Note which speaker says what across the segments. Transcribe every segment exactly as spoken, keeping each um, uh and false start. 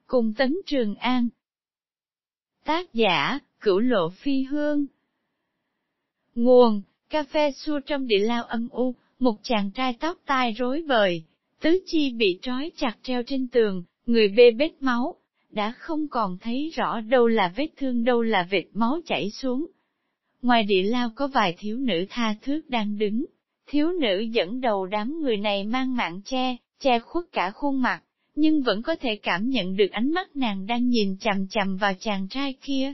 Speaker 1: cùng Tấn Trường An. Tác giả, Cửu Lộ Phi Hương. Nguồn, cà phê xua trong địa lao âm u, một chàng trai tóc tai rối bời, tứ chi bị trói chặt treo trên tường, người bê bết máu, đã không còn thấy rõ đâu là vết thương đâu là vệt máu chảy xuống. Ngoài địa lao có vài thiếu nữ tha thướt đang đứng, thiếu nữ dẫn đầu đám người này mang mạng che, che khuất cả khuôn mặt, nhưng vẫn có thể cảm nhận được ánh mắt nàng đang nhìn chằm chằm vào chàng trai kia.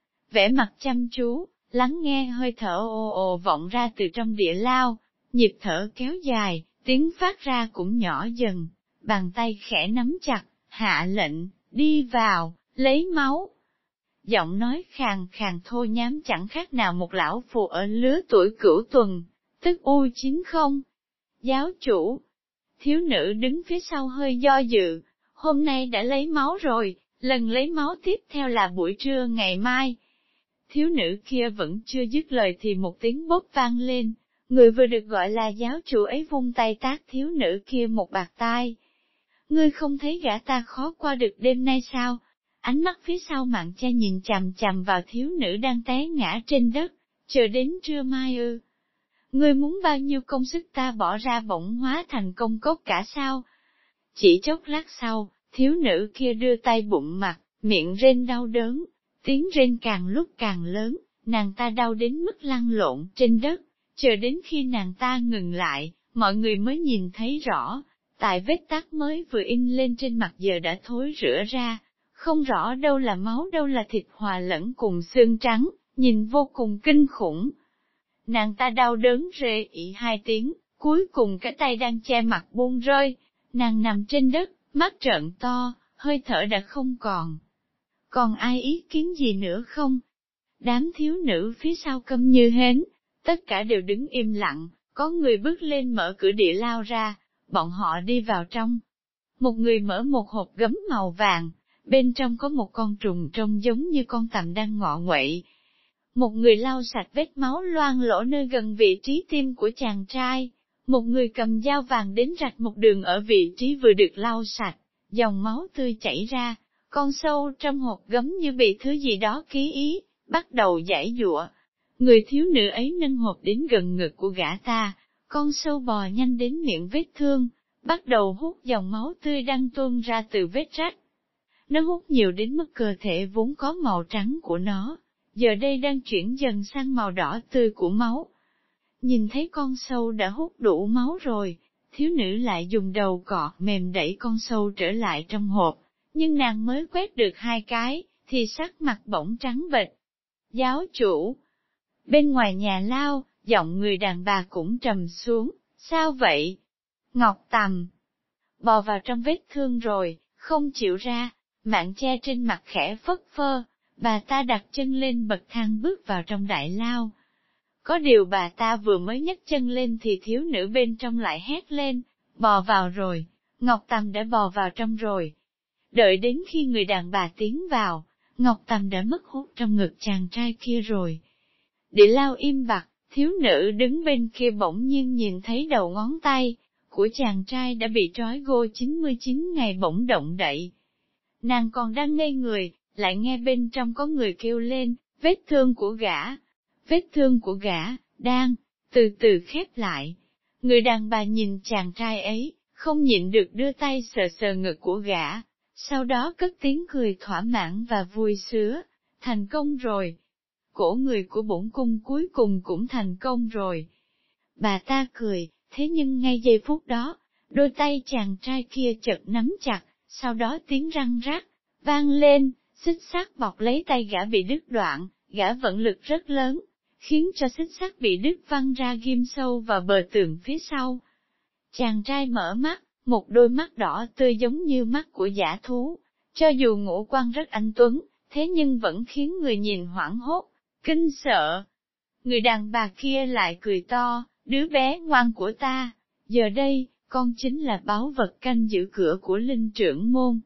Speaker 1: Vẻ mặt chăm chú, lắng nghe hơi thở ồ ồ vọng ra từ trong địa lao, nhịp thở kéo dài, tiếng phát ra cũng nhỏ dần, bàn tay khẽ nắm chặt, hạ lệnh, đi vào, lấy máu. Giọng nói khàn khàn thô nhám chẳng khác nào một lão phù ở lứa tuổi cửu tuần, tức u chín không. Giáo chủ, thiếu nữ đứng phía sau hơi do dự, hôm nay đã lấy máu rồi, lần lấy máu tiếp theo là buổi trưa ngày mai. Thiếu nữ kia vẫn chưa dứt lời thì một tiếng bốp vang lên, người vừa được gọi là giáo chủ ấy vung tay tát thiếu nữ kia một bạt tai. Ngươi không thấy gã ta khó qua được đêm nay sao? Ánh mắt phía sau mạng cha nhìn chằm chằm vào thiếu nữ đang té ngã trên đất, chờ đến trưa mai ư. Ngươi muốn bao nhiêu công sức ta bỏ ra bỗng hóa thành công cốc cả sao? Chỉ chốc lát sau, thiếu nữ kia đưa tay bụng mặt, miệng rên đau đớn, tiếng rên càng lúc càng lớn, nàng ta đau đến mức lăn lộn trên đất, chờ đến khi nàng ta ngừng lại, mọi người mới nhìn thấy rõ, tại vết tát mới vừa in lên trên mặt giờ đã thối rữa ra, không rõ đâu là máu đâu là thịt hòa lẫn cùng xương trắng, nhìn vô cùng kinh khủng. Nàng ta đau đớn rê ỉ hai tiếng, cuối cùng cái tay đang che mặt buông rơi, nàng nằm trên đất, mắt trợn to, hơi thở đã không còn. Còn ai ý kiến gì nữa không? Đám thiếu nữ phía sau câm như hến, tất cả đều đứng im lặng, có người bước lên mở cửa địa lao ra, bọn họ đi vào trong. Một người mở một hộp gấm màu vàng, bên trong có một con trùng trông giống như con tằm đang ngọ nguậy. Một người lau sạch vết máu loang lỗ nơi gần vị trí tim của chàng trai, một người cầm dao vàng đến rạch một đường ở vị trí vừa được lau sạch, dòng máu tươi chảy ra, con sâu trong hộp gấm như bị thứ gì đó ký ý, bắt đầu giãy giụa. Người thiếu nữ ấy nâng hộp đến gần ngực của gã ta, con sâu bò nhanh đến miệng vết thương, bắt đầu hút dòng máu tươi đang tuôn ra từ vết rách. Nó hút nhiều đến mức cơ thể vốn có màu trắng của nó, giờ đây đang chuyển dần sang màu đỏ tươi của máu. Nhìn thấy con sâu đã hút đủ máu rồi, thiếu nữ lại dùng đầu cọ mềm đẩy con sâu trở lại trong hộp, nhưng nàng mới quét được hai cái, thì sắc mặt bỗng trắng bệch. Giáo chủ! Bên ngoài nhà lao, giọng người đàn bà cũng trầm xuống, sao vậy? Ngọc Tầm! Bò vào trong vết thương rồi, không chịu ra, mạng che trên mặt khẽ phất phơ, bà ta đặt chân lên bậc thang bước vào trong đại lao. Có điều bà ta vừa mới nhấc chân lên thì thiếu nữ bên trong lại hét lên, bò vào rồi, Ngọc Tầm đã bò vào trong rồi. Đợi đến khi người đàn bà tiến vào, Ngọc Tầm đã mất hút trong ngực chàng trai kia rồi. Địa lao im bặt, thiếu nữ đứng bên kia bỗng nhiên nhìn thấy đầu ngón tay của chàng trai đã bị trói gô chín mươi chín ngày bỗng động đậy. Nàng còn đang ngây người, lại nghe bên trong có người kêu lên, vết thương của gã, vết thương của gã, đang, từ từ khép lại. Người đàn bà nhìn chàng trai ấy, không nhịn được đưa tay sờ sờ ngực của gã, sau đó cất tiếng cười thỏa mãn và vui sướng, thành công rồi. Cổ người của bổn cung cuối cùng cũng thành công rồi. Bà ta cười, thế nhưng ngay giây phút đó, đôi tay chàng trai kia chợt nắm chặt, sau đó tiếng răng rắc, vang lên, xích sắt bọc lấy tay gã bị đứt đoạn, gã vận lực rất lớn, khiến cho xích sắt bị đứt văng ra ghim sâu vào bờ tường phía sau. Chàng trai mở mắt, một đôi mắt đỏ tươi giống như mắt của dã thú, cho dù ngũ quan rất anh tuấn, thế nhưng vẫn khiến người nhìn hoảng hốt, kinh sợ. Người đàn bà kia lại cười to, đứa bé ngoan của ta, giờ đây, con chính là báu vật canh giữ cửa của linh trưởng môn.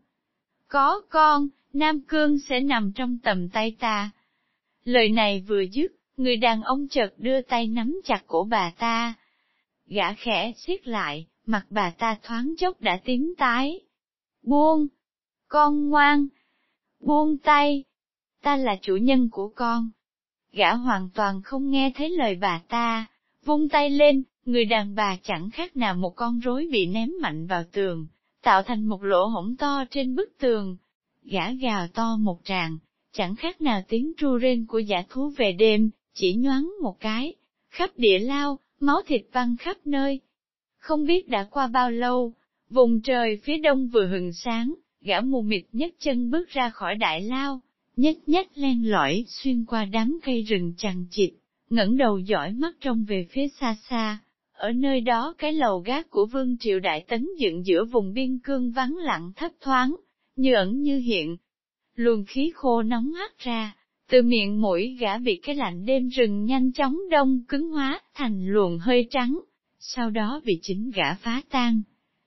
Speaker 1: Có con, Nam Cương sẽ nằm trong tầm tay ta. Lời này vừa dứt, người đàn ông chợt đưa tay nắm chặt cổ bà ta. Gã khẽ siết lại, mặt bà ta thoáng chốc đã tím tái. Buông! con ngoan, buông tay, ta là chủ nhân của con. Gã hoàn toàn không nghe thấy lời bà ta, vung tay lên, người đàn bà chẳng khác nào một con rối bị ném mạnh vào tường, tạo thành một lỗ hổng to trên bức tường. Gã gào to một tràng, chẳng khác nào tiếng tru rên của dã thú về đêm, chỉ nhoáng một cái, khắp địa lao, máu thịt văng khắp nơi. Không biết đã qua bao lâu, vùng trời phía đông vừa hừng sáng, gã mù mịt nhấc chân bước ra khỏi đại lao, nhếch nhếch len lỏi xuyên qua đám cây rừng chằng chịt, ngẩng đầu dõi mắt trông về phía xa xa. Ở nơi đó cái lầu gác của Vương Triệu Đại Tấn dựng giữa vùng biên cương vắng lặng thấp thoáng, như ẩn như hiện. Luồng khí khô nóng hắt ra, từ miệng mũi gã bị cái lạnh đêm rừng nhanh chóng đông cứng hóa thành luồng hơi trắng, sau đó bị chính gã phá tan.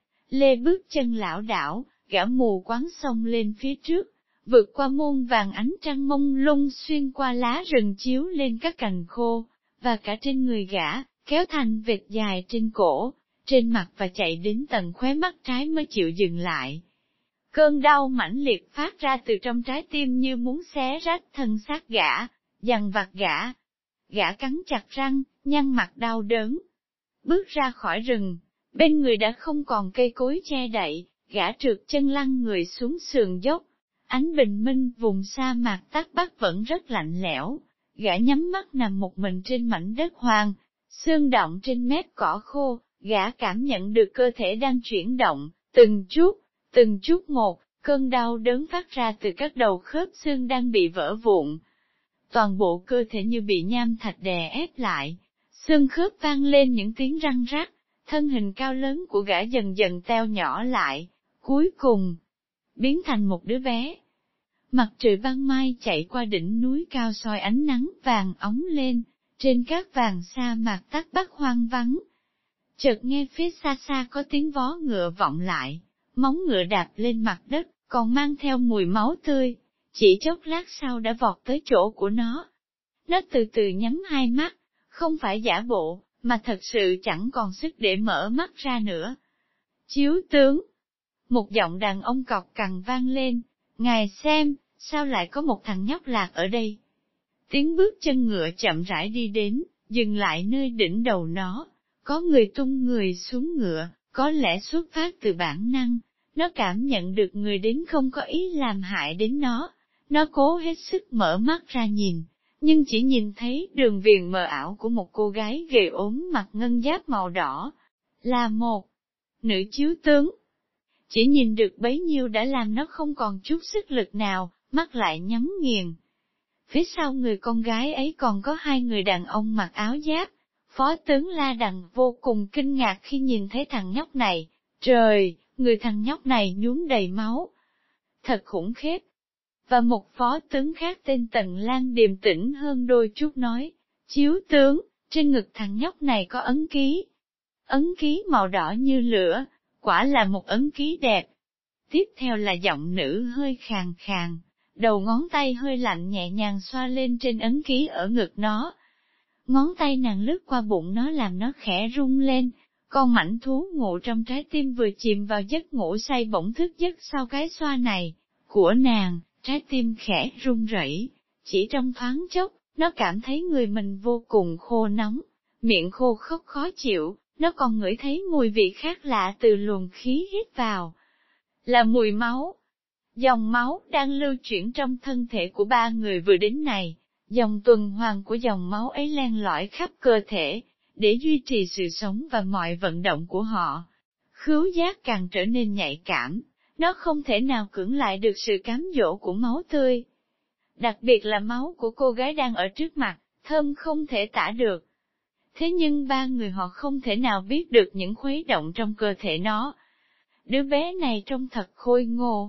Speaker 1: Lê bước chân lảo đảo, gã mù quáng xông lên phía trước, vượt qua muôn vàng ánh trăng mông lung xuyên qua lá rừng chiếu lên các cành khô, và cả trên người gã, kéo thành vệt dài trên cổ, trên mặt và chạy đến tận khóe mắt trái mới chịu dừng lại. Cơn đau mãnh liệt phát ra từ trong trái tim như muốn xé rách thân xác gã, dằn vặt gã. Gã cắn chặt răng, nhăn mặt đau đớn. Bước ra khỏi rừng, bên người đã không còn cây cối che đậy, gã trượt chân lăn người xuống sườn dốc. Ánh bình minh vùng sa mạc Tát Bắc vẫn rất lạnh lẽo, gã nhắm mắt nằm một mình trên mảnh đất hoang, xương động trên mép cỏ khô, gã cảm nhận được cơ thể đang chuyển động, từng chút, từng chút một, cơn đau đớn phát ra từ các đầu khớp xương đang bị vỡ vụn. Toàn bộ cơ thể như bị nham thạch đè ép lại, xương khớp vang lên những tiếng răng rắc, thân hình cao lớn của gã dần dần teo nhỏ lại, cuối cùng biến thành một đứa bé. Mặt trời ban mai chạy qua đỉnh núi cao soi ánh nắng vàng óng lên, trên các vàng sa mạc Tát Bắc hoang vắng. Chợt nghe phía xa xa có tiếng vó ngựa vọng lại, móng ngựa đạp lên mặt đất, còn mang theo mùi máu tươi, chỉ chốc lát sau đã vọt tới chỗ của nó. Nó từ từ nhắm hai mắt, không phải giả bộ, mà thật sự chẳng còn sức để mở mắt ra nữa. Chiếu tướng! Một giọng đàn ông cọc cằn vang lên, ngài xem, sao lại có một thằng nhóc lạc ở đây? Tiếng bước chân ngựa chậm rãi đi đến, dừng lại nơi đỉnh đầu nó, có người tung người xuống ngựa, có lẽ xuất phát từ bản năng, nó cảm nhận được người đến không có ý làm hại đến nó, nó cố hết sức mở mắt ra nhìn, nhưng chỉ nhìn thấy đường viền mờ ảo của một cô gái gầy ốm mặc ngân giáp màu đỏ, là một nữ chiếu tướng. Chỉ nhìn được bấy nhiêu đã làm nó không còn chút sức lực nào, mắt lại nhắm nghiền. Phía sau người con gái ấy còn có hai người đàn ông mặc áo giáp. Phó tướng La Đằng vô cùng kinh ngạc khi nhìn thấy thằng nhóc này. Trời, người thằng nhóc này nhuốm đầy máu. Thật khủng khiếp. Và một phó tướng khác tên Tần Lan điềm tĩnh hơn đôi chút nói, chiếu tướng, trên ngực thằng nhóc này có ấn ký. Ấn ký màu đỏ như lửa, quả là một ấn ký đẹp. Tiếp theo là giọng nữ hơi khàn khàn, đầu ngón tay hơi lạnh nhẹ nhàng xoa lên trên ấn ký ở ngực nó. Ngón tay nàng lướt qua bụng nó làm nó khẽ rung lên, con mảnh thú ngủ trong trái tim vừa chìm vào giấc ngủ say bỗng thức giấc sau cái xoa này của nàng, trái tim khẽ run rẩy. Chỉ trong thoáng chốc, nó cảm thấy người mình vô cùng khô nóng, miệng khô khốc khó chịu, nó còn ngửi thấy mùi vị khác lạ từ luồng khí hít vào. Là mùi máu. Dòng máu đang lưu chuyển trong thân thể của ba người vừa đến này, dòng tuần hoàn của dòng máu ấy len lỏi khắp cơ thể, để duy trì sự sống và mọi vận động của họ. Khứu giác càng trở nên nhạy cảm, nó không thể nào cưỡng lại được sự cám dỗ của máu tươi. Đặc biệt là máu của cô gái đang ở trước mặt, thơm không thể tả được. Thế nhưng ba người họ không thể nào biết được những khuấy động trong cơ thể nó. Đứa bé này trông thật khôi ngô.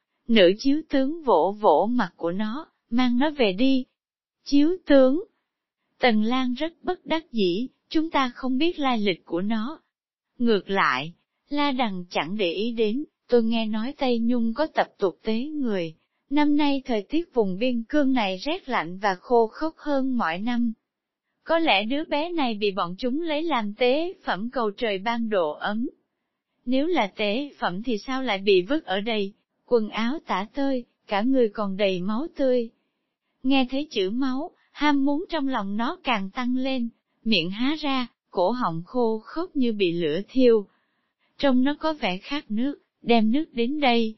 Speaker 1: Nữ chiếu tướng vỗ vỗ mặt của nó, mang nó về đi. Chiếu tướng. Tần Lan rất bất đắc dĩ, chúng ta không biết lai lịch của nó. Ngược lại, La Đằng chẳng để ý đến, tôi nghe nói Tây Nhung có tập tục tế người. Năm nay thời tiết vùng biên cương này rét lạnh và khô khốc hơn mọi năm. Có lẽ đứa bé này bị bọn chúng lấy làm tế phẩm cầu trời ban độ ấm. Nếu là tế phẩm thì sao lại bị vứt ở đây? quần áo tả tơi, cả người còn đầy máu tươi. Nghe thấy chữ máu, ham muốn trong lòng nó càng tăng lên, miệng há ra, cổ họng khô khốc như bị lửa thiêu. Trông nó có vẻ khát nước, đem nước đến đây.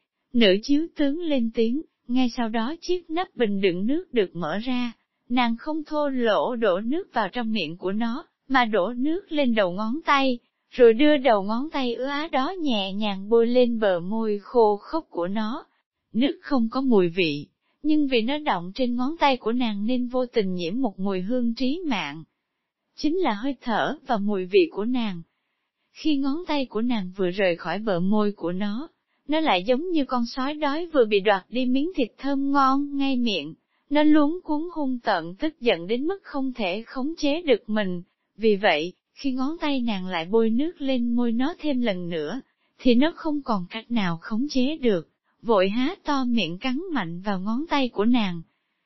Speaker 1: Nữ chiếu tướng lên tiếng, ngay sau đó chiếc nắp bình đựng nước được mở ra, nàng không thô lỗ đổ nước vào trong miệng của nó, mà đổ nước lên đầu ngón tay, rồi đưa đầu ngón tay ứa á đó nhẹ nhàng bôi lên bờ môi khô khốc của nó. Nước không có mùi vị, nhưng vì nó đọng trên ngón tay của nàng nên vô tình nhiễm một mùi hương trí mạng. Chính là hơi thở và mùi vị của nàng. Khi ngón tay của nàng vừa rời khỏi bờ môi của nó, nó lại giống như con sói đói vừa bị đoạt đi miếng thịt thơm ngon ngay miệng. Nó luống cuống hung tợn tức giận đến mức không thể khống chế được mình. Vì vậy, khi ngón tay nàng lại bôi nước lên môi nó thêm lần nữa, thì nó không còn cách nào khống chế được, vội há to miệng cắn mạnh vào ngón tay của nàng.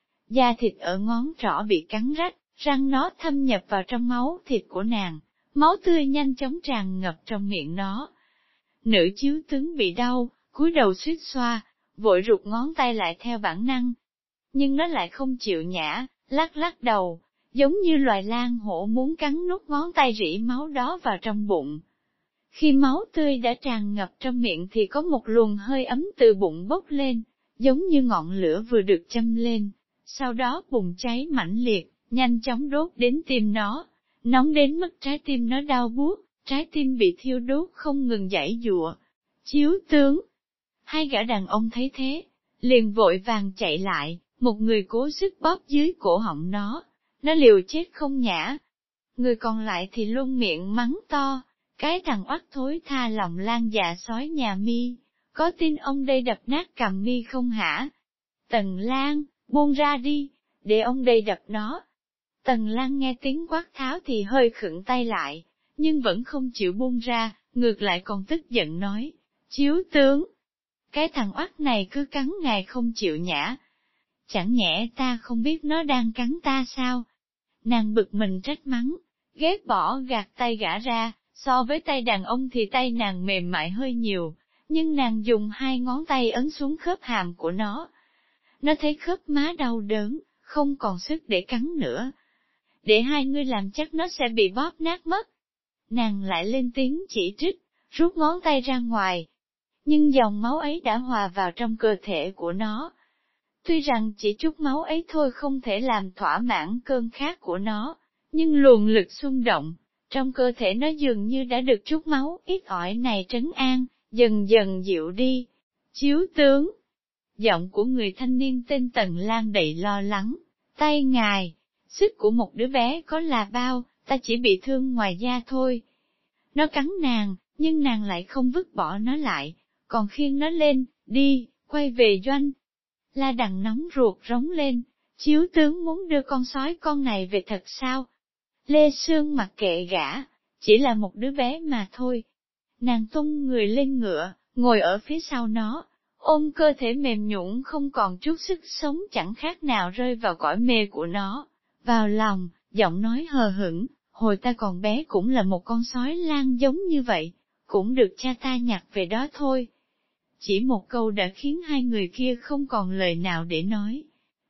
Speaker 1: Da thịt ở ngón trỏ bị cắn rách, răng nó thâm nhập vào trong máu thịt của nàng, máu tươi nhanh chóng tràn ngập trong miệng nó. Nữ chiếu tướng bị đau, cúi đầu suýt xoa, vội rụt ngón tay lại theo bản năng. Nhưng nó lại không chịu nhả, lắc lắc đầu, giống như loài lang hổ muốn cắn nuốt ngón tay rỉ máu đó vào trong bụng. Khi máu tươi đã tràn ngập trong miệng thì có một luồng hơi ấm từ bụng bốc lên, giống như ngọn lửa vừa được châm lên, sau đó bùng cháy mãnh liệt, nhanh chóng đốt đến tim nó, nóng đến mức trái tim nó đau buốt, trái tim bị thiêu đốt không ngừng giãy giụa. Chiếu tướng! Hai gã đàn ông thấy thế, liền vội vàng chạy lại, một người cố sức bóp dưới cổ họng nó, nó liều chết không nhả. Người còn lại thì luôn miệng mắng to, cái thằng oắt thối tha lòng lang dạ sói nhà mi, có tin ông đây đập nát cầm mi không hả? Tần Lan, buông ra đi, để ông đây đập nó. Tần Lan nghe tiếng quát tháo thì hơi khựng tay lại, nhưng vẫn không chịu buông ra, ngược lại còn tức giận nói, chiếu tướng, cái thằng oắt này cứ cắn ngài không chịu nhả. Chẳng nhẽ ta không biết nó đang cắn ta sao? Nàng bực mình trách mắng, ghét bỏ gạt tay gã ra, so với tay đàn ông thì tay nàng mềm mại hơi nhiều, nhưng nàng dùng hai ngón tay ấn xuống khớp hàm của nó. Nó thấy khớp má đau đớn, không còn sức để cắn nữa. Để hai ngươi làm chắc nó sẽ bị bóp nát mất. Nàng lại lên tiếng chỉ trích, rút ngón tay ra ngoài. Nhưng dòng máu ấy đã hòa vào trong cơ thể của nó. Tuy rằng chỉ chút máu ấy thôi không thể làm thỏa mãn cơn khát của nó, nhưng luồng lực xung động, trong cơ thể nó dường như đã được chút máu ít ỏi này trấn an, dần dần dịu đi. Chiếu tướng! Giọng của người thanh niên tên Tần Lan đầy lo lắng, tay ngài, sức của một đứa bé có là bao, ta chỉ bị thương ngoài da thôi. Nó cắn nàng, nhưng nàng lại không vứt bỏ nó lại, còn khiêng nó lên, đi, quay về doanh. La Đằng nóng ruột rống lên, chiếu tướng muốn đưa con sói con này về thật sao? Lê Sương mặc kệ gã, chỉ là một đứa bé mà thôi. Nàng tung người lên ngựa, ngồi ở phía sau nó, ôm cơ thể mềm nhũn không còn chút sức sống chẳng khác nào rơi vào cõi mê của nó. Vào lòng, giọng nói hờ hững, hồi ta còn bé cũng là một con sói lang giống như vậy, cũng được cha ta nhặt về đó thôi. Chỉ một câu đã khiến hai người kia không còn lời nào để nói.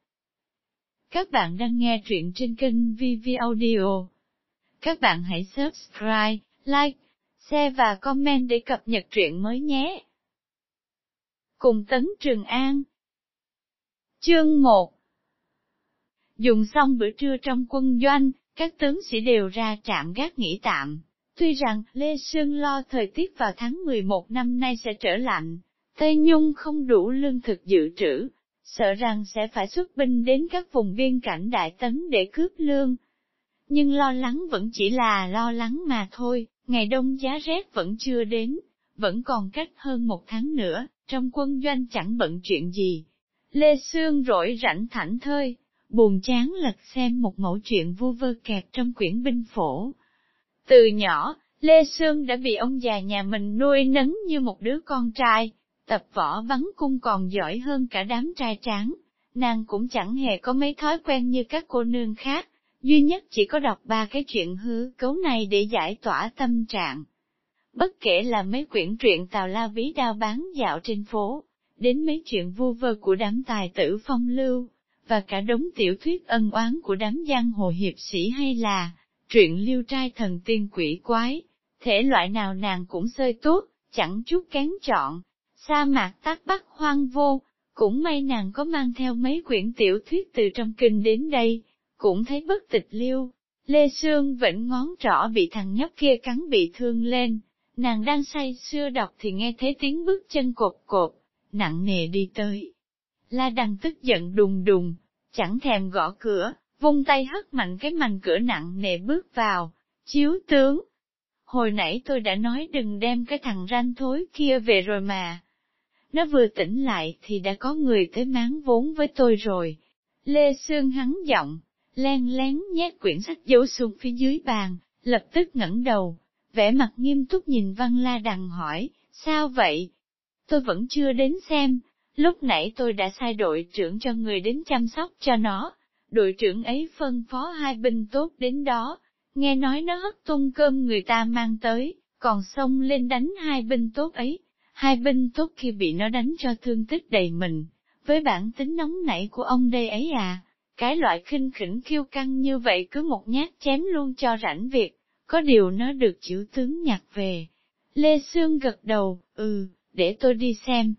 Speaker 1: Các bạn đang nghe truyện trên kênh vê vê Audio. Các bạn hãy subscribe, like, share và comment để cập nhật truyện mới nhé. Cùng Tấn Trường An. Chương một. Dùng xong bữa trưa trong quân doanh, các tướng sĩ đều ra trạm gác nghỉ tạm. Tuy rằng Lê Sương lo thời tiết vào tháng mười một năm nay sẽ trở lạnh, Tây Nhung không đủ lương thực dự trữ, sợ rằng sẽ phải xuất binh đến các vùng biên cảnh Đại Tấn để cướp lương. Nhưng lo lắng vẫn chỉ là lo lắng mà thôi, ngày đông giá rét vẫn chưa đến, vẫn còn cách hơn một tháng nữa, trong quân doanh chẳng bận chuyện gì. Lê Sương rỗi rảnh thảnh thơi, buồn chán lật xem một mẩu chuyện vu vơ kẹp trong quyển binh phổ. Từ nhỏ, Lê Sương đã bị ông già nhà mình nuôi nấng như một đứa con trai, tập võ bắn cung còn giỏi hơn cả đám trai tráng. Nàng cũng chẳng hề có mấy thói quen như các cô nương khác, duy nhất chỉ có đọc ba cái chuyện hư cấu này để giải tỏa tâm trạng. Bất kể là mấy quyển truyện tào lao bí đao bán dạo trên phố, đến mấy chuyện vu vơ của đám tài tử phong lưu, và cả đống tiểu thuyết ân oán của đám giang hồ hiệp sĩ hay là truyện liêu trai thần tiên quỷ quái, thể loại nào nàng cũng xơi tuốt, chẳng chút kén chọn. Sa mạc Tát Bắc hoang vô, cũng may nàng có mang theo mấy quyển tiểu thuyết từ trong kinh đến đây, cũng thấy bất tịch liêu. Lê Sương vẫn ngón trỏ bị thằng nhóc kia cắn bị thương lên, nàng đang say sưa đọc thì nghe thấy tiếng bước chân cột cột, nặng nề đi tới. La Đằng tức giận đùng đùng, chẳng thèm gõ cửa, vung tay hất mạnh cái mành cửa nặng nề bước vào. Chiếu tướng, hồi nãy tôi đã nói đừng đem cái thằng ranh thối kia về rồi mà. Nó vừa tỉnh lại thì đã có người tới máng vốn với tôi rồi. Lê Sương hắn giọng, len lén nhét quyển sách giấu xuống phía dưới bàn, lập tức ngẩng đầu, vẻ mặt nghiêm túc nhìn Văn La Đằng hỏi, sao vậy? Tôi vẫn chưa đến xem, lúc nãy tôi đã sai đội trưởng cho người đến chăm sóc cho nó, đội trưởng ấy phân phó hai binh tốt đến đó, nghe nói nó hất tung cơm người ta mang tới, còn xông lên đánh hai binh tốt ấy, hai binh tốt khi bị nó đánh cho thương tích đầy mình, với bản tính nóng nảy của ông đây ấy à. Cái loại khinh khỉnh kiêu căng như vậy cứ một nhát chém luôn cho rảnh việc, có điều nó được chữ tướng nhặt về. Lê Sương gật đầu, ừ, để tôi đi xem.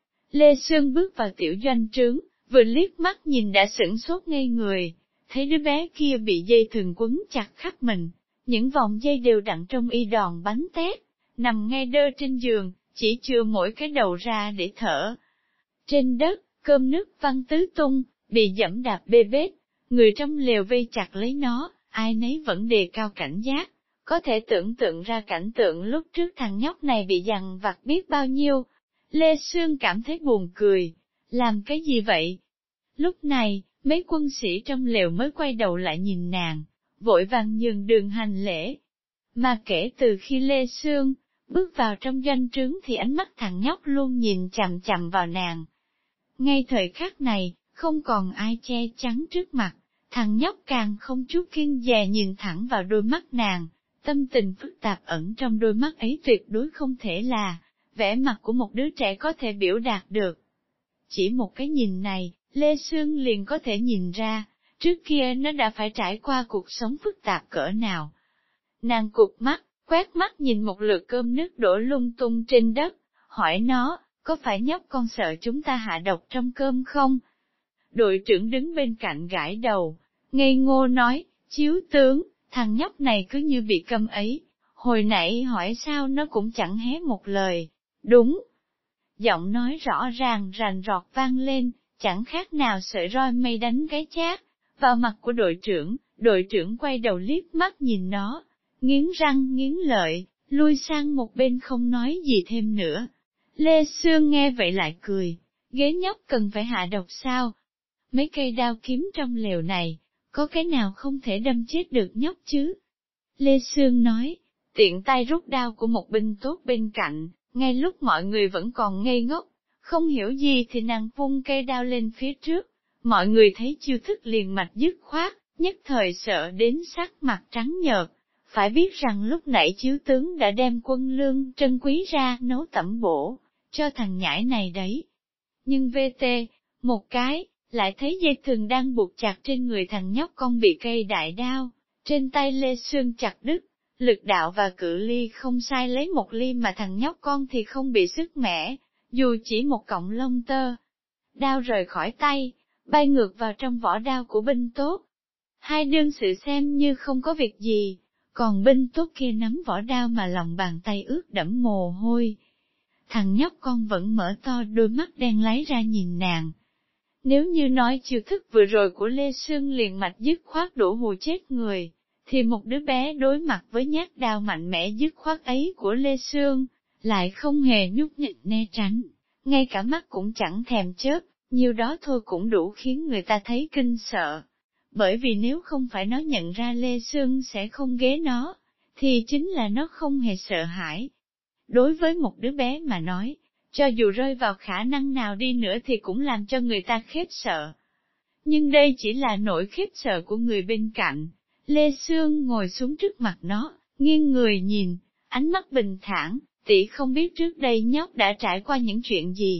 Speaker 1: Lê Sương bước vào tiểu doanh trướng, vừa liếc mắt nhìn đã sửng sốt ngây người, thấy đứa bé kia bị dây thừng quấn chặt khắp mình, những vòng dây đều đặn trong y đòn bánh tét, nằm ngay đơ trên giường, chỉ chừa mỗi cái đầu ra để thở. Trên đất, cơm nước văng tứ tung, bị dẫm đạp bê bết, người trong lều vây chặt lấy nó, ai nấy vẫn đề cao cảnh giác, có thể tưởng tượng ra cảnh tượng lúc trước thằng nhóc này bị dằn vặt biết bao nhiêu. Lê Sương cảm thấy buồn cười, làm cái gì vậy? Lúc này, mấy quân sĩ trong lều mới quay đầu lại nhìn nàng, vội vàng nhường đường hành lễ. Mà kể từ khi Lê Sương bước vào trong doanh trướng thì ánh mắt thằng nhóc luôn nhìn chằm chằm vào nàng. Ngay thời khắc này, không còn ai che chắn trước mặt, thằng nhóc càng không chút kiêng dè nhìn thẳng vào đôi mắt nàng, tâm tình phức tạp ẩn trong đôi mắt ấy tuyệt đối không thể là vẻ mặt của một đứa trẻ có thể biểu đạt được. Chỉ một cái nhìn này, Lê Sương liền có thể nhìn ra, trước kia nó đã phải trải qua cuộc sống phức tạp cỡ nào. Nàng cụp mắt, quét mắt nhìn một lượt cơm nước đổ lung tung trên đất, hỏi nó, có phải nhóc con sợ chúng ta hạ độc trong cơm không? Đội trưởng đứng bên cạnh gãi đầu, ngây ngô nói, chiếu tướng, thằng nhóc này cứ như bị câm ấy, hồi nãy hỏi sao nó cũng chẳng hé một lời, đúng. Giọng nói rõ ràng rành rọt vang lên, chẳng khác nào sợi roi mây đánh cái chát, vào mặt của đội trưởng, đội trưởng quay đầu liếc mắt nhìn nó, nghiến răng nghiến lợi, lui sang một bên không nói gì thêm nữa. Lê Sương nghe vậy lại cười, ghế nhóc cần phải hạ độc sao? Mấy cây đao kiếm trong lều này, có cái nào không thể đâm chết được nhóc chứ? Lê Sương nói, tiện tay rút đao của một binh tốt bên cạnh, ngay lúc mọi người vẫn còn ngây ngốc, không hiểu gì thì nàng vung cây đao lên phía trước, mọi người thấy chiêu thức liền mạch dứt khoát, nhất thời sợ đến sắc mặt trắng nhợt. Phải biết rằng lúc nãy chiếu tướng đã đem quân lương trân quý ra nấu tẩm bổ, cho thằng nhãi này đấy. Nhưng vê tê, một cái, lại thấy dây thừng đang buộc chặt trên người thằng nhóc con bị cây đại đao, trên tay Lê Sương chặt đứt, lực đạo và cự ly không sai lấy một ly mà thằng nhóc con thì không bị sức mẻ, dù chỉ một cọng lông tơ. Đao rời khỏi tay, bay ngược vào trong vỏ đao của binh tốt. Hai đương sự xem như không có việc gì, còn binh tốt kia nắm vỏ đao mà lòng bàn tay ướt đẫm mồ hôi. Thằng nhóc con vẫn mở to đôi mắt đen láy ra nhìn nàng. Nếu như nói chiêu thức vừa rồi của Lê Sương liền mạch dứt khoát đủ hù chết người, thì một đứa bé đối mặt với nhát đao mạnh mẽ dứt khoát ấy của Lê Sương, lại không hề nhúc nhích né tránh, ngay cả mắt cũng chẳng thèm chớp, nhiều đó thôi cũng đủ khiến người ta thấy kinh sợ. Bởi vì nếu không phải nó nhận ra Lê Sương sẽ không ghế nó, thì chính là nó không hề sợ hãi. Đối với một đứa bé mà nói, cho dù rơi vào khả năng nào đi nữa thì cũng làm cho người ta khiếp sợ. Nhưng đây chỉ là nỗi khiếp sợ của người bên cạnh. Lê Sương ngồi xuống trước mặt nó, nghiêng người nhìn, ánh mắt bình thản, tỷ không biết trước đây nhóc đã trải qua những chuyện gì,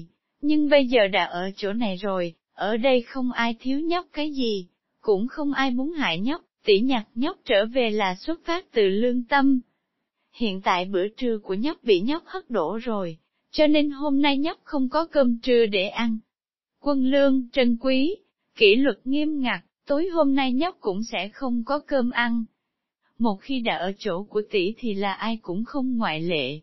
Speaker 1: Nhưng bây giờ đã ở chỗ này rồi, ở đây không ai thiếu nhóc cái gì, cũng không ai muốn hại nhóc, tỷ nhặt nhóc trở về là xuất phát từ lương tâm. Hiện tại bữa trưa của nhóc bị nhóc hất đổ rồi, cho nên hôm nay nhóc không có cơm trưa để ăn. Quân lương trân quý, kỷ luật nghiêm ngặt, tối hôm nay nhóc cũng sẽ không có cơm ăn. Một khi đã ở chỗ của tỷ thì là ai cũng không ngoại lệ.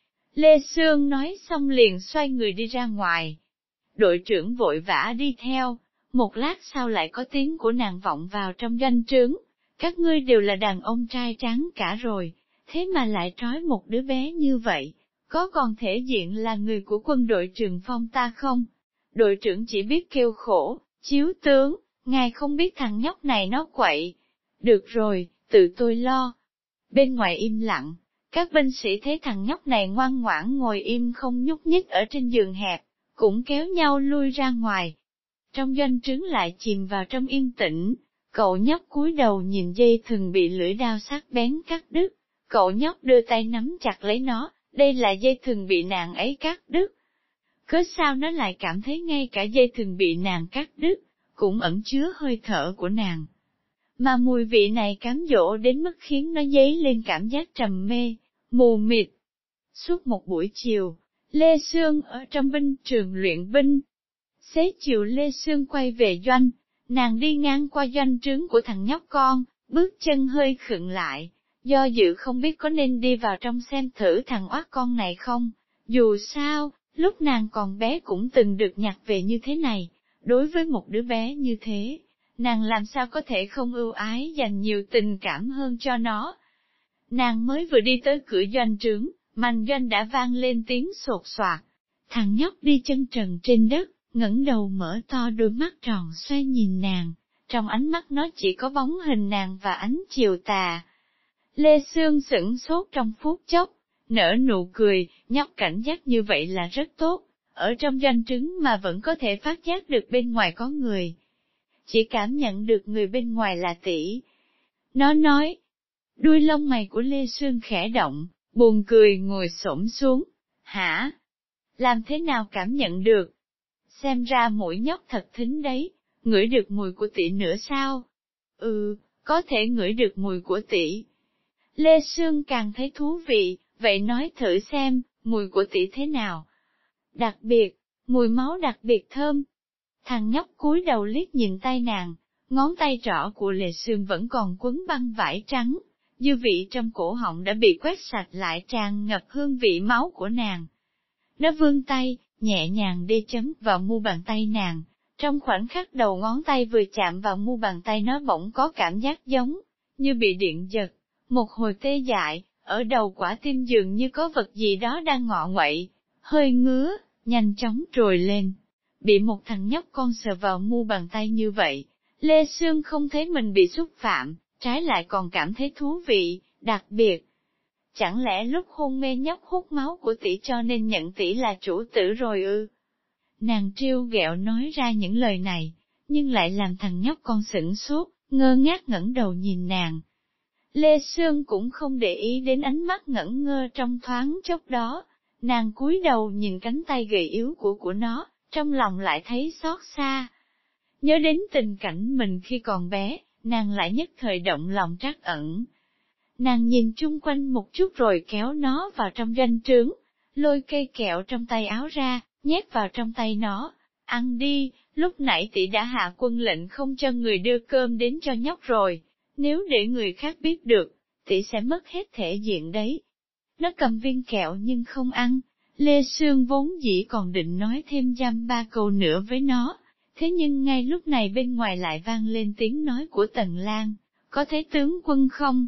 Speaker 1: Lê Sương nói xong liền xoay người đi ra ngoài. Đội trưởng vội vã đi theo, một lát sau lại có tiếng của nàng vọng vào trong doanh trướng. Các ngươi đều là đàn ông trai tráng cả rồi, thế mà lại trói một đứa bé như vậy, có còn thể diện là người của quân đội Trường Phong ta không? Đội trưởng chỉ biết kêu khổ, chiếu tướng, ngài không biết thằng nhóc này nó quậy. Được rồi, tự tôi lo. Bên ngoài im lặng, các binh sĩ thấy thằng nhóc này ngoan ngoãn ngồi im không nhúc nhích ở trên giường hẹp, cũng kéo nhau lui ra ngoài. Trong doanh trướng lại chìm vào trong yên tĩnh, cậu nhóc cúi đầu nhìn dây thừng bị lưỡi dao sắc bén cắt đứt. Cậu nhóc đưa tay nắm chặt lấy nó, đây là dây thừng bị nàng ấy cắt đứt. Cớ sao nó lại cảm thấy ngay cả dây thừng bị nàng cắt đứt, cũng ẩn chứa hơi thở của nàng. Mà mùi vị này cám dỗ đến mức khiến nó dấy lên cảm giác trầm mê, mù mịt. Suốt một buổi chiều, Lê Sương ở trong binh trường luyện binh. Xế chiều Lê Sương quay về doanh, nàng đi ngang qua doanh trướng của thằng nhóc con, bước chân hơi khựng lại, do dự không biết có nên đi vào trong xem thử thằng oát con này không. Dù sao, lúc nàng còn bé cũng từng được nhặt về như thế này, đối với một đứa bé như thế, nàng làm sao có thể không ưu ái dành nhiều tình cảm hơn cho nó. Nàng mới vừa đi tới cửa doanh trướng, mành doanh đã vang lên tiếng sột soạt. Thằng nhóc đi chân trần trên đất, ngẩng đầu mở to đôi mắt tròn xoay nhìn nàng, trong ánh mắt nó chỉ có bóng hình nàng và ánh chiều tà. Lê Sương sửng sốt trong phút chốc, nở nụ cười, nhóc cảnh giác như vậy là rất tốt, ở trong doanh trướng mà vẫn có thể phát giác được bên ngoài có người. Chỉ cảm nhận được người bên ngoài là tỷ. Nó nói, đuôi lông mày của Lê Sương khẽ động, buồn cười ngồi xổm xuống. Hả? Làm thế nào cảm nhận được? Xem ra mũi nhóc thật thính đấy, ngửi được mùi của tỷ nữa sao? Ừ, có thể ngửi được mùi của tỷ. Lê Sương càng thấy thú vị, vậy nói thử xem, mùi của tỷ thế nào? Đặc biệt, mùi máu đặc biệt thơm. Thằng nhóc cúi đầu liếc nhìn tay nàng, ngón tay trỏ của Lê Sương vẫn còn quấn băng vải trắng, dư vị trong cổ họng đã bị quét sạch lại tràn ngập hương vị máu của nàng. Nó vươn tay, nhẹ nhàng đê chấm vào mu bàn tay nàng, trong khoảnh khắc đầu ngón tay vừa chạm vào mu bàn tay nó bỗng có cảm giác giống như bị điện giật, một hồi tê dại, ở đầu quả tim dường như có vật gì đó đang ngọ nguậy, hơi ngứa, nhanh chóng trồi lên. Bị một thằng nhóc con sờ vào mu bàn tay như vậy, Lê Sương không thấy mình bị xúc phạm, trái lại còn cảm thấy thú vị, đặc biệt. Chẳng lẽ lúc hôn mê nhóc hút máu của tỷ cho nên nhận tỷ là chủ tử rồi ư? Nàng trêu ghẹo nói ra những lời này, nhưng lại làm thằng nhóc con sửng sốt, ngơ ngác ngẩng đầu nhìn nàng. Lê Sương cũng không để ý đến ánh mắt ngẩn ngơ trong thoáng chốc đó, nàng cúi đầu nhìn cánh tay gầy yếu của của nó, trong lòng lại thấy xót xa. Nhớ đến tình cảnh mình khi còn bé, nàng lại nhất thời động lòng trắc ẩn. Nàng nhìn chung quanh một chút rồi kéo nó vào trong doanh trướng, lôi cây kẹo trong tay áo ra, nhét vào trong tay nó. Ăn đi, lúc nãy tỷ đã hạ quân lệnh không cho người đưa cơm đến cho nhóc rồi, nếu để người khác biết được, tỷ sẽ mất hết thể diện đấy. Nó cầm viên kẹo nhưng không ăn, Lê Sương vốn dĩ còn định nói thêm dăm ba câu nữa với nó, thế nhưng ngay lúc này bên ngoài lại vang lên tiếng nói của Tần Lan, có thấy tướng quân không?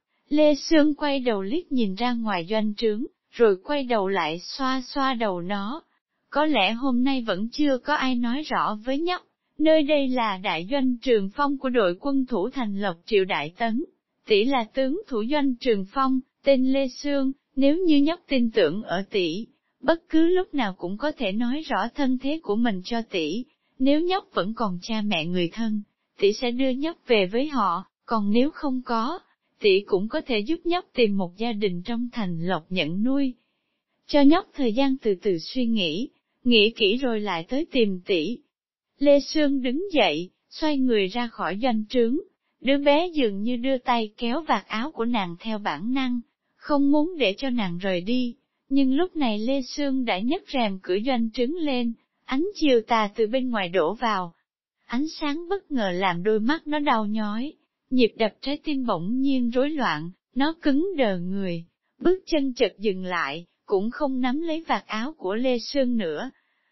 Speaker 1: Lê Sương quay đầu liếc nhìn ra ngoài doanh trướng, rồi quay đầu lại xoa xoa đầu nó. Có lẽ hôm nay vẫn chưa có ai nói rõ với nhóc, nơi đây là đại doanh Trường Phong của đội quân thủ thành Lộc Triệu Đại Tấn. Tỷ là tướng thủ doanh Trường Phong, tên Lê Sương, nếu như nhóc tin tưởng ở tỷ, bất cứ lúc nào cũng có thể nói rõ thân thế của mình cho tỷ. Nếu nhóc vẫn còn cha mẹ người thân, tỷ sẽ đưa nhóc về với họ, còn nếu không có, tỷ cũng có thể giúp nhóc tìm một gia đình trong thành Lộc nhận nuôi. Cho nhóc thời gian từ từ suy nghĩ, nghĩ kỹ rồi lại tới tìm tỷ. Lê Sương đứng dậy, xoay người ra khỏi doanh trướng, đứa bé dường như đưa tay kéo vạt áo của nàng theo bản năng, không muốn để cho nàng rời đi, nhưng lúc này Lê Sương đã nhấc rèm cửa doanh trướng lên, ánh chiều tà từ bên ngoài đổ vào. Ánh sáng bất ngờ làm đôi mắt nó đau nhói, nhịp đập trái tim bỗng nhiên rối loạn, nó cứng đờ người, bước chân chợt dừng lại, cũng không nắm lấy vạt áo của Lê Sương nữa.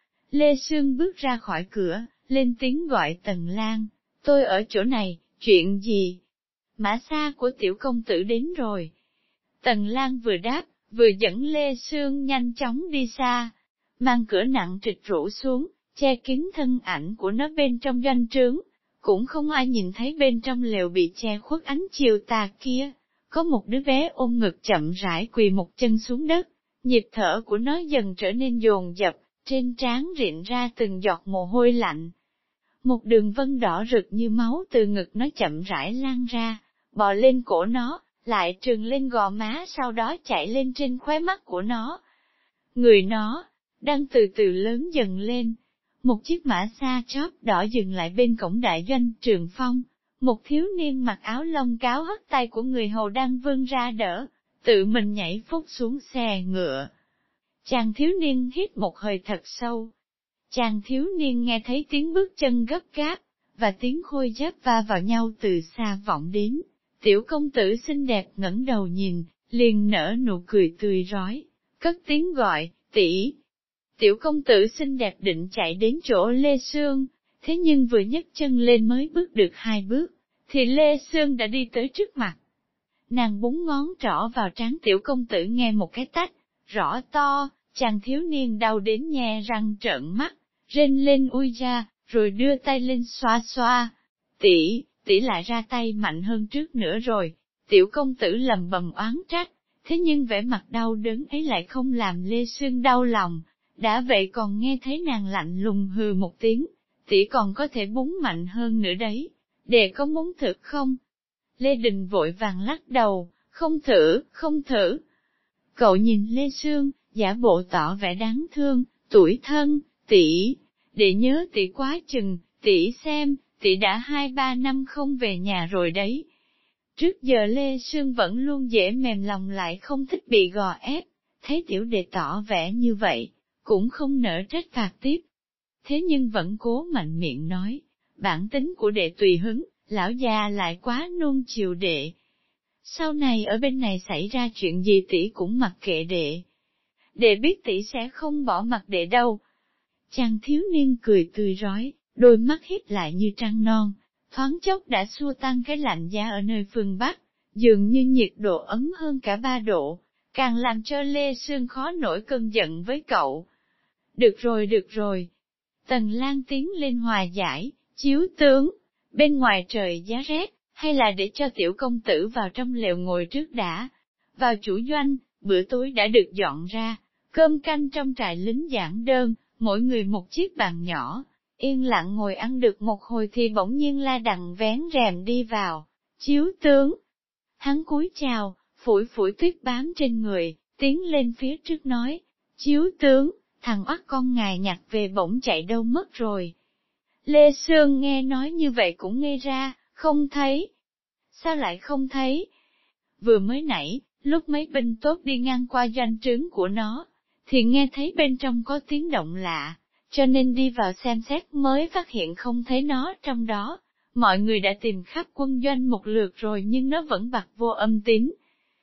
Speaker 1: Lê Sương bước ra khỏi cửa, lên tiếng gọi Tần Lan, tôi ở chỗ này, chuyện gì? Mã xa của tiểu công tử đến rồi. Tần Lan vừa đáp, vừa dẫn Lê Sương nhanh chóng đi xa, mang cửa nặng trịch rũ xuống, che kín thân ảnh của nó bên trong doanh trướng, cũng không ai nhìn thấy bên trong lều bị che khuất ánh chiều tà kia, có một đứa bé ôm ngực chậm rãi quỳ một chân xuống đất, nhịp thở của nó dần trở nên dồn dập, trên trán rịn ra từng giọt mồ hôi lạnh. Một đường vân đỏ rực như máu từ ngực nó chậm rãi lan ra, bò lên cổ nó, lại trừng lên gò má sau đó chạy lên trên khóe mắt của nó. Người nó, đang từ từ lớn dần lên. Một chiếc mã xa chóp đỏ dừng lại bên cổng đại doanh Trường Phong, một thiếu niên mặc áo lông cáo hất tay của người hầu đang vươn ra đỡ, tự mình nhảy phút xuống xe ngựa. Chàng thiếu niên hít một hơi thật sâu. Chàng thiếu niên nghe thấy tiếng bước chân gấp gáp, và tiếng khôi giáp va vào nhau từ xa vọng đến. Tiểu công tử xinh đẹp ngẩng đầu nhìn, liền nở nụ cười tươi rói, cất tiếng gọi, tỷ. Tiểu công tử xinh đẹp định chạy đến chỗ Lê Sương, thế nhưng vừa nhấc chân lên mới bước được hai bước, thì Lê Sương đã đi tới trước mặt. Nàng búng ngón trỏ vào trán tiểu công tử nghe một cái tách, rõ to, chàng thiếu niên đau đến nhe răng trợn mắt, rên lên ui ra, rồi đưa tay lên xoa xoa. Tỷ, tỷ lại ra tay mạnh hơn trước nữa rồi, tiểu công tử lầm bầm oán trách, thế nhưng vẻ mặt đau đớn ấy lại không làm Lê Sương đau lòng. Đã vậy còn nghe thấy nàng lạnh lùng hừ một tiếng, tỷ còn có thể búng mạnh hơn nữa đấy, đệ có muốn thử không? Lê Đình vội vàng lắc đầu, không thử, không thử. Cậu nhìn Lê Sương, giả bộ tỏ vẻ đáng thương, tủi thân, tỷ, đệ nhớ tỷ quá chừng, tỷ xem, tỷ đã hai ba năm không về nhà rồi đấy. Trước giờ Lê Sương vẫn luôn dễ mềm lòng lại không thích bị gò ép, thấy tiểu đệ tỏ vẻ như vậy, cũng không nỡ trách phạt tiếp. Thế nhưng vẫn cố mạnh miệng nói, bản tính của đệ tùy hứng, lão già lại quá nuông chiều đệ. Sau này ở bên này xảy ra chuyện gì tỷ cũng mặc kệ đệ. Đệ biết tỷ sẽ không bỏ mặc đệ đâu. Chàng thiếu niên cười tươi rói, đôi mắt híp lại như trăng non, thoáng chốc đã xua tan cái lạnh giá ở nơi phương Bắc, dường như nhiệt độ ấm hơn cả ba độ, càng làm cho Lê Sương khó nổi cơn giận với cậu. Được rồi được rồi. Tần Lan tiến lên hòa giải, chiếu tướng, bên ngoài trời giá rét, hay là để cho tiểu công tử vào trong lều ngồi trước đã. Vào chủ doanh, bữa tối đã được dọn ra, cơm canh trong trại lính giản đơn, mỗi người một chiếc bàn nhỏ, yên lặng ngồi ăn được một hồi thì bỗng nhiên La Đằng vén rèm đi vào, chiếu tướng. Hắn cúi chào, phủi phủi tuyết bám trên người, tiến lên phía trước nói, chiếu tướng, thằng oắt con ngài nhặt về bỗng chạy đâu mất rồi. Lê Sương nghe nói như vậy cũng ngây ra, không thấy. Sao lại không thấy? Vừa mới nãy, lúc mấy binh tốt đi ngang qua doanh trướng của nó, thì nghe thấy bên trong có tiếng động lạ, cho nên đi vào xem xét mới phát hiện không thấy nó trong đó. Mọi người đã tìm khắp quân doanh một lượt rồi nhưng nó vẫn bặt vô âm tín.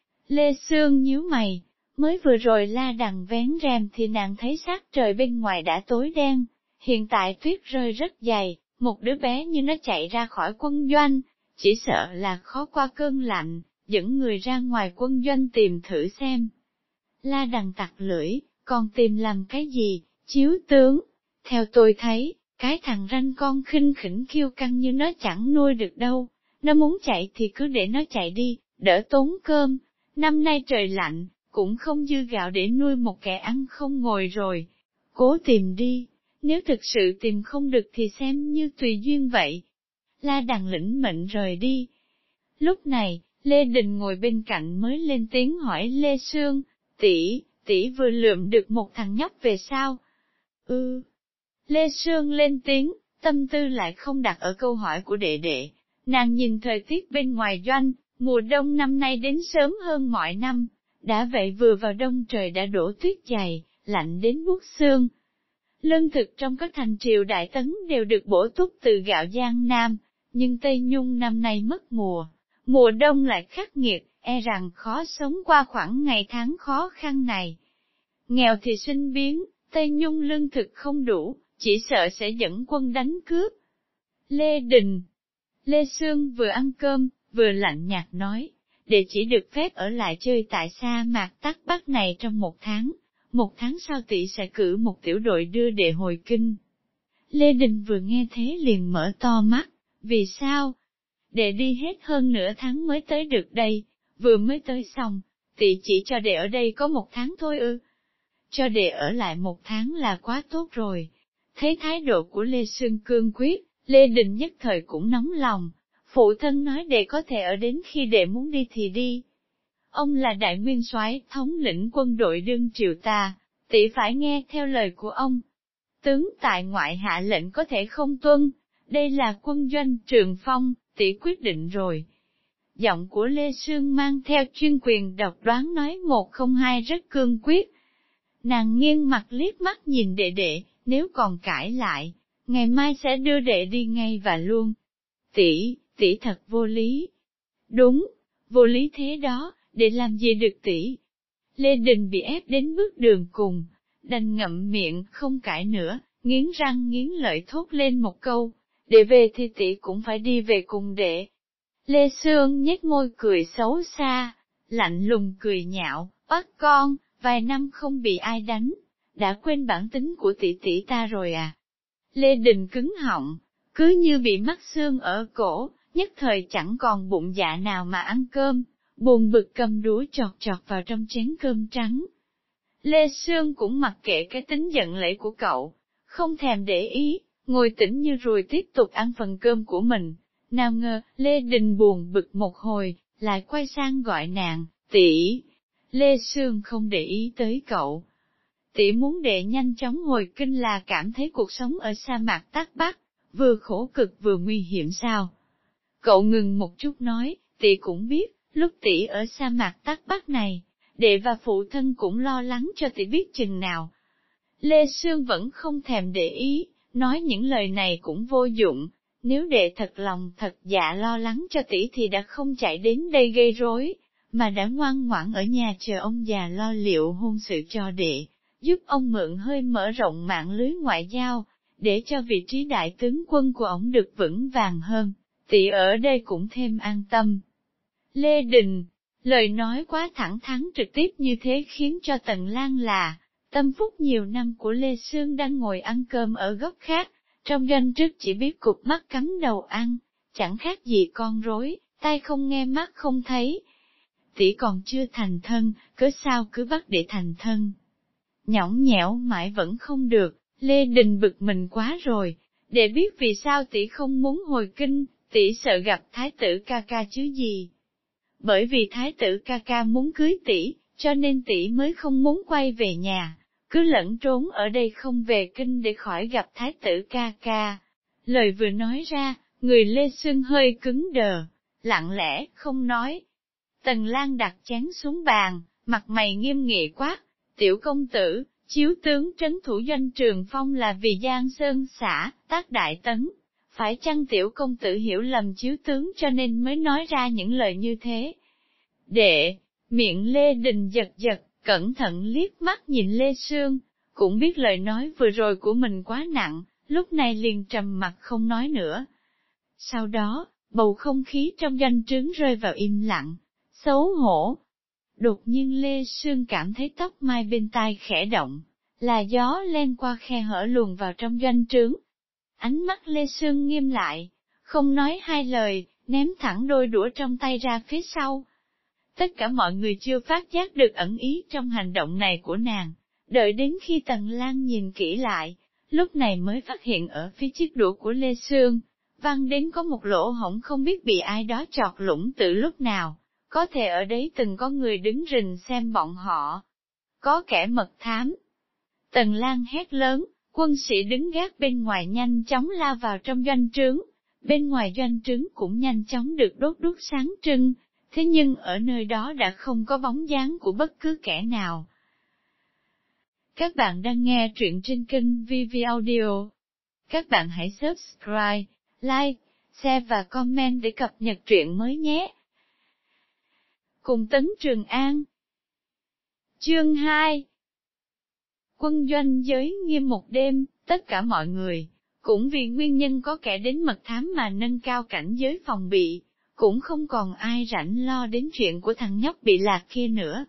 Speaker 1: Lê Sương nhíu mày, mới vừa rồi La Đằng vén rèm thì nàng thấy sắc trời bên ngoài đã tối đen, hiện tại tuyết rơi rất dày, một đứa bé như nó chạy ra khỏi quân doanh, chỉ sợ là khó qua cơn lạnh, dẫn người ra ngoài quân doanh tìm thử xem. La Đằng tặc lưỡi, còn tìm làm cái gì, chiếu tướng, theo tôi thấy, cái thằng ranh con khinh khỉnh kiêu căng như nó chẳng nuôi được đâu, nó muốn chạy thì cứ để nó chạy đi, đỡ tốn cơm, năm nay trời lạnh, cũng không dư gạo để nuôi một kẻ ăn không ngồi rồi. Cố tìm đi, nếu thực sự tìm không được thì xem như tùy duyên vậy. La Đằng lĩnh mệnh rời đi. Lúc này, Lê Đình ngồi bên cạnh mới lên tiếng hỏi Lê Sương, tỷ, tỷ vừa lượm được một thằng nhóc về sao? Ư. Lê Sương lên tiếng, tâm tư lại không đặt ở câu hỏi của đệ đệ. Nàng nhìn thời tiết bên ngoài doanh, mùa đông năm nay đến sớm hơn mọi năm. Đã vậy vừa vào đông trời đã đổ tuyết dày, lạnh đến buốt xương. Lương thực trong các thành triều đại tấn đều được bổ túc từ gạo Giang Nam, nhưng Tây Nhung năm nay mất mùa. Mùa đông lại khắc nghiệt, e rằng khó sống qua khoảng ngày tháng khó khăn này. Nghèo thì sinh biến, Tây Nhung lương thực không đủ, chỉ sợ sẽ dẫn quân đánh cướp. Lê Đình Lê Sương vừa ăn cơm, vừa lạnh nhạt nói, đệ chỉ được phép ở lại chơi tại sa mạc Tắc Bắc này trong một tháng, một tháng sau tỷ sẽ cử một tiểu đội đưa đệ hồi kinh. Lê Đình vừa nghe thế liền mở to mắt, vì sao? Đệ đi hết hơn nửa tháng mới tới được đây, vừa mới tới xong, tỷ chỉ cho đệ ở đây có một tháng thôi ư. Cho đệ ở lại một tháng là quá tốt rồi. Thấy thái độ của Lê Sương cương quyết, Lê Đình nhất thời cũng nóng lòng. Phụ thân nói đệ có thể ở đến khi đệ muốn đi thì đi. Ông là đại nguyên soái, thống lĩnh quân đội đương triều ta, tỷ phải nghe theo lời của ông. Tướng tại ngoại hạ lệnh có thể không tuân, đây là quân doanh Trường Phong, tỷ quyết định rồi. Giọng của Lê Sương mang theo chuyên quyền độc đoán nói một không hai rất cương quyết. Nàng nghiêng mặt liếc mắt nhìn đệ đệ, nếu còn cãi lại, ngày mai sẽ đưa đệ đi ngay và luôn. Tỷ, tỷ thật vô lý. Đúng, vô lý thế đó, để làm gì được tỷ. Lê Đình bị ép đến bước đường cùng, đành ngậm miệng, không cãi nữa, nghiến răng nghiến lợi thốt lên một câu, để về thì tỷ cũng phải đi về cùng đệ. Lê Sương nhếch môi cười xấu xa, lạnh lùng cười nhạo, bắt con, vài năm không bị ai đánh, đã quên bản tính của tỷ tỷ ta rồi à. Lê Đình cứng họng, cứ như bị mắc xương ở cổ, nhất thời chẳng còn bụng dạ nào mà ăn cơm, buồn bực cầm đũa chọt chọt vào trong chén cơm trắng. Lê Sương cũng mặc kệ cái tính giận lẫy của cậu, không thèm để ý, ngồi tĩnh như ruồi tiếp tục ăn phần cơm của mình. Nào ngờ, Lê Đình buồn bực một hồi, lại quay sang gọi nàng, tỷ. Lê Sương không để ý tới cậu. Tỷ muốn đệ nhanh chóng hồi kinh là cảm thấy cuộc sống ở sa mạc Tắc Bắc, vừa khổ cực vừa nguy hiểm sao? Cậu ngừng một chút nói, tỷ cũng biết, lúc tỷ ở sa mạc Tắc Bắc này, đệ và phụ thân cũng lo lắng cho tỷ biết chừng nào. Lê Sương vẫn không thèm để ý, nói những lời này cũng vô dụng, nếu đệ thật lòng thật dạ lo lắng cho tỷ thì đã không chạy đến đây gây rối, mà đã ngoan ngoãn ở nhà chờ ông già lo liệu hôn sự cho đệ, giúp ông mượn hơi mở rộng mạng lưới ngoại giao, để cho vị trí đại tướng quân của ông được vững vàng hơn, tỷ ở đây cũng thêm an tâm. Lê Đình, lời nói quá thẳng thắn trực tiếp như thế khiến cho Tần Lan là, tâm phúc nhiều năm của Lê Sương đang ngồi ăn cơm ở góc khác, trong doanh trước chỉ biết cụp mắt cắm đầu ăn, chẳng khác gì con rối, tai không nghe mắt không thấy. Tỷ còn chưa thành thân, cớ sao cứ bắt để thành thân. Nhõng nhẽo mãi vẫn không được, Lê Đình bực mình quá rồi, để biết vì sao tỷ không muốn hồi kinh, tỷ sợ gặp thái tử ca ca chứ gì. Bởi vì thái tử ca ca muốn cưới tỷ, cho nên tỷ mới không muốn quay về nhà, cứ lẫn trốn ở đây không về kinh để khỏi gặp thái tử ca ca. Lời vừa nói ra, người Lê Sương hơi cứng đờ, lặng lẽ, không nói. Tần Lan đặt chén xuống bàn, mặt mày nghiêm nghị quát, tiểu công tử, chiếu tướng trấn thủ doanh Trường Phong là vì Giang Sơn xã, Tác Đại Tấn. Phải chăng tiểu công tử hiểu lầm chiếu tướng cho nên mới nói ra những lời như thế? Đệ, miệng Lê Đình giật giật, cẩn thận liếc mắt nhìn Lê Sương, cũng biết lời nói vừa rồi của mình quá nặng, lúc này liền trầm mặt không nói nữa. Sau đó, bầu không khí trong doanh trướng rơi vào im lặng, xấu hổ. Đột nhiên Lê Sương cảm thấy tóc mai bên tai khẽ động, là gió len qua khe hở luồn vào trong doanh trướng. Ánh mắt Lê Sương nghiêm lại, không nói hai lời, ném thẳng đôi đũa trong tay ra phía sau. Tất cả mọi người chưa phát giác được ẩn ý trong hành động này của nàng, đợi đến khi Tần Lan nhìn kỹ lại, lúc này mới phát hiện ở phía chiếc đũa của Lê Sương, văng đến có một lỗ hổng không biết bị ai đó chọt lũng từ lúc nào, có thể ở đấy từng có người đứng rình xem bọn họ. Có kẻ mật thám. Tần Lan hét lớn, Quân sĩ đứng gác bên ngoài nhanh chóng lao vào trong doanh trướng, bên ngoài doanh trướng cũng nhanh chóng được đốt đuốc sáng trưng, thế nhưng ở nơi đó đã không có bóng dáng của bất cứ kẻ nào. Các bạn đang nghe truyện trên kênh vê vê Audio. Các bạn hãy subscribe, like, share và comment để cập nhật truyện mới nhé. Cùng Tấn Trường An. Chương hai. Quân doanh giới nghiêm một đêm, tất cả mọi người, cũng vì nguyên nhân có kẻ đến mật thám mà nâng cao cảnh giới phòng bị, cũng không còn ai rảnh lo đến chuyện của thằng nhóc bị lạc kia nữa.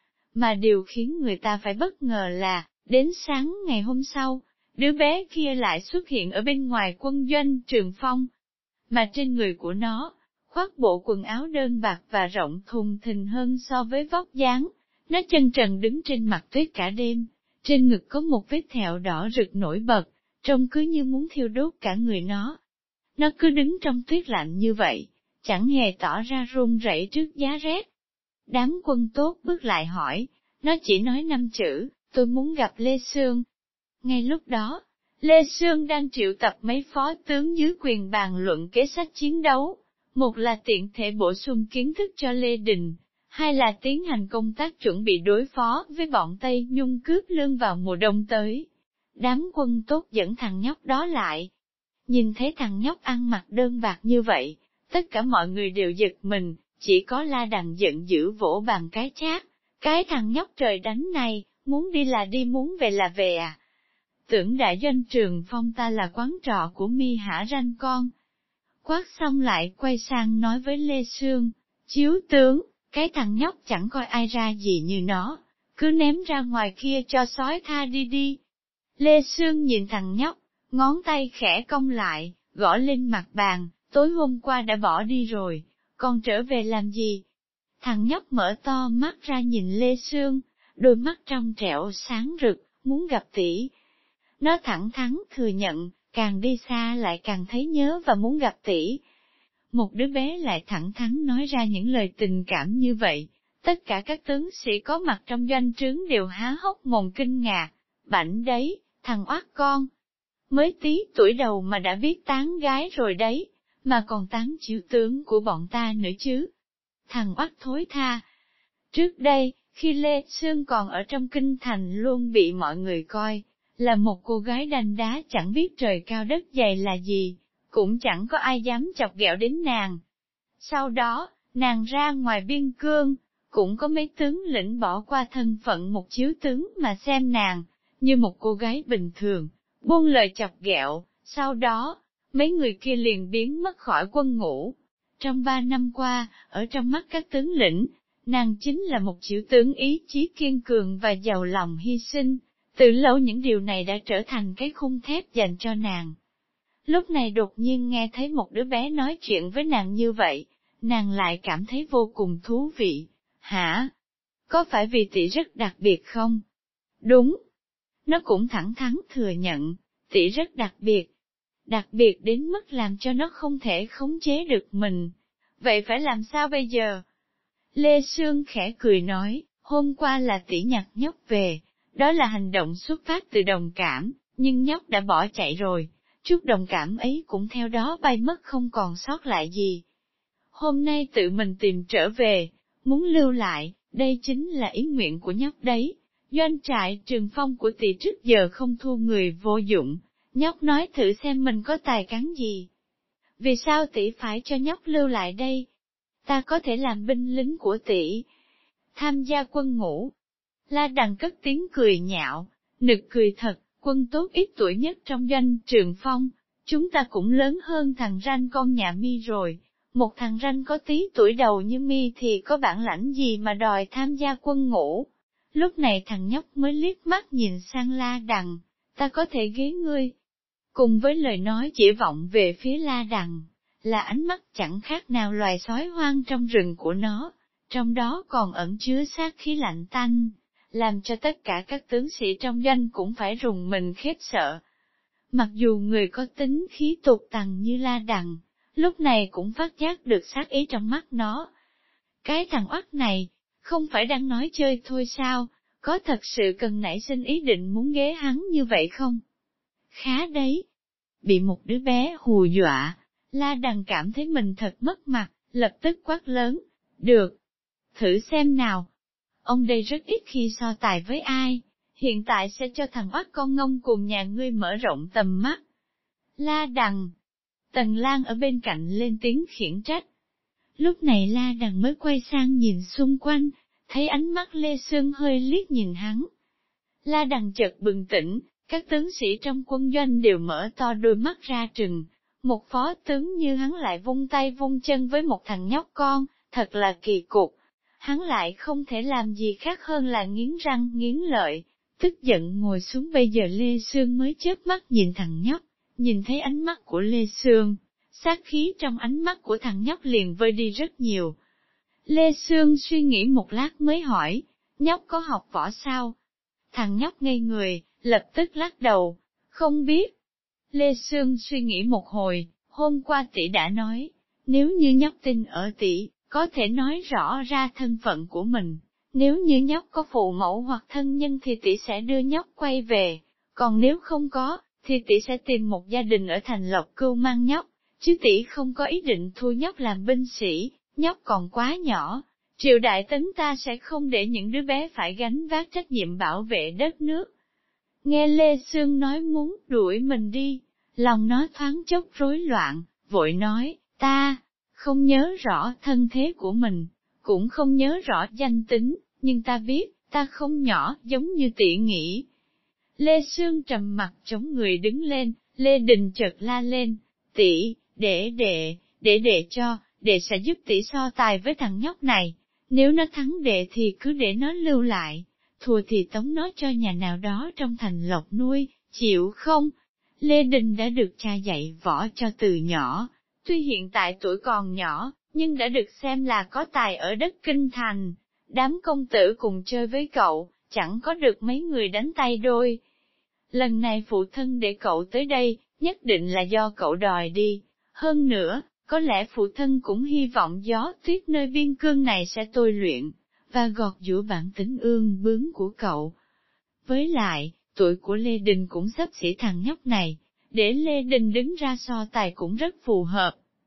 Speaker 1: Mà điều khiến người ta phải bất ngờ là, đến sáng ngày hôm sau, đứa bé kia lại xuất hiện ở bên ngoài quân doanh Trường Phong. Mà trên người của nó, khoác bộ quần áo đơn bạc và rộng thùng thình hơn so với vóc dáng, nó chân trần đứng trên mặt tuyết cả đêm, trên ngực có một vết thẹo đỏ rực nổi bật, trông cứ như muốn thiêu đốt cả người nó. Nó cứ đứng trong tuyết lạnh như vậy, chẳng hề tỏ ra run rẩy trước giá rét. Đám quân tốt bước lại hỏi, nó chỉ nói năm chữ, tôi muốn gặp Lê Sương. Ngay lúc đó, Lê Sương đang triệu tập mấy phó tướng dưới quyền bàn luận kế sách chiến đấu, một là tiện thể bổ sung kiến thức cho Lê Đình, hai là tiến hành công tác chuẩn bị đối phó với bọn Tây Nhung cướp lương vào mùa đông tới. Đám quân tốt dẫn thằng nhóc đó lại. Nhìn thấy thằng nhóc ăn mặc đơn bạc như vậy, tất cả mọi người đều giật mình, chỉ có La Đằng giận dữ vỗ bàn cái chát. Cái thằng nhóc trời đánh này, muốn đi là đi muốn về là về à? Tưởng đại doanh Trường Phong ta là quán trọ của mi hả ranh con. Quát xong lại quay sang nói với Lê Sương, chiếu tướng, cái thằng nhóc chẳng coi ai ra gì như nó, cứ ném ra ngoài kia cho sói tha đi đi. Lê Sương nhìn thằng nhóc, ngón tay khẽ cong lại, gõ lên mặt bàn, tối hôm qua đã bỏ đi rồi, còn trở về làm gì? Thằng nhóc mở to mắt ra nhìn Lê Sương, đôi mắt trong trẻo sáng rực, muốn gặp tỷ. Nó thẳng thắn thừa nhận, càng đi xa lại càng thấy nhớ và muốn gặp tỷ. Một đứa bé lại thẳng thắn nói ra những lời tình cảm như vậy, tất cả các tướng sĩ có mặt trong doanh trướng đều há hốc mồm kinh ngạc. Bảnh đấy, thằng oát con, mới tí tuổi đầu mà đã biết tán gái rồi đấy, mà còn tán chiếu tướng của bọn ta nữa chứ. Thằng oát thối tha. Trước đây, khi Lê Sương còn ở trong kinh thành luôn bị mọi người coi là một cô gái đanh đá chẳng biết trời cao đất dày là gì, cũng chẳng có ai dám chọc ghẹo đến nàng. Sau đó, nàng ra ngoài biên cương, cũng có mấy tướng lĩnh bỏ qua thân phận một chiếu tướng mà xem nàng như một cô gái bình thường, buông lời chọc ghẹo. Sau đó, mấy người kia liền biến mất khỏi quân ngũ. Trong ba năm qua, ở trong mắt các tướng lĩnh, nàng chính là một chiếu tướng ý chí kiên cường và giàu lòng hy sinh. Từ lâu những điều này đã trở thành cái khung thép dành cho nàng. Lúc này đột nhiên nghe thấy một đứa bé nói chuyện với nàng như vậy, nàng lại cảm thấy vô cùng thú vị. Hả? Có phải vì tỷ rất đặc biệt không? Đúng. Nó cũng thẳng thắn thừa nhận, tỷ rất đặc biệt. Đặc biệt đến mức làm cho nó không thể khống chế được mình. Vậy phải làm sao bây giờ? Lê Sương khẽ cười nói, hôm qua là tỷ nhặt nhóc về, đó là hành động xuất phát từ đồng cảm, nhưng nhóc đã bỏ chạy rồi, chút đồng cảm ấy cũng theo đó bay mất không còn sót lại gì. Hôm nay tự mình tìm trở về, muốn lưu lại, đây chính là ý nguyện của nhóc đấy. Doanh trại Trường Phong của tỷ trước giờ không thua người vô dụng, nhóc nói thử xem mình có tài cán gì. Vì sao tỷ phải cho nhóc lưu lại đây? Ta có thể làm binh lính của tỷ, tham gia quân ngũ. La Đằng cất tiếng cười nhạo, nực cười thật, quân tốt ít tuổi nhất trong doanh Trường Phong, chúng ta cũng lớn hơn thằng ranh con nhà mi rồi, một thằng ranh có tí tuổi đầu như mi thì có bản lãnh gì mà đòi tham gia quân ngũ. Lúc này thằng nhóc mới liếc mắt nhìn sang La Đằng, ta có thể ghế ngươi. Cùng với lời nói chỉ vọng về phía La Đằng, là ánh mắt chẳng khác nào loài sói hoang trong rừng của nó, trong đó còn ẩn chứa sát khí lạnh tanh, làm cho tất cả các tướng sĩ trong doanh cũng phải rùng mình khiếp sợ. Mặc dù người có tính khí tục tằn như La Đằng, lúc này cũng phát giác được sát ý trong mắt nó. Cái thằng oắt này, không phải đang nói chơi thôi sao, có thật sự cần nảy sinh ý định muốn ghế hắn như vậy không? Khá đấy. Bị một đứa bé hù dọa, La Đằng cảm thấy mình thật mất mặt, lập tức quát lớn. Được. Thử xem nào. Ông đây rất ít khi so tài với ai, hiện tại sẽ cho thằng oát con ngông cùng nhà ngươi mở rộng tầm mắt. La Đằng. Tần Lan ở bên cạnh lên tiếng khiển trách. Lúc này La Đằng mới quay sang nhìn xung quanh, thấy ánh mắt Lê Sương hơi liếc nhìn hắn. La Đằng chợt bừng tỉnh, các tướng sĩ trong quân doanh đều mở to đôi mắt ra trừng, một phó tướng như hắn lại vung tay vung chân với một thằng nhóc con, thật là kỳ cục. Hắn lại không thể làm gì khác hơn là nghiến răng nghiến lợi, tức giận ngồi xuống. Bây giờ Lê Sương mới chớp mắt nhìn thằng nhóc, nhìn thấy ánh mắt của Lê Sương, sát khí trong ánh mắt của thằng nhóc liền vơi đi rất nhiều. Lê Sương suy nghĩ một lát mới hỏi, nhóc có học võ sao? Thằng nhóc ngây người, lập tức lắc đầu, không biết. Lê Sương suy nghĩ một hồi, hôm qua tỷ đã nói, nếu như nhóc tin ở tỷ, có thể nói rõ ra thân phận của mình. Nếu như nhóc có phụ mẫu hoặc thân nhân thì tỷ sẽ đưa nhóc quay về, còn nếu không có, thì tỷ sẽ tìm một gia đình ở thành Lộc cưu mang nhóc, chứ tỷ không có ý định thu nhóc làm binh sĩ, nhóc còn quá nhỏ. Triều đại Tấn ta sẽ không để những đứa bé phải gánh vác trách nhiệm bảo vệ đất nước. Nghe Lê Sương nói muốn đuổi mình đi, lòng nó thoáng chốc rối loạn, vội nói, ta không nhớ rõ thân thế của mình, cũng không nhớ rõ danh tính, nhưng ta biết, ta không nhỏ giống như tỷ nghĩ. Lê Sương trầm mặt chống người đứng lên, Lê Đình chợt la lên, tỷ, để đệ, để đệ cho, đệ sẽ giúp tỷ so tài với thằng nhóc này, nếu nó thắng đệ thì cứ để nó lưu lại, thua thì tống nó cho nhà nào đó trong thành Lộc nuôi, chịu không? Lê Đình đã được cha dạy võ cho từ nhỏ, tuy hiện tại tuổi còn nhỏ, nhưng đã được xem là có tài ở đất kinh thành. Đám công tử cùng chơi với cậu, chẳng có được mấy người đánh tay đôi. Lần này phụ thân để cậu tới đây, nhất định là do cậu đòi đi. Hơn nữa, có lẽ phụ thân cũng hy vọng gió tuyết nơi biên cương này sẽ tôi luyện, và gọt giũa bản tính ương bướng của cậu. Với lại, tuổi của Lê Đình cũng xấp xỉ thằng nhóc này, để Lê Đình đứng ra so tài cũng rất phù hợp.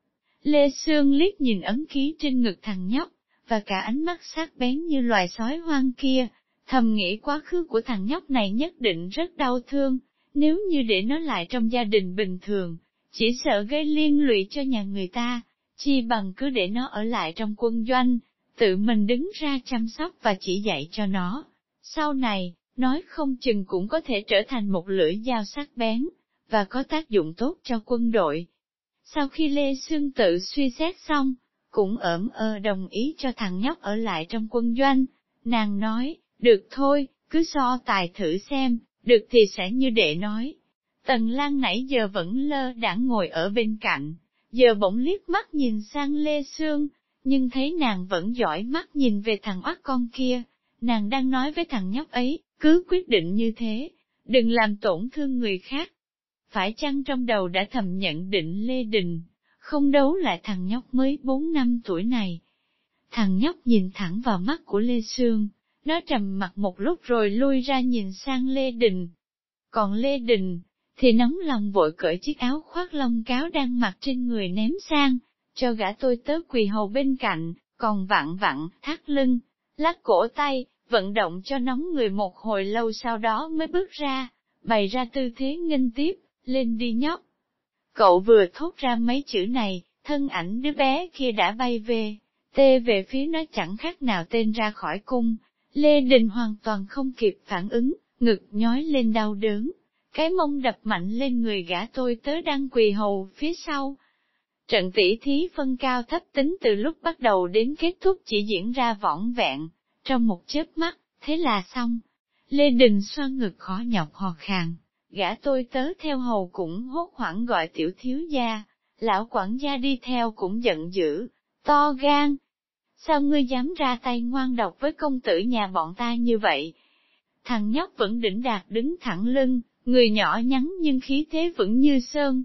Speaker 1: Lê Sương liếc nhìn ấn ký trên ngực thằng nhóc, và cả ánh mắt sắc bén như loài sói hoang kia, thầm nghĩ quá khứ của thằng nhóc này nhất định rất đau thương, nếu như để nó lại trong gia đình bình thường, chỉ sợ gây liên lụy cho nhà người ta, chi bằng cứ để nó ở lại trong quân doanh, tự mình đứng ra chăm sóc và chỉ dạy cho nó. Sau này, nói không chừng cũng có thể trở thành một lưỡi dao sắc bén, và có tác dụng tốt cho quân đội. Sau khi Lê Sương tự suy xét xong, cũng ỡm ơ đồng ý cho thằng nhóc ở lại trong quân doanh, nàng nói, được thôi, cứ so tài thử xem, được thì sẽ như đệ nói. Tần Lan nãy giờ vẫn lơ đãng ngồi ở bên cạnh, giờ bỗng liếc mắt nhìn sang Lê Sương, nhưng thấy nàng vẫn dõi mắt nhìn về thằng oát con kia, nàng đang nói với thằng nhóc ấy, cứ quyết định như thế, đừng làm tổn thương người khác. Phải chăng trong đầu đã thầm nhận định Lê Đình, không đấu lại thằng nhóc mới bốn năm tuổi này. Thằng nhóc nhìn thẳng vào mắt của Lê Sương, nó trầm mặt một lúc rồi lui ra nhìn sang Lê Đình. Còn Lê Đình, thì nóng lòng vội cởi chiếc áo khoác lông cáo đang mặc trên người ném sang, cho gã tôi tớ quỳ hầu bên cạnh, còn vặn vặn, thắt lưng, lắc cổ tay, vận động cho nóng người một hồi lâu sau đó mới bước ra, bày ra tư thế nghênh tiếp, lên đi nhóc. Cậu vừa thốt ra mấy chữ này, thân ảnh đứa bé kia đã bay về, tê về phía nó chẳng khác nào tên ra khỏi cung. Lê Đình hoàn toàn không kịp phản ứng, ngực nhói lên đau đớn, cái mông đập mạnh lên người gã tôi tớ đang quỳ hầu phía sau. Trận tỷ thí phân cao thấp tính từ lúc bắt đầu đến kết thúc chỉ diễn ra vỏn vẹn, trong một chớp mắt, thế là xong. Lê Đình xoa ngực khó nhọc hò khàn, gã tôi tớ theo hầu cũng hốt hoảng gọi tiểu thiếu gia, lão quản gia đi theo cũng giận dữ, to gan. Sao ngươi dám ra tay ngoan độc với công tử nhà bọn ta như vậy? Thằng nhóc vẫn đỉnh đạt đứng thẳng lưng, người nhỏ nhắn nhưng khí thế vững như sơn.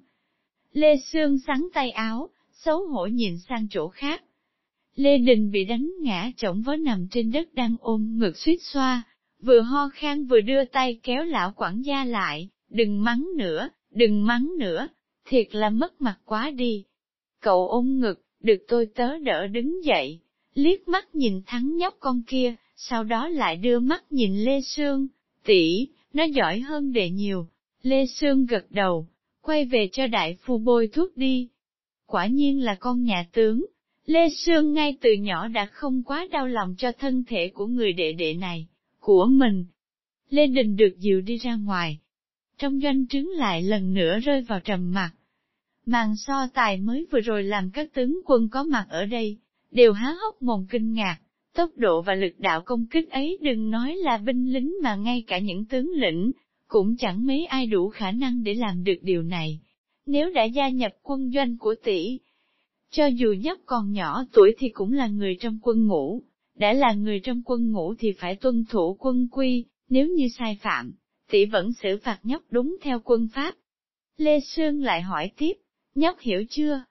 Speaker 1: Lê Sương xắn tay áo, xấu hổ nhìn sang chỗ khác. Lê Đình bị đánh ngã chổng vó nằm trên đất đang ôm ngực suýt xoa, vừa ho khan vừa đưa tay kéo lão quản gia lại, đừng mắng nữa, đừng mắng nữa, thiệt là mất mặt quá đi. Cậu ôm ngực, được tôi tớ đỡ đứng dậy, liếc mắt nhìn thằng nhóc con kia, sau đó lại đưa mắt nhìn Lê Sương, tỷ, nó giỏi hơn đệ nhiều. Lê Sương gật đầu, quay về cho đại phu bôi thuốc đi. Quả nhiên là con nhà tướng, Lê Sương ngay từ nhỏ đã không quá đau lòng cho thân thể của người đệ đệ này, của mình. Lê Đình được dìu đi ra ngoài. Trong doanh trướng lại lần nữa rơi vào trầm mặc. Màn so tài mới vừa rồi làm các tướng quân có mặt ở đây, đều há hốc mồm kinh ngạc, tốc độ và lực đạo công kích ấy đừng nói là binh lính mà ngay cả những tướng lĩnh, cũng chẳng mấy ai đủ khả năng để làm được điều này. Nếu đã gia nhập quân doanh của tỷ, cho dù nhóc còn nhỏ tuổi thì cũng là người trong quân ngũ, đã là người trong quân ngũ thì phải tuân thủ quân quy, nếu như sai phạm, tỷ vẫn xử phạt nhóc đúng theo quân pháp. Lê Sương lại hỏi tiếp, nhóc hiểu chưa?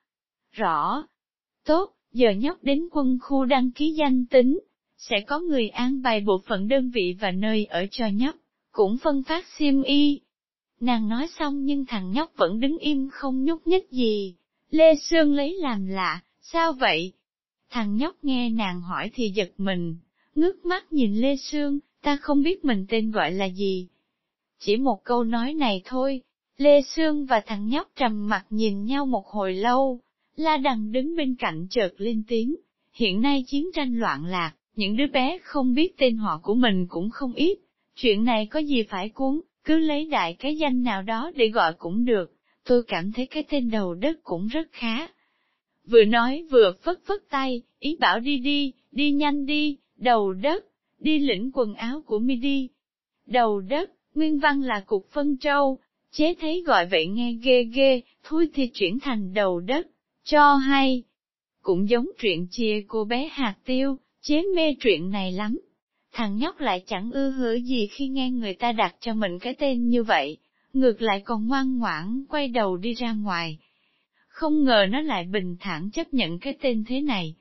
Speaker 1: Rõ. Tốt, giờ nhóc đến quân khu đăng ký danh tính, sẽ có người an bài bộ phận đơn vị và nơi ở cho nhóc, cũng phân phát xiêm y. Nàng nói xong nhưng thằng nhóc vẫn đứng im không nhúc nhích gì. Lê Sương lấy làm lạ, sao vậy? Thằng nhóc nghe nàng hỏi thì giật mình, ngước mắt nhìn Lê Sương, ta không biết mình tên gọi là gì. Chỉ một câu nói này thôi, Lê Sương và thằng nhóc trầm mặt nhìn nhau một hồi lâu. La Đằng đứng bên cạnh chợt lên tiếng, hiện nay chiến tranh loạn lạc, những đứa bé không biết tên họ của mình cũng không ít, chuyện này có gì phải cuốn, cứ lấy đại cái danh nào đó để gọi cũng được, tôi cảm thấy cái tên đầu đất cũng rất khá. Vừa nói vừa phất phất tay, ý bảo đi đi, đi nhanh đi, đầu đất, đi lĩnh quần áo của mi đi. Đầu đất, nguyên văn là cục phân trâu, chế thấy gọi vậy nghe ghê ghê, thôi thì chuyển thành đầu đất. Cho hay, cũng giống truyện chia cô bé hạt tiêu, chế mê truyện này lắm. Thằng nhóc lại chẳng ưa hở gì khi nghe người ta đặt cho mình cái tên như vậy, ngược lại còn ngoan ngoãn quay đầu đi ra ngoài. Không ngờ nó lại bình thản chấp nhận cái tên thế này.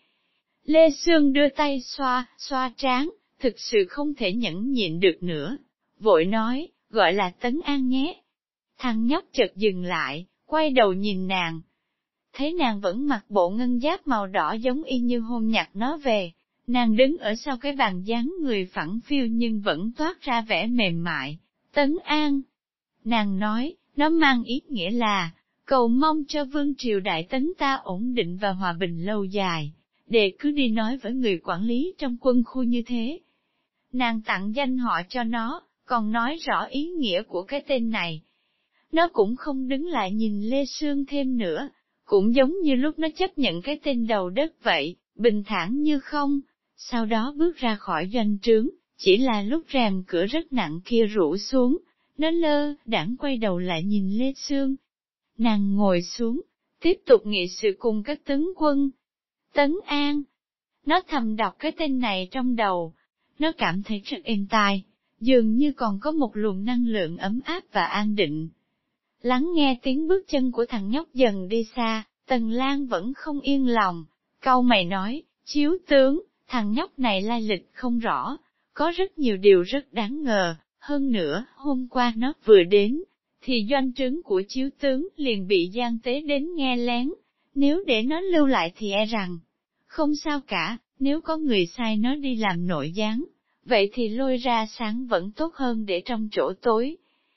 Speaker 1: Lê Sương đưa tay xoa, xoa trán, thực sự không thể nhẫn nhịn được nữa. Vội nói, gọi là Tấn An nhé. Thằng nhóc chợt dừng lại, quay đầu nhìn nàng. Thấy nàng vẫn mặc bộ ngân giáp màu đỏ giống y như hôm nhặt nó về, nàng đứng ở sau cái bàn dáng người phẳng phiu nhưng vẫn toát ra vẻ mềm mại. Tấn An. Nàng nói, nó mang ý nghĩa là, cầu mong cho vương triều đại tấn ta ổn định và hòa bình lâu dài, để cứ đi nói với người quản lý trong quân khu như thế. Nàng tặng danh họ cho nó, còn nói rõ ý nghĩa của cái tên này. Nó cũng không đứng lại nhìn Lê Sương thêm nữa. Cũng giống như lúc nó chấp nhận cái tên đầu đất vậy, bình thản như không, sau đó bước ra khỏi doanh trướng, chỉ là lúc rèm cửa rất nặng kia rủ xuống, nó lơ đãng quay đầu lại nhìn Lê Sương. Nàng ngồi xuống, tiếp tục nghị sự cùng các tướng quân. Tấn An. Nó thầm đọc cái tên này trong đầu, nó cảm thấy rất êm tai, dường như còn có một luồng năng lượng ấm áp và an định. Lắng nghe tiếng bước chân của thằng nhóc dần đi xa, Tần Lan vẫn không yên lòng, cau mày nói, chiếu tướng, thằng nhóc này lai lịch không rõ, có rất nhiều điều rất đáng ngờ, hơn nữa, hôm qua nó vừa đến, thì doanh trướng của chiếu tướng liền bị gian tế đến nghe lén, nếu để nó lưu lại thì e rằng, không sao cả, nếu có người sai nó đi làm nội gián, vậy thì lôi ra sáng vẫn tốt hơn để trong chỗ tối.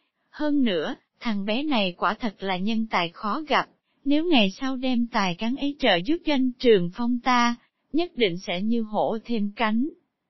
Speaker 1: Hơn nữa, thằng bé này quả thật là nhân tài khó gặp, nếu ngày sau đem tài cán ấy trợ giúp doanh trường phong ta, nhất định sẽ như hổ thêm cánh.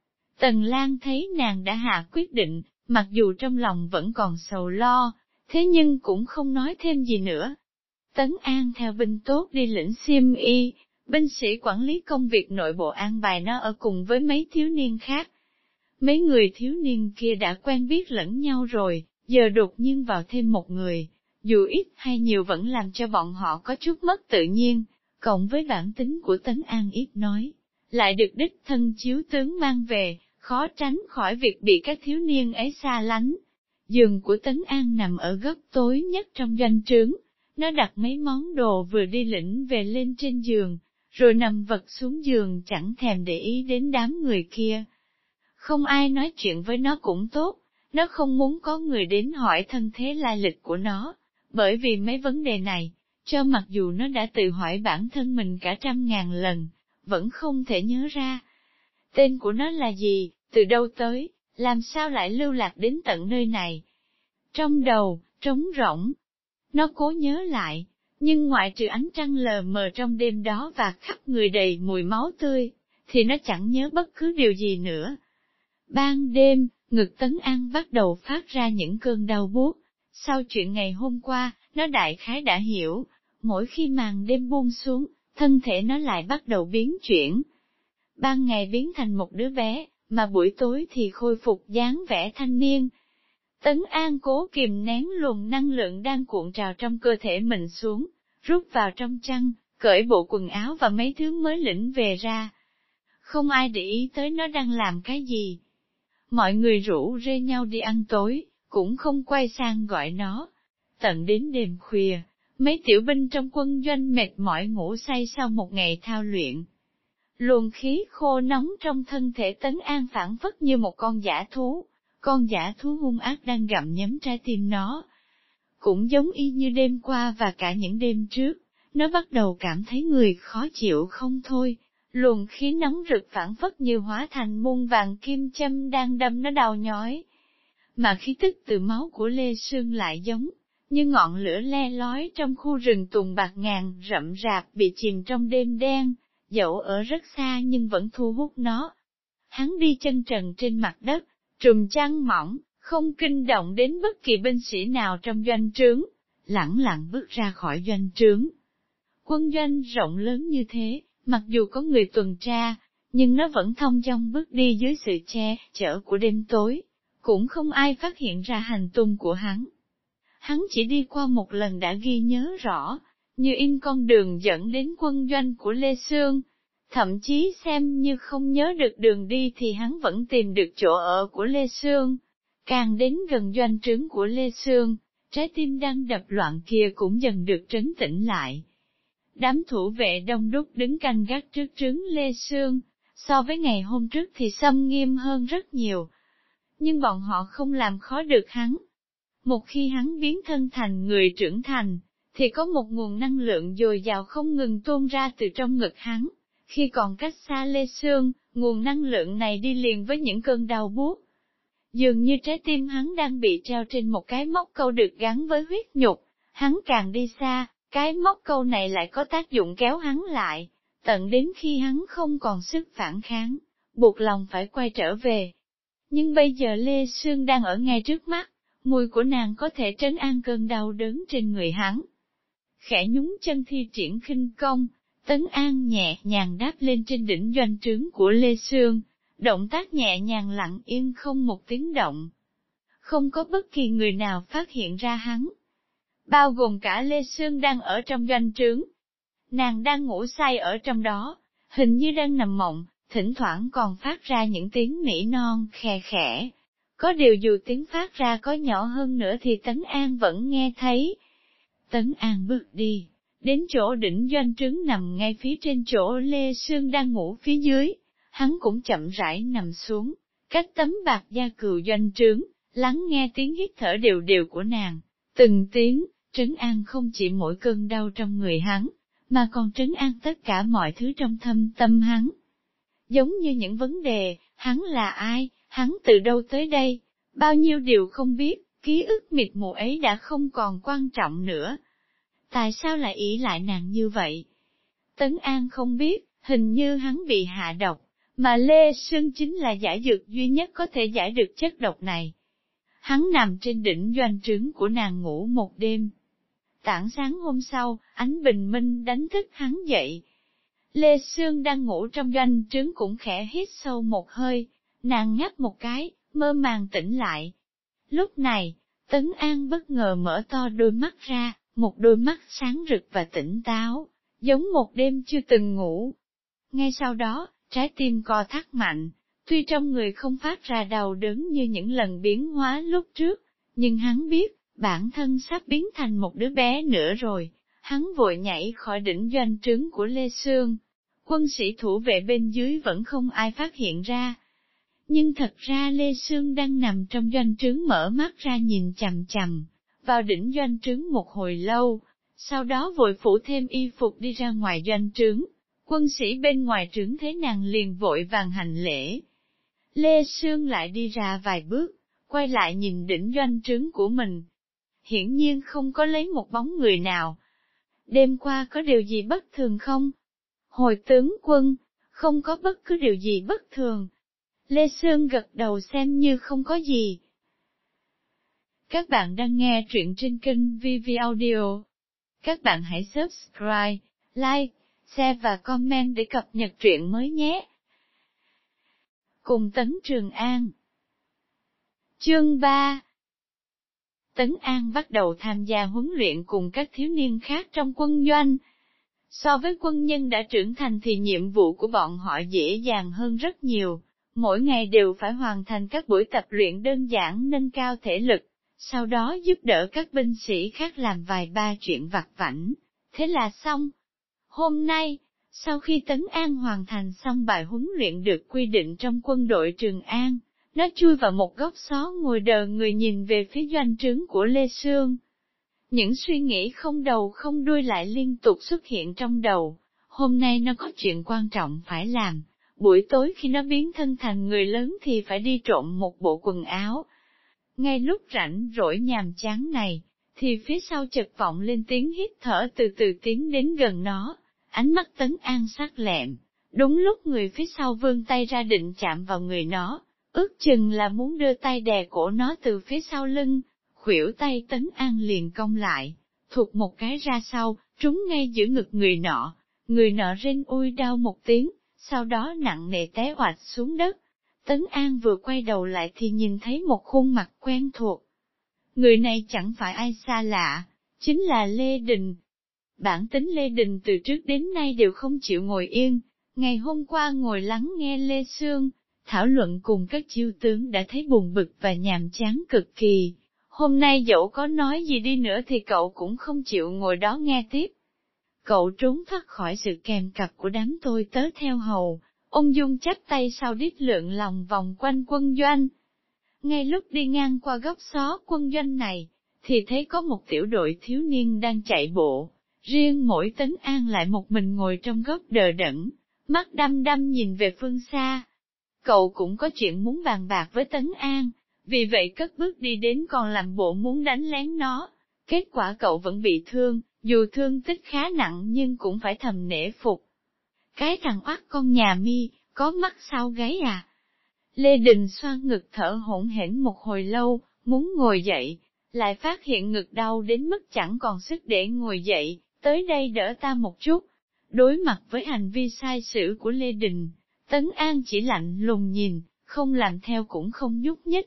Speaker 1: Tần Lan thấy nàng đã hạ quyết định, mặc dù trong lòng vẫn còn sầu lo, thế nhưng cũng không nói thêm gì nữa. Tấn An theo binh tốt đi lĩnh xiêm y, binh sĩ quản lý công việc nội bộ an bài nó ở cùng với mấy thiếu niên khác. Mấy người thiếu niên kia đã quen biết lẫn nhau rồi, giờ đột nhiên vào thêm một người, dù ít hay nhiều vẫn làm cho bọn họ có chút mất tự nhiên, cộng với bản tính của Tấn An ít nói, lại được đích thân chiếu tướng mang về, khó tránh khỏi việc bị các thiếu niên ấy xa lánh. Giường của Tấn An nằm ở góc tối nhất trong doanh trướng, nó đặt mấy món đồ vừa đi lĩnh về lên trên giường, rồi nằm vật xuống giường chẳng thèm để ý đến đám người kia. Không ai nói chuyện với nó cũng tốt, Nó không muốn có người đến hỏi thân thế lai lịch của nó, bởi vì mấy vấn đề này, cho mặc dù nó đã tự hỏi bản thân mình cả trăm ngàn lần, vẫn không thể nhớ ra. Tên của nó là gì, từ đâu tới, làm sao lại lưu lạc đến tận nơi này? Trong đầu, trống rỗng. Nó cố nhớ lại, nhưng ngoại trừ ánh trăng lờ mờ trong đêm đó và khắp người đầy mùi máu tươi, thì nó chẳng nhớ bất cứ điều gì nữa. Ban đêm, ngực Tấn An bắt đầu phát ra những cơn đau buốt. Sau chuyện ngày hôm qua, nó đại khái đã hiểu, mỗi khi màn đêm buông xuống, thân thể nó lại bắt đầu biến chuyển. Ban ngày biến thành một đứa bé, mà buổi tối thì khôi phục dáng vẻ thanh niên. Tấn An cố kìm nén luồng năng lượng đang cuộn trào trong cơ thể mình xuống, rút vào trong chăn, cởi bộ quần áo và mấy thứ mới lĩnh về ra. Không ai để ý tới nó đang làm cái gì. Mọi người rủ rê nhau đi ăn tối, cũng không quay sang gọi nó. Tận đến đêm khuya, mấy tiểu binh trong quân doanh mệt mỏi ngủ say sau một ngày thao luyện. Luồng khí khô nóng trong thân thể Tấn An phảng phất như một con dã thú, con dã thú hung ác đang gặm nhấm trái tim nó. Cũng giống y như đêm qua và cả những đêm trước, nó bắt đầu cảm thấy người khó chịu không thôi. Luồng khí nóng rực phảng phất như hóa thành muôn vàng kim châm đang đâm nó đau nhói. Mà khí tức từ máu của Lê Sương lại giống như ngọn lửa le lói trong khu rừng tùng bạc ngàn rậm rạp bị chìm trong đêm đen, dẫu ở rất xa nhưng vẫn thu hút nó. Hắn đi chân trần trên mặt đất, trùm chăn mỏng, không kinh động đến bất kỳ binh sĩ nào trong doanh trướng, lẳng lặng bước ra khỏi doanh trướng. Quân doanh rộng lớn như thế, mặc dù có người tuần tra, nhưng nó vẫn thong dong bước đi dưới sự che chở của đêm tối, cũng không ai phát hiện ra hành tung của hắn. Hắn chỉ đi qua một lần đã ghi nhớ rõ, như in con đường dẫn đến quân doanh của Lê Sương. Thậm chí xem như không nhớ được đường đi thì hắn vẫn tìm được chỗ ở của Lê Sương. Càng đến gần doanh trướng của Lê Sương, trái tim đang đập loạn kia cũng dần được trấn tĩnh lại. Đám thủ vệ đông đúc đứng canh gác trước trướng Lê Sương, so với ngày hôm trước thì xâm nghiêm hơn rất nhiều. Nhưng bọn họ không làm khó được hắn. Một khi hắn biến thân thành người trưởng thành, thì có một nguồn năng lượng dồi dào không ngừng tuôn ra từ trong ngực hắn. Khi còn cách xa Lê Sương, nguồn năng lượng này đi liền với những cơn đau buốt. Dường như trái tim hắn đang bị treo trên một cái móc câu được gắn với huyết nhục, hắn càng đi xa, cái móc câu này lại có tác dụng kéo hắn lại, tận đến khi hắn không còn sức phản kháng, buộc lòng phải quay trở về. Nhưng bây giờ Lê Sương đang ở ngay trước mắt, mùi của nàng có thể trấn an cơn đau đớn trên người hắn. Khẽ nhúng chân thi triển khinh công, Tấn An nhẹ nhàng đáp lên trên đỉnh doanh trướng của Lê Sương, động tác nhẹ nhàng lặng yên không một tiếng động. Không có bất kỳ người nào phát hiện ra hắn, bao gồm cả Lê Sương đang ở trong doanh trướng. Nàng đang ngủ say ở trong đó, hình như đang nằm mộng, thỉnh thoảng còn phát ra những tiếng nỉ non khè khẽ. Có điều dù tiếng phát ra có nhỏ hơn nữa thì Tấn An vẫn nghe thấy. Tấn An bước đi, đến chỗ đỉnh doanh trướng nằm ngay phía trên chỗ Lê Sương đang ngủ phía dưới, hắn cũng chậm rãi nằm xuống, cách tấm bạc da cừu doanh trướng, lắng nghe tiếng hít thở đều đều của nàng. Từng tiếng, trấn an không chỉ mỗi cơn đau trong người hắn, mà còn trấn an tất cả mọi thứ trong thâm tâm hắn. Giống như những vấn đề, hắn là ai, hắn từ đâu tới đây, bao nhiêu điều không biết, ký ức mịt mù ấy đã không còn quan trọng nữa. Tại sao lại ỷ lại nàng như vậy? Tấn An không biết, hình như hắn bị hạ độc, mà Lê Sương chính là giải dược duy nhất có thể giải được chất độc này. Hắn nằm trên đỉnh doanh trướng của nàng ngủ một đêm. Tảng sáng hôm sau, ánh bình minh đánh thức hắn dậy. Lê Sương đang ngủ trong doanh trướng cũng khẽ hít sâu một hơi, nàng ngáp một cái, mơ màng tỉnh lại. Lúc này, Tấn An bất ngờ mở to đôi mắt ra, một đôi mắt sáng rực và tỉnh táo, giống một đêm chưa từng ngủ. Ngay sau đó, trái tim co thắt mạnh, tuy trong người không phát ra đau đớn như những lần biến hóa lúc trước, nhưng hắn biết, bản thân sắp biến thành một đứa bé nữa rồi. Hắn vội nhảy khỏi đỉnh doanh trướng của Lê Sương. Quân sĩ thủ vệ bên dưới vẫn không ai phát hiện ra. Nhưng thật ra Lê Sương đang nằm trong doanh trướng mở mắt ra nhìn chằm chằm vào đỉnh doanh trướng một hồi lâu, sau đó vội phủ thêm y phục đi ra ngoài doanh trướng. Quân sĩ bên ngoài trướng thấy nàng liền vội vàng hành lễ. Lê Sương lại đi ra vài bước, quay lại nhìn đỉnh doanh trướng của mình. Hiển nhiên không có lấy một bóng người nào. Đêm qua có điều gì bất thường không? Hồi tướng quân, không có bất cứ điều gì bất thường. Lê Sương gật đầu xem như không có gì. Các bạn đang nghe truyện trên kênh vê vê Audio. Các bạn hãy subscribe, like, share và comment để cập nhật truyện mới nhé. Cùng Tấn Trường An. Chương ba. Tấn An bắt đầu tham gia huấn luyện cùng các thiếu niên khác trong quân doanh. So với quân nhân đã trưởng thành thì nhiệm vụ của bọn họ dễ dàng hơn rất nhiều, mỗi ngày đều phải hoàn thành các buổi tập luyện đơn giản nâng cao thể lực, sau đó giúp đỡ các binh sĩ khác làm vài ba chuyện vặt vãnh. Thế là xong. Hôm nay, sau khi Tấn An hoàn thành xong bài huấn luyện được quy định trong quân đội Trường An, nó chui vào một góc xó ngồi đờ người nhìn về phía doanh trướng của Lê Sương. Những suy nghĩ không đầu không đuôi lại liên tục xuất hiện trong đầu. Hôm nay nó có chuyện quan trọng phải làm. Buổi tối khi nó biến thân thành người lớn thì phải đi trộm một bộ quần áo. Ngay lúc rảnh rỗi nhàm chán này, thì phía sau chợt vọng lên tiếng hít thở từ từ tiến đến gần nó. Ánh mắt Tấn An sắc lẹm. Đúng lúc người phía sau vươn tay ra định chạm vào người nó, ước chừng là muốn đưa tay đè cổ nó từ phía sau lưng. Khuỷu tay Tấn An liền cong lại, thụt một cái ra sau, trúng ngay giữa ngực người nọ. Người nọ rên ui đau một tiếng, sau đó nặng nề té oạch xuống đất. Tấn An vừa quay đầu lại thì nhìn thấy một khuôn mặt quen thuộc. Người này chẳng phải ai xa lạ, chính là Lê Đình. Bản tính Lê Đình từ trước đến nay đều không chịu ngồi yên, ngày hôm qua ngồi lắng nghe Lê Sương thảo luận cùng các chiêu tướng đã thấy buồn bực và nhàm chán cực kỳ. Hôm nay dẫu có nói gì đi nữa thì cậu cũng không chịu ngồi đó nghe tiếp. Cậu trốn thoát khỏi sự kèm cặp của đám tôi tớ theo hầu, ung dung chắp tay sau đít lượn lòng vòng quanh quân doanh. Ngay lúc đi ngang qua góc xó quân doanh này, thì thấy có một tiểu đội thiếu niên đang chạy bộ, riêng mỗi Tấn An lại một mình ngồi trong góc đờ đẫn, mắt đăm đăm nhìn về phương xa. Cậu cũng có chuyện muốn bàn bạc với Tấn An, vì vậy cất bước đi đến còn làm bộ muốn đánh lén nó. Kết quả cậu vẫn bị thương, dù thương tích khá nặng nhưng cũng phải thầm nể phục. Cái thằng oát con nhà Mi, có mắt sau gáy à? Lê Đình xoa ngực thở hổn hển một hồi lâu, muốn ngồi dậy, lại phát hiện ngực đau đến mức chẳng còn sức để ngồi dậy, tới đây đỡ ta một chút. Đối mặt với hành vi sai sử của Lê Đình, Tấn An chỉ lạnh lùng nhìn, không làm theo cũng không nhúc nhích.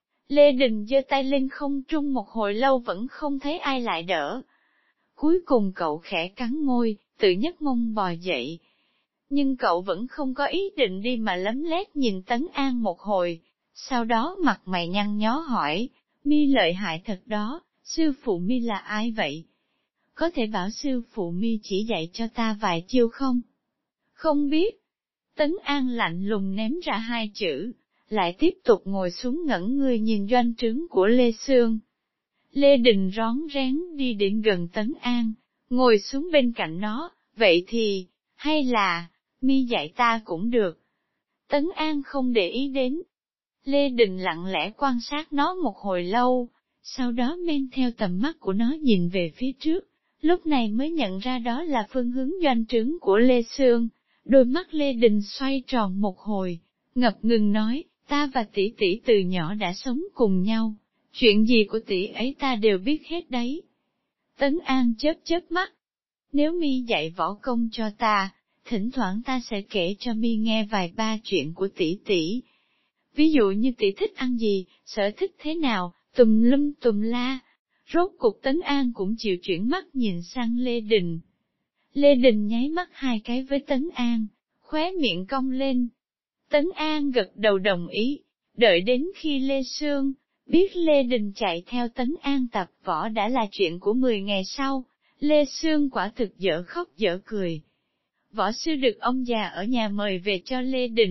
Speaker 1: Lê Đình giơ tay lên không trung một hồi lâu vẫn không thấy ai lại đỡ. Cuối cùng cậu khẽ cắn môi, tự nhấc mông bò dậy. Nhưng cậu vẫn không có ý định đi mà lấm lét nhìn Tấn An một hồi, sau đó mặt mày nhăn nhó hỏi, Mi lợi hại thật đó, sư phụ Mi là ai vậy? Có thể bảo sư phụ Mi chỉ dạy cho ta vài chiêu không? Không biết. Tấn An lạnh lùng ném ra hai chữ, lại tiếp tục ngồi xuống ngẩn người nhìn doanh trướng của Lê Sương. Lê Đình rón rén đi đến gần Tấn An, ngồi xuống bên cạnh nó, vậy thì, hay là, Mi dạy ta cũng được. Tấn An không để ý đến. Lê Đình lặng lẽ quan sát nó một hồi lâu, sau đó men theo tầm mắt của nó nhìn về phía trước, lúc này mới nhận ra đó là phương hướng doanh trướng của Lê Sương. Đôi mắt Lê Đình xoay tròn một hồi, ngập ngừng nói, ta và tỷ tỷ từ nhỏ đã sống cùng nhau, chuyện gì của tỷ ấy ta đều biết hết đấy. Tấn An chớp chớp mắt, nếu Mi dạy võ công cho ta, thỉnh thoảng ta sẽ kể cho Mi nghe vài ba chuyện của tỷ tỷ. Ví dụ như tỷ thích ăn gì, sở thích thế nào, tùm lum tùm la. Rốt cuộc Tấn An cũng chịu chuyển mắt nhìn sang Lê Đình. Lê Đình nháy mắt hai cái với Tấn An, khóe miệng cong lên. Tấn An gật đầu đồng ý, đợi đến khi Lê Sương biết Lê Đình chạy theo Tấn An tập võ đã là chuyện của mười ngày sau. Lê Sương quả thực dở khóc dở cười. Võ sư được ông già ở nhà mời về cho Lê Đình,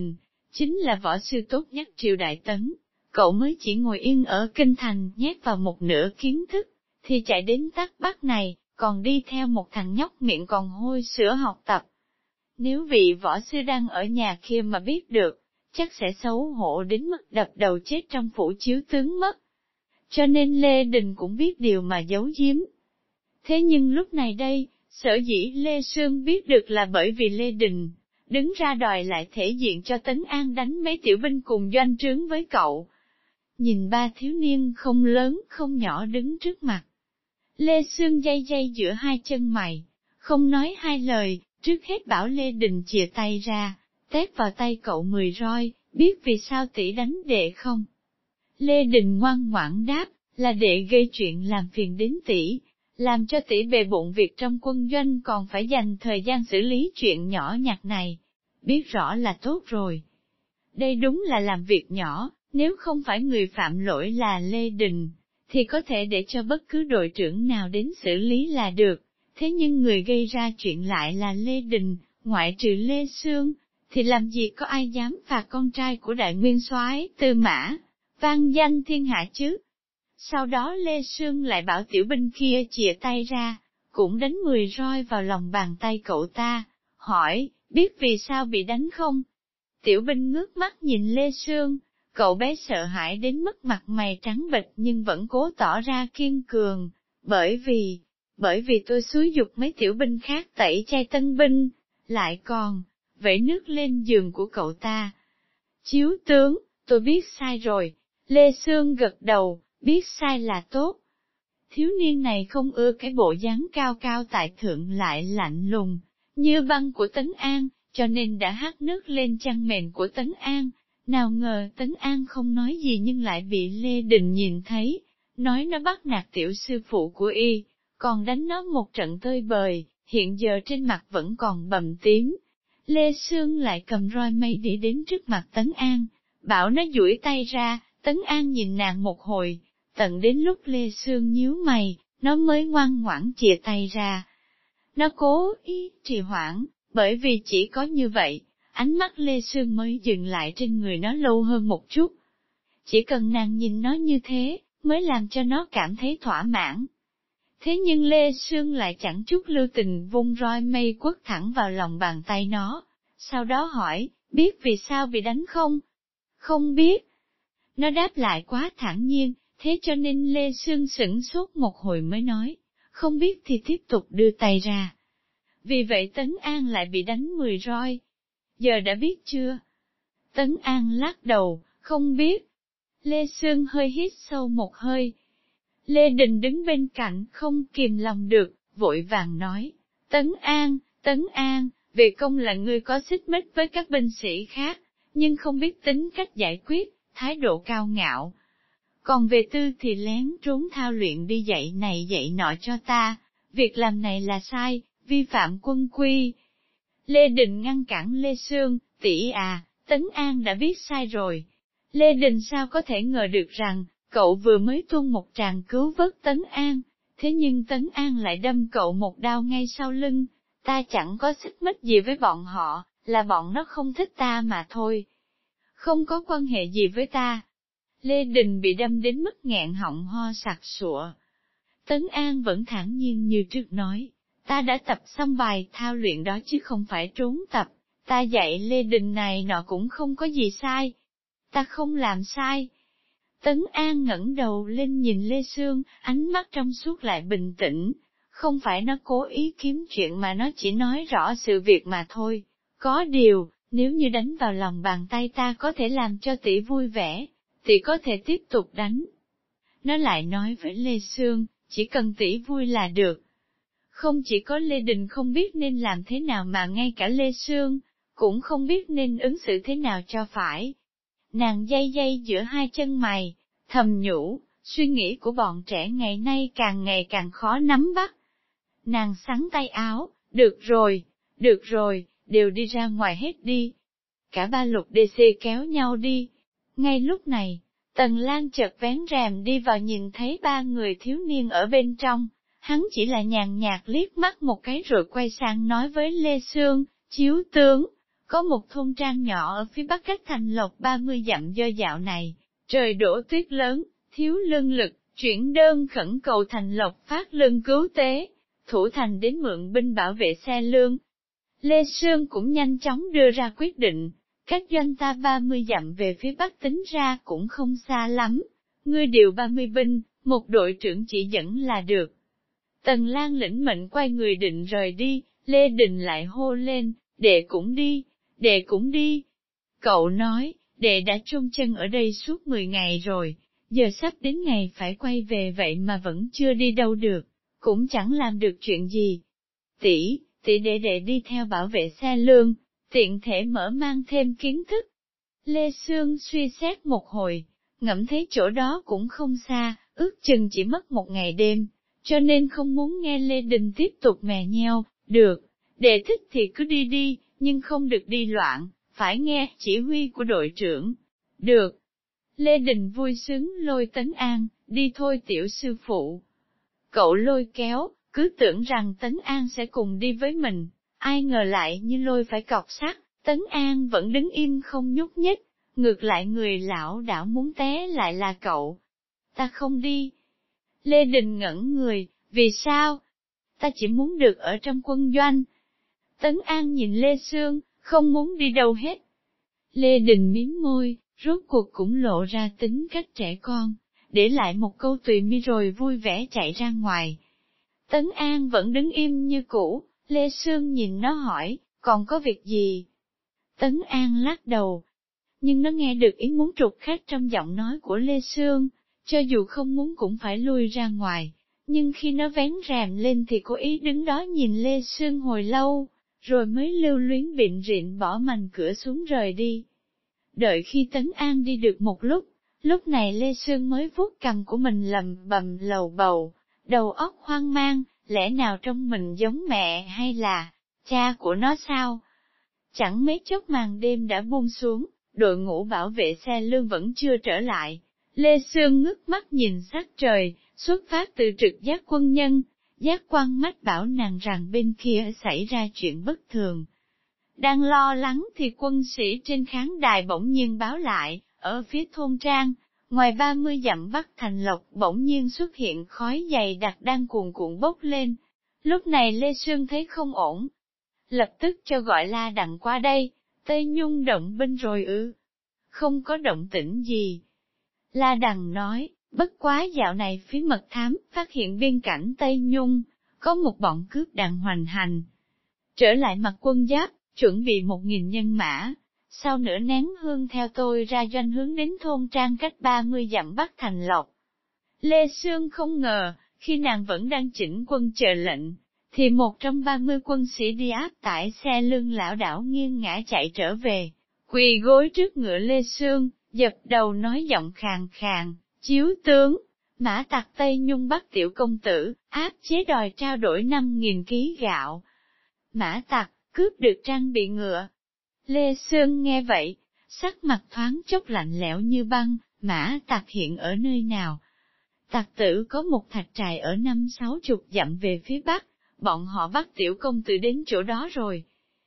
Speaker 1: chính là võ sư tốt nhất triều Đại Tấn. Cậu mới chỉ ngồi yên ở kinh thành nhét vào một nửa kiến thức, thì chạy đến Tắc Bắc này, còn đi theo một thằng nhóc miệng còn hôi sữa học tập. Nếu vị võ sư đang ở nhà kia mà biết được, chắc sẽ xấu hổ đến mức đập đầu chết trong phủ chiếu tướng mất. Cho nên Lê Đình cũng biết điều mà giấu giếm. Thế nhưng lúc này đây, sở dĩ Lê Sương biết được là bởi vì Lê Đình đứng ra đòi lại thể diện cho Tấn An đánh mấy tiểu binh cùng doanh trướng với cậu. Nhìn ba thiếu niên không lớn không nhỏ đứng trước mặt. Lê Sương dây dây giữa hai chân mày, không nói hai lời, trước hết bảo Lê Đình chìa tay ra, tét vào tay cậu mười roi, biết vì sao tỷ đánh đệ không? Lê Đình ngoan ngoãn đáp, là đệ gây chuyện làm phiền đến tỷ, làm cho tỷ bề bộn việc trong quân doanh còn phải dành thời gian xử lý chuyện nhỏ nhặt này. Biết rõ là tốt rồi. Đây đúng là làm việc nhỏ, nếu không phải người phạm lỗi là Lê Đình, thì có thể để cho bất cứ đội trưởng nào đến xử lý là được. Thế nhưng người gây ra chuyện lại là Lê Đình, ngoại trừ Lê Sương, thì làm gì có ai dám phạt con trai của đại nguyên soái Tư Mã, vang danh thiên hạ chứ? Sau đó Lê Sương lại bảo tiểu binh kia chìa tay ra, cũng đánh mười roi vào lòng bàn tay cậu ta, hỏi, biết vì sao bị đánh không? Tiểu binh ngước mắt nhìn Lê Sương, cậu bé sợ hãi đến mức mặt mày trắng bệch nhưng vẫn cố tỏ ra kiên cường, bởi vì, bởi vì tôi xúi giục mấy tiểu binh khác tẩy chay tân binh, lại còn, vẩy nước lên giường của cậu ta. Chiếu tướng, tôi biết sai rồi, Lê Sương gật đầu, biết sai là tốt. Thiếu niên này không ưa cái bộ dáng cao cao tại thượng lại lạnh lùng, như băng của Tấn An, cho nên đã hắt nước lên chăn mền của Tấn An. Nào ngờ Tấn An không nói gì nhưng lại bị Lê Đình nhìn thấy, nói nó bắt nạt tiểu sư phụ của y, còn đánh nó một trận tơi bời, hiện giờ trên mặt vẫn còn bầm tím. Lê Sương lại cầm roi mây đi đến trước mặt Tấn An, bảo nó duỗi tay ra, Tấn An nhìn nàng một hồi, tận đến lúc Lê Sương nhíu mày, nó mới ngoan ngoãn chìa tay ra. Nó cố ý trì hoãn, bởi vì chỉ có như vậy, ánh mắt Lê Sương mới dừng lại trên người nó lâu hơn một chút. Chỉ cần nàng nhìn nó như thế, mới làm cho nó cảm thấy thỏa mãn. Thế nhưng Lê Sương lại chẳng chút lưu tình vung roi mây quất thẳng vào lòng bàn tay nó, sau đó hỏi, biết vì sao bị đánh không? Không biết. Nó đáp lại quá thản nhiên, thế cho nên Lê Sương sửng sốt một hồi mới nói, không biết thì tiếp tục đưa tay ra. Vì vậy Tấn An lại bị đánh mười roi. Giờ đã biết chưa? Tấn An lắc đầu, không biết. Lê Sương hơi hít sâu một hơi. Lê Đình đứng bên cạnh không kìm lòng được, vội vàng nói, Tấn An, Tấn An, về công là ngươi có xích mích với các binh sĩ khác, nhưng không biết tính cách giải quyết, thái độ cao ngạo. Còn về tư thì lén trốn thao luyện đi dạy này dạy nọ cho ta, việc làm này là sai, vi phạm quân quy. Lê Đình ngăn cản Lê Sương, tỷ à, Tấn An đã biết sai rồi. Lê Đình sao có thể ngờ được rằng, cậu vừa mới tuôn một tràng cứu vớt Tấn An, thế nhưng Tấn An lại đâm cậu một đao ngay sau lưng, ta chẳng có xích mích gì với bọn họ, là bọn nó không thích ta mà thôi. Không có quan hệ gì với ta. Lê Đình bị đâm đến mức nghẹn họng ho sặc sụa. Tấn An vẫn thản nhiên như trước nói, ta đã tập xong bài thao luyện đó chứ không phải trốn tập, ta dạy Lê Đình này nọ cũng không có gì sai. Ta không làm sai. Tấn An ngẩng đầu lên nhìn Lê Sương, ánh mắt trong suốt lại bình tĩnh, không phải nó cố ý kiếm chuyện mà nó chỉ nói rõ sự việc mà thôi. Có điều, nếu như đánh vào lòng bàn tay ta có thể làm cho tỷ vui vẻ, tỷ có thể tiếp tục đánh. Nó lại nói với Lê Sương, chỉ cần tỷ vui là được. Không chỉ có Lê Đình không biết nên làm thế nào mà ngay cả Lê Sương, cũng không biết nên ứng xử thế nào cho phải. Nàng dây dây giữa hai chân mày, thầm nhủ, suy nghĩ của bọn trẻ ngày nay càng ngày càng khó nắm bắt. Nàng xắn tay áo, được rồi, được rồi, đều đi ra ngoài hết đi. Cả ba Lục đê xê kéo nhau đi. Ngay lúc này, Tần Lan chợt vén rèm đi vào nhìn thấy ba người thiếu niên ở bên trong, hắn chỉ là nhàn nhạt liếc mắt một cái rồi quay sang nói với Lê Sương, chiếu tướng, Có một thôn trang nhỏ ở phía bắc cách Thành Lộc ba mươi dặm, do dạo này, trời đổ tuyết lớn, thiếu lương lực, chuyển đơn khẩn cầu Thành Lộc phát lương cứu tế, thủ thành đến mượn binh bảo vệ xe lương. Lê Sương cũng nhanh chóng đưa ra quyết định, cách doanh ta ba mươi dặm về phía bắc tính ra cũng không xa lắm, ngươi điều ba mươi binh, một đội trưởng chỉ dẫn là được. Tần Lan lĩnh mệnh quay người định rời đi, Lê Đình lại hô lên, đệ cũng đi, đệ cũng đi. Cậu nói, đệ đã chôn chân ở đây suốt mười ngày rồi, giờ sắp đến ngày phải quay về vậy mà vẫn chưa đi đâu được, cũng chẳng làm được chuyện gì. Tỷ, tỷ để đệ đi theo bảo vệ xe lương, tiện thể mở mang thêm kiến thức. Lê Sương suy xét một hồi, ngẫm thấy chỗ đó cũng không xa, ước chừng chỉ mất một ngày đêm, cho nên không muốn nghe Lê Đình tiếp tục mè nheo. Được, đệ thích thì cứ đi đi, nhưng không được đi loạn, phải nghe chỉ huy của đội trưởng. Được. Lê Đình vui sướng lôi Tấn An, đi thôi tiểu sư phụ. Cậu lôi kéo, cứ tưởng rằng Tấn An sẽ cùng đi với mình, ai ngờ lại như lôi phải cọc sắt, Tấn An vẫn đứng im không nhúc nhích, ngược lại người lão đảo muốn té lại là cậu. Ta không đi. Lê Đình ngẩn người, vì sao? Ta chỉ muốn được ở trong quân doanh. Tấn An nhìn Lê Sương, không muốn đi đâu hết. Lê Đình mím môi, rốt cuộc cũng lộ ra tính cách trẻ con, để lại một câu tùy mi rồi vui vẻ chạy ra ngoài. Tấn An vẫn đứng im như cũ, Lê Sương nhìn nó hỏi, còn có việc gì? Tấn An lắc đầu, nhưng nó nghe được ý muốn trục khách trong giọng nói của Lê Sương, cho dù không muốn cũng phải lui ra ngoài, nhưng khi nó vén rèm lên thì cố ý đứng đó nhìn Lê Sương hồi lâu, rồi mới lưu luyến bịn rịn bỏ mành cửa xuống rời đi. Đợi khi Tấn An đi được một lúc, lúc này Lê Sương mới vuốt cằm của mình lầm bầm lầu bầu, đầu óc hoang mang, lẽ nào trong mình giống mẹ hay là cha của nó sao? Chẳng mấy chốc màn đêm đã buông xuống, đội ngũ bảo vệ xe lương vẫn chưa trở lại. Lê Sương ngước mắt nhìn sắc trời, xuất phát từ trực giác quân nhân, giác quan mách bảo nàng rằng bên kia xảy ra chuyện bất thường. Đang lo lắng thì quân sĩ trên khán đài bỗng nhiên báo lại, ở phía thôn trang, ngoài ba mươi dặm bắc Thành Lộc bỗng nhiên xuất hiện khói dày đặc đang cuồn cuộn bốc lên. Lúc này Lê Sương thấy không ổn, lập tức cho gọi La Đằng qua đây. Tây Nhung động binh rồi ư? Không có động tĩnh gì. La Đằng nói, bất quá dạo này phía mật thám phát hiện biên cảnh Tây Nhung, có một bọn cướp đang hoành hành. Trở lại mặc quân giáp, chuẩn bị một nghìn nhân mã, sau nửa nén hương theo tôi ra doanh hướng đến thôn trang cách ba mươi dặm bắc Thành Lộc. Lê Sương không ngờ, khi nàng vẫn đang chỉnh quân chờ lệnh, thì một trong ba mươi quân sĩ đi áp tải xe lưng lão đảo nghiêng ngã chạy trở về, quỳ gối trước ngựa Lê Sương, dập đầu nói giọng khàn khàn, chiếu tướng, Mã Tặc Tây Nhung bắt tiểu công tử, áp chế đòi trao đổi năm nghìn ký gạo. Mã Tặc, cướp được trang bị ngựa. Lê Sương nghe vậy, sắc mặt thoáng chốc lạnh lẽo như băng, Mã Tặc hiện ở nơi nào? Tặc tử có một thạch trại ở năm sáu chục dặm về phía bắc, bọn họ bắt tiểu công tử đến chỗ đó rồi.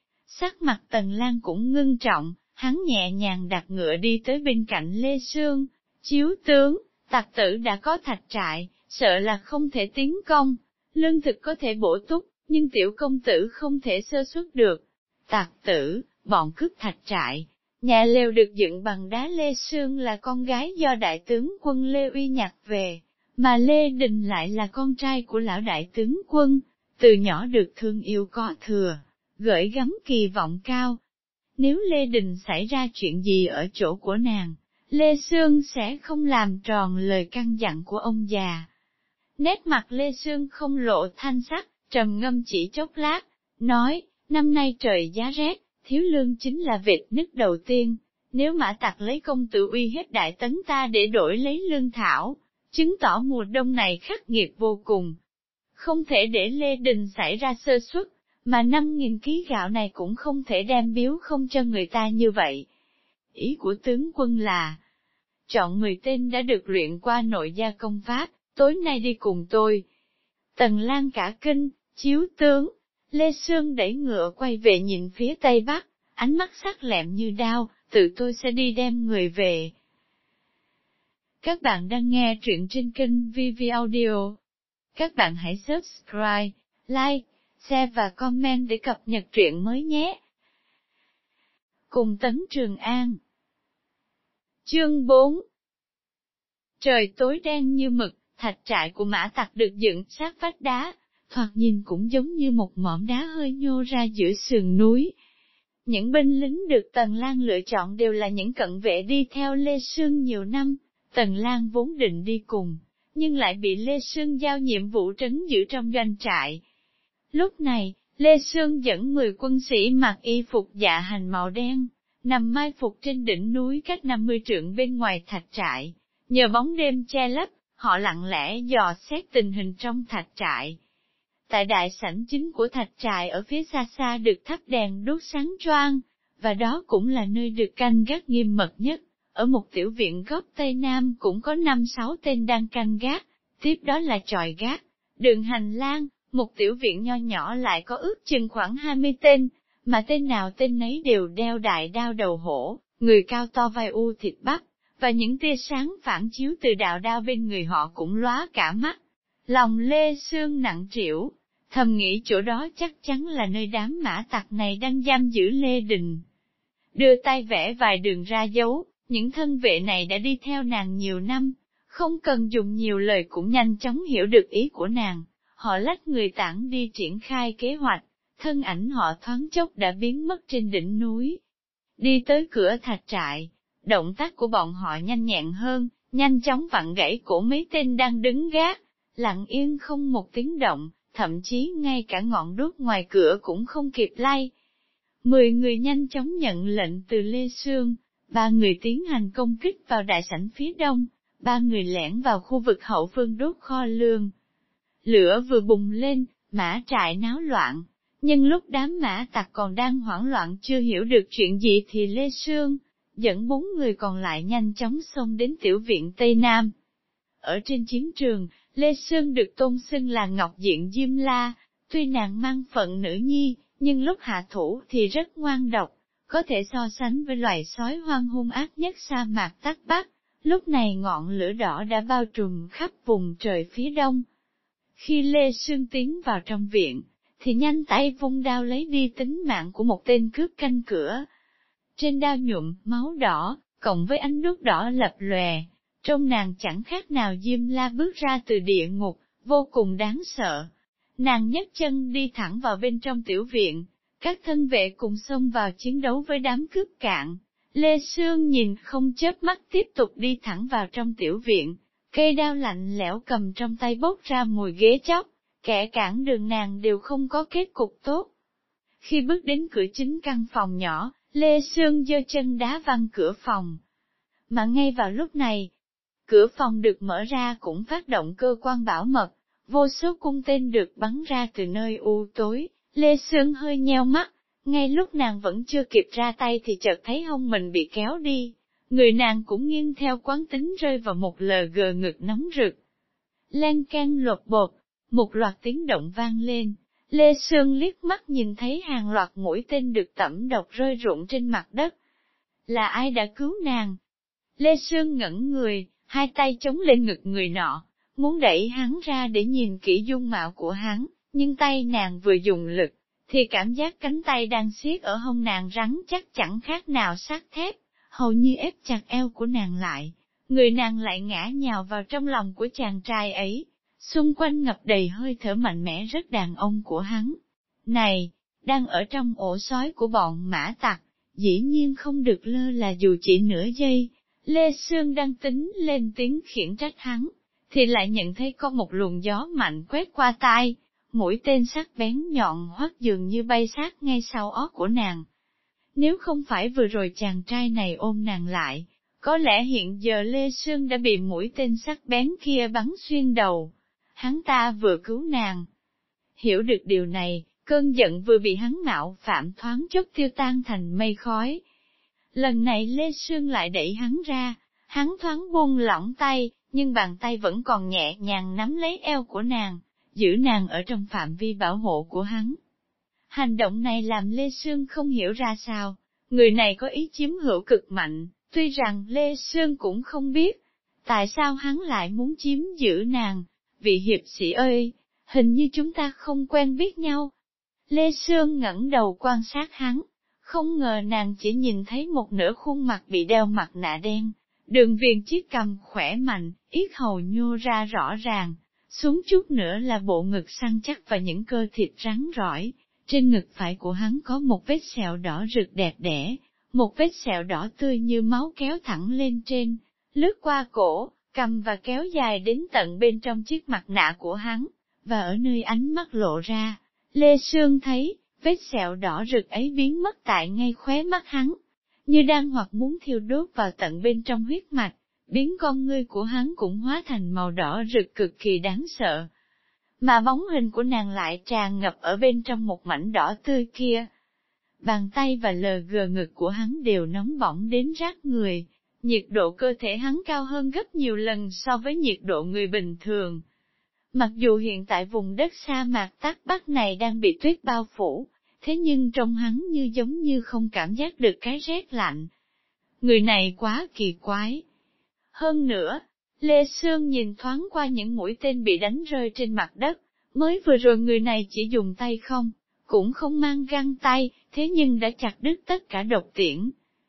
Speaker 1: Sắc mặt Tần Lan cũng ngưng trọng, hắn nhẹ nhàng đặt ngựa đi tới bên cạnh Lê Sương, chiếu tướng, tặc tử đã có thạch trại, sợ là không thể tiến công, lương thực có thể bổ túc, nhưng tiểu công tử không thể sơ suất được. Tặc tử, bọn cướp thạch trại, nhà lều được dựng bằng đá. Lê Sương là con gái do đại tướng quân Lê Uy nhặt về, mà Lê Đình lại là con trai của lão đại tướng quân, từ nhỏ được thương yêu có thừa, gửi gắm kỳ vọng cao. Nếu Lê Đình xảy ra chuyện gì ở chỗ của nàng, Lê Sương sẽ không làm tròn lời căn dặn của ông già. Nét mặt Lê Sương không lộ thanh sắc, trầm ngâm chỉ chốc lát, nói, năm nay trời giá rét, thiếu lương chính là vệt nứt đầu tiên, nếu Mã Tặc lấy công tử uy hiếp đại tấn ta để đổi lấy lương thảo, chứng tỏ mùa đông này khắc nghiệt vô cùng. Không thể để Lê Đình xảy ra sơ suất, mà năm nghìn ký gạo này cũng không thể đem biếu không cho người ta như vậy. Ý của tướng quân là, chọn mười tên đã được luyện qua nội gia công pháp, tối nay đi cùng tôi. Tần Lan cả kinh, chiếu tướng, Lê Sương đẩy ngựa quay về nhìn phía tây bắc, ánh mắt sắc lẹm như đao, tự tôi sẽ đi đem người về. Các bạn đang nghe truyện trên kênh vê vê Audio. Các bạn hãy subscribe, like, share và comment để cập nhật truyện mới nhé. Cùng Tấn Trường An. Chương bốn. Trời tối đen như mực, thạch trại của Mã Tặc được dựng sát vách đá, thoạt nhìn cũng giống như một mỏm đá hơi nhô ra giữa sườn núi. Những binh lính được Tần Lang lựa chọn đều là những cận vệ đi theo Lê Sương nhiều năm. Tần Lang vốn định đi cùng, nhưng lại bị Lê Sương giao nhiệm vụ trấn giữ trong doanh trại. Lúc này, Lê Sương dẫn mười quân sĩ mặc y phục dạ hành màu đen, nằm mai phục trên đỉnh núi cách năm mươi trượng bên ngoài thạch trại. Nhờ bóng đêm che lấp, họ lặng lẽ dò xét tình hình trong thạch trại. Tại đại sảnh chính của thạch trại ở phía xa xa được thắp đèn đuốc sáng choang, và đó cũng là nơi được canh gác nghiêm mật nhất. Ở một tiểu viện góc Tây Nam cũng có năm sáu tên đang canh gác, tiếp đó là chòi gác. Đường hành lang, một tiểu viện nho nhỏ lại có ước chừng khoảng hai mươi tên, mà tên nào tên nấy đều đeo đại đao đầu hổ, người cao to vai u thịt bắp, và những tia sáng phản chiếu từ đạo đao bên người họ cũng lóa cả mắt. Lòng Lê Sương nặng trĩu, thầm nghĩ chỗ đó chắc chắn là nơi đám Mã Tặc này đang giam giữ Lê Đình. Đưa tay vẽ vài đường ra dấu. Những thân vệ này đã đi theo nàng nhiều năm, không cần dùng nhiều lời cũng nhanh chóng hiểu được ý của nàng. Họ lách người tản đi triển khai kế hoạch, thân ảnh họ thoáng chốc đã biến mất trên đỉnh núi. Đi tới cửa thạch trại, động tác của bọn họ nhanh nhẹn hơn, nhanh chóng vặn gãy cổ mấy tên đang đứng gác, lặng yên không một tiếng động, thậm chí ngay cả ngọn đuốc ngoài cửa cũng không kịp lay. Mười người nhanh chóng nhận lệnh từ Lê Sương. Ba người tiến hành công kích vào đại sảnh phía đông, ba người lẻn vào khu vực hậu phương đốt kho lương. Lửa vừa bùng lên, Mã trại náo loạn, nhưng lúc đám Mã Tặc còn đang hoảng loạn chưa hiểu được chuyện gì thì Lê Sương dẫn bốn người còn lại nhanh chóng xông đến tiểu viện Tây Nam. Ở trên chiến trường, Lê Sương được tôn xưng là Ngọc Diện Diêm La, tuy nàng mang phận nữ nhi, nhưng lúc hạ thủ thì rất ngoan độc. Có thể so sánh với loài sói hoang hung ác nhất sa mạc Tắc Bắc, lúc này ngọn lửa đỏ đã bao trùm khắp vùng trời phía đông. Khi Lê Sương tiến vào trong viện, thì nhanh tay vung đao lấy đi tính mạng của một tên cướp canh cửa. Trên đao nhuộm máu đỏ, cộng với ánh đuốc đỏ lập lòe, trông nàng chẳng khác nào Diêm La bước ra từ địa ngục, vô cùng đáng sợ. Nàng nhấc chân đi thẳng vào bên trong tiểu viện. Các thân vệ cùng xông vào chiến đấu với đám cướp cạn. Lê Sương nhìn không chớp mắt tiếp tục đi thẳng vào trong tiểu viện, cây đao lạnh lẽo cầm trong tay bốc ra mùi ghế chóc, kẻ cản đường nàng đều không có kết cục tốt. Khi bước đến cửa chính căn phòng nhỏ, Lê Sương giơ chân đá văng cửa phòng. Mà ngay vào lúc này, cửa phòng được mở ra cũng phát động cơ quan bảo mật, vô số cung tên được bắn ra từ nơi u tối. Lê Sương hơi nheo mắt, ngay lúc nàng vẫn chưa kịp ra tay thì chợt thấy hông mình bị kéo đi, người nàng cũng nghiêng theo quán tính rơi vào một lờ gờ ngực nóng rực. Len can lột bột, một loạt tiếng động vang lên, Lê Sương liếc mắt nhìn thấy hàng loạt mũi tên được tẩm độc rơi rụng trên mặt đất. Là ai đã cứu nàng? Lê Sương ngẩn người, hai tay chống lên ngực người nọ, muốn đẩy hắn ra để nhìn kỹ dung mạo của hắn. Nhưng tay nàng vừa dùng lực, thì cảm giác cánh tay đang siết ở hông nàng rắn chắc chẳng khác nào sắt thép, hầu như ép chặt eo của nàng lại. Người nàng lại ngã nhào vào trong lòng của chàng trai ấy, xung quanh ngập đầy hơi thở mạnh mẽ rất đàn ông của hắn. Này, đang ở trong ổ sói của bọn Mã Tặc, dĩ nhiên không được lơ là dù chỉ nửa giây. Lê Sương đang tính lên tiếng khiển trách hắn, thì lại nhận thấy có một luồng gió mạnh quét qua tai. Mũi tên sắc bén nhọn hoắt dường như bay sát ngay sau ót của nàng. Nếu không phải vừa rồi chàng trai này ôm nàng lại, có lẽ hiện giờ Lê Sương đã bị mũi tên sắc bén kia bắn xuyên đầu. Hắn ta vừa cứu nàng. Hiểu được điều này, cơn giận vừa bị hắn mạo phạm thoáng chốc tiêu tan thành mây khói. Lần này Lê Sương lại đẩy hắn ra, hắn thoáng buông lỏng tay, nhưng bàn tay vẫn còn nhẹ nhàng nắm lấy eo của nàng, giữ nàng ở trong phạm vi bảo hộ của hắn. Hành động này làm Lê Sương không hiểu ra sao, Người này có ý chiếm hữu cực mạnh, tuy rằng Lê Sương cũng không biết, tại sao hắn lại muốn chiếm giữ nàng. Vị hiệp sĩ ơi, hình như chúng ta không quen biết nhau. Lê Sương ngẩng đầu quan sát hắn, không ngờ nàng chỉ nhìn thấy một nửa khuôn mặt bị đeo mặt nạ đen, đường viền chiếc cằm khỏe mạnh, yết hầu nhô ra rõ ràng, xuống chút nữa là bộ ngực săn chắc và những cơ thịt rắn rỏi. Trên ngực phải của hắn có một vết sẹo đỏ rực đẹp đẽ, một vết sẹo đỏ tươi như máu kéo thẳng lên trên, lướt qua cổ, cằm và kéo dài đến tận bên trong chiếc mặt nạ của hắn, và ở nơi ánh mắt lộ ra, Lê Sương thấy, vết sẹo đỏ rực ấy biến mất tại ngay khóe mắt hắn, như đang hoặc muốn thiêu đốt vào tận bên trong huyết mạch, biến con ngươi của hắn cũng hóa thành màu đỏ rực cực kỳ đáng sợ. Mà bóng hình của nàng lại tràn ngập ở bên trong một mảnh đỏ tươi kia. Bàn tay và lờ gờ ngực của hắn đều nóng bỏng đến rát người, nhiệt độ cơ thể hắn cao hơn gấp nhiều lần so với nhiệt độ người bình thường. Mặc dù hiện tại vùng đất sa mạc Tát Bắc này đang bị tuyết bao phủ, thế nhưng trong hắn như giống như không cảm giác được cái rét lạnh. Người này quá kỳ quái. Hơn nữa, Lê Sương nhìn thoáng qua những mũi tên bị đánh rơi trên mặt đất, mới vừa rồi người này chỉ dùng tay không, cũng không mang găng tay, thế nhưng đã chặt đứt tất cả độc tiễn.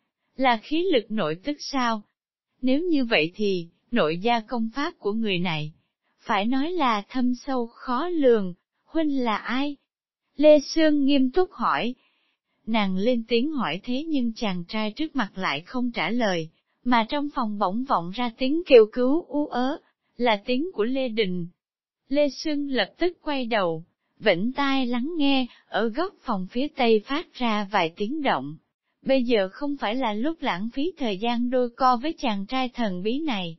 Speaker 1: Là khí lực nội tức sao? Nếu như vậy thì, nội gia công pháp của người này, phải nói là thâm sâu khó lường. Huynh là ai? Lê Sương nghiêm túc hỏi. Nàng lên tiếng hỏi thế nhưng chàng trai trước mặt lại không trả lời, mà trong phòng bỗng vọng ra tiếng kêu cứu ú ớ, là tiếng của Lê Đình. Lê Sương lập tức quay đầu, vĩnh tai lắng nghe, ở góc phòng phía tây phát ra vài tiếng động. Bây giờ không phải là lúc lãng phí thời gian đôi co với chàng trai thần bí này.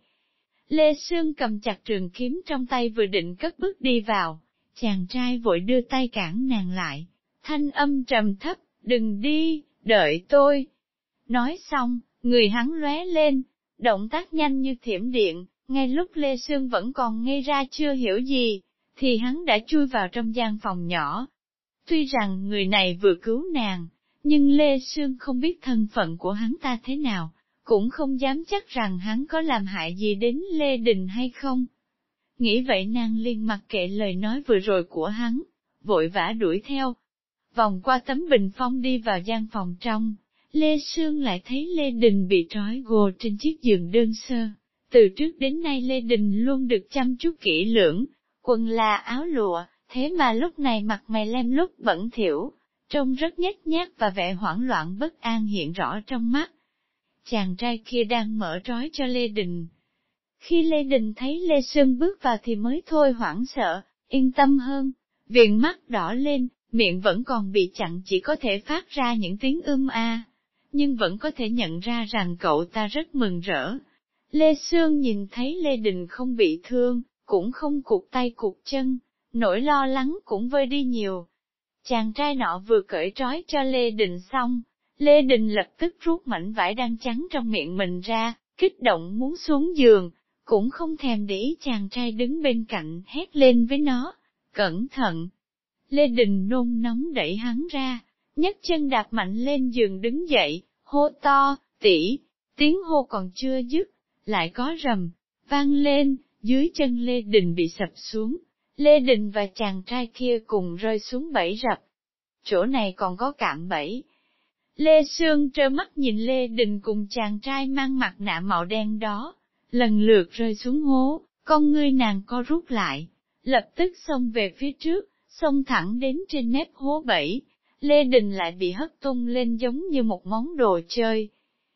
Speaker 1: Lê Sương cầm chặt trường kiếm trong tay vừa định cất bước đi vào, chàng trai vội đưa tay cản nàng lại, thanh âm trầm thấp, đừng đi, đợi tôi. Nói xong, người hắn lóe lên, động tác nhanh như thiểm điện, ngay lúc Lê Sương vẫn còn ngây ra chưa hiểu gì, thì hắn đã chui vào trong gian phòng nhỏ. Tuy rằng người này vừa cứu nàng, nhưng Lê Sương không biết thân phận của hắn ta thế nào, cũng không dám chắc rằng hắn có làm hại gì đến Lê Đình hay không. Nghĩ vậy nàng liền mặc kệ lời nói vừa rồi của hắn, vội vã đuổi theo. Vòng qua tấm bình phong đi vào gian phòng trong, Lê Sương lại thấy Lê Đình bị trói gô trên chiếc giường đơn sơ. Từ trước đến nay Lê Đình luôn được chăm chút kỹ lưỡng, quần là áo lụa, thế mà lúc này mặt mày lem lút bẩn thỉu, trông rất nhếch nhác và vẻ hoảng loạn bất an hiện rõ trong mắt. Chàng trai kia đang mở trói cho Lê Đình. Khi Lê Đình thấy Lê Sương bước vào thì mới thôi hoảng sợ, yên tâm hơn, viền mắt đỏ lên, miệng vẫn còn bị chặn chỉ có thể phát ra những tiếng ưm a, nhưng vẫn có thể nhận ra rằng cậu ta rất mừng rỡ. Lê Sương nhìn thấy Lê Đình không bị thương, cũng không cụt tay cụt chân, nỗi lo lắng cũng vơi đi nhiều. Chàng trai nọ vừa cởi trói cho Lê Đình xong, Lê Đình lập tức rút mảnh vải đang trắng trong miệng mình ra, kích động muốn xuống giường, cũng không thèm để ý chàng trai đứng bên cạnh hét lên với nó, cẩn thận. Lê Đình nôn nóng đẩy hắn ra, nhấc chân đạp mạnh lên giường đứng dậy, hô to, tỷ, tiếng hô còn chưa dứt, lại có rầm, vang lên, dưới chân Lê Đình bị sập xuống, Lê Đình và chàng trai kia cùng rơi xuống bẫy rập. Chỗ này còn có cạm bẫy. Lê Sương trơ mắt nhìn Lê Đình cùng chàng trai mang mặt nạ màu đen đó, lần lượt rơi xuống hố, con ngươi nàng co rút lại, lập tức xông về phía trước, xông thẳng đến trên mép hố bẫy. Lê Đình lại bị hất tung lên giống như một món đồ chơi.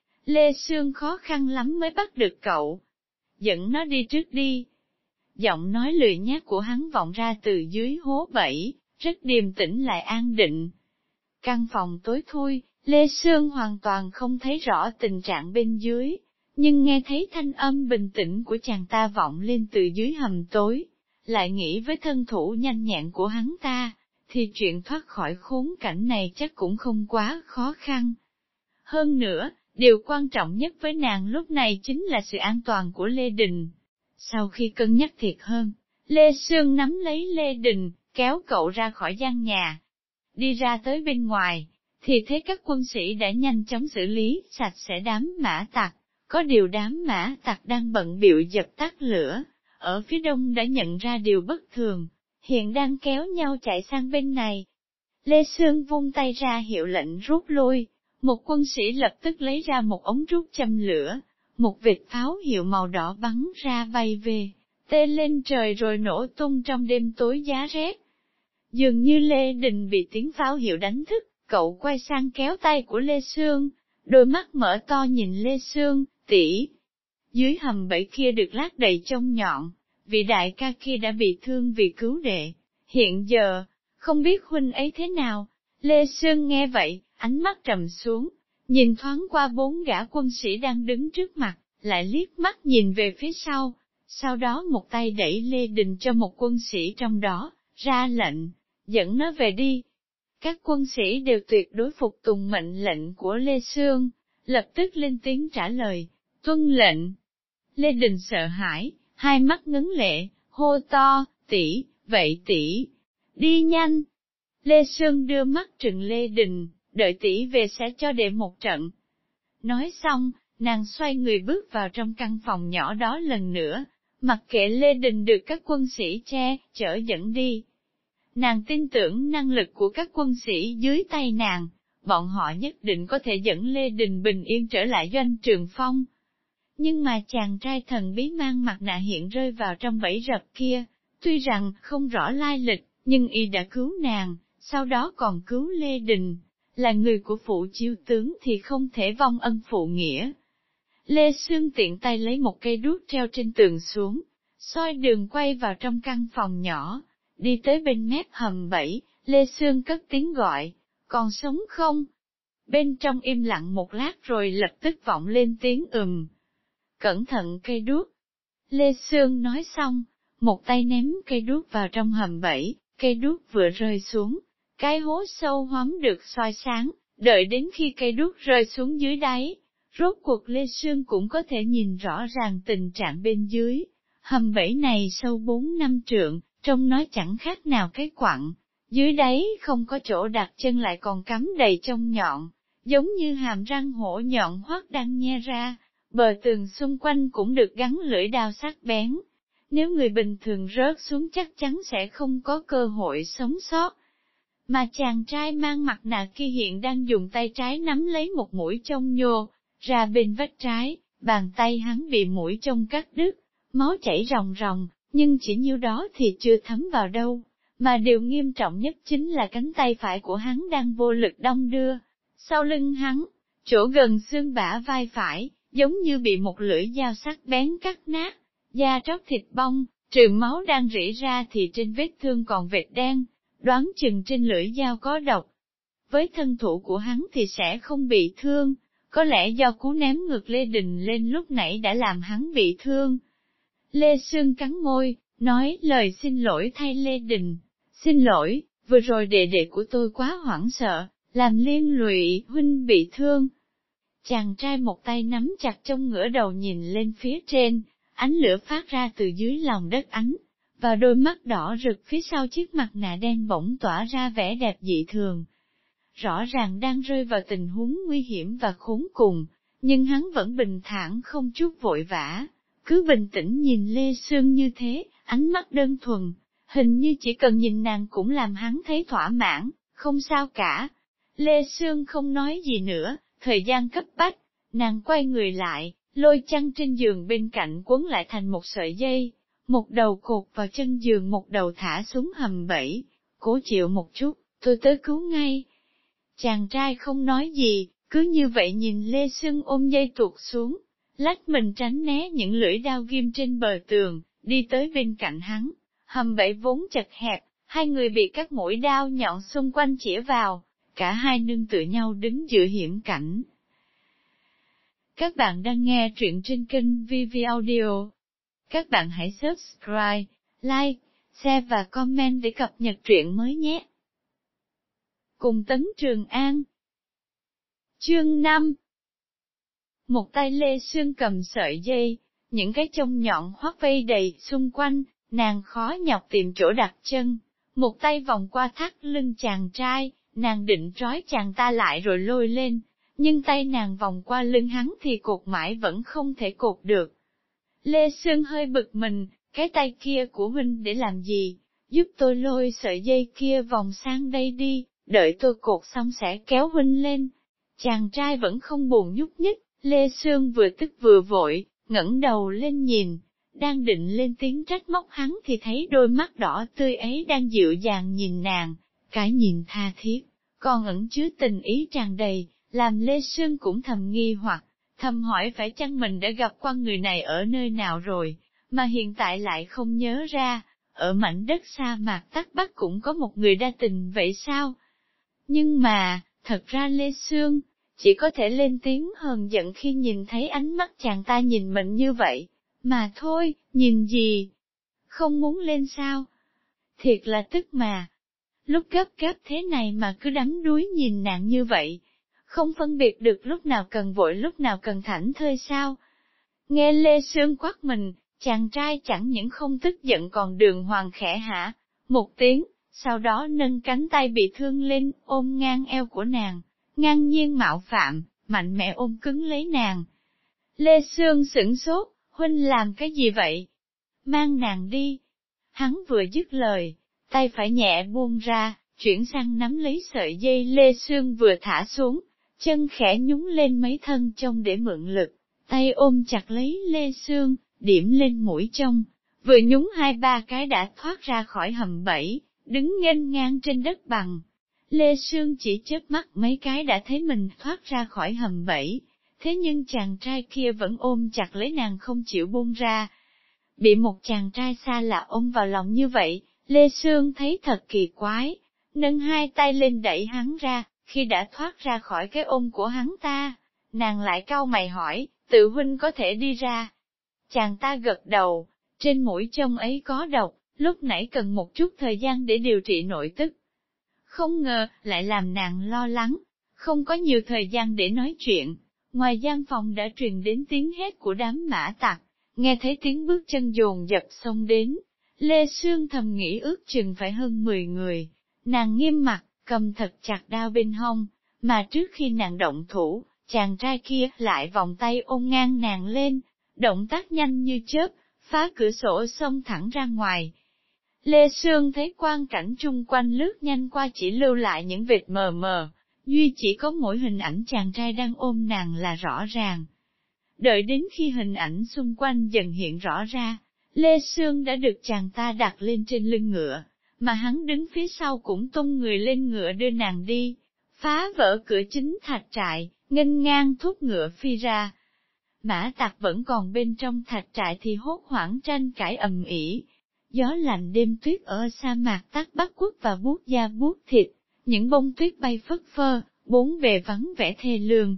Speaker 1: Lê Sương khó khăn lắm mới bắt được cậu. Dẫn nó đi trước đi. Giọng nói lười nhác của hắn vọng ra từ dưới hố bẫy, rất điềm tĩnh lại an định. Căn phòng tối thui, Lê Sương hoàn toàn không thấy rõ tình trạng bên dưới, nhưng nghe thấy thanh âm bình tĩnh của chàng ta vọng lên từ dưới hầm tối, lại nghĩ với thân thủ nhanh nhẹn của hắn ta, thì chuyện thoát khỏi khốn cảnh này chắc cũng không quá khó khăn. Hơn nữa, điều quan trọng nhất với nàng lúc này chính là sự an toàn của Lê Đình. Sau khi cân nhắc thiệt hơn, Lê Sương nắm lấy Lê Đình, kéo cậu ra khỏi gian nhà. Đi ra tới bên ngoài, thì thấy các quân sĩ đã nhanh chóng xử lý sạch sẽ đám mã tặc. Có điều đám mã tặc đang bận bịu dập tắt lửa, ở phía đông đã nhận ra điều bất thường, hiện đang kéo nhau chạy sang bên này. Lê Sương vung tay ra hiệu lệnh rút lui, một quân sĩ lập tức lấy ra một ống rút châm lửa, một vệt pháo hiệu màu đỏ bắn ra bay về, tê lên trời rồi nổ tung trong đêm tối giá rét. Dường như Lê Đình bị tiếng pháo hiệu đánh thức, cậu quay sang kéo tay của Lê Sương, đôi mắt mở to nhìn Lê Sương, tỷ. Dưới hầm bẫy kia được lát đầy chông nhọn, vị đại ca kia đã bị thương vì cứu đệ. Hiện giờ, không biết huynh ấy thế nào. Lê Sương nghe vậy, ánh mắt trầm xuống, nhìn thoáng qua bốn gã quân sĩ đang đứng trước mặt, lại liếc mắt nhìn về phía sau. Sau đó một tay đẩy Lê Đình cho một quân sĩ trong đó, ra lệnh, dẫn nó về đi. Các quân sĩ đều tuyệt đối phục tùng mệnh lệnh của Lê Sương, lập tức lên tiếng trả lời, tuân lệnh. Lê Đình sợ hãi, hai mắt ngấn lệ, hô to, tỷ, vậy tỷ, đi nhanh. Lê Sương đưa mắt trừng Lê Đình, đợi tỷ về sẽ cho đệ một trận. Nói xong, nàng xoay người bước vào trong căn phòng nhỏ đó lần nữa, mặc kệ Lê Đình được các quân sĩ che, chở dẫn đi. Nàng tin tưởng năng lực của các quân sĩ dưới tay nàng, bọn họ nhất định có thể dẫn Lê Đình bình yên trở lại doanh Trường Phong. Nhưng mà chàng trai thần bí mang mặt nạ hiện rơi vào trong bẫy rập kia, tuy rằng không rõ lai lịch, nhưng y đã cứu nàng, sau đó còn cứu Lê Đình, là người của phụ chiêu tướng thì không thể vong ân phụ nghĩa. Lê Sương tiện tay lấy một cây đuốc treo trên tường xuống, soi đường quay vào trong căn phòng nhỏ, đi tới bên mép hầm bẫy, Lê Sương cất tiếng gọi, còn sống không? Bên trong im lặng một lát rồi lập tức vọng lên tiếng ừm. Cẩn thận cây đuốc. Lê Sương nói xong, một tay ném cây đuốc vào trong hầm bẫy, cây đuốc vừa rơi xuống, cái hố sâu hoắm được soi sáng, đợi đến khi cây đuốc rơi xuống dưới đáy, rốt cuộc Lê Sương cũng có thể nhìn rõ ràng tình trạng bên dưới. Hầm bẫy này sâu bốn năm trượng, trông nó chẳng khác nào cái quặng, dưới đáy không có chỗ đặt chân lại còn cắm đầy chông nhọn, giống như hàm răng hổ nhọn hoắt đang nhe ra, bờ tường xung quanh cũng được gắn lưỡi đao sắc bén. Nếu người bình thường rớt xuống chắc chắn sẽ không có cơ hội sống sót. Mà chàng trai mang mặt nạ kia hiện đang dùng tay trái nắm lấy một mũi chông nhô, ra bên vách trái, bàn tay hắn bị mũi chông cắt đứt, máu chảy ròng ròng, nhưng chỉ nhiêu đó thì chưa thấm vào đâu, mà điều nghiêm trọng nhất chính là cánh tay phải của hắn đang vô lực đong đưa. Sau lưng hắn, chỗ gần xương bả vai phải, giống như bị một lưỡi dao sắc bén cắt nát, da tróc thịt bong, trừ máu đang rỉ ra thì trên vết thương còn vệt đen, đoán chừng trên lưỡi dao có độc. Với thân thủ của hắn thì sẽ không bị thương, có lẽ do cú ném ngược Lê Đình lên lúc nãy đã làm hắn bị thương. Lê Sương cắn môi, nói lời xin lỗi thay Lê Đình. Xin lỗi, vừa rồi đệ đệ của tôi quá hoảng sợ, làm liên lụy huynh bị thương. Chàng trai một tay nắm chặt trong ngửa đầu nhìn lên phía trên, ánh lửa phát ra từ dưới lòng đất ánh, và đôi mắt đỏ rực phía sau chiếc mặt nạ đen bỗng tỏa ra vẻ đẹp dị thường. Rõ ràng đang rơi vào tình huống nguy hiểm và khốn cùng, nhưng hắn vẫn bình thản không chút vội vã, cứ bình tĩnh nhìn Lê Sương như thế, ánh mắt đơn thuần, hình như chỉ cần nhìn nàng cũng làm hắn thấy thỏa mãn, không sao cả. Lê Sương không nói gì nữa, thời gian cấp bách, nàng quay người lại, lôi chăn trên giường bên cạnh quấn lại thành một sợi dây, một đầu cột vào chân giường một đầu thả xuống hầm bẫy, cố chịu một chút, tôi tới cứu ngay. Chàng trai không nói gì, cứ như vậy nhìn Lê Sương ôm dây tuột xuống, lách mình tránh né những lưỡi đao ghim trên bờ tường, đi tới bên cạnh hắn. Hầm bẫy vốn chật hẹp, hai người bị các mũi đao nhọn xung quanh chĩa vào, cả hai nương tựa nhau đứng giữa hiểm cảnh. Các bạn đang nghe truyện trên kênh vê vê Audio. Các bạn hãy subscribe, like, share và comment để cập nhật truyện mới nhé. Cùng Tấn Trường An. Chương năm. Một tay Lê Sương cầm sợi dây, những cái chông nhọn hoắt vây đầy xung quanh, nàng khó nhọc tìm chỗ đặt chân, một tay vòng qua thắt lưng chàng trai, nàng định trói chàng ta lại rồi lôi lên, nhưng tay nàng vòng qua lưng hắn thì cột mãi vẫn không thể cột được. Lê Sương hơi bực mình, cái tay kia của huynh để làm gì, giúp tôi lôi sợi dây kia vòng sang đây đi, đợi tôi cột xong sẽ kéo huynh lên. Chàng trai vẫn không buồn nhúc nhích, Lê Sương vừa tức vừa vội, ngẩng đầu lên nhìn, đang định lên tiếng trách móc hắn thì thấy đôi mắt đỏ tươi ấy đang dịu dàng nhìn nàng, cái nhìn tha thiết, còn ẩn chứa tình ý tràn đầy, làm Lê Sương cũng thầm nghi hoặc, thầm hỏi phải chăng mình đã gặp qua người này ở nơi nào rồi, mà hiện tại lại không nhớ ra, ở mảnh đất sa mạc Tắc Bắc cũng có một người đa tình vậy sao? Nhưng mà, thật ra Lê Sương chỉ có thể lên tiếng hờn giận khi nhìn thấy ánh mắt chàng ta nhìn mình như vậy, mà thôi, nhìn gì? Không muốn lên sao? Thiệt là tức mà. Lúc gấp gáp thế này mà cứ đắm đuối nhìn nàng như vậy, không phân biệt được lúc nào cần vội lúc nào cần thảnh thơi sao? Nghe Lê Sương quát mình, chàng trai chẳng những không tức giận còn đường hoàng khẽ hả, một tiếng, sau đó nâng cánh tay bị thương lên ôm ngang eo của nàng, ngang nhiên mạo phạm, mạnh mẽ ôm cứng lấy nàng. Lê Sương sửng sốt, huynh làm cái gì vậy? Mang nàng đi. Hắn vừa dứt lời, tay phải nhẹ buông ra, chuyển sang nắm lấy sợi dây Lê Sương vừa thả xuống, chân khẽ nhúng lên mấy thân trong để mượn lực, tay ôm chặt lấy Lê Sương, điểm lên mũi trong, vừa nhúng hai ba cái đã thoát ra khỏi hầm bẫy, đứng nghênh ngang trên đất bằng. Lê Sương chỉ chớp mắt mấy cái đã thấy mình thoát ra khỏi hầm bẫy, thế nhưng chàng trai kia vẫn ôm chặt lấy nàng không chịu buông ra. Bị một chàng trai xa lạ ôm vào lòng như vậy, Lê Sương thấy thật kỳ quái, nâng hai tay lên đẩy hắn ra, khi đã thoát ra khỏi cái ôm của hắn ta, nàng lại cau mày hỏi, tự huynh có thể đi ra. Chàng ta gật đầu, trên mũi chông ấy có độc, lúc nãy cần một chút thời gian để điều trị nội tức. Không ngờ, lại làm nàng lo lắng, không có nhiều thời gian để nói chuyện, ngoài gian phòng đã truyền đến tiếng hét của đám mã tặc, nghe thấy tiếng bước chân dồn dập xông đến. Lê Sương thầm nghĩ ước chừng phải hơn mười người, nàng nghiêm mặt, cầm thật chặt đao bên hông, mà trước khi nàng động thủ, chàng trai kia lại vòng tay ôm ngang nàng lên, động tác nhanh như chớp, phá cửa sổ xông thẳng ra ngoài. Lê Sương thấy quang cảnh chung quanh lướt nhanh qua chỉ lưu lại những vệt mờ mờ, duy chỉ có mỗi hình ảnh chàng trai đang ôm nàng là rõ ràng. Đợi đến khi hình ảnh xung quanh dần hiện rõ ra, Lê Sương đã được chàng ta đặt lên trên lưng ngựa, mà hắn đứng phía sau cũng tung người lên ngựa đưa nàng đi, phá vỡ cửa chính thạch trại, nghênh ngang thúc ngựa phi ra. Mã tặc vẫn còn bên trong thạch trại thì hốt hoảng tranh cãi ầm ĩ. Gió lạnh đêm tuyết ở sa mạc Tắc Bắc Quốc và buốt da buốt thịt, những bông tuyết bay phất phơ, bốn bề vắng vẻ thê lương.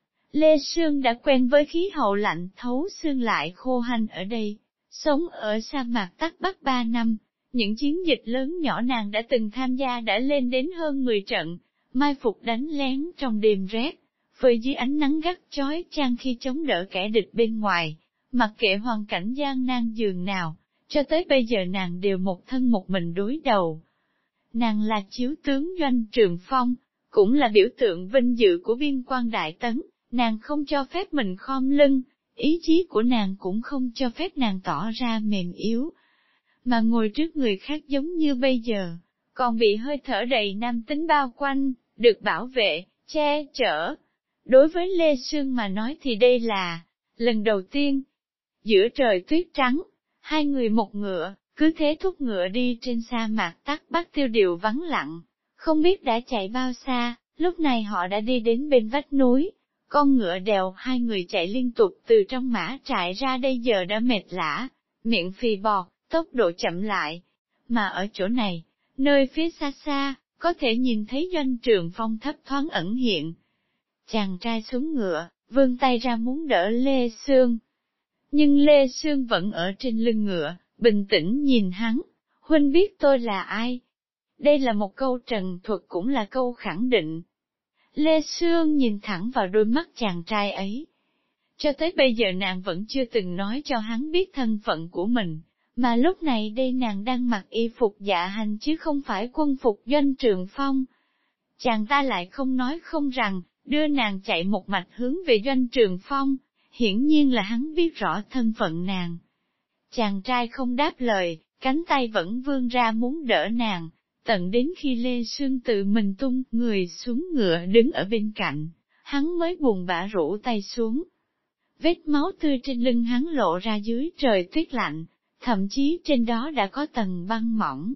Speaker 1: Lê Sương đã quen với khí hậu lạnh thấu xương lại khô hanh ở đây, sống ở sa mạc Tắc Bắc ba năm, những chiến dịch lớn nhỏ nàng đã từng tham gia đã lên đến hơn mười trận, mai phục đánh lén trong đêm rét, phơi dưới ánh nắng gắt chói chang khi chống đỡ kẻ địch bên ngoài, mặc kệ hoàn cảnh gian nan giường nào. Cho tới bây giờ nàng đều một thân một mình đối đầu. Nàng là chiếu tướng Doanh Trường Phong, cũng là biểu tượng vinh dự của Biên Quan Đại Tấn, nàng không cho phép mình khom lưng, ý chí của nàng cũng không cho phép nàng tỏ ra mềm yếu. Mà ngồi trước người khác giống như bây giờ, còn bị hơi thở đầy nam tính bao quanh, được bảo vệ, che chở. Đối với Lê Sương mà nói thì đây là lần đầu tiên. Giữa trời tuyết trắng, hai người một ngựa, cứ thế thúc ngựa đi trên sa mạc Tắc Bắc tiêu điều vắng lặng, không biết đã chạy bao xa, lúc này họ đã đi đến bên vách núi, con ngựa đèo hai người chạy liên tục từ trong mã trại ra đây giờ đã mệt lả, miệng phì bọt, tốc độ chậm lại, mà ở chỗ này, nơi phía xa xa, có thể nhìn thấy Doanh Trường Phong thấp thoáng ẩn hiện. Chàng trai xuống ngựa, vươn tay ra muốn đỡ Lê Sương. Nhưng Lê Sương vẫn ở trên lưng ngựa, bình tĩnh nhìn hắn, huynh biết tôi là ai? Đây là một câu trần thuật cũng là câu khẳng định. Lê Sương nhìn thẳng vào đôi mắt chàng trai ấy. Cho tới bây giờ nàng vẫn chưa từng nói cho hắn biết thân phận của mình, mà lúc này đây nàng đang mặc y phục dạ hành chứ không phải quân phục Doanh Trường Phong. Chàng ta lại không nói không rằng, đưa nàng chạy một mạch hướng về Doanh Trường Phong, hiển nhiên là hắn biết rõ thân phận nàng. Chàng trai không đáp lời, cánh tay vẫn vươn ra muốn đỡ nàng, tận đến khi Lê Sương tự mình tung người xuống ngựa đứng ở bên cạnh, hắn mới buồn bã rũ tay xuống. Vết máu tươi trên lưng hắn lộ ra dưới trời tuyết lạnh, thậm chí trên đó đã có tầng băng mỏng.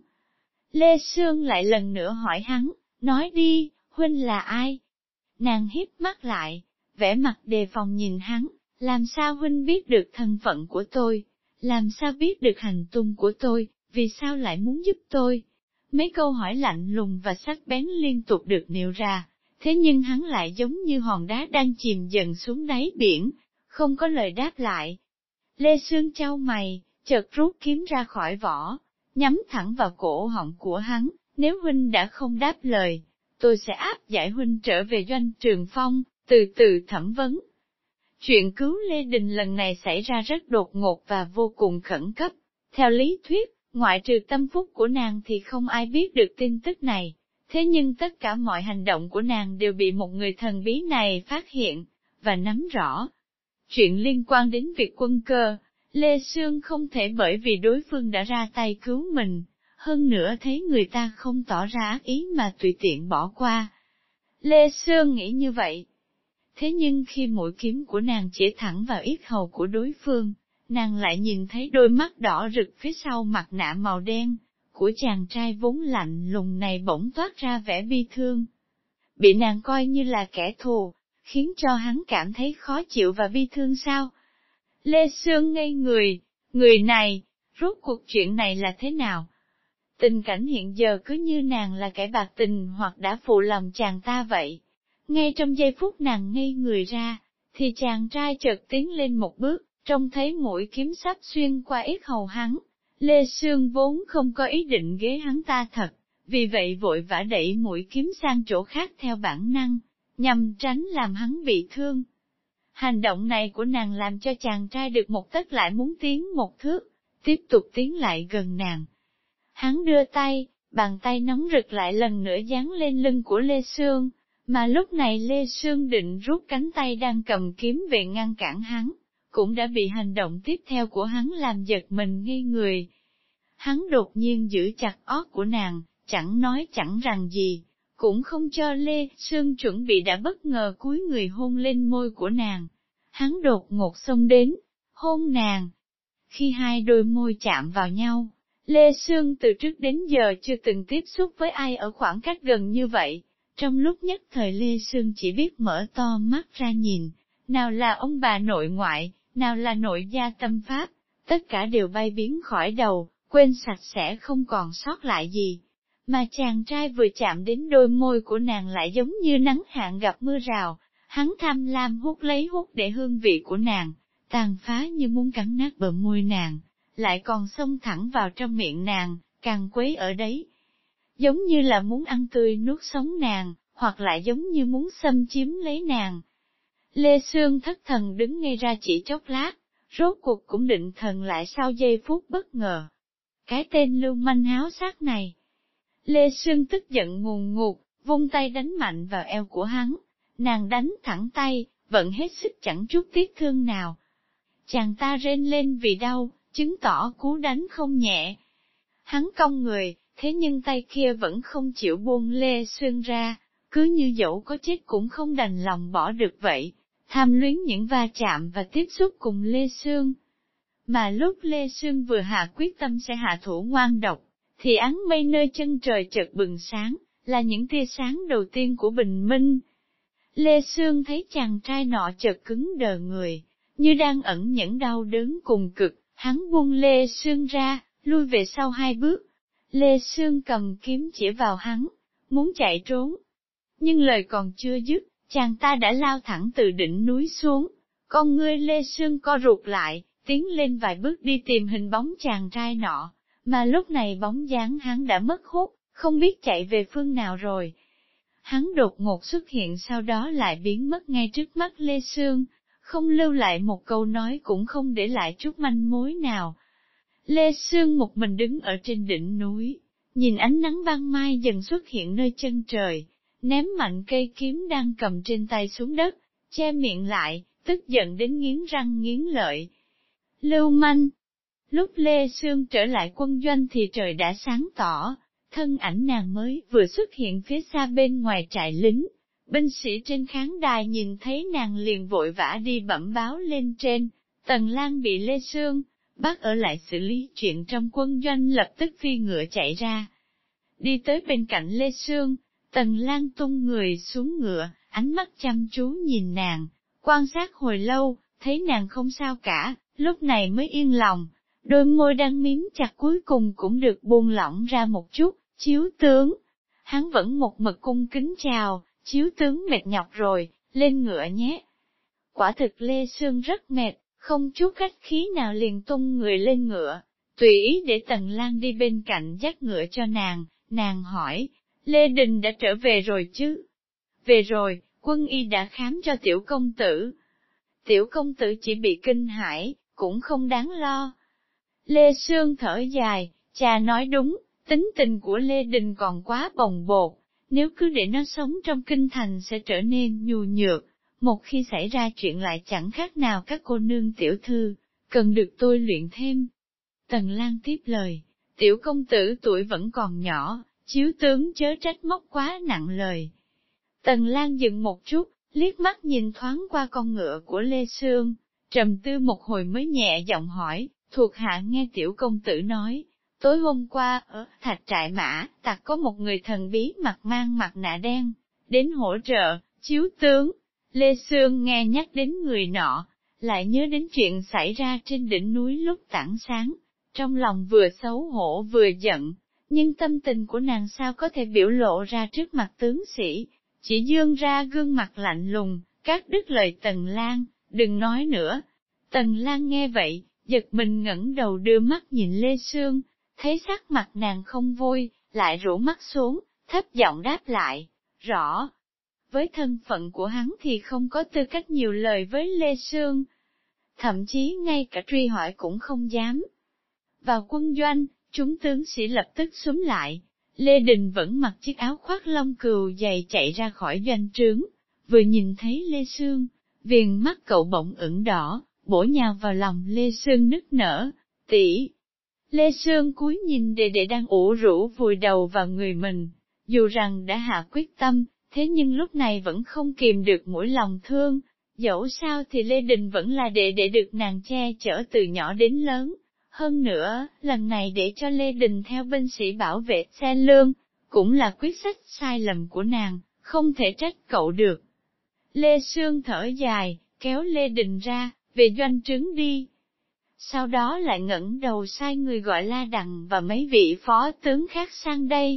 Speaker 1: Lê Sương lại lần nữa hỏi hắn, nói đi, huynh là ai? Nàng híp mắt lại, vẻ mặt đề phòng nhìn hắn, làm sao huynh biết được thân phận của tôi, làm sao biết được hành tung của tôi, vì sao lại muốn giúp tôi? Mấy câu hỏi lạnh lùng và sắc bén liên tục được nêu ra, thế nhưng hắn lại giống như hòn đá đang chìm dần xuống đáy biển, không có lời đáp lại. Lê Sương chau mày, chợt rút kiếm ra khỏi vỏ, nhắm thẳng vào cổ họng của hắn, nếu huynh đã không đáp lời, tôi sẽ áp giải huynh trở về Doanh Trường Phong, từ từ thẩm vấn. Chuyện cứu Lê Đình lần này xảy ra rất đột ngột và vô cùng khẩn cấp. Theo lý thuyết, ngoại trừ tâm phúc của nàng thì không ai biết được tin tức này. Thế nhưng tất cả mọi hành động của nàng đều bị một người thần bí này phát hiện, và nắm rõ. Chuyện liên quan đến việc Quân Cơ, Lê Sương không thể bởi vì đối phương đã ra tay cứu mình, hơn nữa thấy người ta không tỏ ra ác ý mà tùy tiện bỏ qua. Lê Sương nghĩ như vậy. Thế nhưng khi mũi kiếm của nàng chỉ thẳng vào yết hầu của đối phương, nàng lại nhìn thấy đôi mắt đỏ rực phía sau mặt nạ màu đen của chàng trai vốn lạnh lùng này bỗng toát ra vẻ bi thương. Bị nàng coi như là kẻ thù, khiến cho hắn cảm thấy khó chịu và bi thương sao? Lê Sương ngây người, người này, rốt cuộc chuyện này là thế nào? Tình cảnh hiện giờ cứ như nàng là kẻ bạc tình hoặc đã phụ lòng chàng ta vậy. Ngay trong giây phút nàng ngây người ra, thì chàng trai chợt tiến lên một bước, trông thấy mũi kiếm sắp xuyên qua yết hầu hắn. Lê Sương vốn không có ý định ghế hắn ta thật, vì vậy vội vã đẩy mũi kiếm sang chỗ khác theo bản năng, nhằm tránh làm hắn bị thương. Hành động này của nàng làm cho chàng trai được một tấc lại muốn tiến một thước, tiếp tục tiến lại gần nàng. Hắn đưa tay, bàn tay nóng rực lại lần nữa dán lên lưng của Lê Sương, mà lúc này Lê Sương định rút cánh tay đang cầm kiếm về ngăn cản hắn, cũng đã bị hành động tiếp theo của hắn làm giật mình ngây người. Hắn đột nhiên giữ chặt ót của nàng, chẳng nói chẳng rằng gì, cũng không cho Lê Sương chuẩn bị đã bất ngờ cúi người hôn lên môi của nàng. Hắn đột ngột xông đến, hôn nàng. Khi hai đôi môi chạm vào nhau, Lê Sương từ trước đến giờ chưa từng tiếp xúc với ai ở khoảng cách gần như vậy. Trong lúc nhất thời Lê Sương chỉ biết mở to mắt ra nhìn, nào là ông bà nội ngoại, nào là nội gia tâm pháp, tất cả đều bay biến khỏi đầu, quên sạch sẽ không còn sót lại gì. Mà chàng trai vừa chạm đến đôi môi của nàng lại giống như nắng hạn gặp mưa rào, hắn tham lam hút lấy hút để hương vị của nàng, tàn phá như muốn cắn nát bờ môi nàng, lại còn xông thẳng vào trong miệng nàng, càng quấy ở đấy. Giống như là muốn ăn tươi nuốt sống nàng, hoặc lại giống như muốn xâm chiếm lấy nàng. Lê Sương thất thần đứng ngay ra chỉ chốc lát, rốt cuộc cũng định thần lại sau giây phút bất ngờ. Cái tên lưu manh háo sắc này. Lê Sương tức giận ngùn ngụt, vung tay đánh mạnh vào eo của hắn, nàng đánh thẳng tay, vẫn hết sức chẳng chút tiếc thương nào. Chàng ta rên lên vì đau, chứng tỏ cú đánh không nhẹ. Hắn cong người, thế nhưng tay kia vẫn không chịu buông Lê Sương ra, cứ như dẫu có chết cũng không đành lòng bỏ được vậy, tham luyến những va chạm và tiếp xúc cùng Lê Sương. Mà lúc Lê Sương vừa hạ quyết tâm sẽ hạ thủ ngoan độc, thì áng mây nơi chân trời chợt bừng sáng, là những tia sáng đầu tiên của bình minh. Lê Sương thấy chàng trai nọ chợt cứng đờ người, như đang ẩn nhẫn đau đớn cùng cực, hắn buông Lê Sương ra, lui về sau hai bước. Lê Sương cầm kiếm chỉ vào hắn, muốn chạy trốn. Nhưng lời còn chưa dứt, chàng ta đã lao thẳng từ đỉnh núi xuống, con ngươi Lê Sương co rụt lại, tiến lên vài bước đi tìm hình bóng chàng trai nọ, mà lúc này bóng dáng hắn đã mất hút, không biết chạy về phương nào rồi. Hắn đột ngột xuất hiện sau đó lại biến mất ngay trước mắt Lê Sương, không lưu lại một câu nói cũng không để lại chút manh mối nào. Lê Sương một mình đứng ở trên đỉnh núi, nhìn ánh nắng ban mai dần xuất hiện nơi chân trời, ném mạnh cây kiếm đang cầm trên tay xuống đất, che miệng lại, tức giận đến nghiến răng nghiến lợi. Lưu manh! Lúc Lê Sương trở lại quân doanh thì trời đã sáng tỏ, thân ảnh nàng mới vừa xuất hiện phía xa bên ngoài trại lính. Binh sĩ trên khán đài nhìn thấy nàng liền vội vã đi bẩm báo lên trên, Tần Lang bị Lê Sương bắt ở lại xử lý chuyện trong quân doanh, lập tức phi ngựa chạy ra. Đi tới bên cạnh Lê Sương, Tần Lang tung người xuống ngựa, ánh mắt chăm chú nhìn nàng, quan sát hồi lâu, thấy nàng không sao cả, lúc này mới yên lòng, đôi môi đang miếm chặt cuối cùng cũng được buông lỏng ra một chút. Chiếu tướng, hắn vẫn một mực cung kính chào, chiếu tướng mệt nhọc rồi, lên ngựa nhé. Quả thực Lê Sương rất mệt, không chút khách khí nào liền tung người lên ngựa, tùy ý để Tần Lang đi bên cạnh dắt ngựa cho nàng, nàng hỏi, Lê Đình đã trở về rồi chứ? Về rồi, quân y đã khám cho tiểu công tử. Tiểu công tử chỉ bị kinh hãi, cũng không đáng lo. Lê Sương thở dài, cha nói đúng. Tính tình của Lê Đình còn quá bồng bột, nếu cứ để nó sống trong kinh thành sẽ trở nên nhu nhược, một khi xảy ra chuyện lại chẳng khác nào các cô nương tiểu thư, cần được tôi luyện thêm. Tần Lang tiếp lời, tiểu công tử tuổi vẫn còn nhỏ, chiếu tướng chớ trách móc quá nặng lời. Tần Lang dừng một chút, liếc mắt nhìn thoáng qua con ngựa của Lê Sương, trầm tư một hồi mới nhẹ giọng hỏi, thuộc hạ nghe tiểu công tử nói. Tối hôm qua, ở Thạch Trại Mã, tặc có một người thần bí mặt mang mặt nạ đen, đến hỗ trợ, chiếu tướng. Lê Sương nghe nhắc đến người nọ, lại nhớ đến chuyện xảy ra trên đỉnh núi lúc tảng sáng, trong lòng vừa xấu hổ vừa giận, nhưng tâm tình của nàng sao có thể biểu lộ ra trước mặt tướng sĩ, chỉ dương ra gương mặt lạnh lùng, cắt đứt lời Tần Lang, đừng nói nữa. Tần Lang nghe vậy, giật mình ngẩng đầu đưa mắt nhìn Lê Sương. Thấy sắc mặt nàng không vui, lại rũ mắt xuống, thấp giọng đáp lại, rõ. Với thân phận của hắn thì không có tư cách nhiều lời với Lê Sương. Thậm chí ngay cả truy hỏi cũng không dám. Vào quân doanh, chúng tướng sĩ lập tức xúm lại. Lê Đình vẫn mặc chiếc áo khoác lông cừu dày chạy ra khỏi doanh trướng. Vừa nhìn thấy Lê Sương, viền mắt cậu bỗng ửng đỏ, bổ nhào vào lòng Lê Sương nức nở, tỷ. Lê Sương cúi nhìn đệ đệ đang ủ rũ vùi đầu vào người mình, dù rằng đã hạ quyết tâm, thế nhưng lúc này vẫn không kìm được mũi lòng thương, dẫu sao thì Lê Đình vẫn là đệ đệ được nàng che chở từ nhỏ đến lớn. Hơn nữa, lần này để cho Lê Đình theo binh sĩ bảo vệ xe lương, cũng là quyết sách sai lầm của nàng, không thể trách cậu được. Lê Sương thở dài, kéo Lê Đình ra, về doanh trướng đi. Sau đó lại ngẩng đầu sai người gọi La Đằng và mấy vị phó tướng khác sang đây.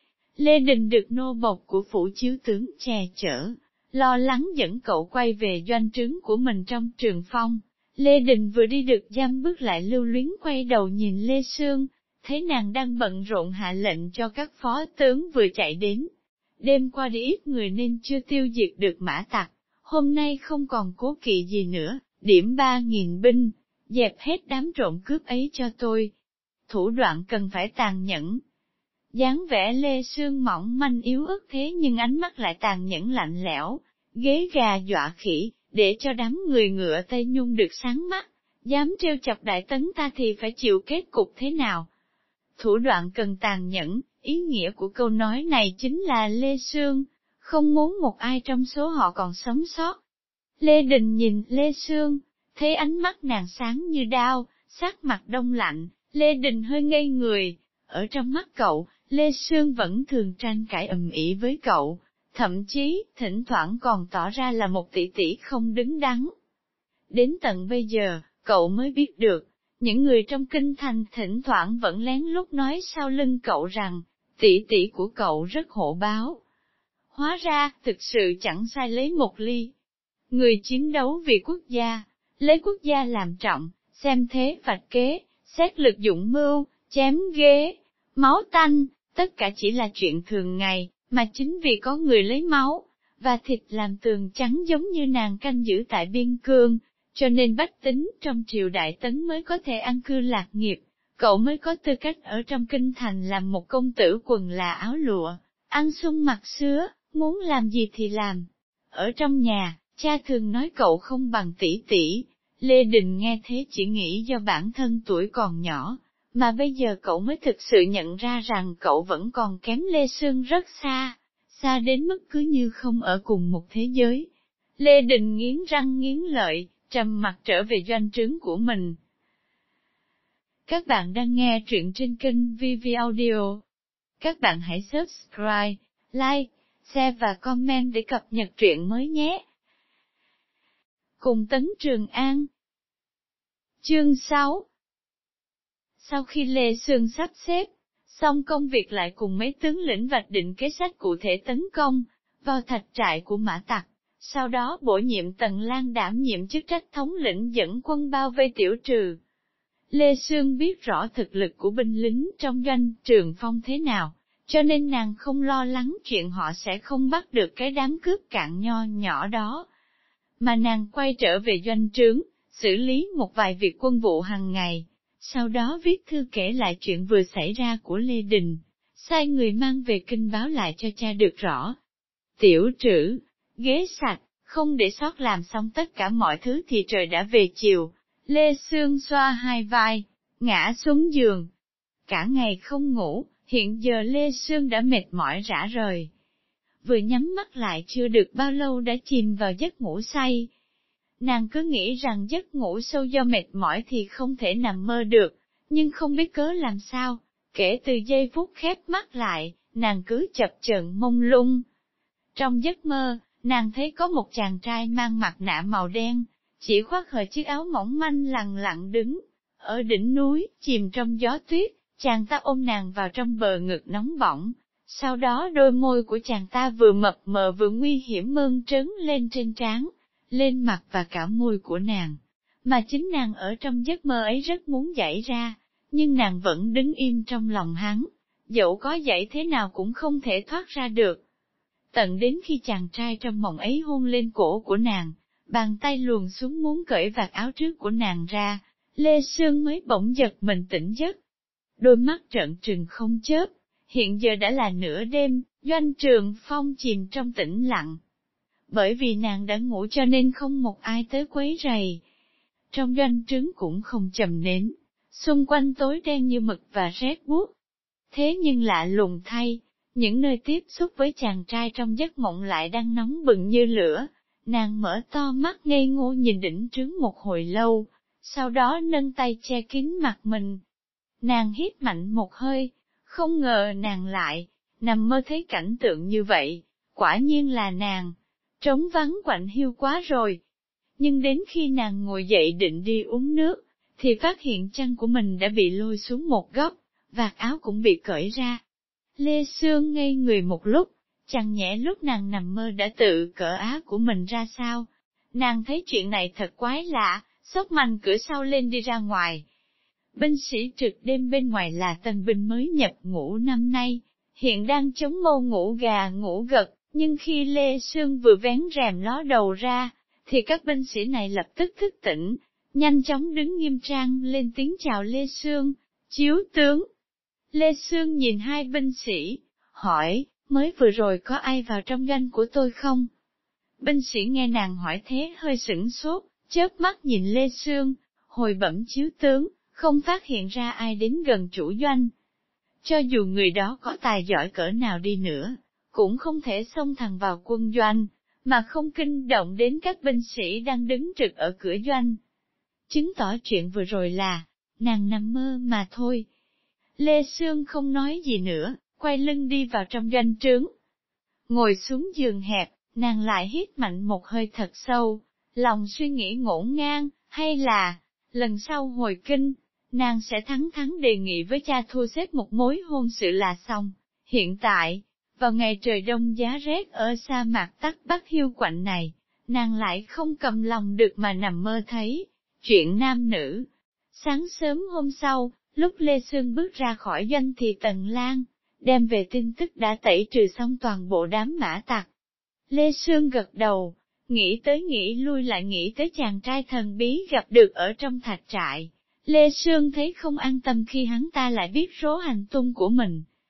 Speaker 1: Lê Đình được nô bộc của phủ chiếu tướng che chở, lo lắng dẫn cậu quay về doanh trướng của mình trong trường phong. Lê Đình vừa đi được dăm bước lại lưu luyến quay đầu nhìn Lê Sương, thấy nàng đang bận rộn hạ lệnh cho các phó tướng vừa chạy đến. Đêm qua đi ít người nên chưa tiêu diệt được mã tặc, hôm nay không còn cố kỵ gì nữa, điểm ba nghìn binh. Dẹp hết đám trộm cướp ấy cho tôi. Thủ đoạn cần phải tàn nhẫn. Dáng vẻ Lê Sương mỏng manh yếu ớt thế nhưng ánh mắt lại tàn nhẫn lạnh lẽo, ghế gà dọa khỉ, để cho đám người ngựa Tây Nhung được sáng mắt, dám trêu chọc đại tấn ta thì phải chịu kết cục thế nào. Thủ đoạn cần tàn nhẫn, ý nghĩa của câu nói này chính là Lê Sương, không muốn một ai trong số họ còn sống sót. Lê Đình nhìn Lê Sương, thấy ánh mắt nàng sáng như đao, sắc mặt đông lạnh, Lê Đình hơi ngây người. Ở trong mắt cậu, Lê Sương vẫn thường tranh cãi ầm ĩ với cậu, thậm chí, thỉnh thoảng còn tỏ ra là một tỷ tỷ không đứng đắn. Đến tận bây giờ, cậu mới biết được, những người trong kinh thành thỉnh thoảng vẫn lén lút nói sau lưng cậu rằng, tỷ tỷ của cậu rất hổ báo. Hóa ra, thực sự chẳng sai lấy một ly. Người chiến đấu vì quốc gia, lấy quốc gia làm trọng, xem thế vạch kế, xét lực dụng mưu, chém ghế, máu tanh, tất cả chỉ là chuyện thường ngày, mà chính vì có người lấy máu và thịt làm tường trắng giống như nàng canh giữ tại biên cương, cho nên bách tính trong triều đại tấn mới có thể an cư lạc nghiệp, cậu mới có tư cách ở trong kinh thành làm một công tử quần là áo lụa, ăn sung mặc sứa, muốn làm gì thì làm. Ở trong nhà, cha thường nói cậu không bằng tỷ tỷ. Lê Đình nghe thế chỉ nghĩ do bản thân tuổi còn nhỏ, mà bây giờ cậu mới thực sự nhận ra rằng cậu vẫn còn kém Lê Sương rất xa, xa đến mức cứ như không ở cùng một thế giới. Lê Đình nghiến răng nghiến lợi, trầm mặt trở về doanh trướng của mình. Các bạn đang nghe truyện trên kênh vê vê Audio. Các bạn hãy subscribe, like, share và comment để cập nhật truyện mới nhé. Cùng Tấn Trường An. Chương sáu. Sau khi Lê Sương sắp xếp, xong công việc lại cùng mấy tướng lĩnh vạch định kế sách cụ thể tấn công vào thạch trại của Mã Tặc, sau đó bổ nhiệm Tần Lan đảm nhiệm chức trách thống lĩnh dẫn quân bao vây Tiểu Trừ. Lê Sương biết rõ thực lực của binh lính trong doanh Trường Phong thế nào, cho nên nàng không lo lắng chuyện họ sẽ không bắt được cái đám cướp cạn nho nhỏ đó. Mà nàng quay trở về doanh trướng, xử lý một vài việc quân vụ hàng ngày, sau đó viết thư kể lại chuyện vừa xảy ra của Lê Đình, sai người mang về kinh báo lại cho cha được rõ. Tiểu Trữ, ghế sạch, không để sót làm xong tất cả mọi thứ thì trời đã về chiều. Lê Sương xoa hai vai, ngã xuống giường. Cả ngày không ngủ, hiện giờ Lê Sương đã mệt mỏi rã rời. Vừa nhắm mắt lại chưa được bao lâu đã chìm vào giấc ngủ say. Nàng cứ nghĩ rằng giấc ngủ sâu do mệt mỏi thì không thể nằm mơ được, nhưng không biết cớ làm sao, kể từ giây phút khép mắt lại, nàng cứ chập chờn mông lung. Trong giấc mơ, nàng thấy có một chàng trai mang mặt nạ màu đen, chỉ khoác hờ chiếc áo mỏng manh lặng lặng đứng ở đỉnh núi, chìm trong gió tuyết. Chàng ta ôm nàng vào trong bờ ngực nóng bỏng, sau đó đôi môi của chàng ta vừa mập mờ vừa nguy hiểm mơn trớn lên trên trán, lên mặt và cả môi của nàng. Mà chính nàng ở trong giấc mơ ấy rất muốn dậy ra, nhưng nàng vẫn đứng im trong lòng hắn, dẫu có dậy thế nào cũng không thể thoát ra được. Tận đến khi chàng trai trong mộng ấy hôn lên cổ của nàng, bàn tay luồn xuống muốn cởi vạt áo trước của nàng ra, Lê Sương mới bỗng giật mình tỉnh giấc. Đôi mắt trợn trừng không chớp, hiện giờ đã là nửa đêm, doanh Trường Phong chìm trong tĩnh lặng. Bởi vì nàng đã ngủ cho nên không một ai tới quấy rầy. Trong doanh trướng cũng không chầm nến, xung quanh tối đen như mực và rét buốt. Thế nhưng lạ lùng thay, những nơi tiếp xúc với chàng trai trong giấc mộng lại đang nóng bừng như lửa. Nàng mở to mắt ngây ngô nhìn đỉnh trướng một hồi lâu, sau đó nâng tay che kín mặt mình. Nàng hít mạnh một hơi, không ngờ nàng lại, nằm mơ thấy cảnh tượng như vậy, quả nhiên là nàng, trống vắng quạnh hiu quá rồi. Nhưng đến khi nàng ngồi dậy định đi uống nước, thì phát hiện chân của mình đã bị lôi xuống một góc, vạt áo cũng bị cởi ra. Lê Sương ngây người một lúc, chẳng nhẽ lúc nàng nằm mơ đã tự cởi áo của mình ra sao. Nàng thấy chuyện này thật quái lạ, xốc mạnh cửa sau lên đi ra ngoài. Binh sĩ trực đêm bên ngoài là tân binh mới nhập ngũ năm nay, hiện đang chống mâu ngủ gà ngủ gật, nhưng khi Lê Sương vừa vén rèm ló đầu ra, thì các binh sĩ này lập tức thức tỉnh, nhanh chóng đứng nghiêm trang lên tiếng chào Lê Sương, chiếu tướng. Lê Sương nhìn hai binh sĩ, hỏi, mới vừa rồi có ai vào trong doanh của tôi không? Binh sĩ nghe nàng hỏi thế hơi sửng sốt, chớp mắt nhìn Lê Sương, hồi bẩm chiếu tướng, không phát hiện ra ai đến gần chủ doanh. Cho dù người đó có tài giỏi cỡ nào đi nữa, cũng không thể xông thẳng vào quân doanh, mà không kinh động đến các binh sĩ đang đứng trực ở cửa doanh. Chứng tỏ chuyện vừa rồi là, nàng nằm mơ mà thôi. Lê Sương không nói gì nữa, quay lưng đi vào trong doanh trướng. Ngồi xuống giường hẹp, nàng lại hít mạnh một hơi thật sâu, lòng suy nghĩ ngổn ngang, hay là, lần sau hồi kinh, nàng sẽ thẳng thắn đề nghị với cha thu xếp một mối hôn sự là xong. Hiện tại, vào ngày trời đông giá rét ở sa mạc Tắc Bắc hiu quạnh này, nàng lại không cầm lòng được mà nằm mơ thấy chuyện nam nữ. Sáng sớm hôm sau, lúc Lê Sương bước ra khỏi doanh thì Tần Lan đem về tin tức đã tẩy trừ xong toàn bộ đám Mã Tặc. Lê Sương gật đầu, nghĩ tới nghĩ lui lại nghĩ tới chàng trai thần bí gặp được ở trong thạch trại. Lê Sương thấy không an tâm khi hắn ta lại biết số hành tung của mình.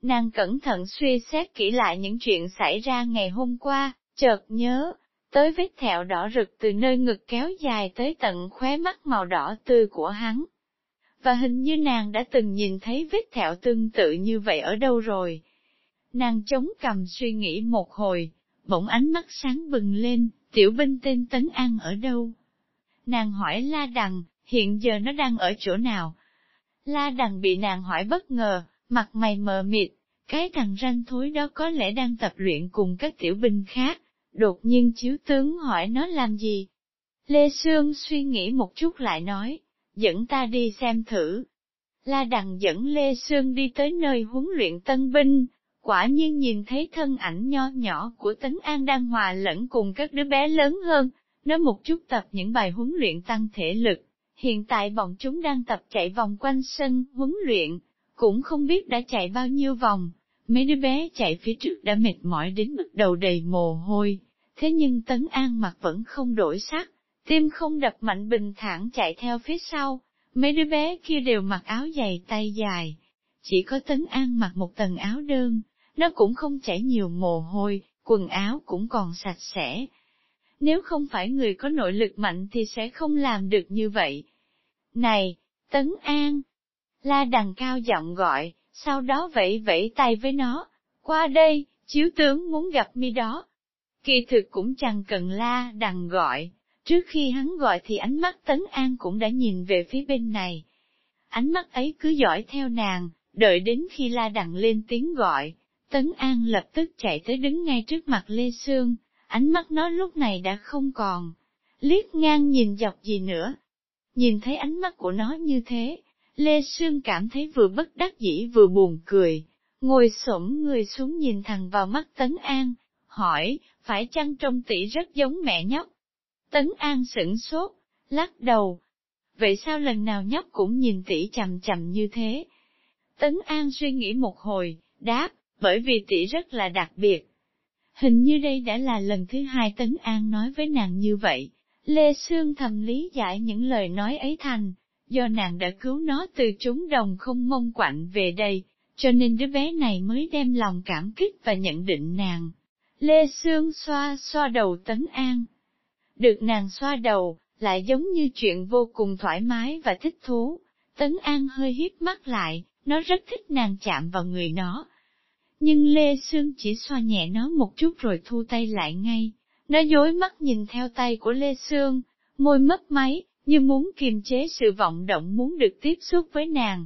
Speaker 1: Nàng cẩn thận suy xét kỹ lại những chuyện xảy ra ngày hôm qua, chợt nhớ, tới vết thẹo đỏ rực từ nơi ngực kéo dài tới tận khóe mắt màu đỏ tươi của hắn. Và hình như nàng đã từng nhìn thấy vết thẹo tương tự như vậy ở đâu rồi. Nàng chống cằm suy nghĩ một hồi, bỗng ánh mắt sáng bừng lên, tiểu binh tên Tấn An ở đâu? Nàng hỏi La Đằng, hiện giờ nó đang ở chỗ nào? La Đằng bị nàng hỏi bất ngờ, mặt mày mờ mịt, cái thằng ranh thối đó có lẽ đang tập luyện cùng các tiểu binh khác, đột nhiên chiếu tướng hỏi nó làm gì? Lê Sương suy nghĩ một chút lại nói, dẫn ta đi xem thử. La Đằng dẫn Lê Sương đi tới nơi huấn luyện tân binh, quả nhiên nhìn thấy thân ảnh nho nhỏ của Tấn An đang hòa lẫn cùng các đứa bé lớn hơn, nói một chút tập những bài huấn luyện tăng thể lực. Hiện tại bọn chúng đang tập chạy vòng quanh sân huấn luyện, cũng không biết đã chạy bao nhiêu vòng, mấy đứa bé chạy phía trước đã mệt mỏi đến mức đầu đầy mồ hôi, thế nhưng Tấn An mặt vẫn không đổi sắc, tim không đập mạnh bình thản chạy theo phía sau, mấy đứa bé kia đều mặc áo dày tay dài, chỉ có Tấn An mặc một tầng áo đơn, nó cũng không chảy nhiều mồ hôi, quần áo cũng còn sạch sẽ. Nếu không phải người có nội lực mạnh thì sẽ không làm được như vậy. Này, Tấn An! La Đằng cao giọng gọi, sau đó vẫy vẫy tay với nó, qua đây, chiếu tướng muốn gặp mi đó. Kỳ thực cũng chẳng cần La Đằng gọi, trước khi hắn gọi thì ánh mắt Tấn An cũng đã nhìn về phía bên này. Ánh mắt ấy cứ dõi theo nàng, đợi đến khi La Đằng lên tiếng gọi, Tấn An lập tức chạy tới đứng ngay trước mặt Lê Sương, ánh mắt nó lúc này đã không còn liếc ngang nhìn dọc gì nữa. Nhìn thấy ánh mắt của nó như thế, Lê Sương cảm thấy vừa bất đắc dĩ vừa buồn cười, ngồi xổm người xuống nhìn thẳng vào mắt Tấn An, hỏi, phải chăng trông tỷ rất giống mẹ nhóc? Tấn An sửng sốt, lắc đầu. Vậy sao lần nào nhóc cũng nhìn tỷ chằm chằm như thế? Tấn An suy nghĩ một hồi, đáp, bởi vì tỷ rất là đặc biệt. Hình như đây đã là lần thứ hai Tấn An nói với nàng như vậy. Lê Sương thầm lý giải những lời nói ấy thành, do nàng đã cứu nó từ trúng đồng không mông quạnh về đây, cho nên đứa bé này mới đem lòng cảm kích và nhận định nàng. Lê Sương xoa xoa đầu Tấn An. Được nàng xoa đầu, lại giống như chuyện vô cùng thoải mái và thích thú. Tấn An hơi híp mắt lại, nó rất thích nàng chạm vào người nó. Nhưng Lê Sương chỉ xoa nhẹ nó một chút rồi thu tay lại ngay. Nó dối mắt nhìn theo tay của Lê Sương, môi mấp máy, như muốn kiềm chế sự vọng động muốn được tiếp xúc với nàng.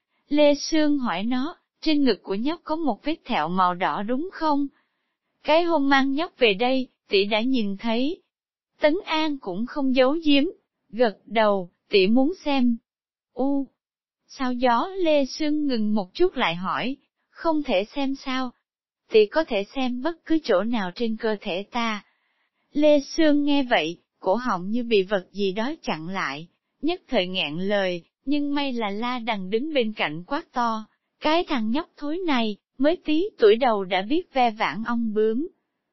Speaker 1: Lê Sương hỏi nó, trên ngực của nhóc có một vết thẹo màu đỏ đúng không? Cái hôm mang nhóc về đây, tỷ đã nhìn thấy. Tấn An cũng không giấu giếm, gật đầu, tỷ muốn xem. U, sao gió? Lê Sương ngừng một chút lại hỏi, không thể xem sao? Tỷ có thể xem bất cứ chỗ nào trên cơ thể ta. Lê Sương nghe vậy, cổ họng như bị vật gì đó chặn lại, nhất thời nghẹn lời, nhưng may là La Đằng đứng bên cạnh quát to, cái thằng nhóc thối này, mới tí tuổi đầu đã biết ve vãn ong bướm.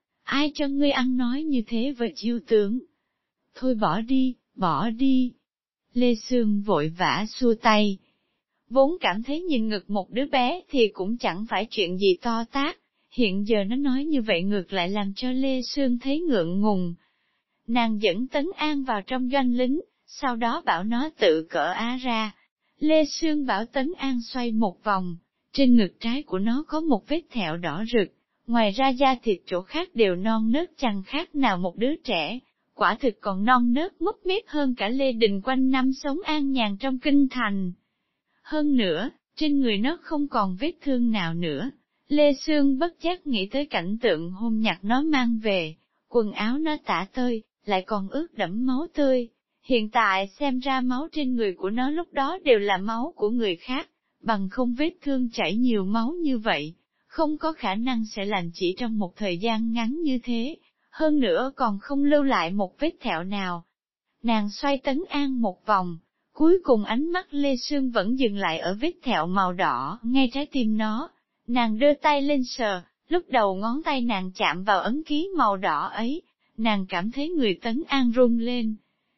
Speaker 1: Ai cho ngươi ăn nói như thế với chiêu tướng? Thôi bỏ đi, bỏ đi. Lê Sương vội vã xua tay. Vốn cảm thấy nhìn ngực một đứa bé thì cũng chẳng phải chuyện gì to tát, hiện giờ nó nói như vậy ngược lại làm cho Lê Sương thấy ngượng ngùng. Nàng dẫn Tấn An vào trong doanh lính, sau đó bảo nó tự cởi á ra. Lê Sương bảo Tấn An xoay một vòng, trên ngực trái của nó có một vết thẹo đỏ rực, ngoài ra da thịt chỗ khác đều non nớt chẳng khác nào một đứa trẻ, quả thực còn non nớt múp míp hơn cả Lê Đình quanh năm sống an nhàn trong kinh thành. Hơn nữa, trên người nó không còn vết thương nào nữa. Lê Sương bất giác nghĩ tới cảnh tượng hôm nhặt nó mang về, quần áo nó tả tơi, lại còn ướt đẫm máu tươi. Hiện tại xem ra máu trên người của nó lúc đó đều là máu của người khác, bằng không vết thương chảy nhiều máu như vậy, không có khả năng sẽ lành chỉ trong một thời gian ngắn như thế, hơn nữa còn không lưu lại một vết thẹo nào. Nàng xoay Tấn An một vòng, cuối cùng ánh mắt Lê Sương vẫn dừng lại ở vết thẹo màu đỏ ngay trái tim nó. Nàng đưa tay lên sờ, lúc đầu ngón tay nàng chạm vào ấn ký màu đỏ ấy, nàng cảm thấy người Tấn An run lên.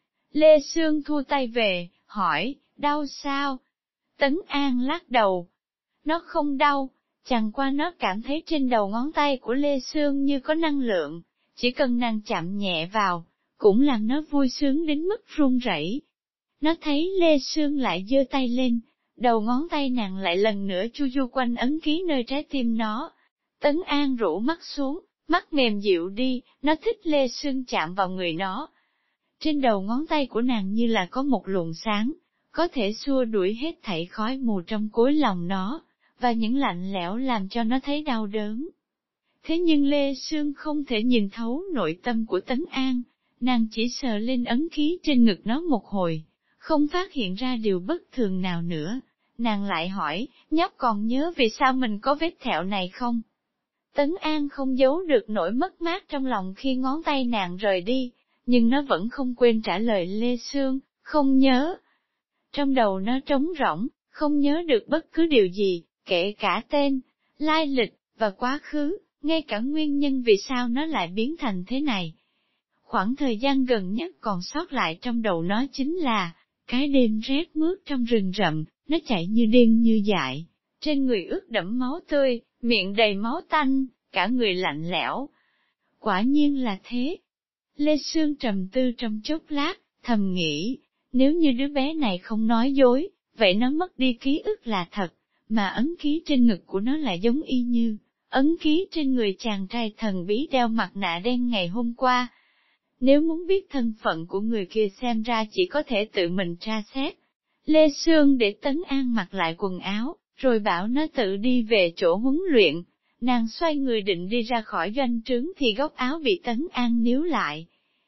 Speaker 1: Lê Sương thu tay về, hỏi, đau sao? Tấn An lắc đầu. Nó không đau, Chẳng qua nó cảm thấy trên đầu ngón tay của Lê Sương như có năng lượng, chỉ cần nàng chạm nhẹ vào, cũng làm nó vui sướng đến mức run rẩy. Nó thấy Lê Sương lại giơ tay lên, đầu ngón tay nàng lại lần nữa chu du quanh ấn ký nơi trái tim nó. Tấn An rũ mắt xuống, mắt mềm dịu đi, nó thích Lê Sương chạm vào người nó. Trên đầu ngón tay của nàng như là có một luồng sáng, có thể xua đuổi hết thảy khói mù trong cối lòng nó, và những lạnh lẽo làm cho nó thấy đau đớn. Thế nhưng Lê Sương không thể nhìn thấu nội tâm của Tấn An, nàng chỉ sờ lên ấn ký trên ngực nó một hồi, không phát hiện ra điều bất thường nào nữa. Nàng lại hỏi, nhóc còn nhớ vì sao mình có vết thẹo này không? Tấn An không giấu được nỗi mất mát trong lòng khi ngón tay nàng rời đi, nhưng nó vẫn không quên trả lời Lê Sương, không nhớ. Trong đầu nó trống rỗng, không nhớ được bất cứ điều gì, kể cả tên, lai lịch, và quá khứ, ngay cả nguyên nhân vì sao nó lại biến thành thế này. Khoảng thời gian gần nhất còn sót lại trong đầu nó chính là, cái đêm rét mướt trong rừng rậm, nó chạy như điên như dại, trên người ướt đẫm máu tươi, miệng đầy máu tanh, cả người lạnh lẽo. Quả nhiên là thế. Lê Sương trầm tư trong chốc lát, thầm nghĩ, nếu như đứa bé này không nói dối, vậy nó mất đi ký ức là thật, mà ấn ký trên ngực của nó lại giống y như ấn ký trên người chàng trai thần bí đeo mặt nạ đen ngày hôm qua. Nếu muốn biết thân phận của người kia xem ra chỉ có thể tự mình tra xét. Lê Sương để Tấn An mặc lại quần áo, rồi bảo nó tự đi về chỗ huấn luyện. Nàng xoay người định đi ra khỏi doanh trướng thì góc áo bị Tấn An níu lại.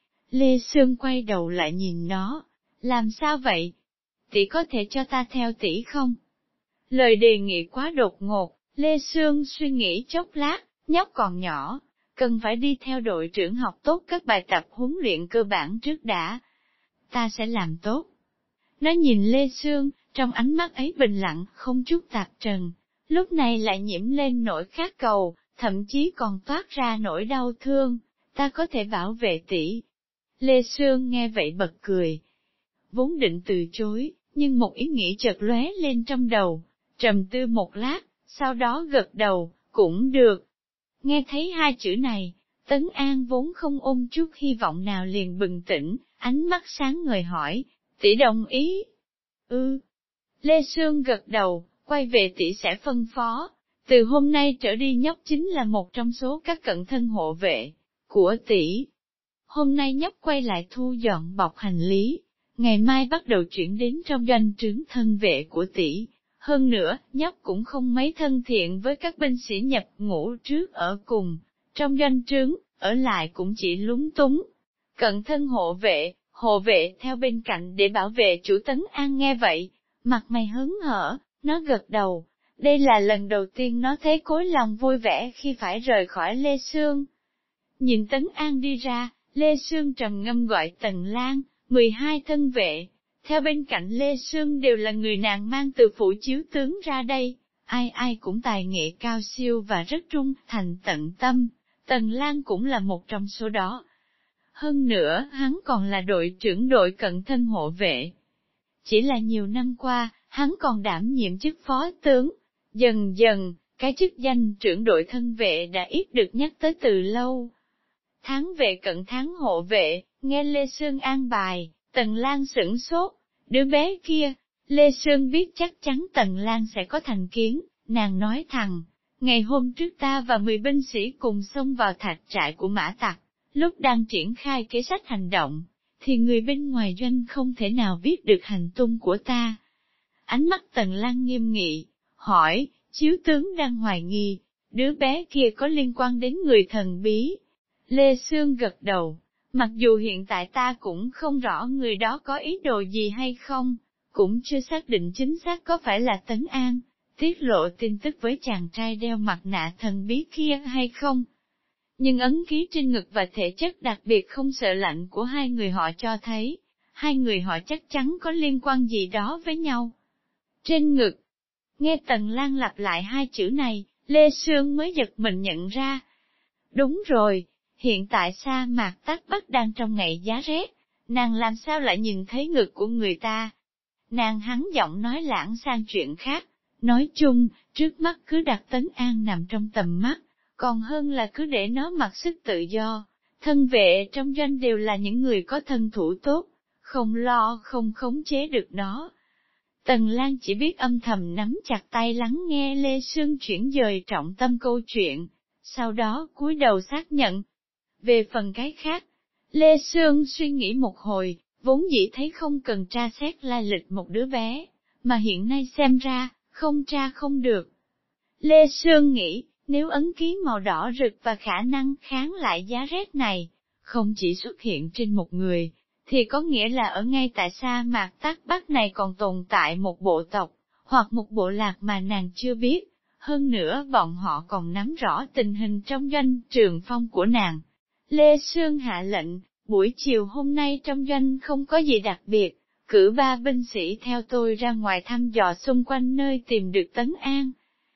Speaker 1: Lê Sương quay đầu lại nhìn nó, làm sao vậy? Tỷ có thể cho ta theo tỷ không? Lời đề nghị quá đột ngột, Lê Sương suy nghĩ chốc lát, nhóc còn nhỏ, cần phải đi theo đội trưởng học tốt các bài tập huấn luyện cơ bản trước đã. Ta sẽ làm tốt. Nó nhìn Lê Sương, trong ánh mắt ấy bình lặng, không chút tạp trần, lúc này lại nhiễm lên nỗi khát cầu, thậm chí còn toát ra nỗi đau thương. Ta có thể bảo vệ tỷ. Lê Sương nghe vậy bật cười. Vốn định từ chối, nhưng một ý nghĩ chợt lóe lên trong đầu, trầm tư một lát, sau đó gật đầu, cũng được. Nghe thấy hai chữ này, Tấn An vốn không ôm chút hy vọng nào liền bừng tỉnh, ánh mắt sáng ngời hỏi, tỷ đồng ý? Ừ. Lê Sương gật đầu, quay về tỷ sẽ phân phó. Từ hôm nay trở đi nhóc chính là một trong số các cận thân hộ vệ của tỷ. Hôm nay nhóc quay lại thu dọn bọc hành lý, ngày mai bắt đầu chuyển đến trong doanh trướng thân vệ của tỷ. Hơn nữa, nhóc cũng không mấy thân thiện với các binh sĩ nhập ngũ trước ở cùng. Trong doanh trướng, ở lại cũng chỉ lúng túng. Cận thân hộ vệ, hộ vệ theo bên cạnh để bảo vệ chủ. Tấn An nghe vậy, mặt mày hớn hở, nó gật đầu. Đây là lần đầu tiên nó thấy cối lòng vui vẻ khi phải rời khỏi Lê Sương. Nhìn Tấn An đi ra, Lê Sương trầm ngâm gọi Tần Lan, mười hai thân vệ. Theo bên cạnh Lê Sương đều là người nàng mang từ phủ chiếu tướng ra đây, ai ai cũng tài nghệ cao siêu và rất trung thành tận tâm, Tần Lan cũng là một trong số đó. Hơn nữa, hắn còn là đội trưởng đội cận thân hộ vệ. Chỉ là nhiều năm qua, hắn còn đảm nhiệm chức phó tướng. Dần dần, cái chức danh trưởng đội thân vệ đã ít được nhắc tới từ lâu. Tháng vệ cận tháng hộ vệ, nghe Lê Sương an bài, Tần Lan sửng sốt, đứa bé kia. Lê Sương biết chắc chắn Tần Lan sẽ có thành kiến, nàng nói thẳng, ngày hôm trước ta và mười binh sĩ cùng xông vào thạch trại của Mã Tặc, lúc đang triển khai kế sách hành động, thì người bên ngoài doanh không thể nào biết được hành tung của ta. Ánh mắt Tần Lan nghiêm nghị, hỏi, chiếu tướng đang hoài nghi, đứa bé kia có liên quan đến người thần bí. Lê Sương gật đầu, mặc dù hiện tại ta cũng không rõ người đó có ý đồ gì hay không, cũng chưa xác định chính xác có phải là Tấn An tiết lộ tin tức với chàng trai đeo mặt nạ thần bí kia hay không. Nhưng ấn ký trên ngực và thể chất đặc biệt không sợ lạnh của hai người họ cho thấy, hai người họ chắc chắn có liên quan gì đó với nhau. Trên ngực, nghe Tần Lan lặp lại hai chữ này, Lê Sương mới giật mình nhận ra. Đúng rồi, hiện tại sa mạc Tát Bắc đang trong ngày giá rét, nàng làm sao lại nhìn thấy ngực của người ta? Nàng hắn giọng nói lãng sang chuyện khác, Nói chung, trước mắt cứ đặt Tấn An nằm trong tầm mắt, còn hơn là cứ để nó mặc sức tự do. Thân vệ trong doanh đều là những người có thân thủ tốt, không lo không khống chế được nó. Tần Lan chỉ biết âm thầm nắm chặt tay lắng nghe Lê Sương chuyển dời trọng tâm câu chuyện, sau đó cúi đầu xác nhận. Về phần cái khác, Lê Sương suy nghĩ một hồi, vốn dĩ thấy không cần tra xét lai lịch một đứa bé, mà hiện nay xem ra, không tra không được. Lê Sương nghĩ, nếu ấn ký màu đỏ rực và khả năng kháng lại giá rét này, không chỉ xuất hiện trên một người, thì có nghĩa là ở ngay tại sa mạc Tắc Bắc này còn tồn tại một bộ tộc, hoặc một bộ lạc mà nàng chưa biết. Hơn nữa bọn họ còn nắm rõ tình hình trong doanh trường phong của nàng. Lê Sương hạ lệnh, buổi chiều hôm nay trong doanh không có gì đặc biệt, cử ba binh sĩ theo tôi ra ngoài thăm dò xung quanh nơi tìm được Tấn An.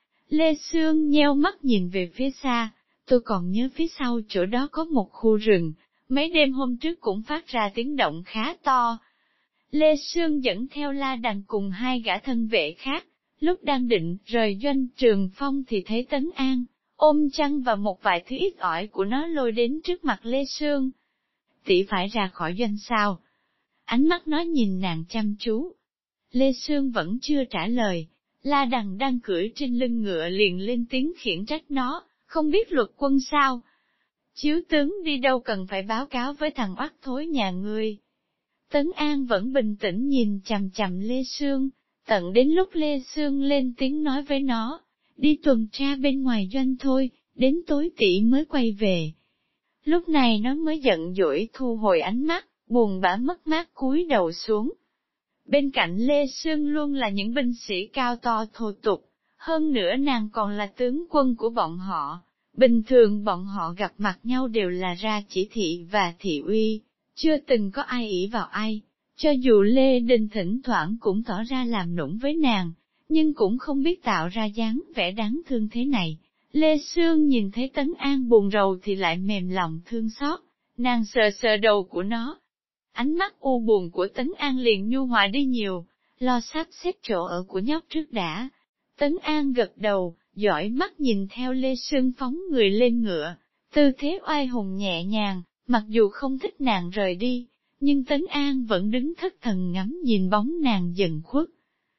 Speaker 1: Lê Sương nheo mắt nhìn về phía xa, tôi còn nhớ phía sau chỗ đó có một khu rừng, mấy đêm hôm trước cũng phát ra tiếng động khá to. Lê Sương dẫn theo La Đằng cùng hai gã thân vệ khác, lúc đang định rời doanh trường phong thì thấy Tấn An, ôm chăn và một vài thứ ít ỏi của nó lôi đến trước mặt Lê Sương. Tỷ phải ra khỏi doanh sao? Ánh mắt nó nhìn nàng chăm chú. Lê Sương vẫn chưa trả lời, La Đằng đang cưỡi trên lưng ngựa liền lên tiếng khiển trách nó, không biết luật quân sao? Chiếu tướng đi đâu cần phải báo cáo với thằng oắt thối nhà ngươi. Tấn An vẫn bình tĩnh nhìn chằm chằm Lê Sương, tận đến lúc Lê Sương lên tiếng nói với nó, đi tuần tra bên ngoài doanh thôi, đến tối tỷ mới quay về. Lúc này nó mới giận dỗi thu hồi ánh mắt, buồn bã mất mát cúi đầu xuống. Bên cạnh Lê Sương luôn là những binh sĩ cao to thô tục, hơn nữa nàng còn là tướng quân của bọn họ. Bình thường bọn họ gặp mặt nhau đều là ra chỉ thị và thị uy, chưa từng có ai ỷ vào ai. Cho dù Lê Đình thỉnh thoảng cũng tỏ ra làm nũng với nàng, nhưng cũng không biết tạo ra dáng vẻ đáng thương thế này. Lê Sương nhìn thấy Tấn An buồn rầu thì lại mềm lòng thương xót, nàng sờ sờ đầu của nó. Ánh mắt u buồn của Tấn An liền nhu hòa đi nhiều, lo sắp xếp chỗ ở của nhóc trước đã. Tấn An gật đầu, dõi mắt nhìn theo Lê Sương phóng người lên ngựa, tư thế oai hùng nhẹ nhàng, mặc dù không thích nàng rời đi, nhưng Tấn An vẫn đứng thất thần ngắm nhìn bóng nàng dần khuất.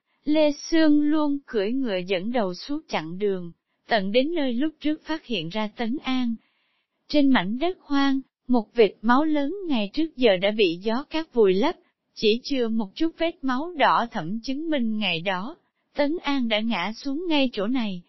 Speaker 1: Lê Sương luôn cưỡi ngựa dẫn đầu suốt chặng đường, tận đến nơi lúc trước phát hiện ra Tấn An. Trên mảnh đất hoang, một vệt máu lớn ngày trước giờ đã bị gió cát vùi lấp, chỉ chưa một chút vết máu đỏ thẫm chứng minh ngày đó, Tấn An đã ngã xuống ngay chỗ này.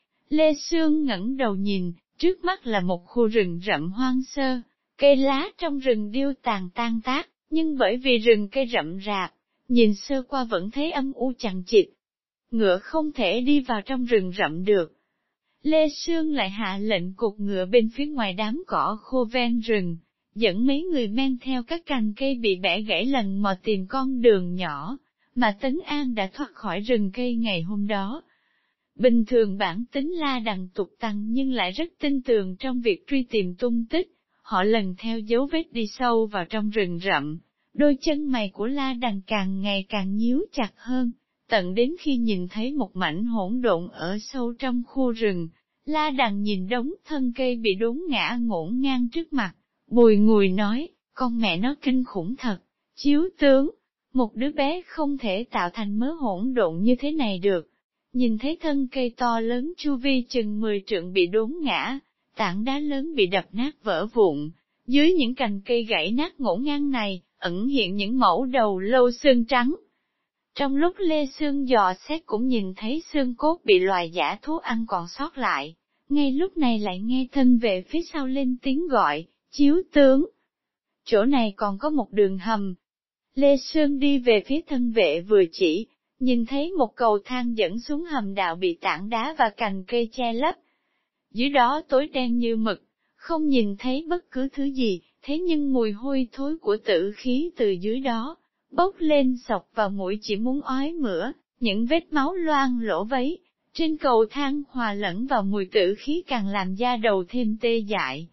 Speaker 1: Lê Sương ngẩng đầu nhìn, trước mắt là một khu rừng rậm hoang sơ, cây lá trong rừng điêu tàn tan tác, nhưng bởi vì rừng cây rậm rạp, nhìn sơ qua vẫn thấy âm u chằng chịt. Ngựa không thể đi vào trong rừng rậm được. Lê Sương lại hạ lệnh cột ngựa bên phía ngoài đám cỏ khô ven rừng, dẫn mấy người men theo các cành cây bị bẻ gãy lần mò tìm con đường nhỏ, mà Tấn An đã thoát khỏi rừng cây ngày hôm đó. Bình thường bản tính La Đằng tục tăng nhưng lại rất tin tưởng trong việc truy tìm tung tích, họ lần theo dấu vết đi sâu vào trong rừng rậm, đôi chân mày của La Đằng càng ngày càng nhíu chặt hơn, tận đến khi nhìn thấy một mảnh hỗn độn ở sâu trong khu rừng, La Đằng nhìn đống thân cây bị đốn ngã ngổn ngang trước mặt, bùi ngùi nói, con mẹ nó kinh khủng thật, chiếu tướng, một đứa bé không thể tạo thành mớ hỗn độn như thế này được. Nhìn thấy thân cây to lớn chu vi chừng mười trượng bị đốn ngã, tảng đá lớn bị đập nát vỡ vụn, dưới những cành cây gãy nát ngổn ngang này, ẩn hiện những mẩu đầu lâu xương trắng. Trong lúc Lê Sương dò xét cũng nhìn thấy xương cốt bị loài dã thú ăn còn sót lại, ngay lúc này lại nghe thân vệ phía sau lên tiếng gọi, chiếu tướng. Chỗ này còn có một đường hầm. Lê Sương đi về phía thân vệ vừa chỉ, nhìn thấy một cầu thang dẫn xuống hầm đạo bị tảng đá và cành cây che lấp. Dưới đó tối đen như mực, không nhìn thấy bất cứ thứ gì, thế nhưng mùi hôi thối của tử khí từ dưới đó, bốc lên sộc vào mũi chỉ muốn ói mửa, những vết máu loang lỗ vấy, trên cầu thang hòa lẫn vào mùi tử khí càng làm da đầu thêm tê dại.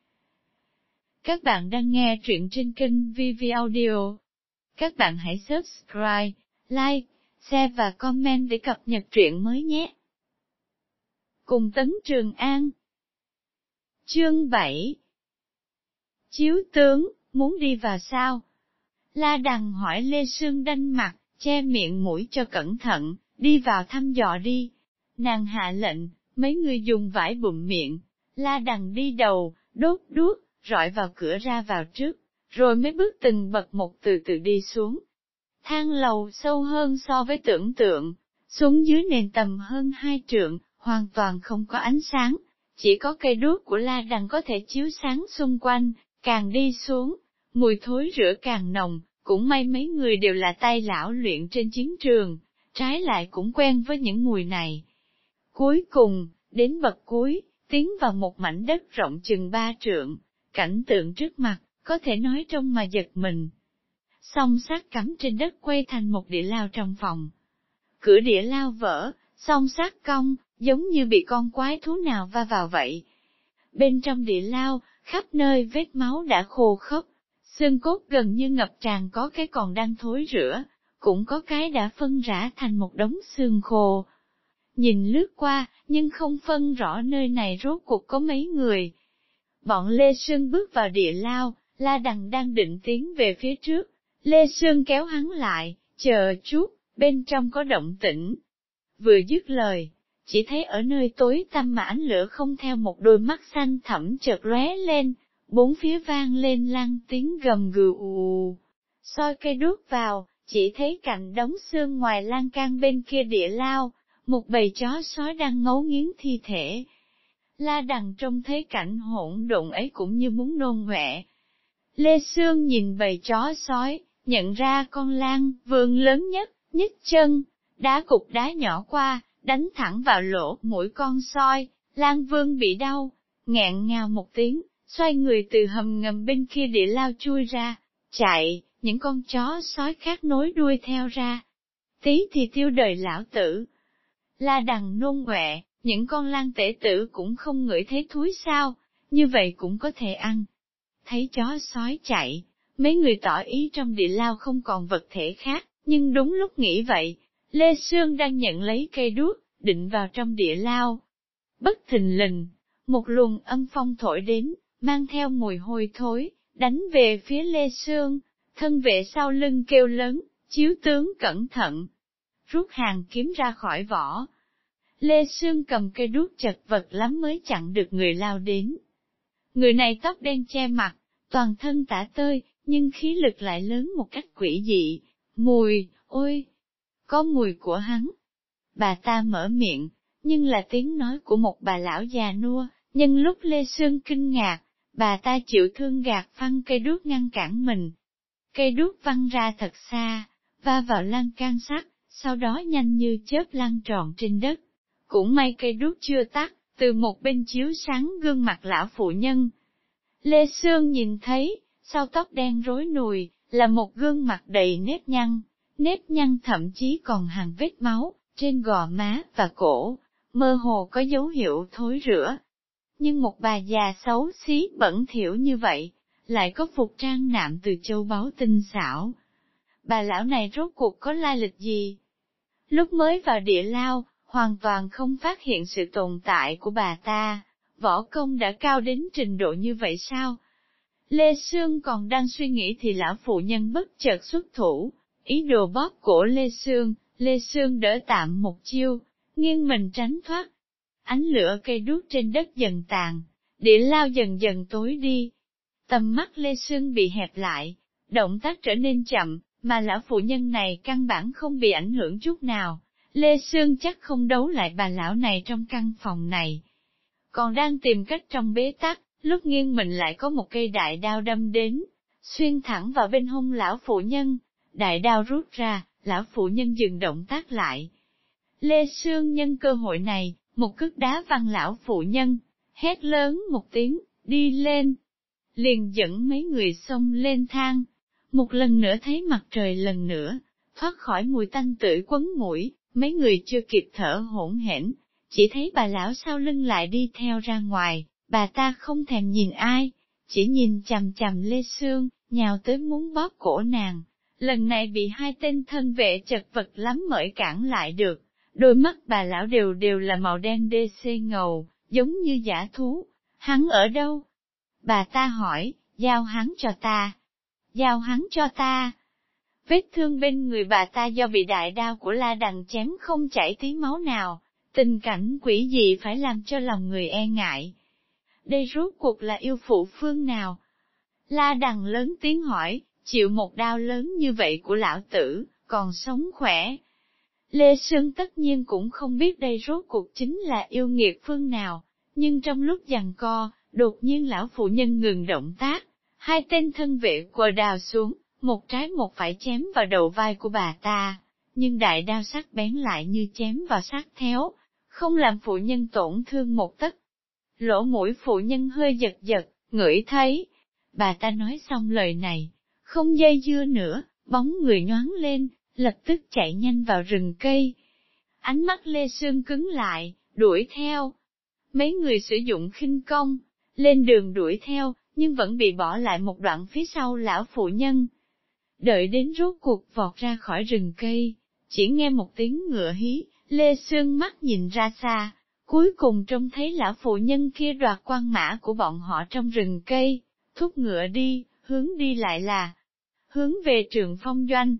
Speaker 1: Các bạn đang nghe truyện trên kênh vê vê Audio. Các bạn hãy subscribe, like, share và comment để cập nhật truyện mới nhé. Cùng Tấn Trường An. Chương bảy. Chiếu tướng, muốn đi vào sao? La Đằng hỏi Lê Sương đanh mặt, che miệng mũi cho cẩn thận, đi vào thăm dò đi. Nàng hạ lệnh, mấy người dùng vải bụm miệng, La Đằng đi đầu, đốt đuốc, rọi vào cửa ra vào trước, rồi mấy bước từng bậc một từ từ đi xuống. Thang lầu sâu hơn so với tưởng tượng, xuống dưới nền tầm hơn hai trượng, hoàn toàn không có ánh sáng, chỉ có cây đuốc của La Đằng có thể chiếu sáng xung quanh, càng đi xuống, mùi thối rữa càng nồng, cũng may mấy người đều là tay lão luyện trên chiến trường, trái lại cũng quen với những mùi này. Cuối cùng, đến bậc cuối, tiến vào một mảnh đất rộng chừng ba trượng, cảnh tượng trước mặt, có thể nói trông mà giật mình. Song sát cắm trên đất quay thành một địa lao trong phòng. Cửa địa lao vỡ, song sát cong, giống như bị con quái thú nào va vào vậy. Bên trong địa lao, khắp nơi vết máu đã khô khốc, xương cốt gần như ngập tràn, có cái còn đang thối rữa, cũng có cái đã phân rã thành một đống xương khô. Nhìn lướt qua, nhưng không phân rõ nơi này rốt cuộc có mấy người. Bọn Lê Sương bước vào địa lao, La Đằng đang định tiến về phía trước. Lê Sương kéo hắn lại, chờ chút, bên trong có động tĩnh. Vừa dứt lời, chỉ thấy ở nơi tối tăm mà ánh lửa không theo một đôi mắt xanh thẳm chợt lóe lên, bốn phía vang lên lăng tiếng gầm gừ ù. Soi cây đuốc vào, chỉ thấy cạnh đống xương ngoài lan can bên kia địa lao, một bầy chó sói đang ngấu nghiến thi thể. La Đằng trông thấy cảnh hỗn độn ấy cũng như muốn nôn ọe. Lê Sương nhìn bầy chó sói, nhận ra con Lan Vương lớn nhất, nhích chân, đá cục đá nhỏ qua, đánh thẳng vào lỗ mũi con sói. Lan Vương bị đau, nghẹn ngào một tiếng, xoay người từ hầm ngầm bên kia địa lao chui ra, chạy, những con chó sói khác nối đuôi theo ra. Tí thì tiêu đời lão tử. La Đằng nôn ọe, những con lang tể tử cũng không ngửi thấy thúi sao, như vậy cũng có thể ăn. Thấy chó sói chạy, mấy người tỏ ý trong địa lao không còn vật thể khác, nhưng đúng lúc nghĩ vậy, Lê Sương đang nhận lấy cây đuốc, định vào trong địa lao. Bất thình lình, một luồng âm phong thổi đến, mang theo mùi hôi thối, đánh về phía Lê Sương, thân vệ sau lưng kêu lớn, chiếu tướng cẩn thận, rút hàng kiếm ra khỏi vỏ. Lê Sương cầm cây đuốc chật vật lắm mới chặn được người lao đến. Người này tóc đen che mặt, toàn thân tả tơi, nhưng khí lực lại lớn một cách quỷ dị. Mùi, ôi, có mùi của hắn. Bà ta mở miệng, nhưng là tiếng nói của một bà lão già nua, nhưng lúc Lê Sương kinh ngạc, bà ta chịu thương gạt phăng cây đuốc ngăn cản mình. Cây đuốc văng ra thật xa, va vào lan can sắt, sau đó nhanh như chớp lăn tròn trên đất. Cũng may cây đuốc chưa tắt, từ một bên chiếu sáng gương mặt lão phụ nhân. Lê Sương nhìn thấy, sau tóc đen rối nùi, là một gương mặt đầy nếp nhăn, nếp nhăn thậm chí còn hàng vết máu, trên gò má và cổ, mơ hồ có dấu hiệu thối rữa. Nhưng một bà già xấu xí bẩn thỉu như vậy, lại có phục trang nạm từ châu báu tinh xảo. Bà lão này rốt cuộc có lai lịch gì? Lúc mới vào địa lao, hoàn toàn không phát hiện sự tồn tại của bà ta, võ công đã cao đến trình độ như vậy sao? Lê Sương còn đang suy nghĩ thì lão phụ nhân bất chợt xuất thủ, ý đồ bóp cổ Lê Sương. Lê Sương đỡ tạm một chiêu, nghiêng mình tránh thoát. Ánh lửa cây đuốc trên đất dần tàn, địa lao dần dần tối đi. Tầm mắt Lê Sương bị hẹp lại, động tác trở nên chậm, mà lão phụ nhân này căn bản không bị ảnh hưởng chút nào. Lê Sương chắc không đấu lại bà lão này trong căn phòng này. Còn đang tìm cách trong bế tắc, lúc nghiêng mình lại có một cây đại đao đâm đến, xuyên thẳng vào bên hông lão phụ nhân. Đại đao rút ra, lão phụ nhân dừng động tác lại. Lê Sương nhân cơ hội này, một cước đá văng lão phụ nhân, hét lớn một tiếng, đi lên. Liền dẫn mấy người xông lên thang. Một lần nữa thấy mặt trời lần nữa, thoát khỏi mùi tanh tưởi quấn mũi, mấy người chưa kịp thở hổn hển, chỉ thấy bà lão sau lưng lại đi theo ra ngoài, bà ta không thèm nhìn ai, chỉ nhìn chằm chằm Lê Sương, nhào tới muốn bóp cổ nàng. Lần này bị hai tên thân vệ chật vật lắm mới cản lại được, đôi mắt bà lão đều đều là màu đen đê xê ngầu, giống như dã thú. Hắn ở đâu? Bà ta hỏi, giao hắn cho ta. Giao hắn cho ta. Vết thương bên người bà ta do bị đại đao của La Đằng chém không chảy tí máu nào, tình cảnh quỷ dị phải làm cho lòng người e ngại. Đây rốt cuộc là yêu phụ phương nào? La Đằng lớn tiếng hỏi, chịu một đao lớn như vậy của lão tử, còn sống khỏe. Lê Sương tất nhiên cũng không biết đây rốt cuộc chính là yêu nghiệt phương nào, nhưng trong lúc giằng co, đột nhiên lão phụ nhân ngừng động tác, hai tên thân vệ quờ đào xuống, một trái một phải chém vào đầu vai của bà ta, nhưng đại đao sắc bén lại như chém vào sắt théo, không làm phụ nhân tổn thương một tấc. Lỗ mũi phụ nhân hơi giật giật, ngửi thấy. Bà ta nói xong lời này, không dây dưa nữa, bóng người nhoáng lên, lập tức chạy nhanh vào rừng cây. Ánh mắt Lê Sương cứng lại, đuổi theo. Mấy người sử dụng khinh công, lên đường đuổi theo, nhưng vẫn bị bỏ lại một đoạn phía sau lão phụ nhân. Đợi đến rốt cuộc vọt ra khỏi rừng cây, chỉ nghe một tiếng ngựa hí, Lê Sương mắt nhìn ra xa, cuối cùng trông thấy lão phụ nhân kia đoạt quan mã của bọn họ trong rừng cây, thúc ngựa đi, hướng đi lại là hướng về Trường Phong doanh.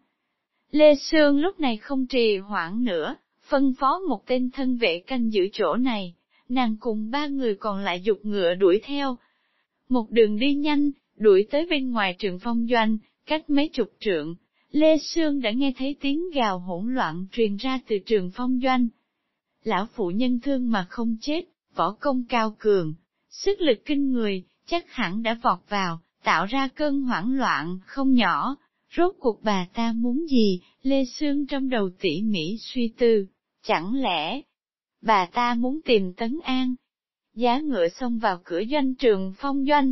Speaker 1: Lê Sương lúc này không trì hoãn nữa, phân phó một tên thân vệ canh giữ chỗ này, nàng cùng ba người còn lại giục ngựa đuổi theo. Một đường đi nhanh, đuổi tới bên ngoài Trường Phong doanh, cách mấy chục trượng, Lê Sương đã nghe thấy tiếng gào hỗn loạn truyền ra từ Trường Phong doanh. Lão phụ nhân thương mà không chết, võ công cao cường, sức lực kinh người, chắc hẳn đã vọt vào, tạo ra cơn hoảng loạn không nhỏ. Rốt cuộc bà ta muốn gì, Lê Sương trong đầu tỉ mỉ suy tư, chẳng lẽ bà ta muốn tìm Tấn An? Giá ngựa xông vào cửa doanh Trường Phong doanh.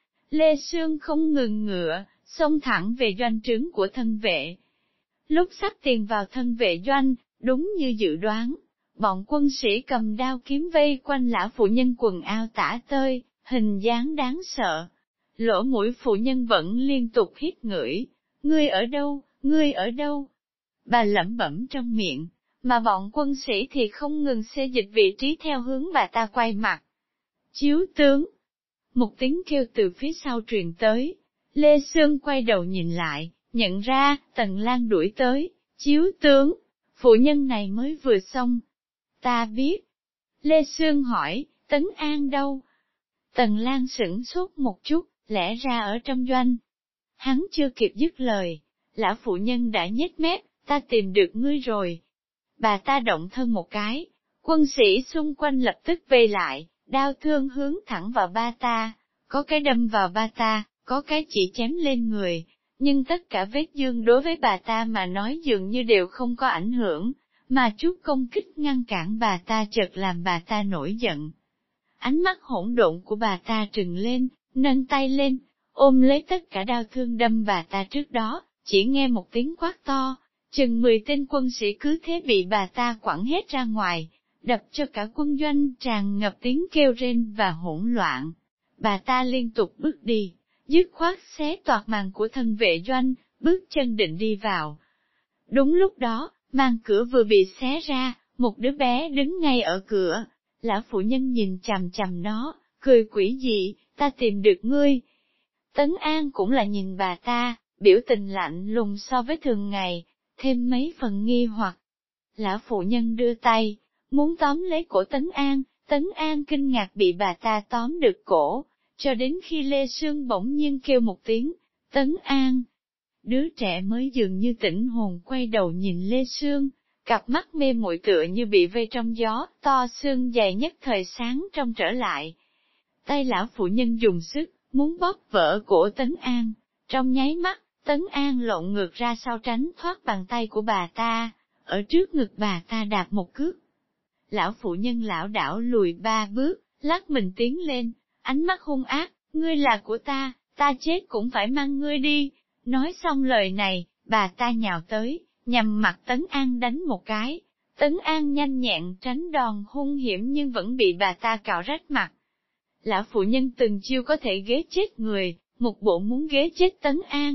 Speaker 1: Lê Sương không ngừng ngựa, xông thẳng về doanh trướng của thân vệ. Lúc sắp tiền vào thân vệ doanh, đúng như dự đoán, bọn quân sĩ cầm đao kiếm vây quanh lão phụ nhân quần áo tả tơi, hình dáng đáng sợ. Lỗ mũi phụ nhân vẫn liên tục hít ngửi. Ngươi ở đâu, ngươi ở đâu? Bà lẩm bẩm trong miệng, mà bọn quân sĩ thì không ngừng xê dịch vị trí theo hướng bà ta quay mặt. Chiếu tướng! Một tiếng kêu từ phía sau truyền tới. Lê Sương quay đầu nhìn lại, nhận ra, Tần Lan đuổi tới. Chiếu tướng! Phụ nhân này mới vừa xong. Ta biết. Lê Sương hỏi, Tấn An đâu? Tần Lan sửng sốt một chút, lẽ ra ở trong doanh. Hắn chưa kịp dứt lời, lão phụ nhân đã nhếch mép, ta tìm được ngươi rồi. Bà ta động thân một cái, quân sĩ xung quanh lập tức vây lại, đao thương hướng thẳng vào ba ta, có cái đâm vào ba ta, có cái chỉ chém lên người, nhưng tất cả vết thương đối với bà ta mà nói dường như đều không có ảnh hưởng, mà chút công kích ngăn cản bà ta chợt làm bà ta nổi giận. Ánh mắt hỗn độn của bà ta trừng lên, nâng tay lên, ôm lấy tất cả đau thương đâm bà ta trước đó, chỉ nghe một tiếng quát to, chừng mười tên quân sĩ cứ thế bị bà ta quẳng hết ra ngoài, đập cho cả quân doanh tràn ngập tiếng kêu rên và hỗn loạn. Bà ta liên tục bước đi, dứt khoát xé toạc màn của thân vệ doanh, bước chân định đi vào. Đúng lúc đó, màn cửa vừa bị xé ra, một đứa bé đứng ngay ở cửa, lão phụ nhân nhìn chằm chằm nó, cười quỷ dị, ta tìm được ngươi. Tấn An cũng là nhìn bà ta, biểu tình lạnh lùng so với thường ngày, thêm mấy phần nghi hoặc. Lão phụ nhân đưa tay, muốn tóm lấy cổ Tấn An, Tấn An kinh ngạc bị bà ta tóm được cổ, cho đến khi Lê Sương bỗng nhiên kêu một tiếng, Tấn An. Đứa trẻ mới dường như tỉnh hồn quay đầu nhìn Lê Sương, cặp mắt mê muội tựa như bị vây trong gió, to xương dày nhất thời sáng trong trở lại. Tay lão phụ nhân dùng sức, muốn bóp vỡ cổ Tấn An, trong nháy mắt, Tấn An lộn ngược ra sau tránh thoát bàn tay của bà ta, ở trước ngực bà ta đạp một cước. Lão phụ nhân lão đảo lùi ba bước, lắc mình tiến lên, ánh mắt hung ác, ngươi là của ta, ta chết cũng phải mang ngươi đi. Nói xong lời này, bà ta nhào tới, nhằm mặt Tấn An đánh một cái. Tấn An nhanh nhẹn tránh đòn hung hiểm nhưng vẫn bị bà ta cạo rách mặt. Lão phụ nhân từng chiêu có thể ghế chết người, một bộ muốn ghế chết Tấn An.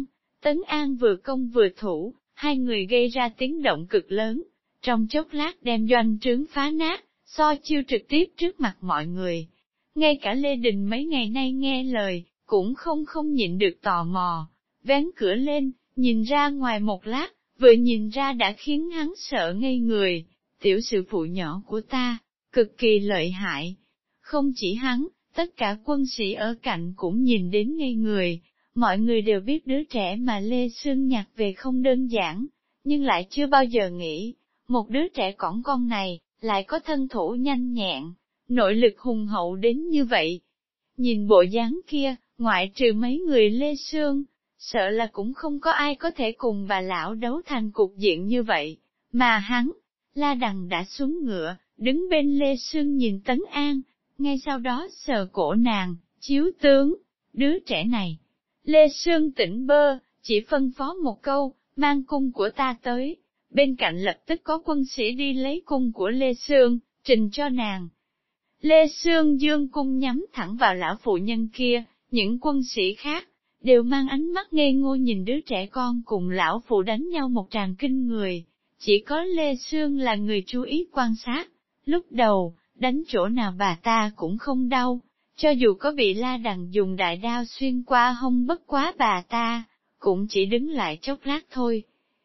Speaker 1: Tấn An vừa công vừa thủ, hai người gây ra tiếng động cực lớn, trong chốc lát đem doanh trướng phá nát, so chiêu trực tiếp trước mặt mọi người. Ngay cả Lê Đình mấy ngày nay nghe lời, cũng không không nhịn được tò mò, vén cửa lên, nhìn ra ngoài một lát, vừa nhìn ra đã khiến hắn sợ ngây người. Tiểu sư phụ nhỏ của ta, cực kỳ lợi hại. Không chỉ hắn, tất cả quân sĩ ở cạnh cũng nhìn đến ngây người. Mọi người đều biết đứa trẻ mà Lê Sương nhặt về không đơn giản, nhưng lại chưa bao giờ nghĩ, một đứa trẻ cỏn con này, lại có thân thủ nhanh nhẹn, nội lực hùng hậu đến như vậy. Nhìn bộ dáng kia, ngoại trừ mấy người Lê Sương, sợ là cũng không có ai có thể cùng bà lão đấu thành cục diện như vậy, mà hắn, La Đằng đã xuống ngựa, đứng bên Lê Sương nhìn Tấn An, ngay sau đó sờ cổ nàng, chiếu tướng, đứa trẻ này. Lê Sương tỉnh bơ, chỉ phân phó một câu, mang cung của ta tới, bên cạnh lập tức có quân sĩ đi lấy cung của Lê Sương, trình cho nàng. Lê Sương dương cung nhắm thẳng vào lão phụ nhân kia, những quân sĩ khác, đều mang ánh mắt ngây ngô nhìn đứa trẻ con cùng lão phụ đánh nhau một tràng kinh người. Chỉ có Lê Sương là người chú ý quan sát, lúc đầu, đánh chỗ nào bà ta cũng không đau, cho dù có bị La Đằng dùng đại đao xuyên qua hông bất quá bà ta, cũng chỉ đứng lại chốc lát thôi.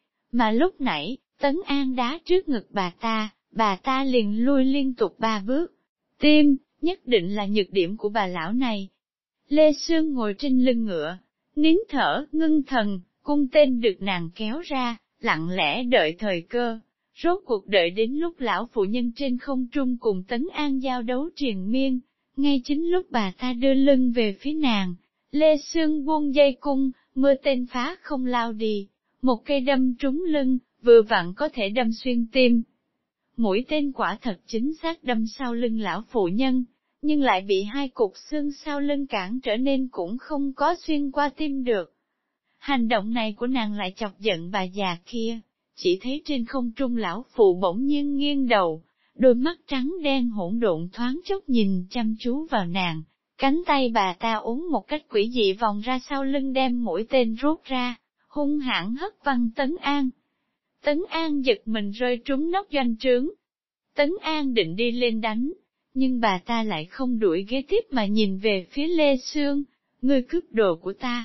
Speaker 1: Mà lúc nãy, Tấn An đá trước ngực bà ta, bà ta liền lui liên tục ba bước. Tim, nhất định là nhược điểm của bà lão này. Lê Sương ngồi trên lưng ngựa, nín thở, ngưng thần, cung tên được nàng kéo ra, lặng lẽ đợi thời cơ. Rốt cuộc đợi đến lúc lão phụ nhân trên không trung cùng Tấn An giao đấu triền miên, ngay chính lúc bà ta đưa lưng về phía nàng, Lê Sương buông dây cung, mưa tên phá không lao đi, một cây đâm trúng lưng, vừa vặn có thể đâm xuyên tim. Mũi tên quả thật chính xác đâm sau lưng lão phụ nhân, nhưng lại bị hai cục xương sau lưng cản trở nên cũng không có xuyên qua tim được. Hành động này của nàng lại chọc giận bà già kia, chỉ thấy trên không trung lão phụ bỗng nhiên nghiêng đầu, đôi mắt trắng đen hỗn độn thoáng chốc nhìn chăm chú vào nàng, cánh tay bà ta uốn một cách quỷ dị vòng ra sau lưng đem mũi tên rút ra, hung hãn hất văng Tấn An. Tấn An giật mình rơi trúng nóc doanh trướng. Tấn An định đi lên đánh, nhưng bà ta lại không đuổi ghế tiếp mà nhìn về phía Lê Sương, ngươi cướp đồ của ta.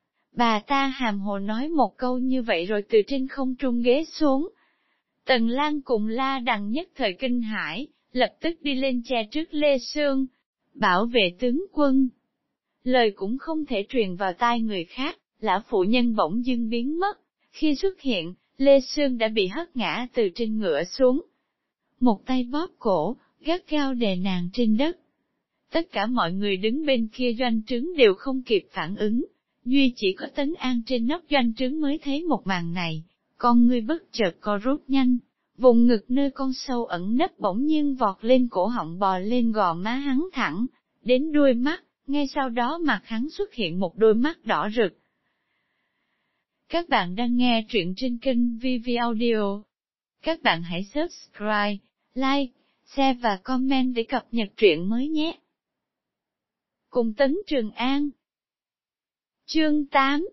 Speaker 1: Bà ta hàm hồ nói một câu như vậy rồi từ trên không trung ghế xuống. Tần Lan cùng La Đằng nhất thời kinh hãi, lập tức đi lên che trước Lê Sương, bảo vệ tướng quân. Lời cũng không thể truyền vào tai người khác, lão phụ nhân bỗng dưng biến mất, khi xuất hiện, Lê Sương đã bị hất ngã từ trên ngựa xuống. Một tay bóp cổ, gắt gao đè nàng trên đất. Tất cả mọi người đứng bên kia doanh trướng đều không kịp phản ứng, duy chỉ có Tấn An trên nóc doanh trướng mới thấy một màn này, con ngươi bất chợt co rút nhanh, vùng ngực nơi con sâu ẩn nấp bỗng nhiên vọt lên cổ họng bò lên gò má hắn thẳng, đến đuôi mắt, ngay sau đó mặt hắn xuất hiện một đôi mắt đỏ rực. Các bạn đang nghe truyện trên kênh vê vê Audio. Các bạn hãy subscribe, like, share và comment để cập nhật truyện mới nhé. Cùng Tấn Trường An. Chương tám.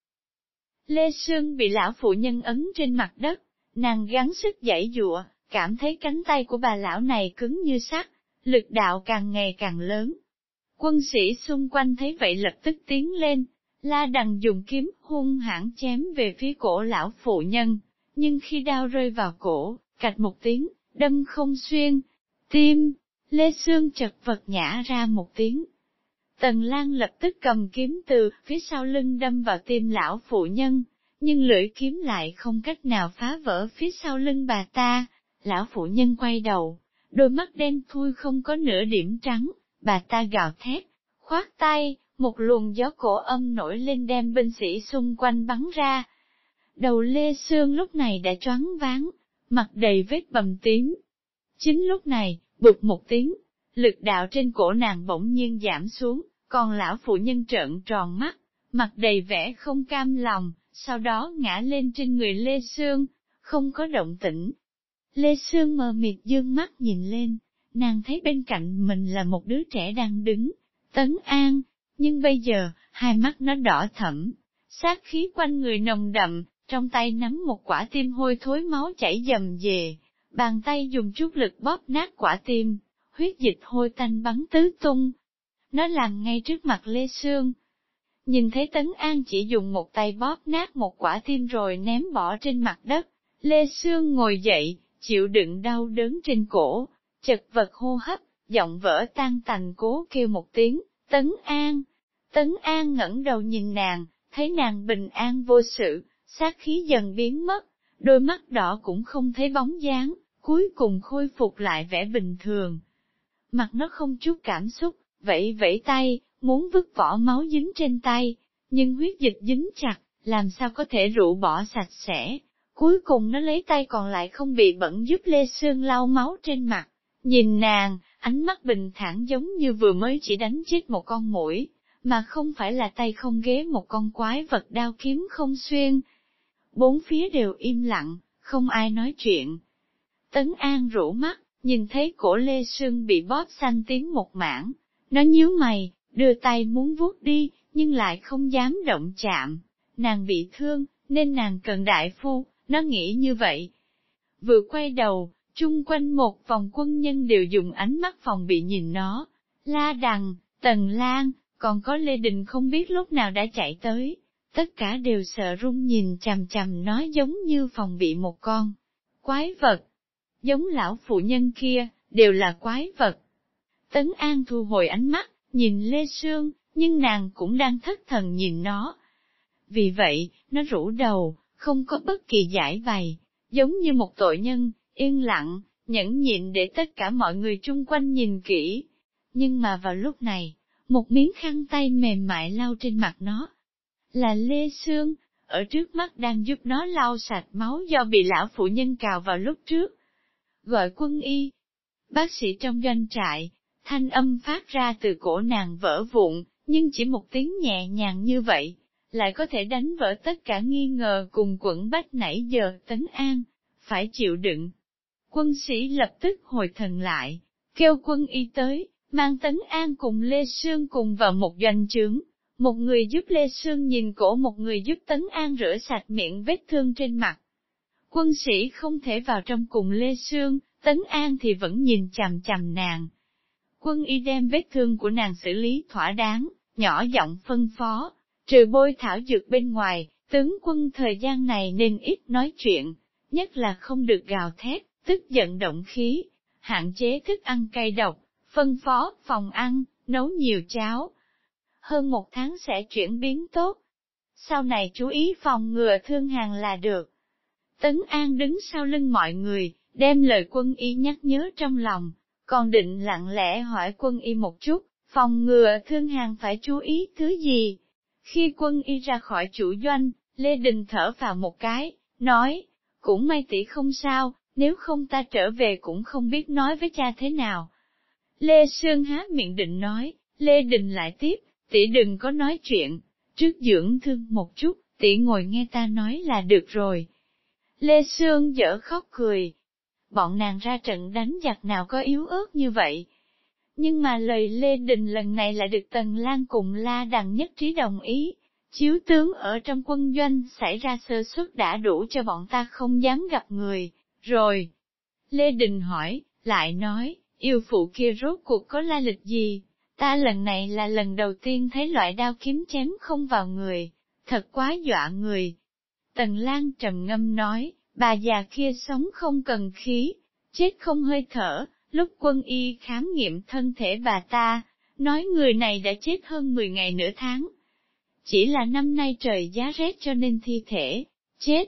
Speaker 1: Lê Sương bị lão phụ nhân ấn trên mặt đất, nàng gắng sức giãy giụa, cảm thấy cánh tay của bà lão này cứng như sắt, lực đạo càng ngày càng lớn. Quân sĩ xung quanh thấy vậy lập tức tiến lên, La Đằng dùng kiếm hung hãn chém về phía cổ lão phụ nhân, nhưng khi đao rơi vào cổ, cạch một tiếng, đâm không xuyên, tim, Lê Sương chật vật nhả ra một tiếng. Tần Lan lập tức cầm kiếm từ phía sau lưng đâm vào tim lão phụ nhân, nhưng lưỡi kiếm lại không cách nào phá vỡ phía sau lưng bà ta. Lão phụ nhân quay đầu, đôi mắt đen thui không có nửa điểm trắng, bà ta gào thét, khoát tay, một luồng gió cổ âm nổi lên đem binh sĩ xung quanh bắn ra. Đầu Lê Sương lúc này đã choáng váng, mặt đầy vết bầm tím. Chính lúc này, bụt một tiếng, lực đạo trên cổ nàng bỗng nhiên giảm xuống, còn lão phụ nhân trợn tròn mắt, mặt đầy vẻ không cam lòng, sau đó ngã lên trên người Lê Sương, không có động tĩnh. Lê Sương mờ mịt dương mắt nhìn lên, nàng thấy bên cạnh mình là một đứa trẻ đang đứng, Tấn An, nhưng bây giờ, hai mắt nó đỏ thẫm, sát khí quanh người nồng đậm, trong tay nắm một quả tim hôi thối máu chảy dầm dề, bàn tay dùng chút lực bóp nát quả tim, huyết dịch hôi tanh bắn tứ tung. Nó làm ngay trước mặt Lê Sương. Nhìn thấy Tấn An chỉ dùng một tay bóp nát một quả tim rồi ném bỏ trên mặt đất, Lê Sương ngồi dậy, chịu đựng đau đớn trên cổ, chật vật hô hấp, giọng vỡ tan tành cố kêu một tiếng, Tấn An. Tấn An ngẩng đầu nhìn nàng, thấy nàng bình an vô sự, sát khí dần biến mất, đôi mắt đỏ cũng không thấy bóng dáng, cuối cùng khôi phục lại vẻ bình thường. Mặt nó không chút cảm xúc, vẫy vẫy tay, muốn vứt vỏ máu dính trên tay, nhưng huyết dịch dính chặt, làm sao có thể rũ bỏ sạch sẽ. Cuối cùng nó lấy tay còn lại không bị bẩn giúp Lê Sương lau máu trên mặt, nhìn nàng, ánh mắt bình thản giống như vừa mới chỉ đánh chết một con muỗi, mà không phải là tay không ghế một con quái vật đao kiếm không xuyên. Bốn phía đều im lặng, không ai nói chuyện. Tấn An rũ mắt, nhìn thấy cổ Lê Sương bị bóp xanh tím một mảng, nó nhíu mày, đưa tay muốn vuốt đi, nhưng lại không dám động chạm. Nàng bị thương, nên nàng cần đại phu, nó nghĩ như vậy. Vừa quay đầu, chung quanh một vòng quân nhân đều dùng ánh mắt phòng bị nhìn nó. La Đằng, Tần Lan, còn có Lê Đình không biết lúc nào đã chạy tới. Tất cả đều sợ run nhìn chằm chằm nó giống như phòng bị một con quái vật. Giống lão phụ nhân kia, đều là quái vật. Tấn An thu hồi ánh mắt, nhìn Lê Sương, nhưng nàng cũng đang thất thần nhìn nó. Vì vậy, nó rũ đầu, không có bất kỳ giải bày, giống như một tội nhân, yên lặng, nhẫn nhịn để tất cả mọi người chung quanh nhìn kỹ. Nhưng mà vào lúc này, một miếng khăn tay mềm mại lau trên mặt nó. Là Lê Sương, ở trước mắt đang giúp nó lau sạch máu do bị lão phụ nhân cào vào lúc trước. Gọi quân y. Bác sĩ trong doanh trại, thanh âm phát ra từ cổ nàng vỡ vụn, nhưng chỉ một tiếng nhẹ nhàng như vậy, lại có thể đánh vỡ tất cả nghi ngờ cùng quẩn bách nãy giờ. Tấn An phải chịu đựng. Quân sĩ lập tức hồi thần lại, kêu quân y tới, mang Tấn An cùng Lê Sương cùng vào một doanh trướng. Một người giúp Lê Sương nhìn cổ, một người giúp Tấn An rửa sạch miệng vết thương trên mặt. Quân sĩ không thể vào trong cùng Lê Sương, Tấn An thì vẫn nhìn chằm chằm nàng. Quân y đem vết thương của nàng xử lý thỏa đáng, nhỏ giọng phân phó, trừ bôi thảo dược bên ngoài, tướng quân thời gian này nên ít nói chuyện, nhất là không được gào thét, tức giận động khí, hạn chế thức ăn cay độc, phân phó phòng ăn, nấu nhiều cháo. Hơn một tháng sẽ chuyển biến tốt. Sau này chú ý phòng ngừa thương hàn là được. Tấn An đứng sau lưng mọi người, đem lời quân y nhắc nhớ trong lòng, còn định lặng lẽ hỏi quân y một chút, phòng ngừa thương hàn phải chú ý thứ gì. Khi quân y ra khỏi chủ doanh, Lê Đình thở vào một cái, nói, cũng may tỷ không sao, nếu không ta trở về cũng không biết nói với cha thế nào. Lê Sương há miệng định nói, Lê Đình lại tiếp, tỷ đừng có nói chuyện, trước dưỡng thương một chút, tỷ ngồi nghe ta nói là được rồi. Lê Sương dở khóc cười. Bọn nàng ra trận đánh giặc nào có yếu ớt như vậy. Nhưng mà lời Lê Đình lần này lại được Tần Lan cùng La Đằng nhất trí đồng ý. Chiếu tướng ở trong quân doanh xảy ra sơ suất đã đủ cho bọn ta không dám gặp người, rồi. Lê Đình hỏi, lại nói, yêu phụ kia rốt cuộc có lai lịch gì? Ta lần này là lần đầu tiên thấy loại đao kiếm chém không vào người, thật quá dọa người. Tần Lan trầm ngâm nói, bà già kia sống không cần khí, chết không hơi thở, lúc quân y khám nghiệm thân thể bà ta, nói người này đã chết hơn mười ngày nửa tháng. Chỉ là năm nay trời giá rét cho nên thi thể, chết.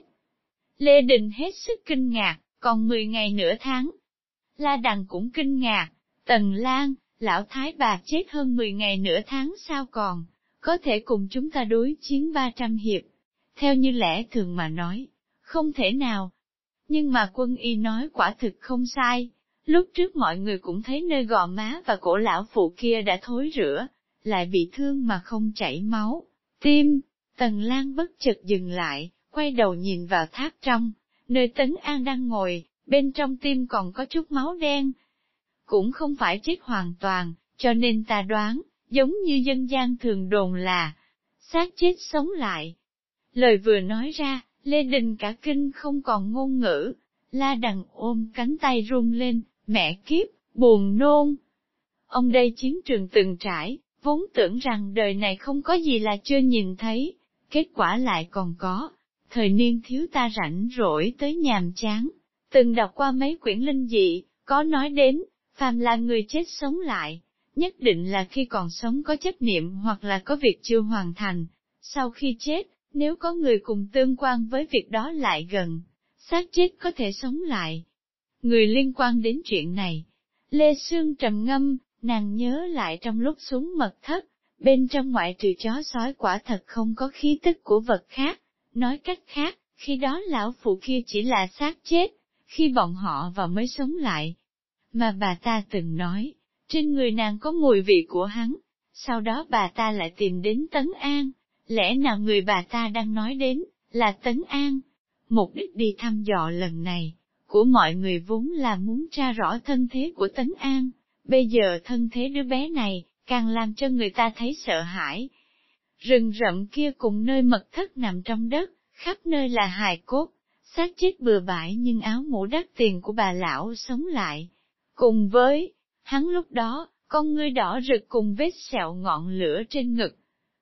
Speaker 1: Lê Đình hết sức kinh ngạc, còn mười ngày nửa tháng. La Đằng cũng kinh ngạc, Tần Lan, lão thái bà chết hơn mười ngày nửa tháng sao còn, có thể cùng chúng ta đối chiến ba trăm hiệp. Theo như lẽ thường mà nói, không thể nào. Nhưng mà quân y nói quả thực không sai, lúc trước mọi người cũng thấy nơi gò má và cổ lão phụ kia đã thối rữa, lại bị thương mà không chảy máu. Tim, Tần Lan bất chợt dừng lại, quay đầu nhìn vào tháp trong, nơi Tấn An đang ngồi, bên trong tim còn có chút máu đen. Cũng không phải chết hoàn toàn, cho nên ta đoán, giống như dân gian thường đồn là, xác chết sống lại. Lời vừa nói ra, Lê Đình cả kinh không còn ngôn ngữ, La Đằng ôm cánh tay run lên, mẹ kiếp, buồn nôn. Ông đây chiến trường từng trải, vốn tưởng rằng đời này không có gì là chưa nhìn thấy, kết quả lại còn có. Thời niên thiếu ta rảnh rỗi tới nhàm chán, từng đọc qua mấy quyển linh dị, có nói đến, phàm là người chết sống lại, nhất định là khi còn sống có chấp niệm hoặc là có việc chưa hoàn thành. Sau khi chết, nếu có người cùng tương quan với việc đó lại gần, xác chết có thể sống lại. Người liên quan đến chuyện này, Lê Sương trầm ngâm, nàng nhớ lại trong lúc xuống mật thất, bên trong ngoại trừ chó sói quả thật không có khí tức của vật khác. Nói cách khác, khi đó lão phụ kia chỉ là xác chết, khi bọn họ vào mới sống lại. Mà bà ta từng nói, trên người nàng có mùi vị của hắn, sau đó bà ta lại tìm đến Tấn An, lẽ nào người bà ta đang nói đến, là Tấn An? Mục đích đi thăm dò lần này, của mọi người vốn là muốn tra rõ thân thế của Tấn An, bây giờ thân thế đứa bé này, càng làm cho người ta thấy sợ hãi. Rừng rậm kia cùng nơi mật thất nằm trong đất, khắp nơi là hài cốt, xác chết bừa bãi nhưng áo mũ đắt tiền của bà lão sống lại. Cùng với, hắn lúc đó, con ngươi đỏ rực cùng vết sẹo ngọn lửa trên ngực.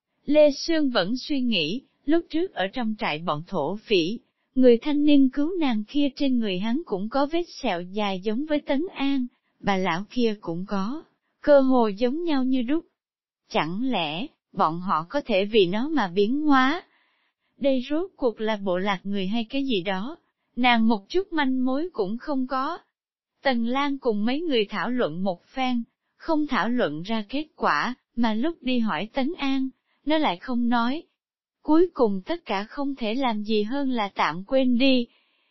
Speaker 1: Lê Sương vẫn suy nghĩ, lúc trước ở trong trại bọn thổ phỉ, người thanh niên cứu nàng kia trên người hắn cũng có vết sẹo dài giống với Tấn An, bà lão kia cũng có, cơ hồ giống nhau như đúc. Chẳng lẽ, bọn họ có thể vì nó mà biến hóa? Đây rốt cuộc là bộ lạc người hay cái gì đó, nàng một chút manh mối cũng không có. Tần Lan cùng mấy người thảo luận một phen, không thảo luận ra kết quả, mà lúc đi hỏi Tấn An, nó lại không nói. Cuối cùng tất cả không thể làm gì hơn là tạm quên đi.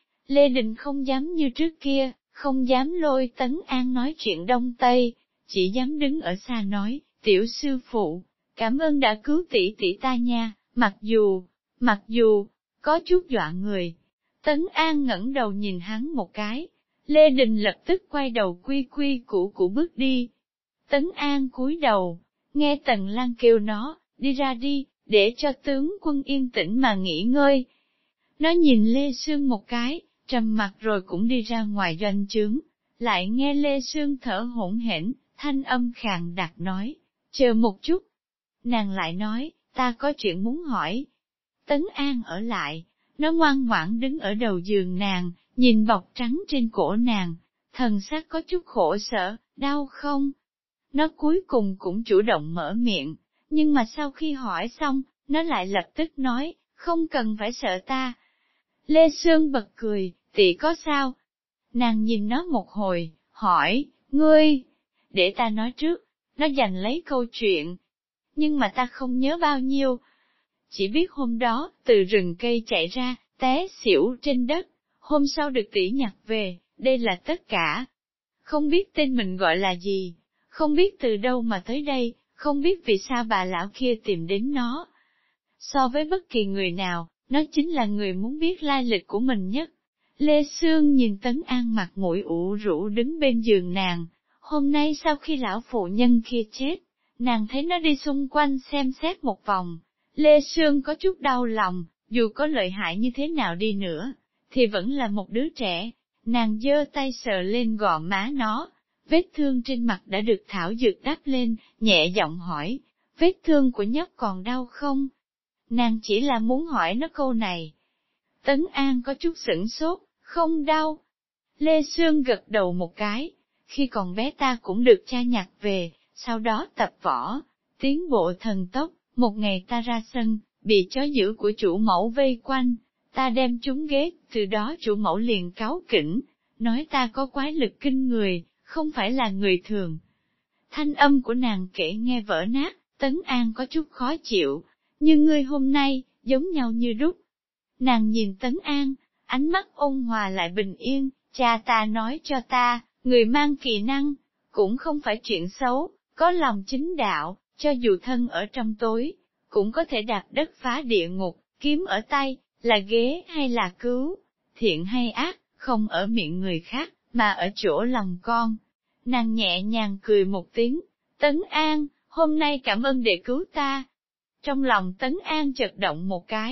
Speaker 1: Lê Đình không dám như trước kia, không dám lôi Tấn An nói chuyện Đông Tây, chỉ dám đứng ở xa nói, tiểu sư phụ, cảm ơn đã cứu tỷ tỷ ta nha, mặc dù, mặc dù, có chút dọa người. Tấn An ngẩng đầu nhìn hắn một cái, Lê Đình lập tức quay đầu quy quy củ củ bước đi. Tấn An cúi đầu, nghe Tần Lan kêu nó, đi ra đi, để cho tướng quân yên tĩnh mà nghỉ ngơi. Nó nhìn Lê Sương một cái, trầm mặt rồi cũng đi ra ngoài doanh trướng, lại nghe Lê Sương thở hổn hển, thanh âm khàn đặc nói, chờ một chút. Nàng lại nói, ta có chuyện muốn hỏi. Tấn An ở lại, nó ngoan ngoãn đứng ở đầu giường nàng, nhìn bọc trắng trên cổ nàng, thần sắc có chút khổ sở, đau không? Nó cuối cùng cũng chủ động mở miệng, nhưng mà sau khi hỏi xong, nó lại lập tức nói, không cần phải sợ ta. Lê Sương bật cười, tỷ có sao? Nàng nhìn nó một hồi, hỏi, ngươi, để ta nói trước, nó giành lấy câu chuyện. Nhưng mà ta không nhớ bao nhiêu. Chỉ biết hôm đó, từ rừng cây chạy ra, té xỉu trên đất, hôm sau được tỷ nhặt về, đây là tất cả. Không biết tên mình gọi là gì, không biết từ đâu mà tới đây, không biết vì sao bà lão kia tìm đến nó. So với bất kỳ người nào, nó chính là người muốn biết lai lịch của mình nhất. Lê Sương nhìn Tấn An mặt mũi ủ rũ đứng bên giường nàng, hôm nay sau khi lão phụ nhân kia chết, nàng thấy nó đi xung quanh xem xét một vòng. Lê Sương có chút đau lòng, dù có lợi hại như thế nào đi nữa, thì vẫn là một đứa trẻ. Nàng giơ tay sờ lên gò má nó, vết thương trên mặt đã được thảo dược đắp lên, nhẹ giọng hỏi, vết thương của nhóc còn đau không? Nàng chỉ là muốn hỏi nó câu này. Tấn An có chút sửng sốt, không đau. Lê Sương gật đầu một cái, khi còn bé ta cũng được cha nhặt về, sau đó tập võ, tiến bộ thần tốc, một ngày ta ra sân, bị chó dữ của chủ mẫu vây quanh, ta đem chúng ghét, từ đó chủ mẫu liền cáu kỉnh, nói ta có quái lực kinh người, không phải là người thường. Thanh âm của nàng kể nghe vỡ nát, Tấn An có chút khó chịu, nhưng ngươi hôm nay, giống nhau như đúc. Nàng nhìn Tấn An, ánh mắt ôn hòa lại bình yên, cha ta nói cho ta, người mang kỳ năng, cũng không phải chuyện xấu, có lòng chính đạo, cho dù thân ở trong tối, cũng có thể đạp đất phá địa ngục, kiếm ở tay, là ghế hay là cứu, thiện hay ác, không ở miệng người khác, mà ở chỗ lòng con. Nàng nhẹ nhàng cười một tiếng, Tấn An, hôm nay cảm ơn đệ cứu ta. Trong lòng Tấn An chợt động một cái,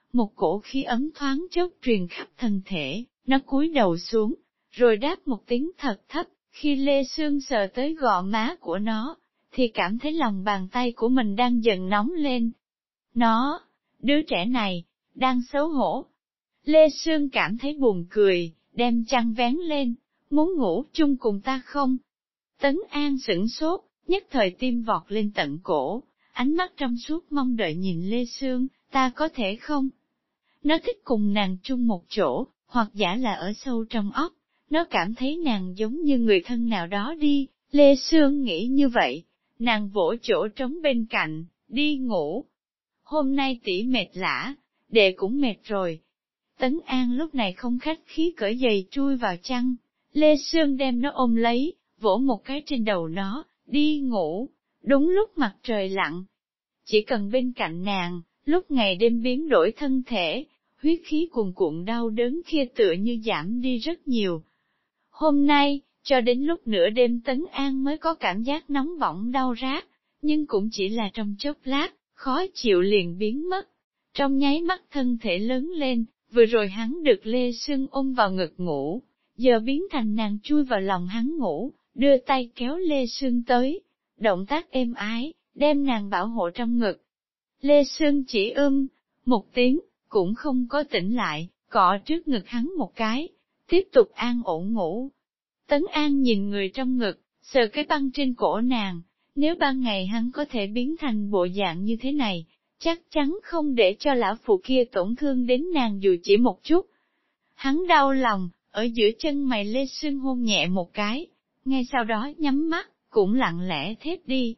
Speaker 1: một cổ khí ấm thoáng chốc truyền khắp thân thể, nó cúi đầu xuống, rồi đáp một tiếng thật thấp, khi Lê Sương sờ tới gò má của nó, thì cảm thấy lòng bàn tay của mình đang dần nóng lên. Nó, đứa trẻ này, đang xấu hổ. Lê Sương cảm thấy buồn cười, đem chăn vén lên, muốn ngủ chung cùng ta không? Tấn An sửng sốt, nhất thời tim vọt lên tận cổ, ánh mắt trong suốt mong đợi nhìn Lê Sương, ta có thể không? Nó thích cùng nàng chung một chỗ, hoặc giả là ở sâu trong óc, nó cảm thấy nàng giống như người thân nào đó đi, Lê Sương nghĩ như vậy, nàng vỗ chỗ trống bên cạnh, đi ngủ. Hôm nay tỷ mệt lả, đệ cũng mệt rồi. Tấn An lúc này không khách khí cởi giày chui vào chăn, Lê Sương đem nó ôm lấy, vỗ một cái trên đầu nó, đi ngủ, đúng lúc mặt trời lặn. Chỉ cần bên cạnh nàng, lúc ngày đêm biến đổi thân thể, huyết khí cuồn cuộn đau đớn kia tựa như giảm đi rất nhiều. Hôm nay, cho đến lúc nửa đêm Tấn An mới có cảm giác nóng bỏng đau rát, nhưng cũng chỉ là trong chốc lát, khó chịu liền biến mất. Trong nháy mắt thân thể lớn lên, vừa rồi hắn được Lê Sương ôm vào ngực ngủ, giờ biến thành nàng chui vào lòng hắn ngủ, đưa tay kéo Lê Sương tới, động tác êm ái, đem nàng bảo hộ trong ngực. Lê Sương chỉ ưm, một tiếng, cũng không có tỉnh lại, cọ trước ngực hắn một cái, tiếp tục an ổn ngủ. Tấn An nhìn người trong ngực, sờ cái băng trên cổ nàng, nếu ban ngày hắn có thể biến thành bộ dạng như thế này, chắc chắn không để cho lão phụ kia tổn thương đến nàng dù chỉ một chút. Hắn đau lòng, ở giữa chân mày Lê Sương hôn nhẹ một cái, ngay sau đó nhắm mắt, cũng lặng lẽ thét đi.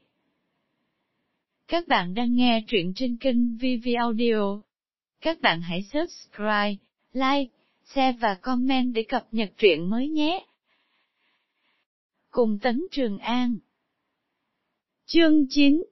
Speaker 1: Các bạn đang nghe truyện trên kênh vê vê Audio. Các bạn hãy subscribe, like, share và comment để cập nhật truyện mới nhé. Cùng Tấn Trường An. Chương chín.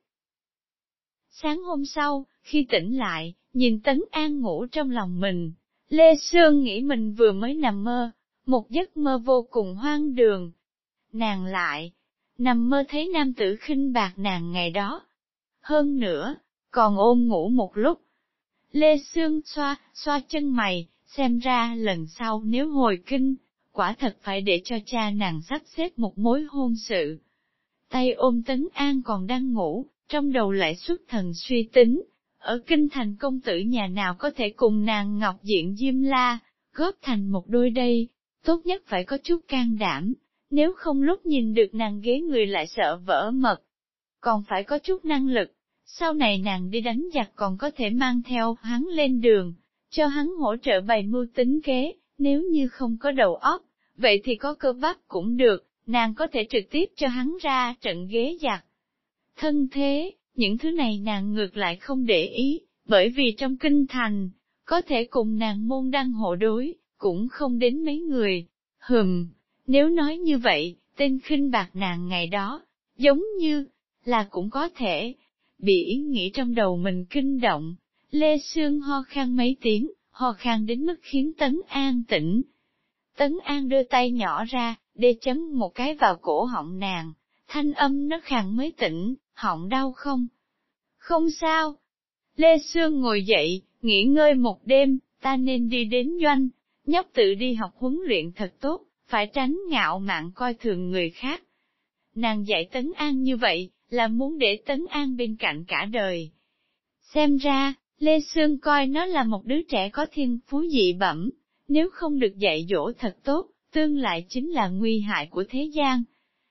Speaker 1: Sáng hôm sau, khi tỉnh lại, nhìn Tấn An ngủ trong lòng mình, Lê Sương nghĩ mình vừa mới nằm mơ, một giấc mơ vô cùng hoang đường. Nàng lại, nằm mơ thấy nam tử khinh bạc nàng ngày đó. Hơn nữa, còn ôm ngủ một lúc. Lê Sương xoa, xoa chân mày, xem ra lần sau nếu hồi kinh, quả thật phải để cho cha nàng sắp xếp một mối hôn sự. Tay ôm Tấn An còn đang ngủ, trong đầu lại xuất thần suy tính, ở kinh thành công tử nhà nào có thể cùng nàng ngọc diện diêm la, góp thành một đôi đây, tốt nhất phải có chút can đảm, nếu không lúc nhìn được nàng ghế người lại sợ vỡ mật. Còn phải có chút năng lực, sau này nàng đi đánh giặc còn có thể mang theo hắn lên đường, cho hắn hỗ trợ bày mưu tính kế, nếu như không có đầu óc, vậy thì có cơ bắp cũng được, nàng có thể trực tiếp cho hắn ra trận ghế giặc. Thân thế, những thứ này nàng ngược lại không để ý, bởi vì trong kinh thành, có thể cùng nàng môn đăng hộ đối, cũng không đến mấy người. Hừm, nếu nói như vậy, tên khinh bạc nàng ngày đó, giống như, là cũng có thể, bị ý nghĩ trong đầu mình kinh động. Lê Sương ho khan mấy tiếng, ho khan đến mức khiến Tấn An tỉnh. Tấn An đưa tay nhỏ ra, để chấm một cái vào cổ họng nàng, thanh âm nó khàn mới tỉnh, họng đau không? Không sao. Lê Sương ngồi dậy, nghỉ ngơi một đêm, ta nên đi đến doanh, nhóc tự đi học huấn luyện thật tốt, phải tránh ngạo mạn coi thường người khác. Nàng dạy Tấn An như vậy, là muốn để Tấn An bên cạnh cả đời. Xem ra, Lê Sương coi nó là một đứa trẻ có thiên phú dị bẩm, nếu không được dạy dỗ thật tốt, tương lại chính là nguy hại của thế gian.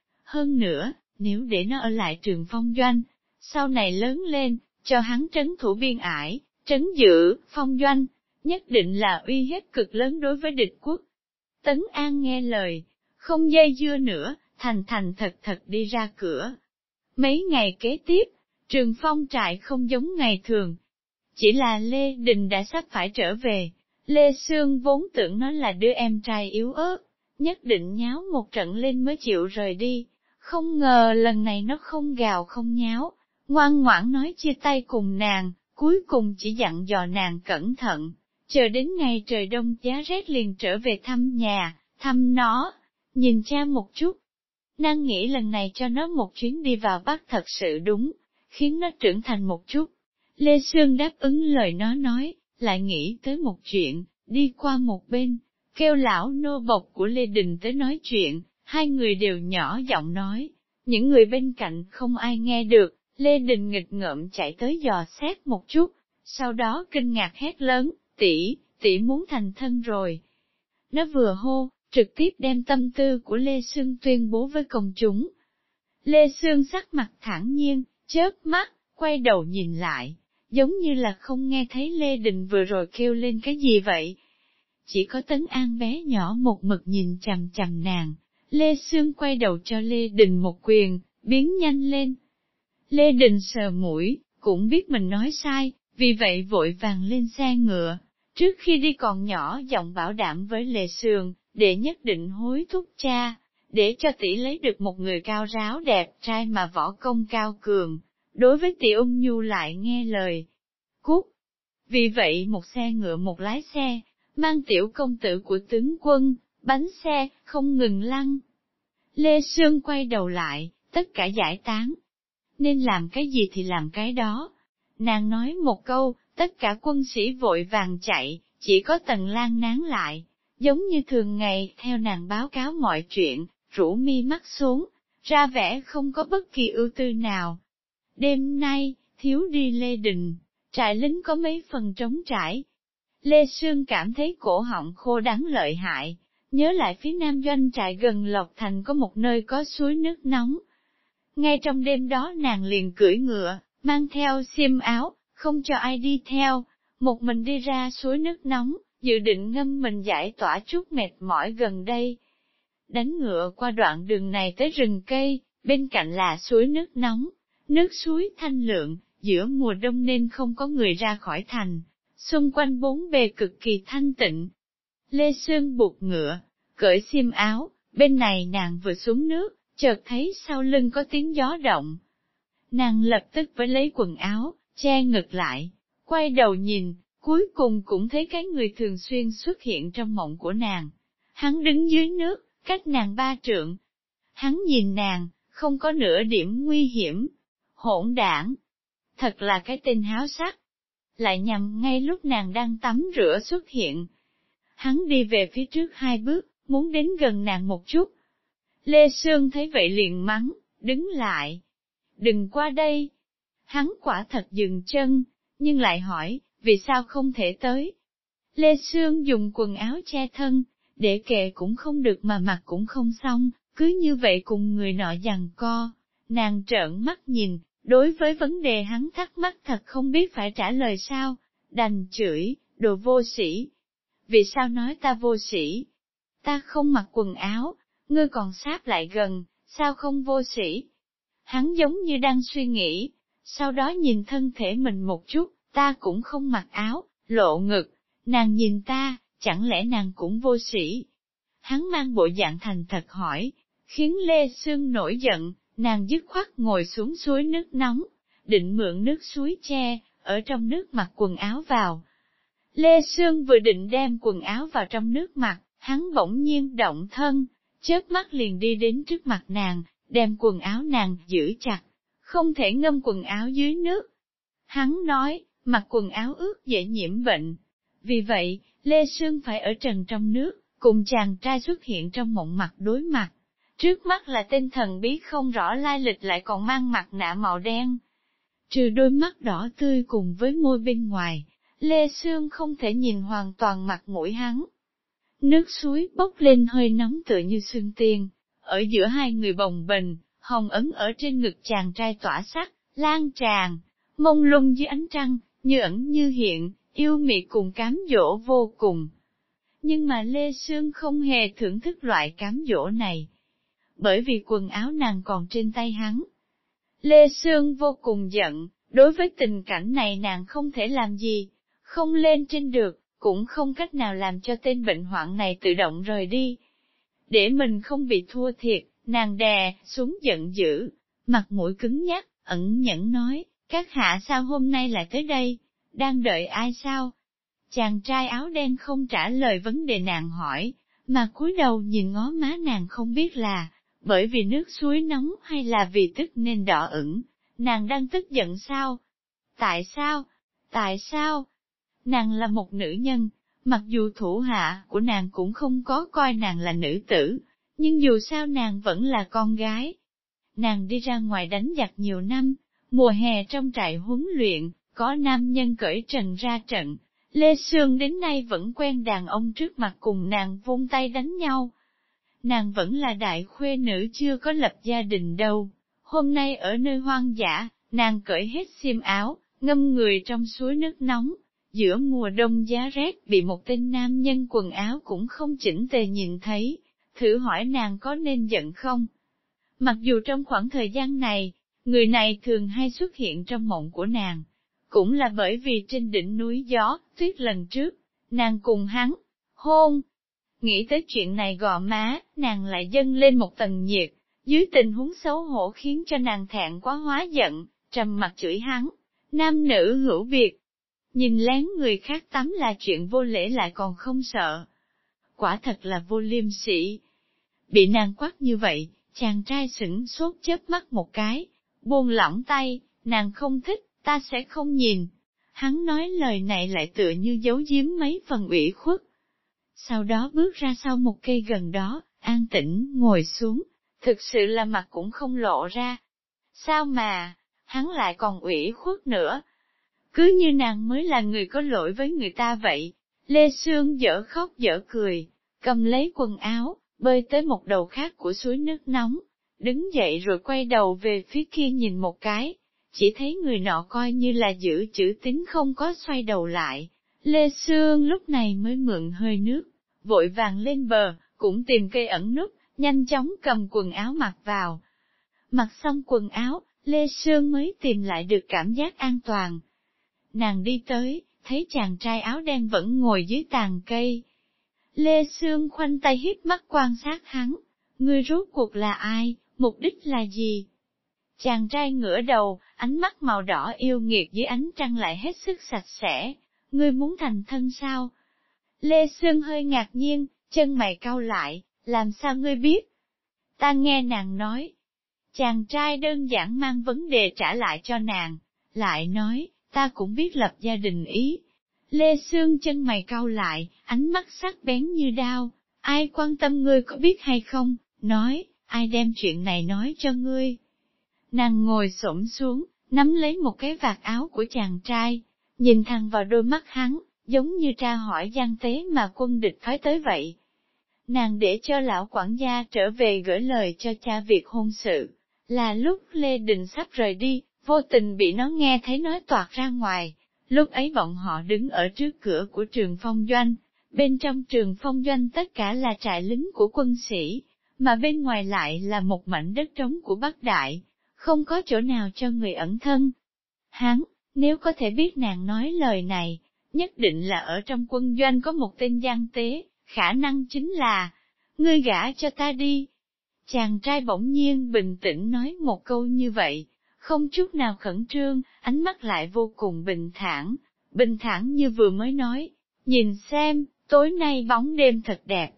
Speaker 1: Hơn nữa, nếu để nó ở lại trường phong doanh, sau này lớn lên, cho hắn trấn thủ biên ải, trấn giữ, phong doanh, nhất định là uy hiếp cực lớn đối với địch quốc. Tấn An nghe lời, không dây dưa nữa, thành thành thật thật đi ra cửa. Mấy ngày kế tiếp, trường phong trại không giống ngày thường. Chỉ là Lê Đình đã sắp phải trở về, Lê Sương vốn tưởng nó là đứa em trai yếu ớt, nhất định nháo một trận lên mới chịu rời đi. Không ngờ lần này nó không gào không nháo, ngoan ngoãn nói chia tay cùng nàng, cuối cùng chỉ dặn dò nàng cẩn thận, chờ đến ngày trời đông giá rét liền trở về thăm nhà, thăm nó, nhìn cha một chút. Nàng nghĩ lần này cho nó một chuyến đi vào Bắc thật sự đúng, khiến nó trưởng thành một chút. Lê Sương đáp ứng lời nó nói, Lại nghĩ tới một chuyện, đi qua một bên, kêu lão nô bộc của Lê Đình tới nói chuyện, hai người đều nhỏ giọng nói. Những người bên cạnh không ai nghe được, Lê Đình nghịch ngợm chạy tới dò xét một chút, sau đó kinh ngạc hét lớn, tỷ, tỷ muốn thành thân rồi. Nó vừa hô, trực tiếp đem tâm tư của Lê Sương tuyên bố với công chúng. Lê Sương sắc mặt thản nhiên, chớp mắt, quay đầu nhìn lại, giống như là không nghe thấy Lê Đình vừa rồi kêu lên cái gì vậy. Chỉ có Tấn An bé nhỏ một mực nhìn chằm chằm nàng, Lê Sương quay đầu cho Lê Đình một quyền, biến nhanh lên. Lê Đình sờ mũi, cũng biết mình nói sai, vì vậy vội vàng lên xe ngựa. Trước khi đi còn nhỏ giọng bảo đảm với Lê Sương, để nhất định hối thúc cha, để cho tỷ lấy được một người cao ráo đẹp trai mà võ công cao cường, đối với tỷ ung nhu lại nghe lời. Cút! Vì vậy một xe ngựa một lái xe, mang tiểu công tử của tướng quân, bánh xe, không ngừng lăn. Lê Sương quay đầu lại, tất cả giải tán. Nên làm cái gì thì làm cái đó. Nàng nói một câu, tất cả quân sĩ vội vàng chạy, chỉ có Tần Lan nán lại, giống như thường ngày theo nàng báo cáo mọi chuyện, rũ mi mắt xuống, ra vẻ không có bất kỳ ưu tư nào. Đêm nay, thiếu đi Lê Đình, trại lính có mấy phần trống trải. Lê Sương cảm thấy cổ họng khô đắng lợi hại, nhớ lại phía nam doanh trại gần Lộc Thành có một nơi có suối nước nóng. Ngay trong đêm đó nàng liền cưỡi ngựa, mang theo xiêm áo, không cho ai đi theo, một mình đi ra suối nước nóng, dự định ngâm mình giải tỏa chút mệt mỏi gần đây. Đánh ngựa qua đoạn đường này tới rừng cây, bên cạnh là suối nước nóng, nước suối thanh lượng, giữa mùa đông nên không có người ra khỏi thành, xung quanh bốn bề cực kỳ thanh tịnh. Lê Sương buộc ngựa, cởi xiêm áo, bên này nàng vừa xuống nước, chợt thấy sau lưng có tiếng gió động. Nàng lập tức với lấy quần áo, che ngực lại, quay đầu nhìn, cuối cùng cũng thấy cái người thường xuyên xuất hiện trong mộng của nàng. Hắn đứng dưới nước, cách nàng ba trượng. Hắn nhìn nàng, không có nửa điểm nguy hiểm. Hỗn đảng! Thật là cái tên háo sắc. Lại nhằm ngay lúc nàng đang tắm rửa xuất hiện. Hắn đi về phía trước hai bước, muốn đến gần nàng một chút. Lê Sương thấy vậy liền mắng, đứng lại. Đừng qua đây. Hắn quả thật dừng chân, nhưng lại hỏi, vì sao không thể tới. Lê Sương dùng quần áo che thân, để kệ cũng không được mà mặc cũng không xong, cứ như vậy cùng người nọ giằng co. Nàng trợn mắt nhìn, đối với vấn đề hắn thắc mắc thật không biết phải trả lời sao, đành chửi, đồ vô sĩ. Vì sao nói ta vô sĩ? Ta không mặc quần áo, ngươi còn sáp lại gần, sao không vô sĩ? Hắn giống như đang suy nghĩ, sau đó nhìn thân thể mình một chút, ta cũng không mặc áo, lộ ngực, nàng nhìn ta, chẳng lẽ nàng cũng vô sĩ? Hắn mang bộ dạng thành thật hỏi, khiến Lê Sương nổi giận, nàng dứt khoát ngồi xuống suối nước nóng, định mượn nước suối che, ở trong nước mặc quần áo vào. Lê Sương vừa định đem quần áo vào trong nước mặc, hắn bỗng nhiên động thân, chớp mắt liền đi đến trước mặt nàng, đem quần áo nàng giữ chặt, không thể ngâm quần áo dưới nước. Hắn nói, mặc quần áo ướt dễ nhiễm bệnh. Vì vậy, Lê Sương phải ở trần trong nước, cùng chàng trai xuất hiện trong mộng mặt đối mặt. Trước mắt là tên thần bí không rõ lai lịch lại còn mang mặt nạ màu đen. Trừ đôi mắt đỏ tươi cùng với môi bên ngoài, Lê Sương không thể nhìn hoàn toàn mặt mũi hắn. Nước suối bốc lên hơi nóng tựa như sương tiên, ở giữa hai người bồng bềnh, hồng ấn ở trên ngực chàng trai tỏa sắc, lan tràn, mông lung dưới ánh trăng, như ẩn như hiện, yêu mị cùng cám dỗ vô cùng. Nhưng mà Lê Sương không hề thưởng thức loại cám dỗ này, bởi vì quần áo nàng còn trên tay hắn. Lê Sương vô cùng giận, đối với tình cảnh này nàng không thể làm gì, không lên trên được, cũng không cách nào làm cho tên bệnh hoạn này tự động rời đi. Để mình không bị thua thiệt, nàng đè xuống giận dữ, mặt mũi cứng nhắc, ẩn nhẫn nói, các hạ sao hôm nay lại tới đây, đang đợi ai sao? Chàng trai áo đen không trả lời vấn đề nàng hỏi, mà cúi đầu nhìn ngó má nàng không biết là, bởi vì nước suối nóng hay là vì tức nên đỏ ửng, nàng đang tức giận sao? Tại sao? Tại sao? Nàng là một nữ nhân, mặc dù thủ hạ của nàng cũng không có coi nàng là nữ tử, nhưng dù sao nàng vẫn là con gái. Nàng đi ra ngoài đánh giặc nhiều năm, mùa hè trong trại huấn luyện, có nam nhân cởi trần ra trận. Lê Sương đến nay vẫn quen đàn ông trước mặt cùng nàng vung tay đánh nhau. Nàng vẫn là đại khuê nữ chưa có lập gia đình đâu. Hôm nay ở nơi hoang dã, nàng cởi hết xiêm áo, ngâm người trong suối nước nóng. Giữa mùa đông giá rét bị một tên nam nhân quần áo cũng không chỉnh tề nhìn thấy, thử hỏi nàng có nên giận không? Mặc dù trong khoảng thời gian này, người này thường hay xuất hiện trong mộng của nàng, cũng là bởi vì trên đỉnh núi gió, tuyết lần trước, nàng cùng hắn, hôn. Nghĩ tới chuyện này gò má, nàng lại dâng lên một tầng nhiệt, dưới tình huống xấu hổ khiến cho nàng thẹn quá hóa giận, trầm mặt chửi hắn, nam nữ hữu biệt. Nhìn lén người khác tắm là chuyện vô lễ lại còn không sợ. Quả thật là vô liêm sỉ. Bị nàng quát như vậy, chàng trai sửng sốt chớp mắt một cái, buông lỏng tay, nàng không thích, ta sẽ không nhìn. Hắn nói lời này lại tựa như giấu giếm mấy phần ủy khuất. Sau đó bước ra sau một cây gần đó, an tĩnh ngồi xuống, thực sự là mặt cũng không lộ ra. Sao mà, hắn lại còn ủy khuất nữa? Cứ như nàng mới là người có lỗi với người ta vậy. Lê Sương dở khóc dở cười, cầm lấy quần áo, bơi tới một đầu khác của suối nước nóng, đứng dậy rồi quay đầu về phía kia nhìn một cái, chỉ thấy người nọ coi như là giữ chữ tín không có xoay đầu lại. Lê Sương lúc này mới mượn hơi nước, vội vàng lên bờ, cũng tìm cây ẩn núp, nhanh chóng cầm quần áo mặc vào. Mặc xong quần áo, Lê Sương mới tìm lại được cảm giác an toàn. Nàng đi tới, thấy chàng trai áo đen vẫn ngồi dưới tàn cây. Lê Sương khoanh tay hít mắt quan sát hắn, ngươi rốt cuộc là ai, mục đích là gì? Chàng trai ngửa đầu, ánh mắt màu đỏ yêu nghiệt dưới ánh trăng lại hết sức sạch sẽ, ngươi muốn thành thân sao? Lê Sương hơi ngạc nhiên, chân mày cau lại, làm sao ngươi biết? Ta nghe nàng nói. Chàng trai đơn giản mang vấn đề trả lại cho nàng, lại nói, ta cũng biết lập gia đình ý. Lê Sương chân mày cau lại, ánh mắt sắc bén như đao, ai quan tâm ngươi có biết hay không, nói, ai đem chuyện này nói cho ngươi. Nàng ngồi xổm xuống, nắm lấy một cái vạt áo của chàng trai, nhìn thẳng vào đôi mắt hắn, giống như tra hỏi gian tế mà quân địch phái tới vậy. Nàng để cho lão quản gia trở về gửi lời cho cha việc hôn sự, là lúc Lê Đình sắp rời đi, vô tình bị nó nghe thấy nói toạc ra ngoài. Lúc ấy bọn họ đứng ở trước cửa của trường phong doanh, bên trong trường phong doanh tất cả là trại lính của quân sĩ, mà bên ngoài lại là một mảnh đất trống của Bắc Đại, không có chỗ nào cho người ẩn thân. Hắn, nếu có thể biết nàng nói lời này, nhất định là ở trong quân doanh có một tên gian tế, khả năng chính là, ngươi gả cho ta đi. Chàng trai bỗng nhiên bình tĩnh nói một câu như vậy, không chút nào khẩn trương, ánh mắt lại vô cùng bình thản, bình thản như vừa mới nói, nhìn xem, tối nay bóng đêm thật đẹp.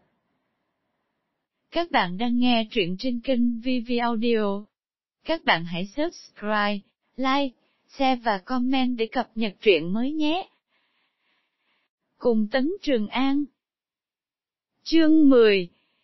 Speaker 1: Các bạn đang nghe truyện trên kênh vê vê Audio. Các bạn hãy subscribe, like, share và comment để cập nhật truyện mới nhé. Cùng Tấn Trường An. Chương mười.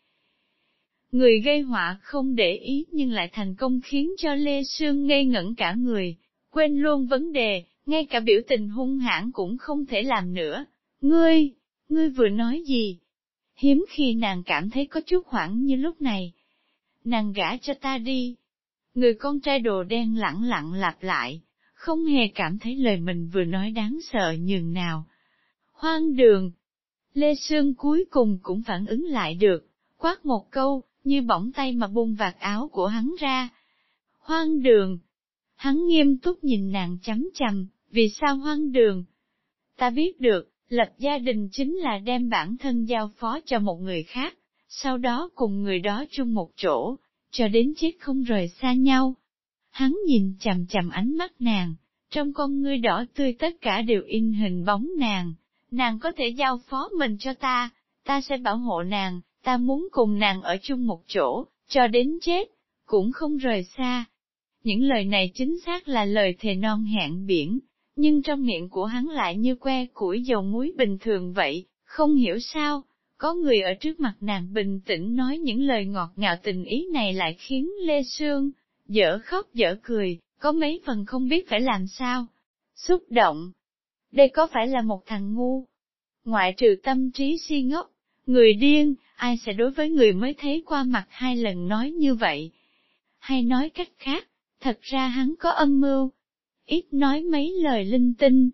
Speaker 1: Người gây họa không để ý nhưng lại thành công khiến cho Lê Sương ngây ngẩn cả người, quên luôn vấn đề, ngay cả biểu tình hung hãn cũng không thể làm nữa. Ngươi, ngươi vừa nói gì? Hiếm khi nàng cảm thấy có chút hoảng như lúc này. Nàng gả cho ta đi. Người con trai đồ đen lẳng lặng lặp lại, không hề cảm thấy lời mình vừa nói đáng sợ nhường nào. Hoang đường. Lê Sương cuối cùng cũng phản ứng lại được, quát một câu, như bỗng tay mà buông vạt áo của hắn ra. Hoang đường. Hắn nghiêm túc nhìn nàng chằm chằm, vì sao hoang đường? Ta biết được, lập gia đình chính là đem bản thân giao phó cho một người khác, sau đó cùng người đó chung một chỗ, cho đến chết không rời xa nhau. Hắn nhìn chằm chằm ánh mắt nàng, trong con ngươi đỏ tươi tất cả đều in hình bóng nàng. Nàng có thể giao phó mình cho ta, ta sẽ bảo hộ nàng, ta muốn cùng nàng ở chung một chỗ, cho đến chết, cũng không rời xa. Những lời này chính xác là lời thề non hẹn biển, nhưng trong miệng của hắn lại như que củi dầu muối bình thường vậy, không hiểu sao, có người ở trước mặt nàng bình tĩnh nói những lời ngọt ngào tình ý này lại khiến Lê Sương dở khóc dở cười, có mấy phần không biết phải làm sao. Xúc động. Đây có phải là một thằng ngu? Ngoại trừ tâm trí si ngốc, người điên, ai sẽ đối với người mới thấy qua mặt hai lần nói như vậy? Hay nói cách khác, thật ra hắn có âm mưu, ít nói mấy lời linh tinh.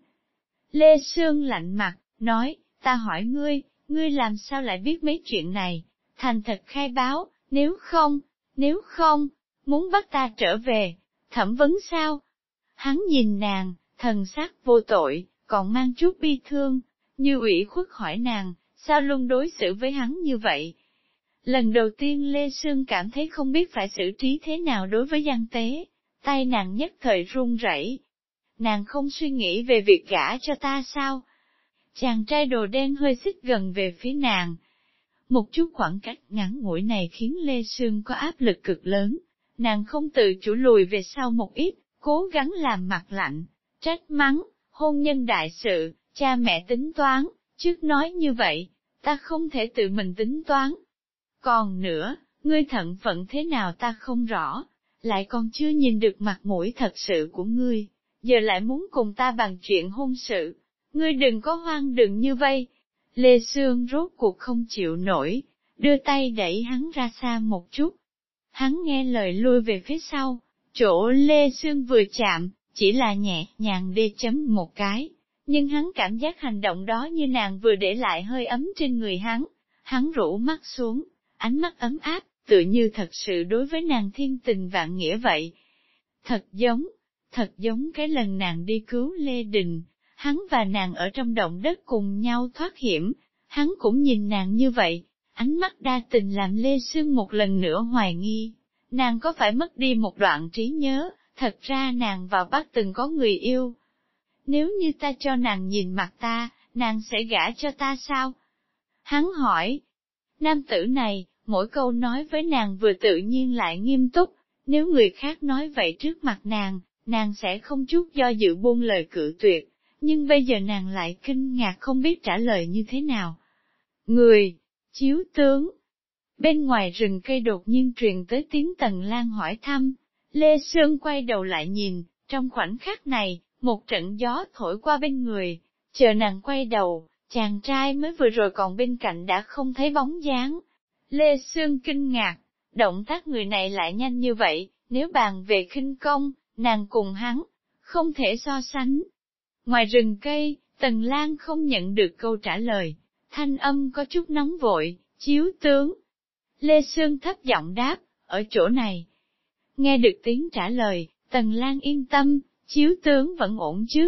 Speaker 1: Lê Sương lạnh mặt, nói, ta hỏi ngươi, ngươi làm sao lại biết mấy chuyện này? Thành thật khai báo, nếu không, nếu không, muốn bắt ta trở về, thẩm vấn sao? Hắn nhìn nàng, thần sắc vô tội, còn mang chút bi thương, như ủy khuất hỏi nàng, sao luôn đối xử với hắn như vậy? Lần đầu tiên Lê Sương cảm thấy không biết phải xử trí thế nào đối với Giang Tế, tay nàng nhất thời run rẩy. Nàng không suy nghĩ về việc gả cho ta sao? Chàng trai đồ đen hơi xích gần về phía nàng. Một chút khoảng cách ngắn ngủi này khiến Lê Sương có áp lực cực lớn, nàng không tự chủ lùi về sau một ít, cố gắng làm mặt lạnh, trách mắng, hôn nhân đại sự, cha mẹ tính toán, trước nói như vậy, ta không thể tự mình tính toán. Còn nữa, ngươi thận phận thế nào ta không rõ, lại còn chưa nhìn được mặt mũi thật sự của ngươi, giờ lại muốn cùng ta bàn chuyện hôn sự, ngươi đừng có hoang đừng như vây. Lê Sương rốt cuộc không chịu nổi, đưa tay đẩy hắn ra xa một chút. Hắn nghe lời lui về phía sau, chỗ Lê Sương vừa chạm, chỉ là nhẹ nhàng đê chấm một cái, nhưng hắn cảm giác hành động đó như nàng vừa để lại hơi ấm trên người hắn. Hắn rũ mắt xuống, ánh mắt ấm áp, tự như thật sự đối với nàng thiên tình vạn nghĩa vậy. Thật giống, thật giống cái lần nàng đi cứu Lê Đình, hắn và nàng ở trong động đất cùng nhau thoát hiểm, hắn cũng nhìn nàng như vậy, ánh mắt đa tình làm Lê Sương một lần nữa hoài nghi, nàng có phải mất đi một đoạn trí nhớ, thật ra nàng vào Bắc từng có người yêu. Nếu như ta cho nàng nhìn mặt ta, nàng sẽ gả cho ta sao? Hắn hỏi. Nam tử này, mỗi câu nói với nàng vừa tự nhiên lại nghiêm túc, nếu người khác nói vậy trước mặt nàng, nàng sẽ không chút do dự buông lời cự tuyệt, nhưng bây giờ nàng lại kinh ngạc không biết trả lời như thế nào. Người, chiếu tướng. Bên ngoài rừng cây đột nhiên truyền tới tiếng Tần Lan hỏi thăm, Lê Sương quay đầu lại nhìn, trong khoảnh khắc này, một trận gió thổi qua bên người, chờ nàng quay đầu, chàng trai mới vừa rồi còn bên cạnh đã không thấy bóng dáng. Lê Sương kinh ngạc, động tác người này lại nhanh như vậy, nếu bàn về khinh công, nàng cùng hắn, không thể so sánh. Ngoài rừng cây, Tần Lan không nhận được câu trả lời, thanh âm có chút nóng vội, chiếu tướng. Lê Sương thấp giọng đáp, ở chỗ này. Nghe được tiếng trả lời, Tần Lan yên tâm, chiếu tướng vẫn ổn chứ.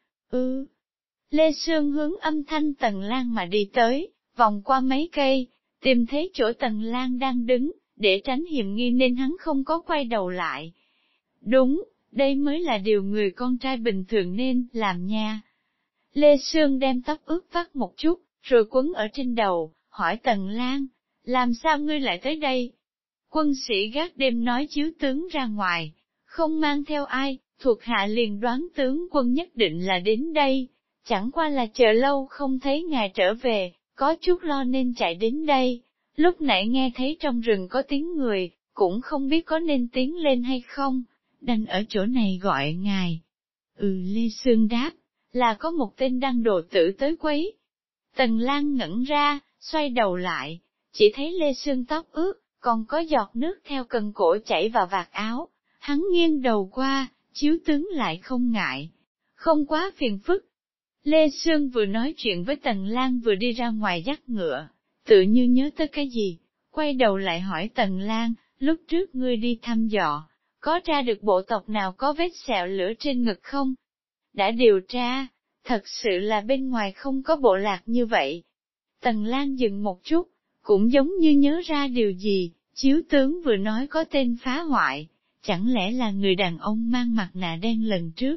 Speaker 1: Ừ. Lê Sương hướng âm thanh Tần Lan mà đi tới, vòng qua mấy cây, tìm thấy chỗ Tần Lan đang đứng, để tránh hiểm nghi nên hắn không có quay đầu lại. Đúng, đây mới là điều người con trai bình thường nên làm nha. Lê Sương đem tóc ướt vắt một chút, rồi quấn ở trên đầu, hỏi Tần Lan, làm sao ngươi lại tới đây? Quân sĩ gác đêm nói chiếu tướng ra ngoài, không mang theo ai, thuộc hạ liền đoán tướng quân nhất định là đến đây, chẳng qua là chờ lâu không thấy ngài trở về, có chút lo nên chạy đến đây, lúc nãy nghe thấy trong rừng có tiếng người, cũng không biết có nên tiến lên hay không, đành ở chỗ này gọi ngài. Ừ, Lê Sương đáp, là có một tên đăng đồ tử tới quấy. Tần Lan ngẩn ra, xoay đầu lại, chỉ thấy Lê Sương tóc ướt, còn có giọt nước theo cần cổ chảy vào vạt áo, hắn nghiêng đầu qua, chiếu tướng lại không ngại, không quá phiền phức. Lê Sương vừa nói chuyện với Tần Lan vừa đi ra ngoài dắt ngựa, tự như nhớ tới cái gì, quay đầu lại hỏi Tần Lan, lúc trước ngươi đi thăm dò, có tra được bộ tộc nào có vết sẹo lửa trên ngực không? Đã điều tra, thật sự là bên ngoài không có bộ lạc như vậy. Tần Lan dừng một chút, cũng giống như nhớ ra điều gì, chiếu tướng vừa nói có tên phá hoại, chẳng lẽ là người đàn ông mang mặt nạ đen lần trước?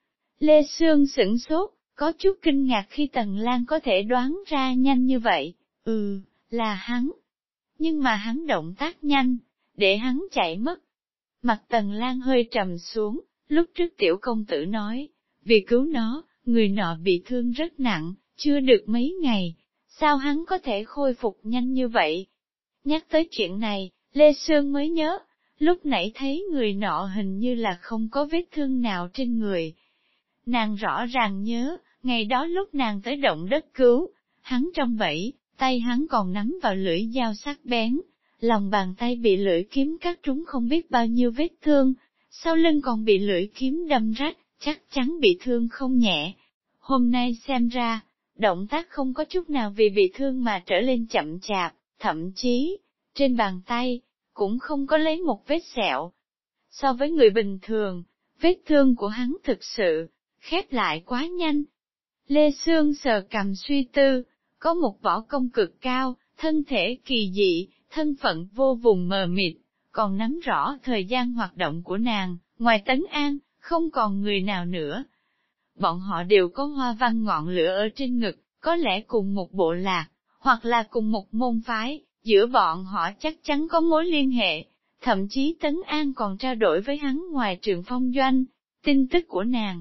Speaker 1: Lê Sương sửng sốt, có chút kinh ngạc khi Tần Lan có thể đoán ra nhanh như vậy, ừ, là hắn. Nhưng mà hắn động tác nhanh, để hắn chạy mất. Mặt Tần Lan hơi trầm xuống, lúc trước tiểu công tử nói, Vì cứu nó, người nọ bị thương rất nặng, chưa được mấy ngày. Sao hắn có thể khôi phục nhanh như vậy? Nhắc tới chuyện này, Lê Sương mới nhớ, lúc nãy thấy người nọ hình như là không có vết thương nào trên người. Nàng rõ ràng nhớ, ngày đó lúc nàng tới động đất cứu, hắn trong bẫy, tay hắn còn nắm vào lưỡi dao sắc bén, lòng bàn tay bị lưỡi kiếm cắt trúng không biết bao nhiêu vết thương, sau lưng còn bị lưỡi kiếm đâm rách, chắc chắn bị thương không nhẹ. Hôm nay xem ra, động tác không có chút nào vì bị thương mà trở lên chậm chạp, thậm chí, trên bàn tay, cũng không có lấy một vết sẹo. So với người bình thường, vết thương của hắn thực sự, khép lại quá nhanh. Lê Sương sờ cầm suy tư, có một võ công cực cao, thân thể kỳ dị, thân phận vô vùng mờ mịt, còn nắm rõ thời gian hoạt động của nàng, ngoài Tấn An, không còn người nào nữa. Bọn họ đều có hoa văn ngọn lửa ở trên ngực, có lẽ cùng một bộ lạc, hoặc là cùng một môn phái, giữa bọn họ chắc chắn có mối liên hệ, thậm chí Tấn An còn trao đổi với hắn ngoài Trường Phong doanh, tin tức của nàng.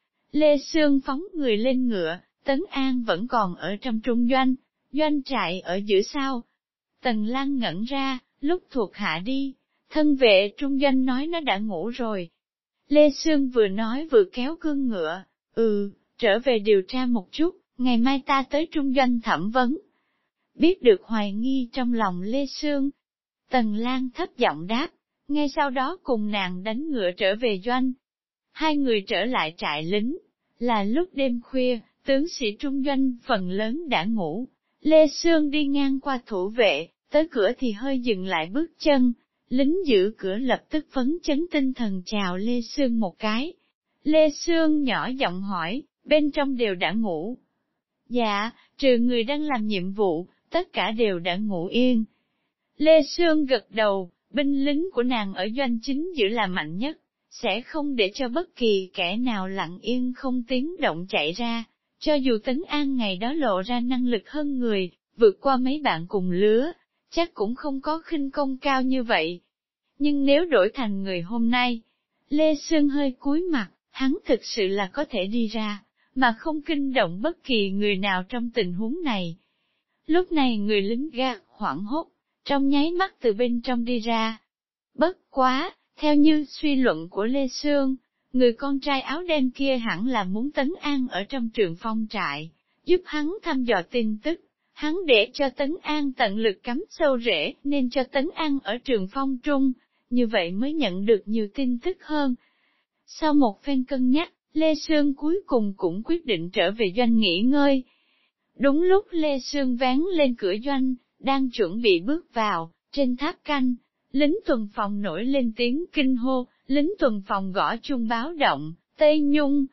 Speaker 1: Lê Sương phóng người lên ngựa, Tấn An vẫn còn ở trong trung doanh, doanh trại ở giữa sau. Tần Lan ngẩn ra, lúc thuộc hạ đi, thân vệ trung doanh nói nó đã ngủ rồi. Lê Sương vừa nói vừa kéo cương ngựa, ừ, trở về điều tra một chút, ngày mai ta tới trung doanh thẩm vấn. Biết được hoài nghi trong lòng Lê Sương, Tần Lan thấp giọng đáp, ngay sau đó cùng nàng đánh ngựa trở về doanh. Hai người trở lại trại lính, là lúc đêm khuya, tướng sĩ trung doanh phần lớn đã ngủ. Lê Sương đi ngang qua thủ vệ, tới cửa thì hơi dừng lại bước chân, lính giữ cửa lập tức phấn chấn tinh thần chào Lê Sương một cái. Lê Sương nhỏ giọng hỏi, bên trong đều đã ngủ. Dạ, trừ người đang làm nhiệm vụ, tất cả đều đã ngủ yên. Lê Sương gật đầu, binh lính của nàng ở doanh chính giữ là mạnh nhất, sẽ không để cho bất kỳ kẻ nào lặng yên không tiếng động chạy ra, cho dù Tấn An ngày đó lộ ra năng lực hơn người, vượt qua mấy bạn cùng lứa, chắc cũng không có khinh công cao như vậy. Nhưng nếu đổi thành người hôm nay, Lê Sương hơi cúi mặt, hắn thực sự là có thể đi ra, mà không kinh động bất kỳ người nào trong tình huống này. Lúc này người lính gác hoảng hốt, trong nháy mắt từ bên trong đi ra. Bất quá, theo như suy luận của Lê Sương, người con trai áo đen kia hẳn là muốn Tấn An ở trong Trường Phong trại, giúp hắn thăm dò tin tức. Hắn để cho Tấn An tận lực cắm sâu rễ nên cho Tấn An ở Trường Phong Trung, như vậy mới nhận được nhiều tin tức hơn. Sau một phen cân nhắc, Lê Sương cuối cùng cũng quyết định trở về doanh nghỉ ngơi. Đúng lúc Lê Sương vén lên cửa doanh, đang chuẩn bị bước vào, trên tháp canh, lính tuần phòng nổi lên tiếng kinh hô, lính tuần phòng gõ chuông báo động, Tây Nhung.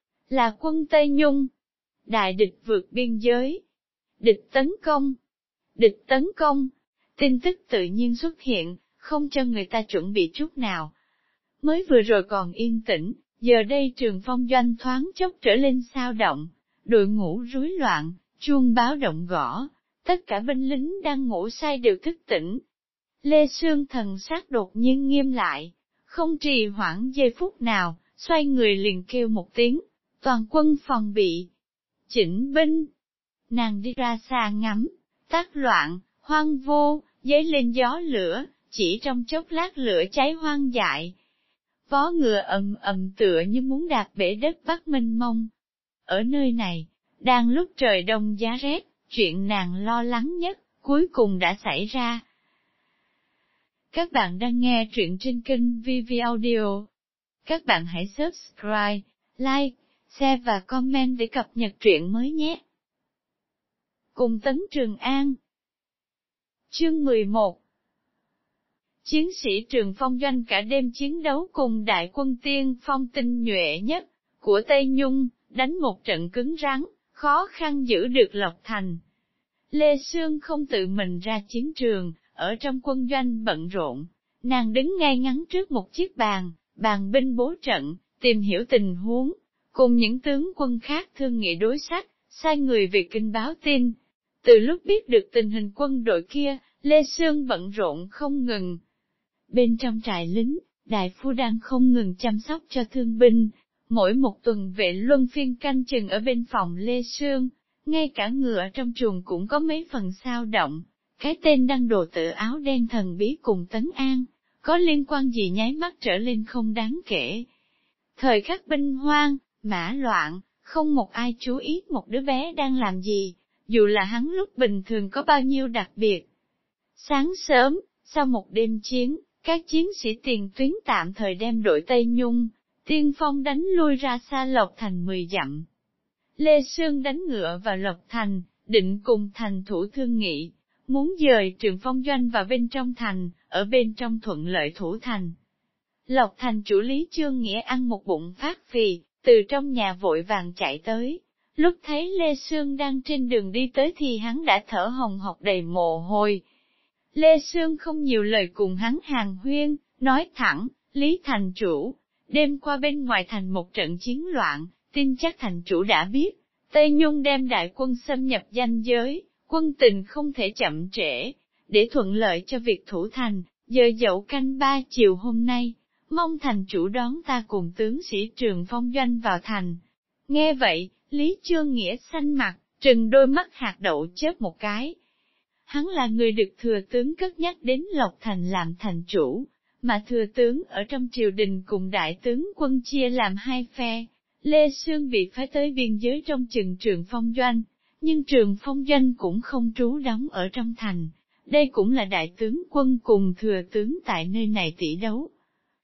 Speaker 1: Là quân Tây Nhung. Đại địch vượt biên giới. Địch tấn công. Địch tấn công. Tin tức tự nhiên xuất hiện, không cho người ta chuẩn bị chút nào. Mới vừa rồi còn yên tĩnh, giờ đây Trường Phong doanh thoáng chốc trở lên sao động, đội ngũ rối loạn, chuông báo động gõ, tất cả binh lính đang ngủ say đều thức tỉnh. Lê Sương thần sắc đột nhiên nghiêm lại, không trì hoãn giây phút nào, xoay người liền kêu một tiếng, toàn quân phòng bị. Chỉnh binh. Nàng đi ra xa ngắm, tác loạn, hoang vô, dấy lên gió lửa, chỉ trong chốc lát lửa cháy hoang dại. Vó ngựa ầm ầm tựa như muốn đạp bể đất Bắc mênh mông. Ở nơi này, đang lúc trời đông giá rét, chuyện nàng lo lắng nhất, cuối cùng đã xảy ra. Các bạn đang nghe truyện trên kênh vê vê Audio. Các bạn hãy subscribe, like, share và comment để cập nhật truyện mới nhé. Cùng Tấn Trường An. Chương mười một. Chiến sĩ Trường Phong doanh cả đêm chiến đấu cùng đại quân tiên phong tinh nhuệ nhất của Tây Nhung, đánh một trận cứng rắn, khó khăn giữ được Lộc Thành. Lê Sương không tự mình ra chiến trường, ở trong quân doanh bận rộn, nàng đứng ngay ngắn trước một chiếc bàn, bàn binh bố trận, tìm hiểu tình huống, cùng những tướng quân khác thương nghị đối sách, sai người về kinh báo tin. Từ lúc biết được tình hình quân đội kia, Lê Sương bận rộn không ngừng. Bên trong trại lính, đại phu đang không ngừng chăm sóc cho thương binh, Mỗi một tuần vệ luân phiên canh chừng ở bên phòng Lê Sương, ngay cả ngựa trong chuồng cũng có mấy phần xao động. Cái tên đăng đồ tự áo đen thần bí cùng Tấn An, có liên quan gì nháy mắt trở lên không đáng kể. Thời khắc binh hoang, mã loạn, không một ai chú ý một đứa bé đang làm gì, dù là hắn lúc bình thường có bao nhiêu đặc biệt. Sáng sớm, sau một đêm chiến, các chiến sĩ tiền tuyến tạm thời đem đội Tây Nhung, tiên phong đánh lui ra xa Lộc Thành mười dặm. Lê Sương đánh ngựa vào Lộc Thành, định cùng thành thủ thương nghị, muốn dời Trường Phong doanh vào bên trong thành, ở bên trong thuận lợi thủ thành. Lộc Thành chủ Lý Chương Nghĩa ăn một bụng phát phì, từ trong nhà vội vàng chạy tới. Lúc thấy Lê Sương đang trên đường đi tới thì hắn đã thở hồng hộc đầy mồ hôi. Lê Sương không nhiều lời cùng hắn hàng huyên, nói thẳng, Lý thành chủ, đêm qua bên ngoài thành một trận chiến loạn, tin chắc thành chủ đã biết, Tây Nhung đem đại quân xâm nhập danh giới, quân tình không thể chậm trễ, để thuận lợi cho việc thủ thành, giờ dậu canh ba chiều hôm nay, mong thành chủ đón ta cùng tướng sĩ Trường Phong doanh vào thành. Nghe vậy, Lý Chương Nghĩa xanh mặt, trừng đôi mắt hạt đậu chớp một cái. Hắn là người được thừa tướng cất nhắc đến Lộc Thành làm thành chủ, mà thừa tướng ở trong triều đình cùng đại tướng quân chia làm hai phe. Lê Sương bị phái tới biên giới trong chừng Trường Phong doanh, nhưng Trường Phong doanh cũng không trú đóng ở trong thành. Đây cũng là đại tướng quân cùng thừa tướng tại nơi này tỷ đấu.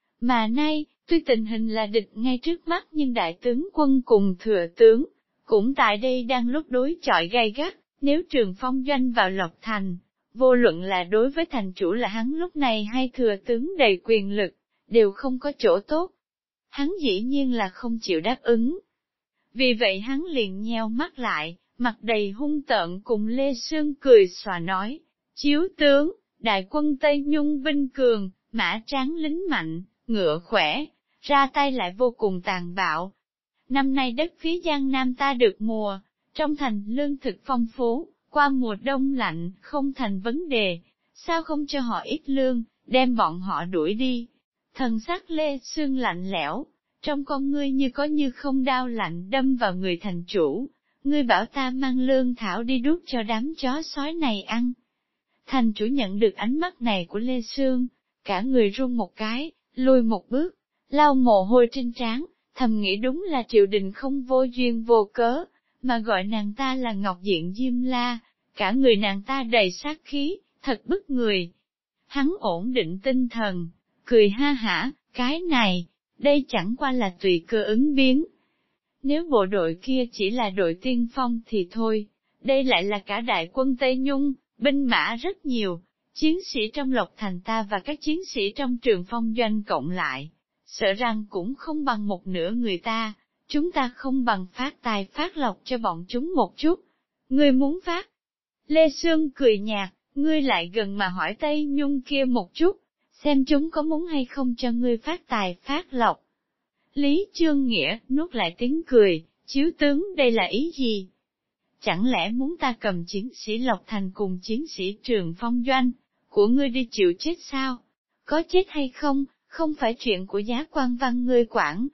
Speaker 1: Mà nay, tuy tình hình là địch ngay trước mắt nhưng đại tướng quân cùng thừa tướng, cũng tại đây đang lúc đối chọi gay gắt, nếu Trường Phong doanh vào Lộc Thành, vô luận là đối với thành chủ là hắn lúc này hay thừa tướng đầy quyền lực, đều không có chỗ tốt. Hắn dĩ nhiên là không chịu đáp ứng. Vì vậy hắn liền nheo mắt lại, mặt đầy hung tợn cùng Lê Sương cười xòa nói, chiếu tướng, đại quân Tây Nhung binh cường, mã tráng lính mạnh, ngựa khỏe, ra tay lại vô cùng tàn bạo. Năm nay đất phía Giang Nam ta được mùa, trong thành lương thực phong phú, qua mùa đông lạnh không thành vấn đề, sao không cho họ ít lương, đem bọn họ đuổi đi. Thần sắc Lê Sương lạnh lẽo, trong con ngươi như có như không đao lạnh đâm vào người thành chủ, ngươi bảo ta mang lương thảo đi đút cho đám chó sói này ăn. Thành chủ nhận được ánh mắt này của Lê Sương, cả người run một cái, lùi một bước, lau mồ hôi trên trán, thầm nghĩ đúng là triều đình không vô duyên vô cớ, mà gọi nàng ta là Ngọc Diện Diêm La, cả người nàng ta đầy sát khí, thật bức người. Hắn ổn định tinh thần, cười ha hả, cái này, đây chẳng qua là tùy cơ ứng biến. Nếu bộ đội kia chỉ là đội tiên phong thì thôi, đây lại là cả đại quân Tây Nhung, binh mã rất nhiều, chiến sĩ trong Lộc Thành ta và các chiến sĩ trong Trường Phong doanh cộng lại, sợ rằng cũng không bằng một nửa người ta, chúng ta không bằng phát tài phát lộc cho bọn chúng một chút. Ngươi muốn phát? Lê Sương cười nhạt, ngươi lại gần mà hỏi Tây Nhung kia một chút, xem chúng có muốn hay không cho ngươi phát tài phát lộc. Lý Chương Nghĩa nuốt lại tiếng cười, chiếu tướng đây là ý gì? Chẳng lẽ muốn ta cầm chiến sĩ Lộc Thành cùng chiến sĩ Trường Phong doanh của ngươi đi chịu chết sao? Có chết hay không, không phải chuyện của giá quan văn ngươi quản.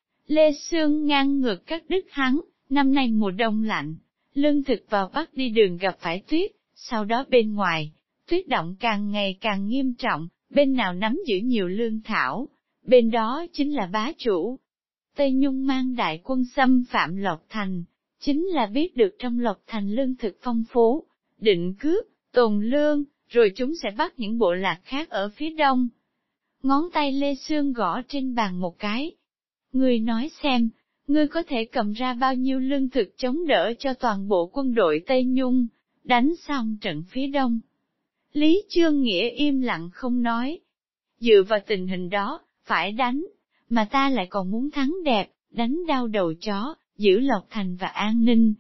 Speaker 1: Lê Sương ngang ngược cắt đứt hắn, năm nay mùa đông lạnh, lương thực vào Bắc đi đường gặp phải tuyết, sau đó bên ngoài, tuyết động càng ngày càng nghiêm trọng, bên nào nắm giữ nhiều lương thảo, bên đó chính là bá chủ. Tây Nhung mang đại quân xâm phạm Lộc Thành, chính là biết được trong Lộc Thành lương thực phong phú, định cướp, tồn lương, rồi chúng sẽ bắt những bộ lạc khác ở phía đông. Ngón tay Lê Sương gõ trên bàn một cái. Ngươi nói xem, ngươi có thể cầm ra bao nhiêu lương thực chống đỡ cho toàn bộ quân đội Tây Nhung, đánh xong trận phía đông. Lý Chương Nghĩa im lặng không nói. Dựa vào tình hình đó, phải đánh, mà ta lại còn muốn thắng đẹp, đánh đau đầu chó, giữ Lộc Thành và an ninh.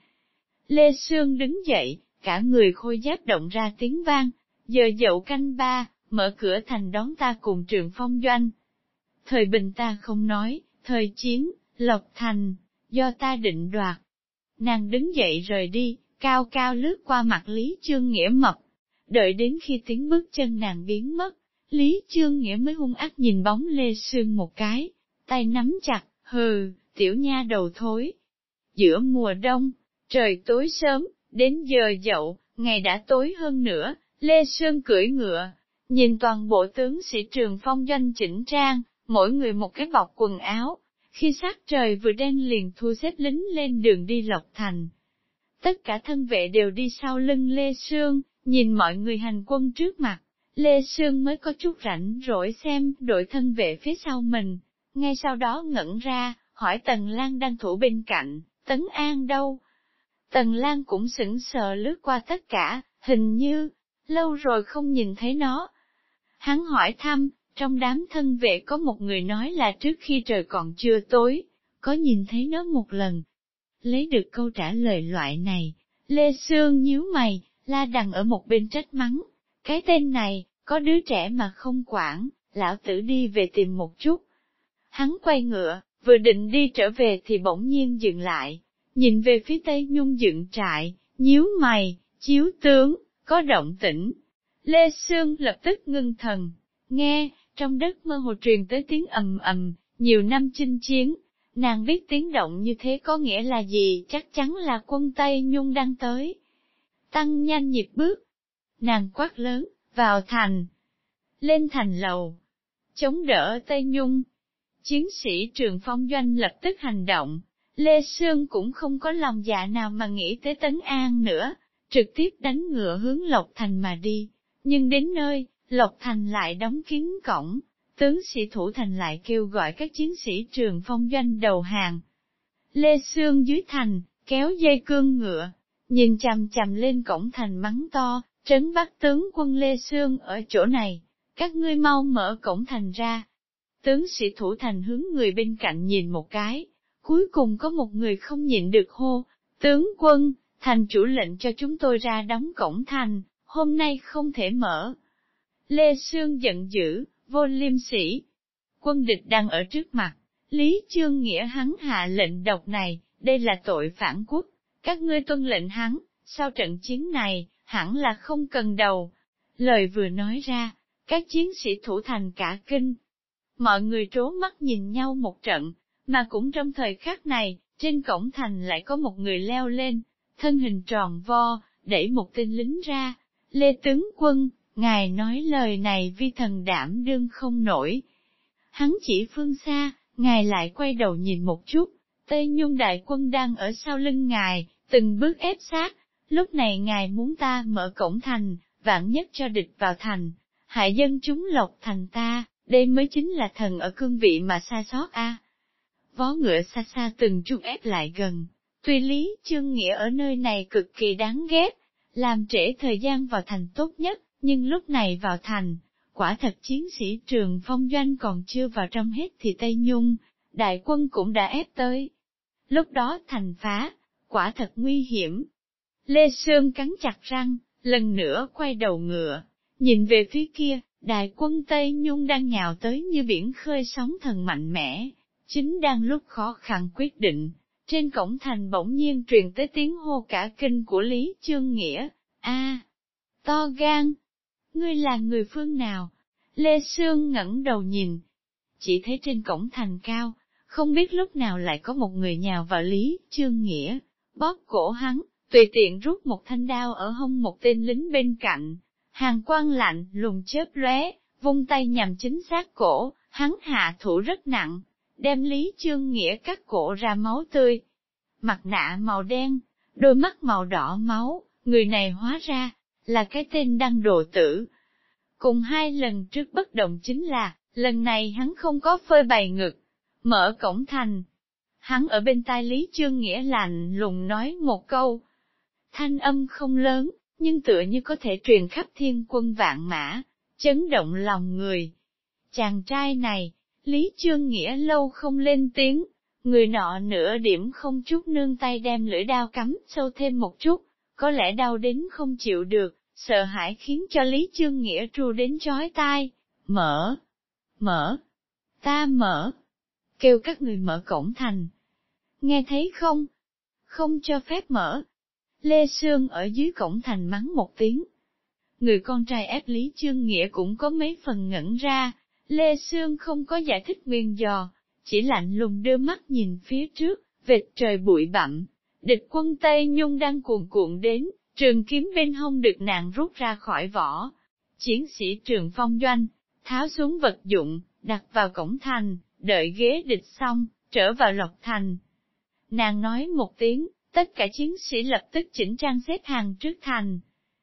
Speaker 1: Lê Sương đứng dậy, cả người khôi giáp động ra tiếng vang, giờ dậu canh ba, mở cửa thành đón ta cùng Trường Phong doanh. Thời bình ta không nói, thời chiến, Lộc Thành, do ta định đoạt. Nàng đứng dậy rời đi, cao cao lướt qua mặt Lý Chương Nghĩa mập. Đợi đến khi tiếng bước chân nàng biến mất, Lý Chương Nghĩa mới hung ác nhìn bóng Lê Sương một cái, tay nắm chặt, hừ, tiểu nha đầu thối. Giữa mùa đông, trời tối sớm, đến giờ dậu, ngày đã tối hơn nữa, Lê Sương cưỡi ngựa, nhìn toàn bộ tướng sĩ Trường Phong doanh chỉnh trang, mỗi người một cái bọc quần áo, khi sắc trời vừa đen liền thu xếp lính lên đường đi Lộc Thành. Tất cả thân vệ đều đi sau lưng Lê Sương, nhìn mọi người hành quân trước mặt, Lê Sương mới có chút rảnh rỗi xem đội thân vệ phía sau mình, ngay sau đó ngẩn ra, hỏi Tần Lan đang thủ bên cạnh, Tấn An đâu? Tần Lan cũng sững sờ lướt qua tất cả, hình như, lâu rồi không nhìn thấy nó. Hắn hỏi thăm, trong đám thân vệ có một người nói là trước khi trời còn chưa tối, có nhìn thấy nó một lần. Lấy được câu trả lời loại này, Lê Sương nhíu mày, La Đằng ở một bên trách mắng. Cái tên này, có đứa trẻ mà không quản, lão tử đi về tìm một chút. Hắn quay ngựa, vừa định đi trở về thì bỗng nhiên dừng lại, nhìn về phía Tây Nhung dựng trại, nhíu mày, chiếu tướng, có động tĩnh. Lê Sương lập tức ngưng thần, nghe, trong đất mơ hồ truyền tới tiếng ầm ầm, nhiều năm chinh chiến. Nàng biết tiếng động như thế có nghĩa là gì, chắc chắn là quân Tây Nhung đang tới. Tăng nhanh nhịp bước. Nàng quát lớn, vào thành. Lên thành lầu. Chống đỡ Tây Nhung. Chiến sĩ Trường Phong doanh lập tức hành động. Lê Sương cũng không có lòng dạ nào mà nghĩ tới Tấn An nữa, trực tiếp đánh ngựa hướng Lộc Thành mà đi. Nhưng đến nơi, Lộc Thành lại đóng kín cổng. Tướng sĩ thủ thành lại kêu gọi các chiến sĩ Trường Phong doanh đầu hàng. Lê Sương dưới thành, kéo dây cương ngựa, nhìn chằm chằm lên cổng thành mắng to, trấn Bắc tướng quân Lê Sương ở chỗ này, các ngươi mau mở cổng thành ra. Tướng sĩ thủ thành hướng người bên cạnh nhìn một cái, cuối cùng có một người không nhịn được hô, tướng quân, thành chủ lệnh cho chúng tôi ra đóng cổng thành, hôm nay không thể mở. Lê Sương giận dữ, vô liêm sỉ. Quân địch đang ở trước mặt, Lý Chương Nghĩa hắn hạ lệnh độc này, đây là tội phản quốc, các ngươi tuân lệnh hắn, sau trận chiến này, hẳn là không cần đầu. Lời vừa nói ra, các chiến sĩ thủ thành cả kinh. Mọi người trố mắt nhìn nhau một trận, mà cũng trong thời khắc này, trên cổng thành lại có một người leo lên, thân hình tròn vo, đẩy một tên lính ra. Lê tướng quân, ngài nói lời này vi thần đảm đương không nổi. Hắn chỉ phương xa, ngài lại quay đầu nhìn một chút, Tây Nhung đại quân đang ở sau lưng ngài, từng bước ép sát, lúc này ngài muốn ta mở cổng thành, vạn nhất cho địch vào thành, hại dân chúng Lộc Thành ta, đây mới chính là thần ở cương vị mà sai sót a. À. Vó ngựa xa xa từng chút ép lại gần, tuy Lý Chương Nghĩa ở nơi này cực kỳ đáng ghét, làm trễ thời gian vào thành tốt nhất, nhưng lúc này vào thành, quả thật chiến sĩ Trường Phong doanh còn chưa vào trong hết thì Tây Nhung, đại quân cũng đã ép tới. Lúc đó thành phá, quả thật nguy hiểm. Lê Sương cắn chặt răng, lần nữa quay đầu ngựa, nhìn về phía kia, đại quân Tây Nhung đang nhào tới như biển khơi sóng thần mạnh mẽ, chính đang lúc khó khăn quyết định. Trên cổng thành bỗng nhiên truyền tới tiếng hô cả kinh của Lý Chương Nghĩa, a, to gan, ngươi là người phương nào? Lê Sương ngẩng đầu nhìn, chỉ thấy trên cổng thành cao, không biết lúc nào lại có một người nhào vào Lý Chương Nghĩa, bóp cổ hắn, tùy tiện rút một thanh đao ở hông một tên lính bên cạnh, hàn quang lạnh lùng chớp lóe, vung tay nhằm chính xác cổ, hắn hạ thủ rất nặng, đem Lý Chương Nghĩa cắt cổ ra máu tươi. Mặt nạ màu đen, đôi mắt màu đỏ máu, người này hóa ra, là cái tên Đăng Đồ Tử. Cùng hai lần trước bất động chính là, lần này hắn không có phơi bày ngực, mở cổng thành. Hắn ở bên tai Lý Chương Nghĩa lạnh lùng nói một câu. Thanh âm không lớn, nhưng tựa như có thể truyền khắp thiên quân vạn mã, chấn động lòng người. Chàng trai này, Lý Chương Nghĩa lâu không lên tiếng, người nọ nửa điểm không chút nương tay đem lưỡi đao cắm sâu thêm một chút, có lẽ đau đến không chịu được, sợ hãi khiến cho Lý Chương Nghĩa tru đến chói tai. Mở! Mở! Ta mở! Kêu các người mở cổng thành. Nghe thấy không? Không cho phép mở. Lê Sương ở dưới cổng thành mắng một tiếng. Người con trai ép Lý Chương Nghĩa cũng có mấy phần ngẩn ra. Lê Sương không có giải thích nguyên do, chỉ lạnh lùng đưa mắt nhìn phía trước, vệt trời bụi bặm. Địch quân Tây Nhung đang cuồn cuộn đến, trường kiếm bên hông được nàng rút ra khỏi vỏ. Chiến sĩ Trường Phong Doanh, tháo xuống vật dụng, đặt vào cổng thành, đợi ghế địch xong, trở vào Lộc Thành. Nàng nói một tiếng, tất cả chiến sĩ lập tức chỉnh trang xếp hàng trước thành.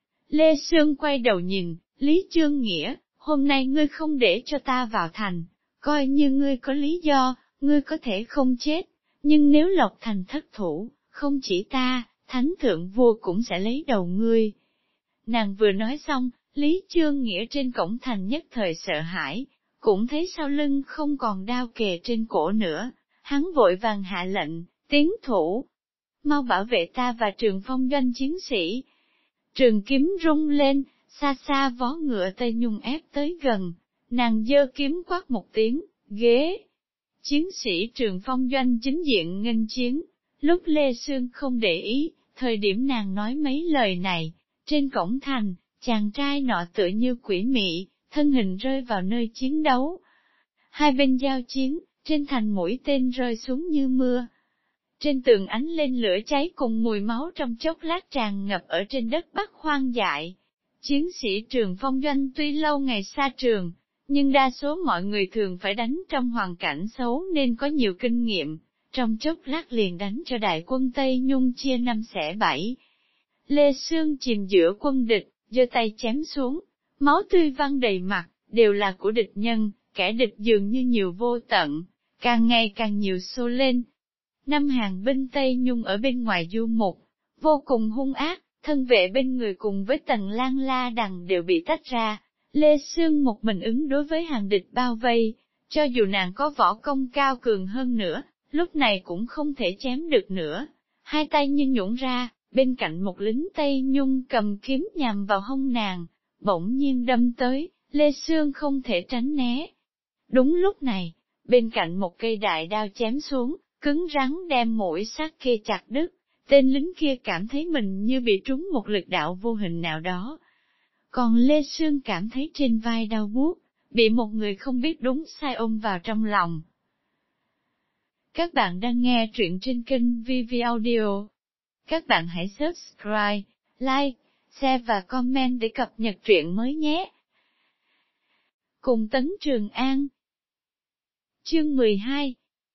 Speaker 1: Lê Sương quay đầu nhìn, Lý Chương Nghĩa, hôm nay ngươi không để cho ta vào thành, coi như ngươi có lý do, ngươi có thể không chết, nhưng nếu Lộc Thành thất thủ, không chỉ ta, Thánh Thượng Vua cũng sẽ lấy đầu ngươi. Nàng vừa nói xong, Lý Chương Nghĩa trên cổng thành nhất thời sợ hãi, cũng thấy sau lưng không còn đao kề trên cổ nữa, hắn vội vàng hạ lệnh, tiến thủ. Mau bảo vệ ta và Trường Phong Doanh chiến sĩ. Trường kiếm rung lên, xa xa vó ngựa Tây Nhung ép tới gần, nàng giơ kiếm quát một tiếng, ghế. Chiến sĩ Trường Phong Doanh chính diện nghênh chiến, lúc Lê Sương không để ý, thời điểm nàng nói mấy lời này, trên cổng thành, chàng trai nọ tựa như quỷ mị, thân hình rơi vào nơi chiến đấu. Hai bên giao chiến, trên thành mũi tên rơi xuống như mưa. Trên tường ánh lên lửa cháy cùng mùi máu trong chốc lát tràn ngập ở trên đất Bắc hoang dại. Chiến sĩ Trường Phong Doanh tuy lâu ngày xa trường, nhưng đa số mọi người thường phải đánh trong hoàn cảnh xấu nên có nhiều kinh nghiệm, trong chốc lát liền đánh cho đại quân Tây Nhung chia năm xẻ bảy. Lê Sương chìm giữa quân địch, giơ tay chém xuống, máu tươi văng đầy mặt, đều là của địch nhân, kẻ địch dường như nhiều vô tận, càng ngày càng nhiều xô lên. Năm hàng binh Tây Nhung ở bên ngoài du mục, vô cùng hung ác, thân vệ bên người cùng với Tần Lan La Đằng đều bị tách ra, Lê Sương một mình ứng đối với hàng địch bao vây, cho dù nàng có võ công cao cường hơn nữa, lúc này cũng không thể chém được nữa, hai tay như nhũn ra, bên cạnh một lính Tây Nhung cầm kiếm nhằm vào hông nàng, bỗng nhiên đâm tới, Lê Sương không thể tránh né. Đúng lúc này, bên cạnh một cây đại đao chém xuống, cứng rắn đem mũi sát kia chặt đứt, tên lính kia cảm thấy mình như bị trúng một lực đạo vô hình nào đó. Còn Lê Sương cảm thấy trên vai đau buốt, bị một người không biết đúng sai ôm vào trong lòng. Các bạn đang nghe truyện trên kênh vê vê Audio. Các bạn hãy subscribe, like, share và comment để cập nhật truyện mới nhé. Cùng Tấn Trường An. Chương mười hai.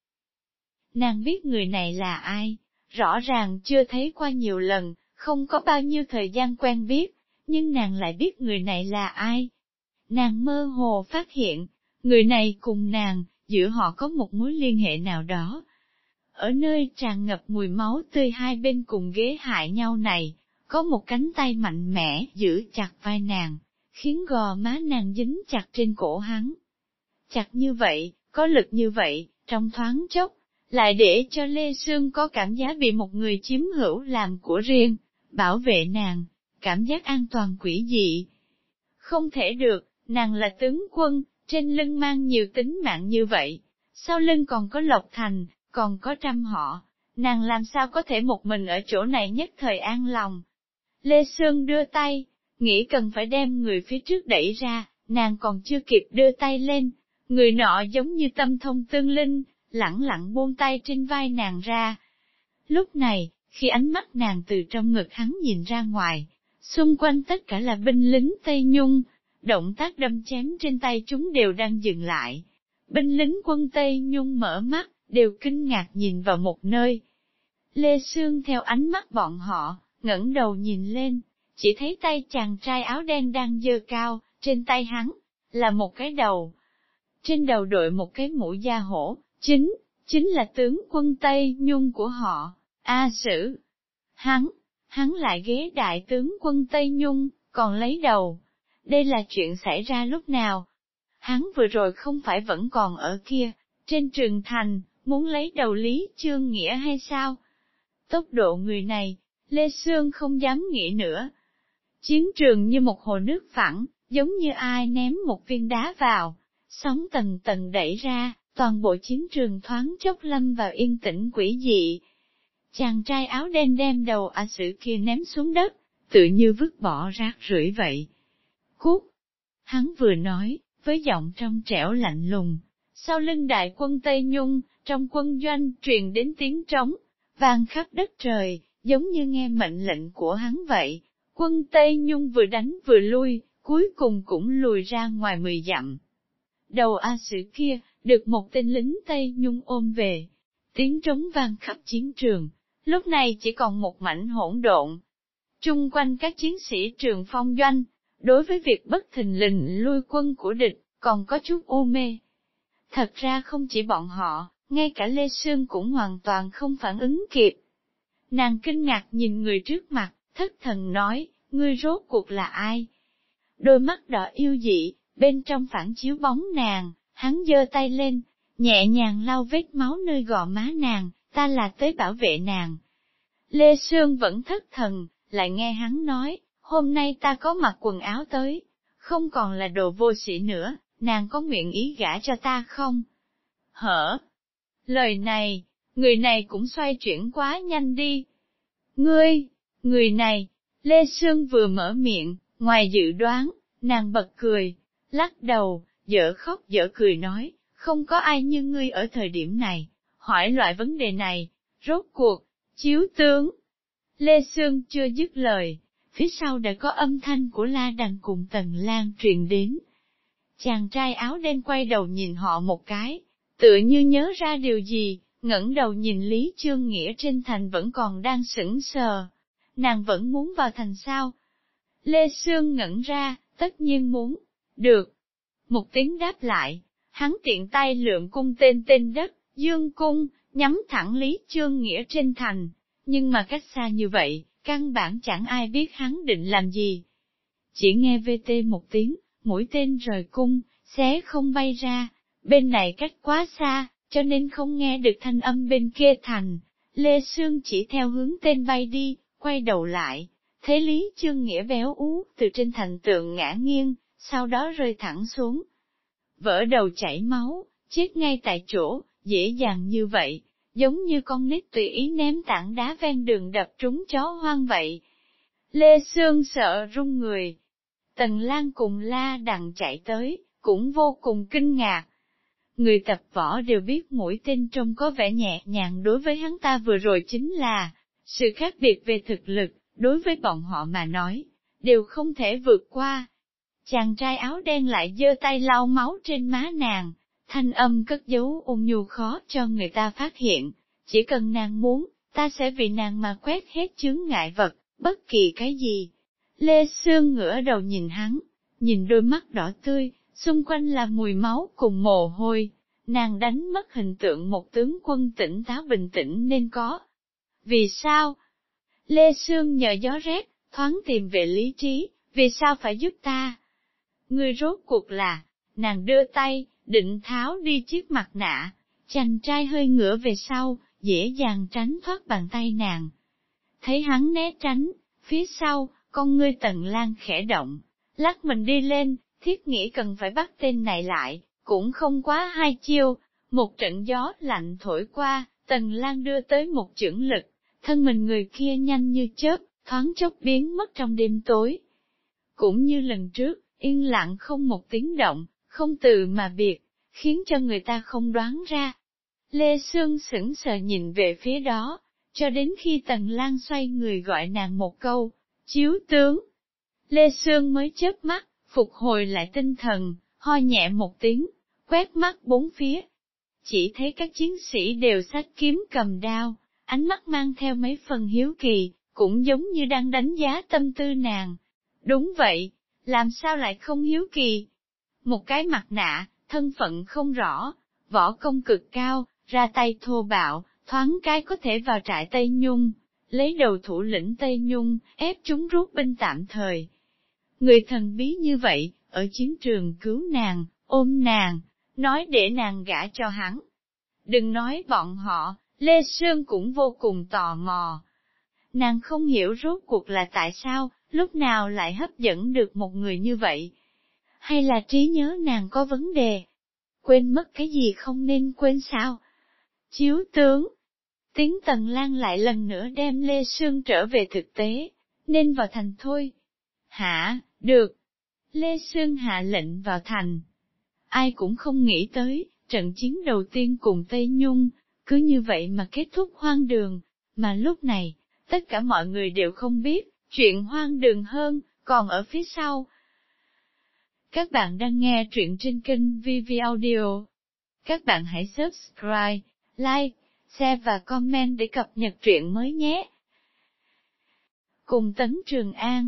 Speaker 1: Nàng biết người này là ai, rõ ràng chưa thấy qua nhiều lần, không có bao nhiêu thời gian quen biết, nhưng nàng lại biết người này là ai. Nàng mơ hồ phát hiện, người này cùng nàng, giữa họ có một mối liên hệ nào đó. Ở nơi tràn ngập mùi máu tươi hai bên cùng ghế hại nhau này, có một cánh tay mạnh mẽ giữ chặt vai nàng, khiến gò má nàng dính chặt trên cổ hắn. Chặt như vậy, có lực như vậy, trong thoáng chốc, lại để cho Lê Sương có cảm giác bị một người chiếm hữu làm của riêng, bảo vệ nàng, cảm giác an toàn quỷ dị. Không thể được, nàng là tướng quân, trên lưng mang nhiều tính mạng như vậy, sau lưng còn có Lộc Thành, còn có trăm họ, nàng làm sao có thể một mình ở chỗ này nhất thời an lòng. Lê Sương đưa tay, nghĩ cần phải đem người phía trước đẩy ra, nàng còn chưa kịp đưa tay lên, người nọ giống như tâm thông tương linh, lẳng lặng buông tay trên vai nàng ra. Lúc này, khi ánh mắt nàng từ trong ngực hắn nhìn ra ngoài, xung quanh tất cả là binh lính Tây Nhung, động tác đâm chém trên tay chúng đều đang dừng lại. Binh lính quân Tây Nhung mở mắt, đều kinh ngạc nhìn vào một nơi. Lê Sương theo ánh mắt bọn họ, ngẩng đầu nhìn lên, chỉ thấy tay chàng trai áo đen đang giơ cao, trên tay hắn, là một cái đầu. Trên đầu đội một cái mũ da hổ, chính, chính là tướng quân Tây Nhung của họ, A Sử. Hắn, hắn lại ghế đại tướng quân Tây Nhung, còn lấy đầu. Đây là chuyện xảy ra lúc nào? Hắn vừa rồi không phải vẫn còn ở kia, trên trường thành, muốn lấy đầu Lý Chương Nghĩa hay sao? Tốc độ người này, Lê Sương không dám nghĩ nữa. Chiến trường như một hồ nước phẳng, giống như ai ném một viên đá vào, sóng tầng tầng đẩy ra, toàn bộ chiến trường thoáng chốc lâm vào yên tĩnh quỷ dị. Chàng trai áo đen đem đầu A Sử kia ném xuống đất, tự như vứt bỏ rác rưởi vậy. Cút! Hắn vừa nói, với giọng trong trẻo lạnh lùng, Sau lưng đại quân Tây Nhung, trong quân doanh truyền đến tiếng trống, vang khắp đất trời, giống như nghe mệnh lệnh của hắn vậy. Quân Tây Nhung vừa đánh vừa lui, cuối cùng cũng lùi ra ngoài mười dặm. Đầu A Sử kia, được một tên lính Tây Nhung ôm về. Tiếng trống vang khắp chiến trường, lúc này chỉ còn một mảnh hỗn độn. Trung quanh các chiến sĩ Trường Phong doanh, đối với việc bất thình lình lui quân của địch, còn có chút u mê. Thật ra không chỉ bọn họ, ngay cả Lê Sương cũng hoàn toàn không phản ứng kịp. Nàng kinh ngạc nhìn người trước mặt, thất thần nói, ngươi rốt cuộc là ai? Đôi mắt đỏ yêu dị, bên trong phản chiếu bóng nàng, hắn giơ tay lên, nhẹ nhàng lau vết máu nơi gò má nàng, ta là tới bảo vệ nàng. Lê Sương vẫn thất thần, lại nghe hắn nói, hôm nay ta có mặc quần áo tới, không còn là đồ vô sĩ nữa, nàng có nguyện ý gả cho ta không? Hở? Lời này, người này cũng xoay chuyển quá nhanh đi. Ngươi, người này, Lê Sương vừa mở miệng, ngoài dự đoán, nàng bật cười, lắc đầu, dở khóc dở cười nói, không có ai như ngươi ở thời điểm này, hỏi loại vấn đề này, rốt cuộc, chiếu tướng. Lê Sương chưa dứt lời, phía sau đã có âm thanh của La Đằng cùng Tần Lan truyền đến. Chàng trai áo đen quay đầu nhìn họ một cái, tựa như nhớ ra điều gì, ngẩng đầu nhìn Lý Chương Nghĩa trên thành vẫn còn đang sững sờ. Nàng vẫn muốn vào thành sao? Lê Sương ngẩn ra, tất nhiên muốn. Được. Một tiếng đáp lại, hắn tiện tay lượm cung tên tên đất, dương cung, nhắm thẳng Lý Chương Nghĩa trên thành. Nhưng mà cách xa như vậy, căn bản chẳng ai biết hắn định làm gì. Chỉ nghe vê tê một tiếng, mũi tên rời cung, xé không bay ra, bên này cách quá xa, cho nên không nghe được thanh âm bên kia thành. Lê Sương chỉ theo hướng tên bay đi, quay đầu lại, thấy Lý Chương Nghĩa béo ú từ trên thành tường ngã nghiêng, sau đó rơi thẳng xuống. Vỡ đầu chảy máu, chết ngay tại chỗ, dễ dàng như vậy, giống như con nít tùy ý ném tảng đá ven đường đập trúng chó hoang vậy. Lê Sương sợ run người. Tần Lan cùng La Đằng chạy tới, cũng vô cùng kinh ngạc. Người tập võ đều biết mũi tên trông có vẻ nhẹ nhàng đối với hắn ta vừa rồi chính là, sự khác biệt về thực lực, đối với bọn họ mà nói, đều không thể vượt qua. Chàng trai áo đen lại giơ tay lau máu trên má nàng, thanh âm cất giấu ôn nhu khó cho người ta phát hiện, chỉ cần nàng muốn, ta sẽ vì nàng mà quét hết chướng ngại vật, bất kỳ cái gì. Lê Sương ngửa đầu nhìn hắn, nhìn đôi mắt đỏ tươi, xung quanh là mùi máu cùng mồ hôi, nàng đánh mất hình tượng một tướng quân tỉnh táo bình tĩnh nên có. Vì sao? Lê Sương nhờ gió rét, thoáng tìm về lý trí, vì sao phải giúp ta? Ngươi rốt cuộc là, nàng đưa tay, định tháo đi chiếc mặt nạ, chàng trai hơi ngửa về sau, dễ dàng tránh thoát bàn tay nàng. Thấy hắn né tránh, phía sau, con ngươi Tần Lan khẽ động, lắc mình đi lên, thiết nghĩ cần phải bắt tên này lại, cũng không quá hai chiêu, một trận gió lạnh thổi qua, Tần Lan đưa tới một chưởng lực, thân mình người kia nhanh như chớp, thoáng chốc biến mất trong đêm tối. Cũng như lần trước, yên lặng không một tiếng động, không từ mà biệt, khiến cho người ta không đoán ra. Lê Sương sững sờ nhìn về phía đó, cho đến khi Tần Lan xoay người gọi nàng một câu, chiếu tướng. Lê Sương mới chớp mắt, phục hồi lại tinh thần, ho nhẹ một tiếng, quét mắt bốn phía. Chỉ thấy các chiến sĩ đều xách kiếm cầm đao, ánh mắt mang theo mấy phần hiếu kỳ, cũng giống như đang đánh giá tâm tư nàng. Đúng vậy, làm sao lại không hiếu kỳ? Một cái mặt nạ, thân phận không rõ, võ công cực cao, ra tay thô bạo, thoáng cái có thể vào trại Tây Nhung, lấy đầu thủ lĩnh Tây Nhung, ép chúng rút binh tạm thời. Người thần bí như vậy, ở chiến trường cứu nàng, ôm nàng, nói để nàng gả cho hắn. Đừng nói bọn họ, Lê Sương cũng vô cùng tò mò. Nàng không hiểu rốt cuộc là tại sao, lúc nào lại hấp dẫn được một người như vậy. Hay là trí nhớ nàng có vấn đề? Quên mất cái gì không nên quên sao? Chiếu tướng. Tiếng Tần Lan lại lần nữa đem Lê Sương trở về thực tế, nên vào thành thôi. Hả, được. Lê Sương hạ lệnh vào thành. Ai cũng không nghĩ tới, trận chiến đầu tiên cùng Tây Nhung, cứ như vậy mà kết thúc hoang đường, mà lúc này, tất cả mọi người đều không biết, chuyện hoang đường hơn, còn ở phía sau. Các bạn đang nghe truyện trên kênh vê vê Audio. Các bạn hãy subscribe, like, share và comment để cập nhật truyện mới nhé. Cùng Tấn Trường An.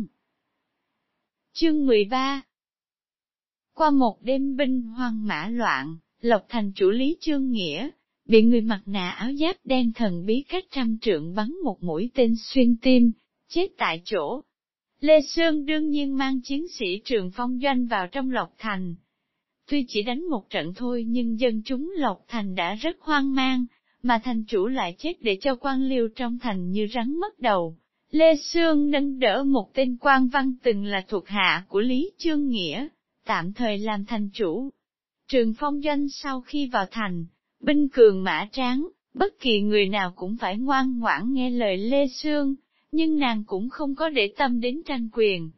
Speaker 1: Chương mười ba. Qua một đêm binh hoang mã loạn, Lộc Thành chủ Lý Chương Nghĩa, bị người mặc nạ áo giáp đen thần bí cách trăm trượng bắn một mũi tên xuyên tim, chết tại chỗ. Lê Sương đương nhiên mang chiến sĩ Trường Phong doanh vào trong Lộc Thành. Tuy chỉ đánh một trận thôi nhưng dân chúng Lộc Thành đã rất hoang mang, mà thành chủ lại chết để cho quan liêu trong thành như rắn mất đầu. Lê Sương nâng đỡ một tên quan văn từng là thuộc hạ của Lý Chương Nghĩa, tạm thời làm thành chủ. Trường Phong doanh sau khi vào thành, binh cường mã tráng, bất kỳ người nào cũng phải ngoan ngoãn nghe lời Lê Sương, nhưng nàng cũng không có để tâm đến tranh quyền.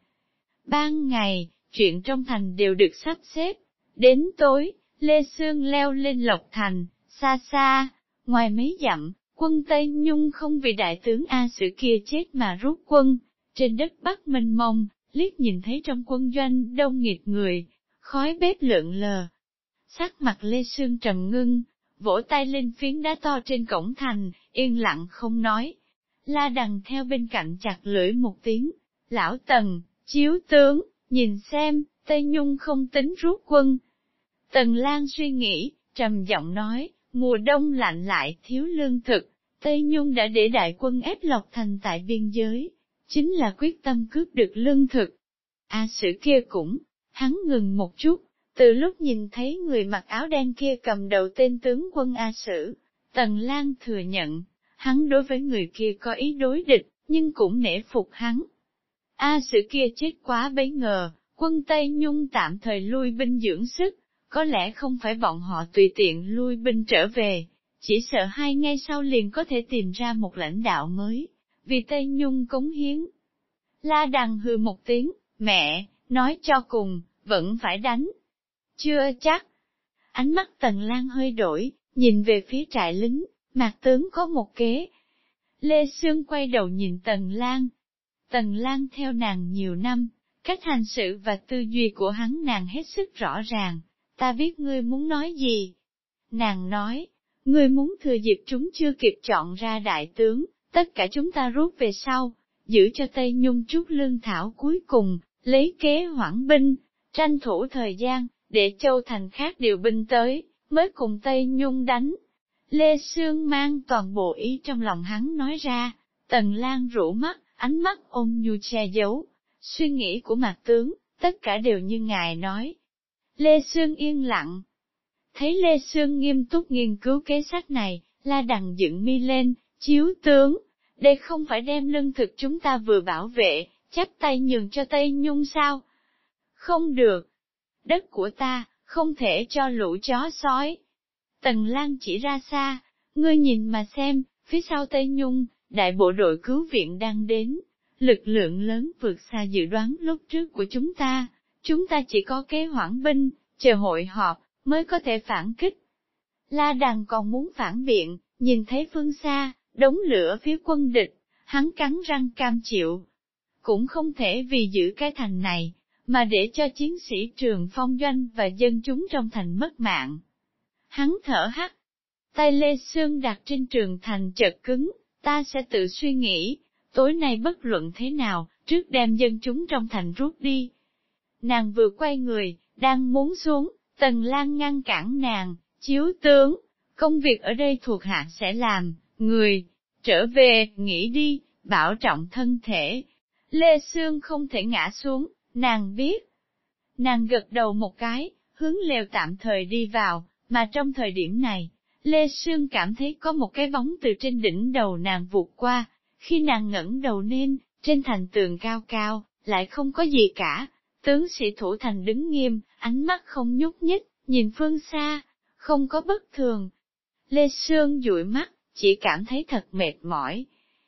Speaker 1: Ban ngày, chuyện trong thành đều được sắp xếp. Đến tối, Lê Sương leo lên Lộc Thành, xa xa, ngoài mấy dặm, quân Tây Nhung không vì đại tướng A Sử kia chết mà rút quân. Trên đất Bắc mênh mông, liếc nhìn thấy trong quân doanh đông nghịt người, khói bếp lượn lờ. Sắc mặt Lê Sương trầm ngưng, vỗ tay lên phiến đá to trên cổng thành, yên lặng không nói. La Đằng theo bên cạnh chặt lưỡi một tiếng, lão Tần, chiếu tướng, nhìn xem, Tây Nhung không tính rút quân. Tần Lan suy nghĩ, trầm giọng nói, mùa đông lạnh lại thiếu lương thực, Tây Nhung đã để đại quân ép Lộc Thành tại biên giới, chính là quyết tâm cướp được lương thực. A Sử kia cũng, hắn ngừng một chút, từ lúc nhìn thấy người mặc áo đen kia cầm đầu tên tướng quân A Sử, Tần Lan thừa nhận, hắn đối với người kia có ý đối địch, nhưng cũng nể phục hắn. A Sử kia chết quá bấy ngờ, quân Tây Nhung tạm thời lui binh dưỡng sức, có lẽ không phải bọn họ tùy tiện lui binh trở về, chỉ sợ hai ngày sau liền có thể tìm ra một lãnh đạo mới, vì Tây Nhung cống hiến. La Đằng hừ một tiếng, mẹ, nói cho cùng, vẫn phải đánh. Chưa chắc. Ánh mắt Tần Lan hơi đổi, nhìn về phía trại lính, Mạc tướng có một kế. Lê Sương quay đầu nhìn Tần Lan. Tần Lan theo nàng nhiều năm, cách hành sự và tư duy của hắn nàng hết sức rõ ràng. Ta biết ngươi muốn nói gì. Nàng nói, ngươi muốn thừa dịp chúng chưa kịp chọn ra đại tướng, tất cả chúng ta rút về sau, giữ cho Tây Nhung chút lương thảo cuối cùng, lấy kế hoãn binh, tranh thủ thời gian, để Châu Thành khác điều binh tới, mới cùng Tây Nhung đánh. Lê Sương mang toàn bộ ý trong lòng hắn nói ra, Tần Lan rũ mắt, ánh mắt ôn nhu che giấu, suy nghĩ của Mạc tướng, tất cả đều như ngài nói. Lê Sương yên lặng. Thấy Lê Sương nghiêm túc nghiên cứu kế sách này, La Đằng dựng mi lên, chiếu tướng, đây không phải đem lương thực chúng ta vừa bảo vệ, chắp tay nhường cho Tây Nhung sao? Không được. Đất của ta, không thể cho lũ chó sói. Tần Lan chỉ ra xa, ngươi nhìn mà xem, phía sau Tây Nhung, đại bộ đội cứu viện đang đến, lực lượng lớn vượt xa dự đoán lúc trước của chúng ta, chúng ta chỉ có kế hoãn binh, chờ hội họp, mới có thể phản kích. La Đằng còn muốn phản biện, nhìn thấy phương xa, đống lửa phía quân địch, hắn cắn răng cam chịu. Cũng không thể vì giữ cái thành này, mà để cho chiến sĩ Trường Phong doanh và dân chúng trong thành mất mạng. Hắn thở hắt, tay Lê Sương đặt trên trường thành chợt cứng, ta sẽ tự suy nghĩ, tối nay bất luận thế nào, trước đem dân chúng trong thành rút đi. Nàng vừa quay người, đang muốn xuống, Tần Lan ngăn cản nàng, chiếu tướng, công việc ở đây thuộc hạ sẽ làm, người, trở về, nghỉ đi, bảo trọng thân thể. Lê Sương không thể ngã xuống, nàng biết. Nàng gật đầu một cái, hướng lều tạm thời đi vào, mà trong thời điểm này, Lê Sương cảm thấy có một cái bóng từ trên đỉnh đầu nàng vụt qua, khi nàng ngẩng đầu lên, trên thành tường cao cao, lại không có gì cả. Tướng sĩ thủ thành đứng nghiêm, ánh mắt không nhúc nhích, nhìn phương xa, không có bất thường. Lê Sương dụi mắt, chỉ cảm thấy thật mệt mỏi.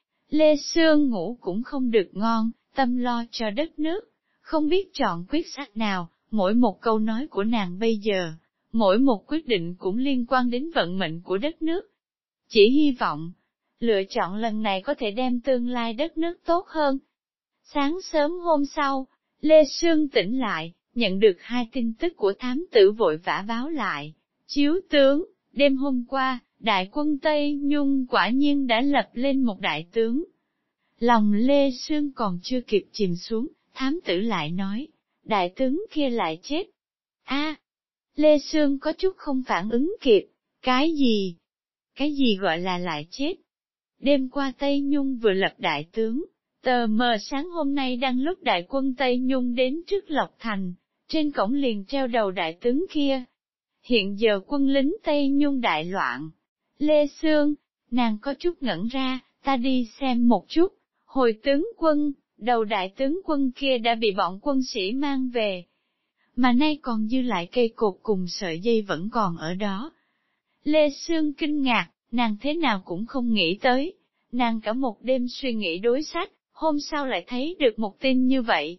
Speaker 1: Lê Sương ngủ cũng không được ngon, tâm lo cho đất nước, không biết chọn quyết sách nào, mỗi một câu nói của nàng bây giờ, mỗi một quyết định cũng liên quan đến vận mệnh của đất nước. Chỉ hy vọng, lựa chọn lần này có thể đem tương lai đất nước tốt hơn. Sáng sớm hôm sau, Lê Sương tỉnh lại, nhận được hai tin tức của thám tử vội vã báo lại. Chiếu tướng, đêm hôm qua, đại quân Tây Nhung quả nhiên đã lập lên một đại tướng. Lòng Lê Sương còn chưa kịp chìm xuống, thám tử lại nói, đại tướng kia lại chết. A, Lê Sương có chút không phản ứng kịp, cái gì? Cái gì gọi là lại chết? Đêm qua Tây Nhung vừa lập đại tướng, tờ mờ sáng hôm nay đang lúc đại quân Tây Nhung đến trước Lộc Thành, trên cổng liền treo đầu đại tướng kia. Hiện giờ quân lính Tây Nhung đại loạn. Lê Sương, nàng có chút ngẩn ra, ta đi xem một chút, hồi tướng quân, đầu đại tướng quân kia đã bị bọn quân sĩ mang về. Mà nay còn dư lại cây cột cùng sợi dây vẫn còn ở đó. Lê Sương kinh ngạc, nàng thế nào cũng không nghĩ tới. Nàng cả một đêm suy nghĩ đối sách, hôm sau lại thấy được một tin như vậy.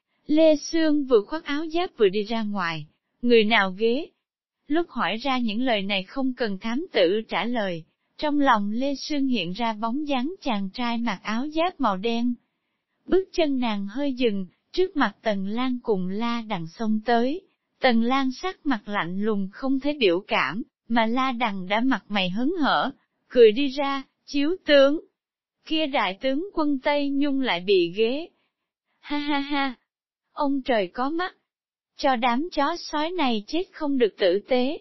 Speaker 1: Lê Sương vừa khoác áo giáp vừa đi ra ngoài, người nào ghế? Lúc hỏi ra những lời này không cần thám tử trả lời, trong lòng Lê Sương hiện ra bóng dáng chàng trai mặc áo giáp màu đen. Bước chân nàng hơi dừng, trước mặt Tần Lan cùng La Đằng xông tới. Tần Lan sắc mặt lạnh lùng không thấy biểu cảm, mà La Đằng đã mặt mày hớn hở, cười đi ra, chiếu tướng. Kia đại tướng quân Tây Nhung lại bị ghế. Ha ha ha, ông trời có mắt, cho đám chó sói này chết không được tử tế.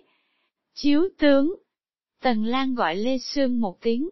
Speaker 1: Chiếu tướng. Tần Lan gọi Lê Sương một tiếng.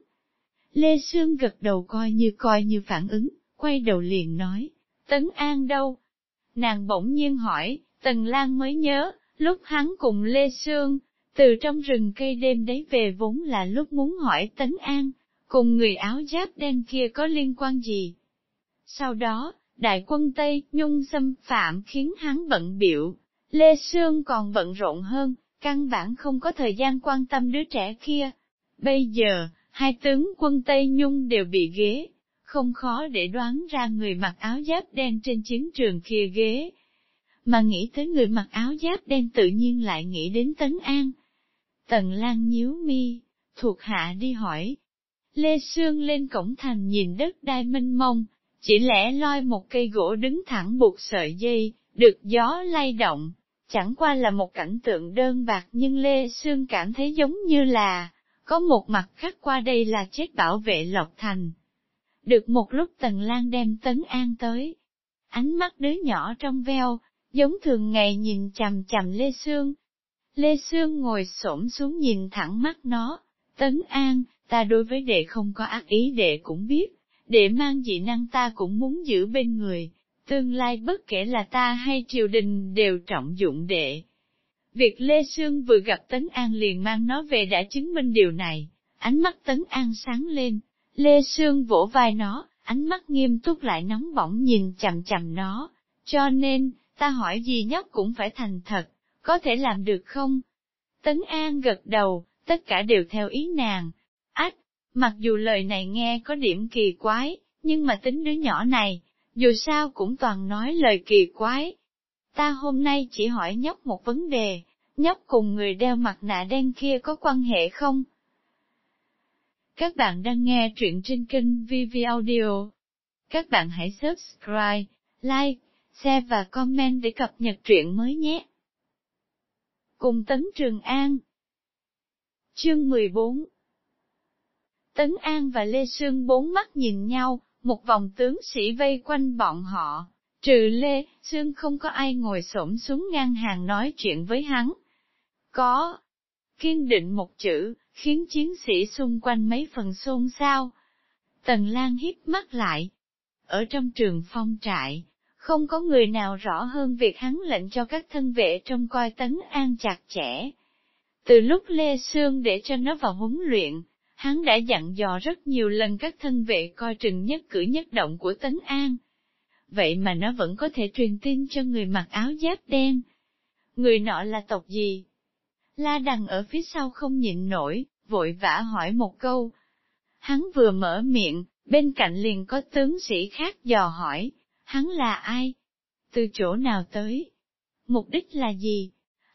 Speaker 1: Lê Sương gật đầu coi như coi như phản ứng, quay đầu liền nói, Tấn An đâu? Nàng bỗng nhiên hỏi, Tần Lan mới nhớ, lúc hắn cùng Lê Sương, từ trong rừng cây đêm đấy về vốn là lúc muốn hỏi Tấn An, cùng người áo giáp đen kia có liên quan gì. Sau đó, đại quân Tây Nhung xâm phạm khiến hắn bận bịu, Lê Sương còn bận rộn hơn, căn bản không có thời gian quan tâm đứa trẻ kia. Bây giờ, hai tướng quân Tây Nhung đều bị ghế, không khó để đoán ra người mặc áo giáp đen trên chiến trường kia ghế. Mà nghĩ tới người mặc áo giáp đen tự nhiên lại nghĩ đến Tấn An. Tần Lan nhíu mi, thuộc hạ đi hỏi. Lê Sương lên cổng thành nhìn đất đai mênh mông, chỉ lẽ loi một cây gỗ đứng thẳng buộc sợi dây, được gió lay động. Chẳng qua là một cảnh tượng đơn bạc nhưng Lê Sương cảm thấy giống như là, có một mặt khác qua đây là chết bảo vệ Lộc Thành. Được một lúc Tần Lan đem Tấn An tới. Ánh mắt đứa nhỏ trong veo, giống thường ngày nhìn chằm chằm Lê Sương. Lê Sương ngồi xổm xuống nhìn thẳng mắt nó. Tấn An, ta đối với đệ không có ác ý đệ cũng biết, đệ mang dị năng ta cũng muốn giữ bên người. Tương lai bất kể là ta hay triều đình đều trọng dụng đệ. Việc Lê Sương vừa gặp Tấn An liền mang nó về đã chứng minh điều này, ánh mắt Tấn An sáng lên, Lê Sương vỗ vai nó, ánh mắt nghiêm túc lại nóng bỏng nhìn chằm chằm nó, cho nên, ta hỏi gì nhóc cũng phải thành thật, có thể làm được không? Tấn An gật đầu, tất cả đều theo ý nàng. Ách, mặc dù lời này nghe có điểm kỳ quái, nhưng mà tính đứa nhỏ này, dù sao cũng toàn nói lời kỳ quái. Ta hôm nay chỉ hỏi nhóc một vấn đề, nhóc cùng người đeo mặt nạ đen kia có quan hệ không? Các bạn đang nghe truyện trên kênh vê vê Audio. Các bạn hãy subscribe, like, share và comment để cập nhật truyện mới nhé. Cùng Tấn Trường An. Chương mười bốn. Tấn An và Lê Sương bốn mắt nhìn nhau, một vòng tướng sĩ vây quanh bọn họ, trừ Lê Sương không có ai ngồi xổm xuống ngang hàng nói chuyện với hắn. Có, kiên định một chữ, khiến chiến sĩ xung quanh mấy phần xôn xao. Tần Lan híp mắt lại. Ở trong trường phong trại, không có người nào rõ hơn việc hắn lệnh cho các thân vệ trông coi Tấn An chặt chẽ. Từ lúc Lê Sương để cho nó vào huấn luyện, hắn đã dặn dò rất nhiều lần các thân vệ coi chừng nhất cử nhất động của Tấn An. Vậy mà nó vẫn có thể truyền tin cho người mặc áo giáp đen. Người nọ là tộc gì? La Đằng ở phía sau không nhịn nổi, vội vã hỏi một câu. Hắn vừa mở miệng, bên cạnh liền có tướng sĩ khác dò hỏi, hắn là ai? Từ chỗ nào tới? Mục đích là gì?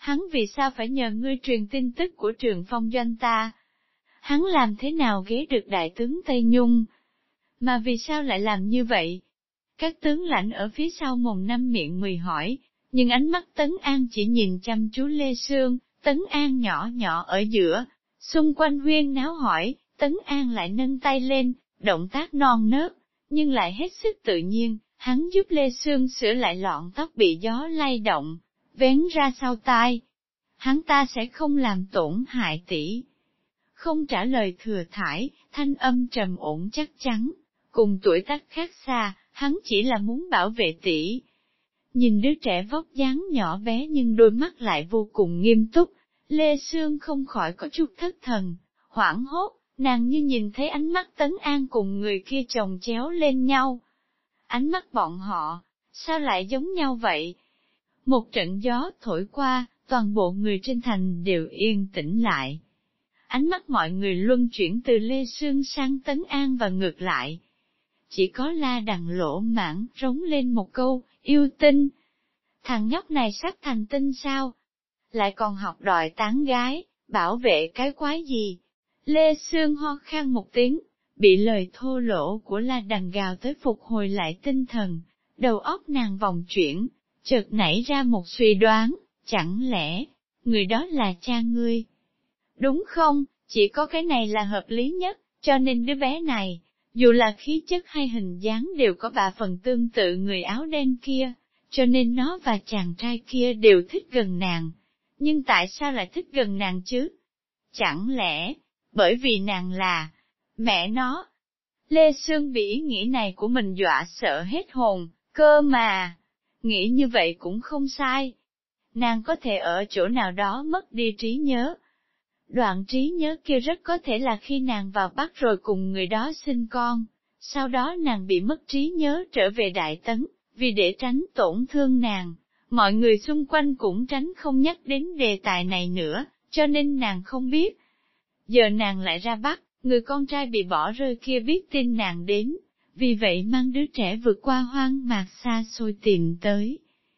Speaker 1: hắn vì sao phải nhờ ngươi truyền tin tức của Trường Phong doanh ta? Hắn làm thế nào ghé được đại tướng Tây Nhung? Mà vì sao lại làm như vậy? Các tướng lãnh ở phía sau mồm năm miệng mười hỏi, nhưng ánh mắt Tấn An chỉ nhìn chăm chú Lê Sương. Tấn An nhỏ nhỏ ở giữa, xung quanh huyên náo hỏi, Tấn An lại nâng tay lên, động tác non nớt, nhưng lại hết sức tự nhiên, hắn giúp Lê Sương sửa lại lọn tóc bị gió lay động, vén ra sau tai. Hắn ta sẽ không làm tổn hại tỷ. Không trả lời thừa thải, thanh âm trầm ổn chắc chắn, cùng tuổi tác khác xa, hắn chỉ là muốn bảo vệ tỷ. Nhìn đứa trẻ vóc dáng nhỏ bé nhưng đôi mắt lại vô cùng nghiêm túc, Lê Sương không khỏi có chút thất thần, hoảng hốt, nàng như nhìn thấy ánh mắt Tấn An cùng người kia chồng chéo lên nhau. Ánh mắt bọn họ, sao lại giống nhau vậy? Một trận gió thổi qua, toàn bộ người trên thành đều yên tĩnh lại. Ánh mắt mọi người luân chuyển từ Lê Sương sang Tấn An và ngược lại. Chỉ có La Đằng lỗ mãn rống lên một câu, yêu tinh. Thằng nhóc này sắp thành tinh sao? Lại còn học đòi tán gái, bảo vệ cái quái gì? Lê Sương ho khan một tiếng, bị lời thô lỗ của La Đằng gào tới phục hồi lại tinh thần, đầu óc nàng vòng chuyển, chợt nảy ra một suy đoán, chẳng lẽ, người đó là cha ngươi? Đúng không, chỉ có cái này là hợp lý nhất, cho nên đứa bé này, dù là khí chất hay hình dáng đều có ba phần tương tự người áo đen kia, cho nên nó và chàng trai kia đều thích gần nàng. Nhưng tại sao lại thích gần nàng chứ? Chẳng lẽ, bởi vì nàng là mẹ nó? Lê Sương bị ý nghĩ này của mình dọa sợ hết hồn, cơ mà, nghĩ như vậy cũng không sai. Nàng có thể ở chỗ nào đó mất đi trí nhớ. Đoạn trí nhớ kia rất có thể là khi nàng vào Bắc rồi cùng người đó sinh con, sau đó nàng bị mất trí nhớ trở về Đại Tấn, vì để tránh tổn thương nàng, mọi người xung quanh cũng tránh không nhắc đến đề tài này nữa, cho nên nàng không biết. Giờ nàng lại ra Bắc, người con trai bị bỏ rơi kia biết tin nàng đến, vì vậy mang đứa trẻ vượt qua hoang mạc xa xôi tìm tới.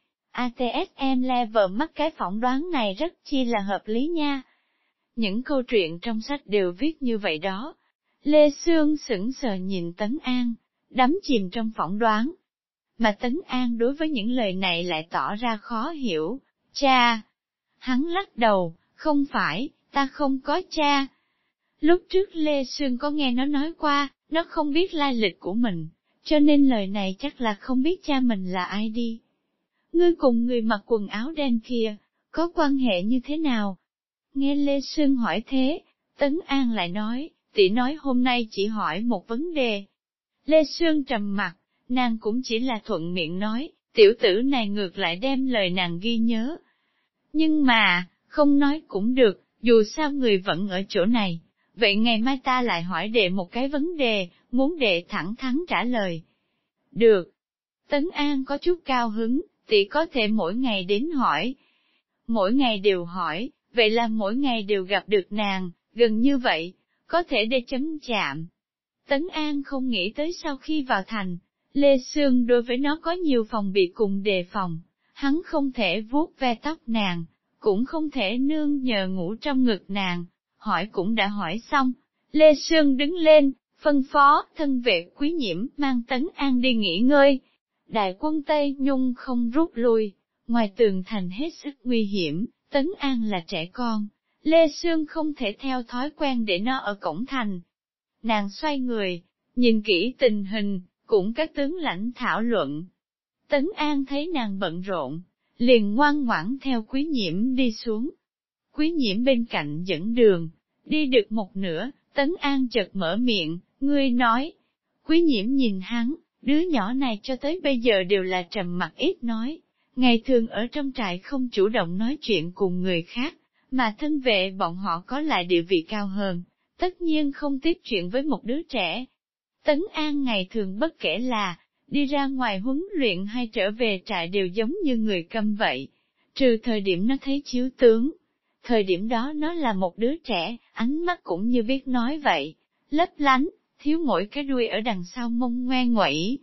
Speaker 1: a tê ét em Level mắc cái phỏng đoán này rất chi là hợp lý nha. Những câu chuyện trong sách đều viết như vậy đó. Lê Sương sững sờ nhìn Tấn An, đắm chìm trong phỏng đoán. Mà Tấn An đối với những lời này lại tỏ ra khó hiểu. Cha! Hắn lắc đầu, không phải, ta không có cha. Lúc trước Lê Sương có nghe nó nói qua, nó không biết lai lịch của mình, cho nên lời này chắc là không biết cha mình là ai đi. Ngươi cùng người mặc quần áo đen kia, có quan hệ như thế nào? Nghe Lê Sương hỏi thế, Tấn An lại nói, tỷ nói hôm nay chỉ hỏi một vấn đề. Lê Sương trầm mặt, nàng cũng chỉ là thuận miệng nói, tiểu tử này ngược lại đem lời nàng ghi nhớ. Nhưng mà, không nói cũng được, dù sao người vẫn ở chỗ này, vậy ngày mai ta lại hỏi đệ một cái vấn đề, muốn đệ thẳng thắn trả lời. Được. Tấn An có chút cao hứng, tỷ có thể mỗi ngày đến hỏi. Mỗi ngày đều hỏi, vậy là mỗi ngày đều gặp được nàng, gần như vậy, có thể để chấm chạm. Tấn An không nghĩ tới sau khi vào thành, Lê Sương đối với nó có nhiều phòng bị cùng đề phòng, hắn không thể vuốt ve tóc nàng, cũng không thể nương nhờ ngủ trong ngực nàng, hỏi cũng đã hỏi xong. Lê Sương đứng lên, phân phó thân vệ Quý Nhiễm mang Tấn An đi nghỉ ngơi. Đại quân Tây Nhung không rút lui, ngoài tường thành hết sức nguy hiểm, Tấn An là trẻ con, Lê Sương không thể theo thói quen để nó ở cổng thành. Nàng xoay người, nhìn kỹ tình hình, cũng các tướng lãnh thảo luận. Tấn An thấy nàng bận rộn, liền ngoan ngoãn theo Quý Nhiễm đi xuống. Quý Nhiễm bên cạnh dẫn đường, đi được một nửa, Tấn An chợt mở miệng, ngươi nói. Quý Nhiễm nhìn hắn, đứa nhỏ này cho tới bây giờ đều là trầm mặc ít nói, ngày thường ở trong trại không chủ động nói chuyện cùng người khác, mà thân vệ bọn họ có lại địa vị cao hơn, tất nhiên không tiếp chuyện với một đứa trẻ. Tấn An ngày thường bất kể là đi ra ngoài huấn luyện hay trở về trại đều giống như người câm vậy, trừ thời điểm nó thấy chiếu tướng. Thời điểm đó nó là một đứa trẻ, ánh mắt cũng như biết nói vậy, lấp lánh, thiếu mỗi cái đuôi ở đằng sau mông ngoan ngoẩy.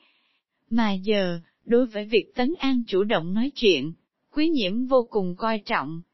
Speaker 1: Mà giờ, đối với việc Tấn An chủ động nói chuyện, Quý Nhiễm vô cùng coi trọng,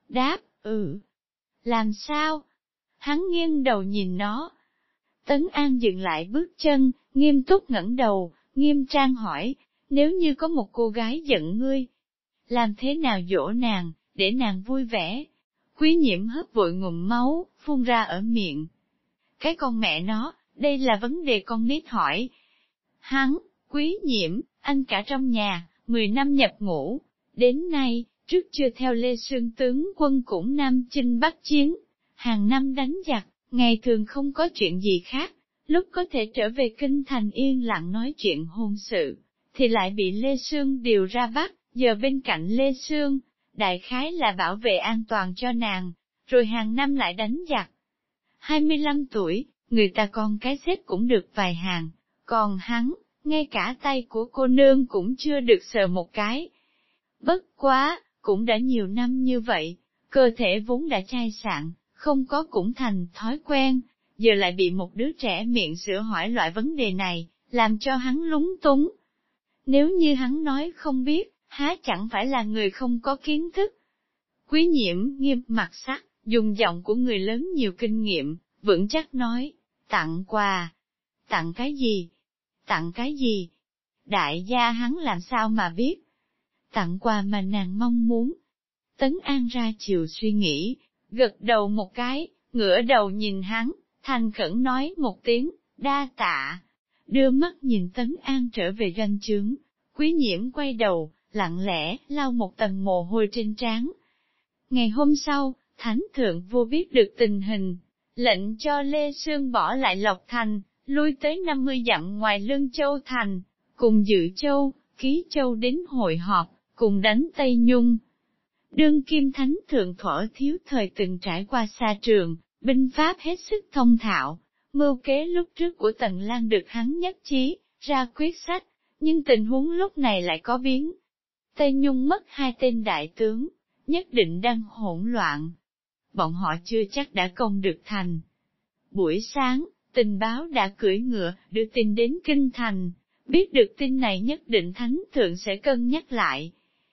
Speaker 1: đáp, ừ. Làm sao? Hắn nghiêng đầu nhìn nó. Tấn An dừng lại bước chân, nghiêm túc ngẩng đầu, nghiêm trang hỏi, nếu như có một cô gái giận ngươi, làm thế nào dỗ nàng, để nàng vui vẻ? Quý Nhiễm hớp vội ngụm máu, phun ra ở miệng. Cái con mẹ nó, đây là vấn đề con nít hỏi. Hắn, Quý Nhiễm, anh cả trong nhà, mười năm nhập ngũ, đến nay, trước chưa theo Lê Sương tướng quân cũng Nam chinh Bắc chiến, hàng năm đánh giặc, ngày thường không có chuyện gì khác, lúc có thể trở về kinh thành yên lặng nói chuyện hôn sự, thì lại bị Lê Sương điều ra bắt, giờ bên cạnh Lê Sương, đại khái là bảo vệ an toàn cho nàng, rồi hàng năm lại đánh giặc. hai mươi lăm tuổi, người ta con cái xếp cũng được vài hàng, còn hắn, ngay cả tay của cô nương cũng chưa được sờ một cái. Bất quá, cũng đã nhiều năm như vậy, cơ thể vốn đã chai sạn, không có cũng thành thói quen, giờ lại bị một đứa trẻ miệng sữa hỏi loại vấn đề này, làm cho hắn lúng túng. Nếu như hắn nói không biết, há chẳng phải là người không có kiến thức. Quý Nhiễm nghiêm mặt sắc, dùng giọng của người lớn nhiều kinh nghiệm, vững chắc nói, tặng quà. Tặng cái gì? Tặng cái gì? Đại gia hắn làm sao mà biết? Tặng quà mà nàng mong muốn. Tấn An ra chiều suy nghĩ, gật đầu một cái, ngửa đầu nhìn hắn, thành khẩn nói một tiếng, đa tạ. Đưa mắt nhìn Tấn An trở về doanh trướng, Quý Nhiễm quay đầu, lặng lẽ, lau một tầng mồ hôi trên trán. Ngày hôm sau, Thánh Thượng Vua biết được tình hình, lệnh cho Lê Sương bỏ lại Lộc Thành, lui tới năm mươi dặm ngoài Lương Châu Thành, cùng Dự Châu, Ký Châu đến hội họp, cùng đánh Tây Nhung. Đương kim Thánh Thượng thuở thiếu thời từng trải qua xa trường, binh pháp hết sức thông thạo, mưu kế lúc trước của Tần Lan được hắn nhất trí, ra quyết sách, nhưng tình huống lúc này lại có biến. Tây Nhung mất hai tên đại tướng, nhất định đang hỗn loạn. Bọn họ chưa chắc đã công được thành. Buổi sáng, tình báo đã cưỡi ngựa, đưa tin đến Kinh Thành, biết được tin này nhất định Thánh Thượng sẽ cân nhắc lại.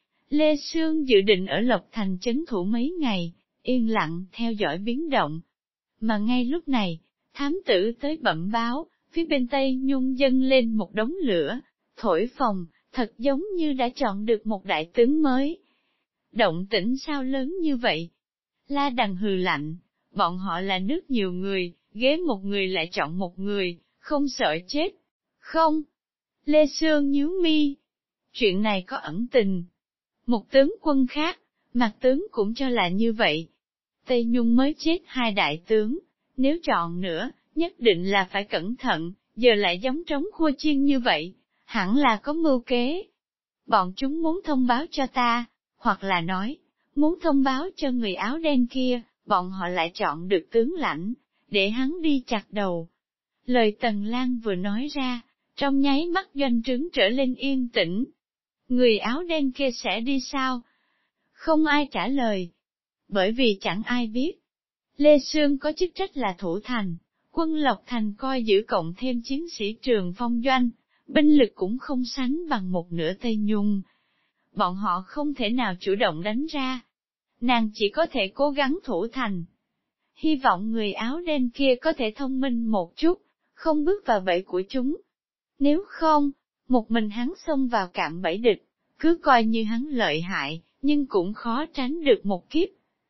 Speaker 1: Lê Sương dự định ở Lộc Thành trấn thủ mấy ngày, yên lặng theo dõi biến động. Mà ngay lúc này, thám tử tới bẩm báo, phía bên Tây Nhung dâng lên một đống lửa, thổi phồng, thật giống như đã chọn được một đại tướng mới. Động tĩnh sao lớn như vậy? La Đằng hừ lạnh, bọn họ là nước nhiều người, ghế một người lại chọn một người, không sợ chết. Không. Lê Sương nhíu mi. Chuyện này có ẩn tình. Một tướng quân khác, Mạc tướng cũng cho là như vậy. Tây Nhung mới chết hai đại tướng, nếu chọn nữa, nhất định là phải cẩn thận, giờ lại giống trống khua chiên như vậy, hẳn là có mưu kế. Bọn chúng muốn thông báo cho ta, hoặc là nói, muốn thông báo cho người áo đen kia, bọn họ lại chọn được tướng lãnh, để hắn đi chặt đầu. Lời Tần Lan vừa nói ra, trong nháy mắt doanh trướng trở lên yên tĩnh. Người áo đen kia sẽ đi sao? Không ai trả lời. Bởi vì chẳng ai biết. Lê Sương có chức trách là thủ thành, quân Lộc Thành coi giữ cộng thêm chiến sĩ Trường Phong doanh, binh lực cũng không sánh bằng một nửa Tây Nhung. Bọn họ không thể nào chủ động đánh ra. Nàng chỉ có thể cố gắng thủ thành. Hy vọng người áo đen kia có thể thông minh một chút, không bước vào bẫy của chúng. Nếu không, một mình hắn xông vào cạm bẫy địch, cứ coi như hắn lợi hại, nhưng cũng khó tránh được một kiếp.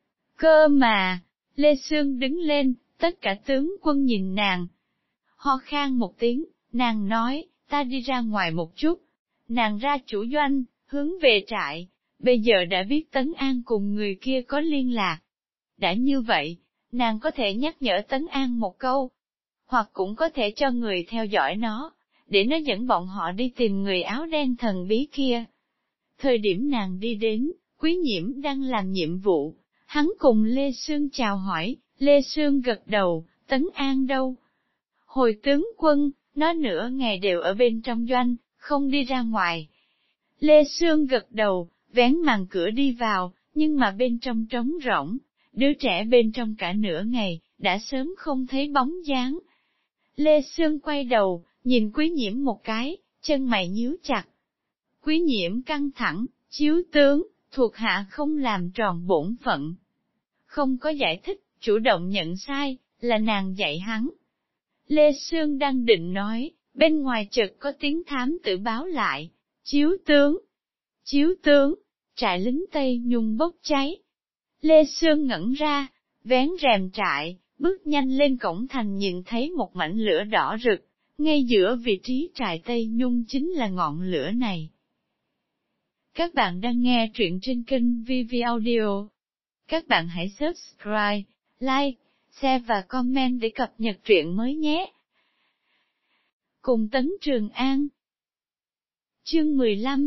Speaker 1: Cơ mà, Lê Sương đứng lên, tất cả tướng quân nhìn nàng. Ho khan một tiếng, nàng nói, ta đi ra ngoài một chút. Nàng ra chủ doanh, hướng về trại, bây giờ đã biết Tấn An cùng người kia có liên lạc. Đã như vậy, nàng có thể nhắc nhở Tấn An một câu, hoặc cũng có thể cho người theo dõi nó, để nó dẫn bọn họ đi tìm người áo đen thần bí kia. Thời điểm nàng đi đến, Quý Nhiễm đang làm nhiệm vụ, hắn cùng Lê Sương chào hỏi, Lê Sương gật đầu, Tấn An đâu? Hồi tướng quân, nó nửa ngày đều ở bên trong doanh, không đi ra ngoài. Lê Sương gật đầu, vén màn cửa đi vào, nhưng mà bên trong trống rỗng, đứa trẻ bên trong cả nửa ngày, đã sớm không thấy bóng dáng. Lê Sương quay đầu, nhìn Quý Nhiễm một cái, chân mày nhíu chặt. Quý Nhiễm căng thẳng, chiếu tướng, thuộc hạ không làm tròn bổn phận. không có giải thích, chủ động nhận sai, là nàng dạy hắn. Lê Sương đang định nói, bên ngoài chợt có tiếng thám tử báo lại, chiếu tướng, chiếu tướng, trại lính Tây Nhung bốc cháy. Lê Sương ngẩn ra, vén rèm trại, bước nhanh lên cổng thành nhìn thấy một mảnh lửa đỏ rực, ngay giữa vị trí trại Tây Nhung chính là ngọn lửa này. Các bạn đang nghe truyện trên kênh vê vê Audio. Các bạn hãy subscribe, like, share và comment để cập nhật truyện mới nhé. Cùng Tấn Trường An. Chương mười lăm.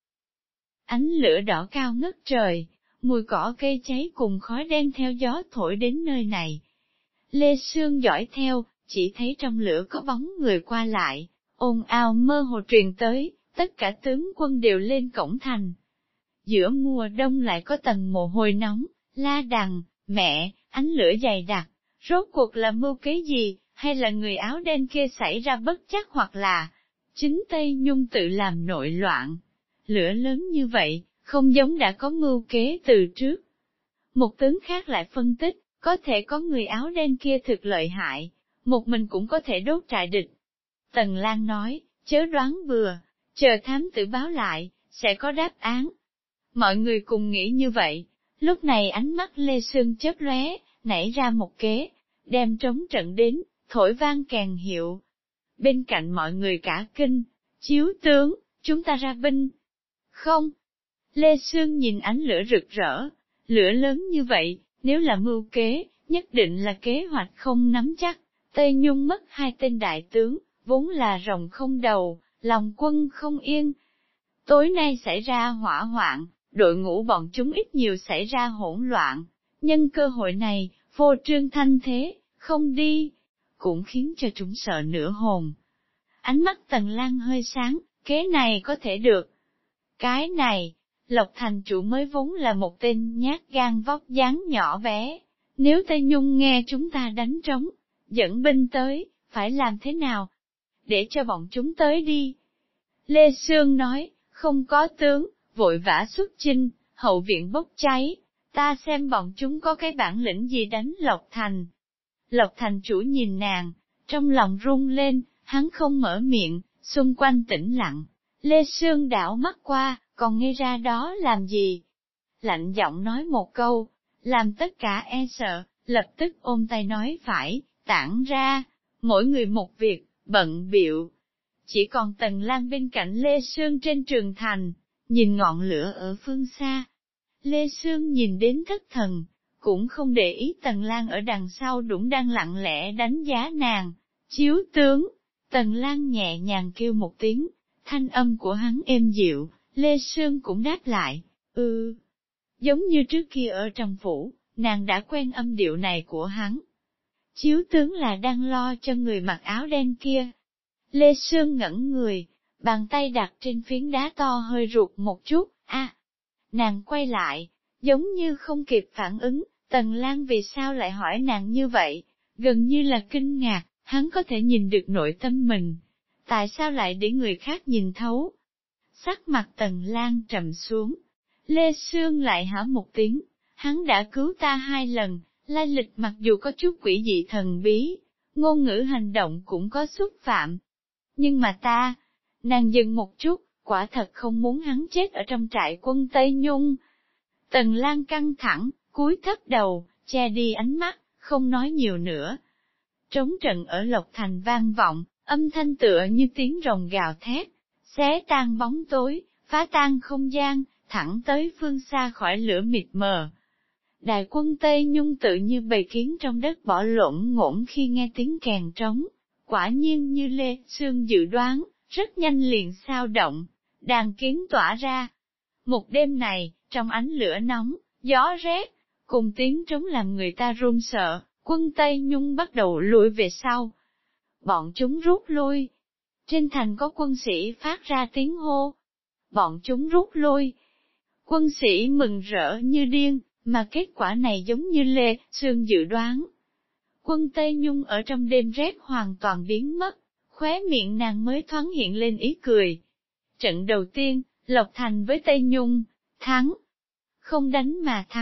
Speaker 1: Ánh lửa đỏ cao ngất trời, mùi cỏ cây cháy cùng khói đen theo gió thổi đến nơi này. Lê Sương dõi theo, chỉ thấy trong lửa có bóng người qua lại, ồn ào mơ hồ truyền tới, tất cả tướng quân đều lên cổng thành. Giữa mùa đông lại có tầng mồ hôi nóng, la đằng, mẹ, ánh lửa dày đặc, rốt cuộc là mưu kế gì, hay là người áo đen kia xảy ra bất trắc hoặc là chính Tây Nhung tự làm nội loạn. Lửa lớn như vậy, không giống đã có mưu kế từ trước. Một tướng khác lại phân tích, có thể có người áo đen kia thực lợi hại, một mình cũng có thể đốt trại địch. Tần Lan nói, chớ đoán bừa, chờ thám tử báo lại, sẽ có đáp án. Mọi người cùng nghĩ như vậy, lúc này ánh mắt Lê Sương chớp lóe, nảy ra một kế, đem trống trận đến, thổi vang kèn hiệu. Bên cạnh mọi người cả kinh, chiếu tướng, chúng ta ra binh. Không. Lê Sương nhìn ánh lửa rực rỡ, lửa lớn như vậy, nếu là mưu kế, nhất định là kế hoạch không nắm chắc. Tây Nhung mất hai tên đại tướng, vốn là rồng không đầu, lòng quân không yên. Tối nay xảy ra hỏa hoạn, đội ngũ bọn chúng ít nhiều xảy ra hỗn loạn. Nhân cơ hội này, phô trương thanh thế, không đi, cũng khiến cho chúng sợ nửa hồn. Ánh mắt Tần Lan hơi sáng, kế này có thể được. Cái này, Lộc thành chủ mới vốn là một tên nhát gan vóc dáng nhỏ bé. Nếu Tây Nhung nghe chúng ta đánh trống, dẫn binh tới, phải làm thế nào? Để cho bọn chúng tới đi. Lê Sương nói, không có tướng, vội vã xuất chinh, hậu viện bốc cháy, ta xem bọn chúng có cái bản lĩnh gì đánh Lộc Thành. Lộc Thành chủ nhìn nàng, trong lòng run lên, hắn không mở miệng, xung quanh tĩnh lặng. Lê Sương đảo mắt qua, còn nghe ra đó làm gì? Lạnh giọng nói một câu, làm tất cả e sợ, lập tức ôm tay nói phải, tản ra, mỗi người một việc, bận biệu. Chỉ còn Tần Lan bên cạnh Lê Sương trên trường thành, nhìn ngọn lửa ở phương xa. Lê Sương nhìn đến thất thần, cũng không để ý Tần Lan ở đằng sau đũng đang lặng lẽ đánh giá nàng. Chiếu tướng, Tần Lan nhẹ nhàng kêu một tiếng, thanh âm của hắn êm dịu, Lê Sương cũng đáp lại, ừ. Giống như trước kia ở trong phủ, nàng đã quen âm điệu này của hắn. Chiếu tướng là đang lo cho người mặc áo đen kia. Lê Sương ngẩn người, bàn tay đặt trên phiến đá to hơi ruột một chút, a, à, nàng quay lại, giống như không kịp phản ứng, Tần Lan vì sao lại hỏi nàng như vậy, gần như là kinh ngạc, hắn có thể nhìn được nội tâm mình, tại sao lại để người khác nhìn thấu. Sắc mặt Tần Lan trầm xuống, Lê Sương lại hả một tiếng, hắn đã cứu ta hai lần, lai lịch mặc dù có chút quỷ dị thần bí, ngôn ngữ hành động cũng có xúc phạm. Nhưng mà ta, nàng dừng một chút, quả thật không muốn hắn chết ở trong trại quân Tây Nhung. Tần Lan căng thẳng, cúi thấp đầu, che đi ánh mắt, không nói nhiều nữa. Trống trận ở Lộc Thành vang vọng, âm thanh tựa như tiếng rồng gào thét, xé tan bóng tối, phá tan không gian, thẳng tới phương xa khỏi lửa mịt mờ. Đại quân Tây Nhung tự như bầy kiến trong đất bỏ lộn ngỗng khi nghe tiếng kèn trống, quả nhiên như Lê Sương dự đoán, rất nhanh liền sao động, đàn kiến tỏa ra. Một đêm này, trong ánh lửa nóng, gió rét, cùng tiếng trống làm người ta run sợ, quân Tây Nhung bắt đầu lùi về sau. Bọn chúng rút lui. Trên thành có quân sĩ phát ra tiếng hô. Bọn chúng rút lui. Quân sĩ mừng rỡ như điên, mà kết quả này giống như Lê Sương dự đoán. Quân Tây Nhung ở trong đêm rét hoàn toàn biến mất, khóe miệng nàng mới thoáng hiện lên ý cười. Trận đầu tiên, Lộc Thành với Tây Nhung, thắng. Không đánh mà thắng,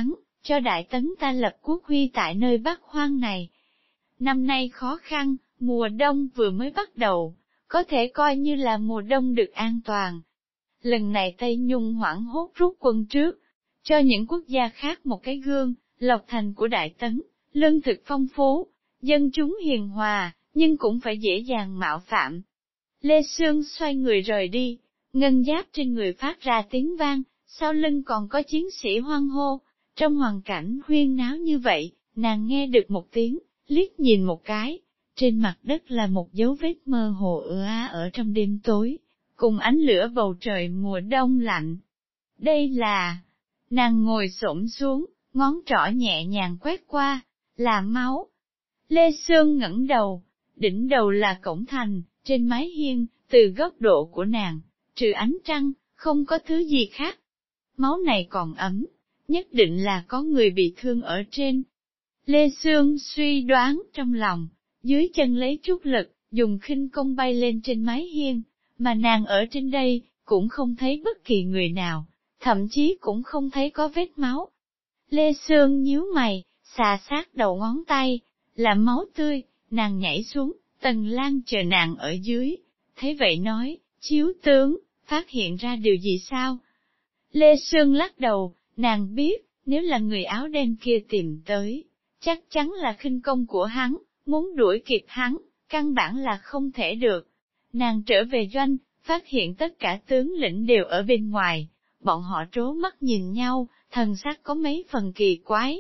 Speaker 1: cho Đại Tấn ta lập quốc huy tại nơi Bắc Hoang này. Năm nay khó khăn, mùa đông vừa mới bắt đầu, có thể coi như là mùa đông được an toàn. Lần này Tây Nhung hoảng hốt rút quân trước, cho những quốc gia khác một cái gương, Lộc Thành của Đại Tấn, lương thực phong phú, dân chúng hiền hòa, nhưng cũng phải dễ dàng mạo phạm. Lê Sương xoay người rời đi, ngân giáp trên người phát ra tiếng vang, sau lưng còn có chiến sĩ hoan hô. Trong hoàn cảnh huyên náo như vậy, nàng nghe được một tiếng, liếc nhìn một cái, trên mặt đất là một dấu vết mơ hồ ưa á ở trong đêm tối, cùng ánh lửa bầu trời mùa đông lạnh. Đây là... Nàng ngồi xổm xuống, ngón trỏ nhẹ nhàng quét qua, là máu. Lê Sương ngẩng đầu, đỉnh đầu là cổng thành, trên mái hiên, từ góc độ của nàng, trừ ánh trăng, không có thứ gì khác. Máu này còn ấm, nhất định là có người bị thương ở trên. Lê Sương suy đoán trong lòng, dưới chân lấy chút lực, dùng khinh công bay lên trên mái hiên, mà nàng ở trên đây, cũng không thấy bất kỳ người nào, thậm chí cũng không thấy có vết máu. Lê Sương nhíu mày, xà sát đầu ngón tay, là máu tươi, nàng nhảy xuống, Tần Lan chờ nàng ở dưới, thấy vậy nói, chiếu tướng, phát hiện ra điều gì sao? Lê Sương lắc đầu, nàng biết, nếu là người áo đen kia tìm tới, chắc chắn là khinh công của hắn, muốn đuổi kịp hắn, căn bản là không thể được. Nàng trở về doanh, phát hiện tất cả tướng lĩnh đều ở bên ngoài, bọn họ trố mắt nhìn nhau, thần sắc có mấy phần kỳ quái.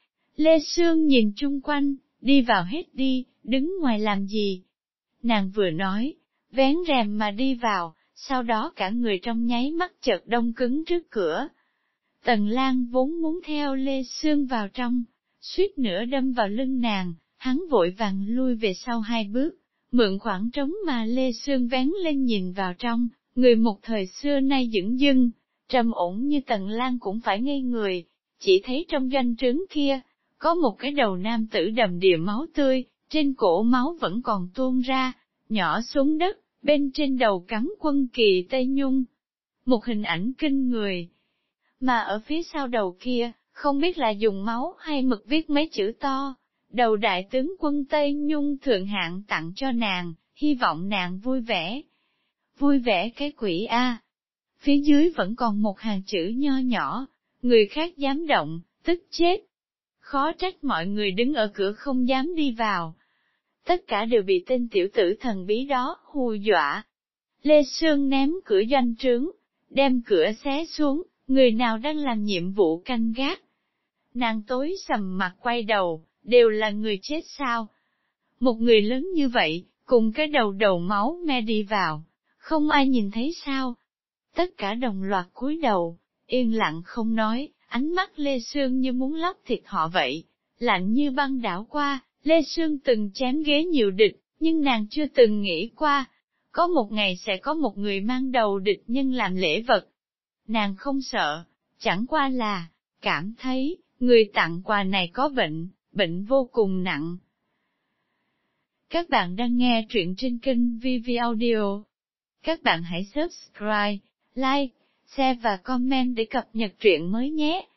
Speaker 1: Lê Sương nhìn chung quanh, đi vào hết đi, đứng ngoài làm gì? Nàng vừa nói, vén rèm mà đi vào, sau đó cả người trong nháy mắt chợt đông cứng trước cửa. Tần Lan vốn muốn theo Lê Sương vào trong, suýt nữa đâm vào lưng nàng, hắn vội vàng lui về sau hai bước, mượn khoảng trống mà Lê Sương vén lên nhìn vào trong, người một thời xưa nay dửng dưng, trầm ổn như Tần Lan cũng phải ngây người, chỉ thấy trong doanh trướng kia, có một cái đầu nam tử đầm đìa máu tươi, trên cổ máu vẫn còn tuôn ra, nhỏ xuống đất, bên trên đầu cắm quân kỳ Tây Nhung. Một hình ảnh kinh người. Mà ở phía sau đầu kia, không biết là dùng máu hay mực viết mấy chữ to, đầu đại tướng quân Tây Nhung thượng hạng tặng cho nàng, hy vọng nàng vui vẻ. Vui vẻ cái quỷ a. Phía dưới vẫn còn một hàng chữ nho nhỏ, người khác dám động, tức chết. Khó trách mọi người đứng ở cửa không dám đi vào. Tất cả đều bị tên tiểu tử thần bí đó hù dọa. Lê Sương ném cửa doanh trướng, đem cửa xé xuống, người nào đang làm nhiệm vụ canh gác. Nàng tối sầm mặt quay đầu, đều là người chết sao? Một người lớn như vậy, cùng cái đầu đầu máu me đi vào, không ai nhìn thấy sao? Tất cả đồng loạt cúi đầu, yên lặng không nói, ánh mắt Lê Sương như muốn lóc thịt họ vậy, lạnh như băng đảo qua. Lê Sương từng chém ghế nhiều địch, nhưng nàng chưa từng nghĩ qua, có một ngày sẽ có một người mang đầu địch nhân làm lễ vật. Nàng không sợ, chẳng qua là, cảm thấy, người tặng quà này có bệnh, bệnh vô cùng nặng. Các bạn đang nghe truyện trên kênh vê vê Audio. Các bạn hãy subscribe, like, share và comment để cập nhật truyện mới nhé.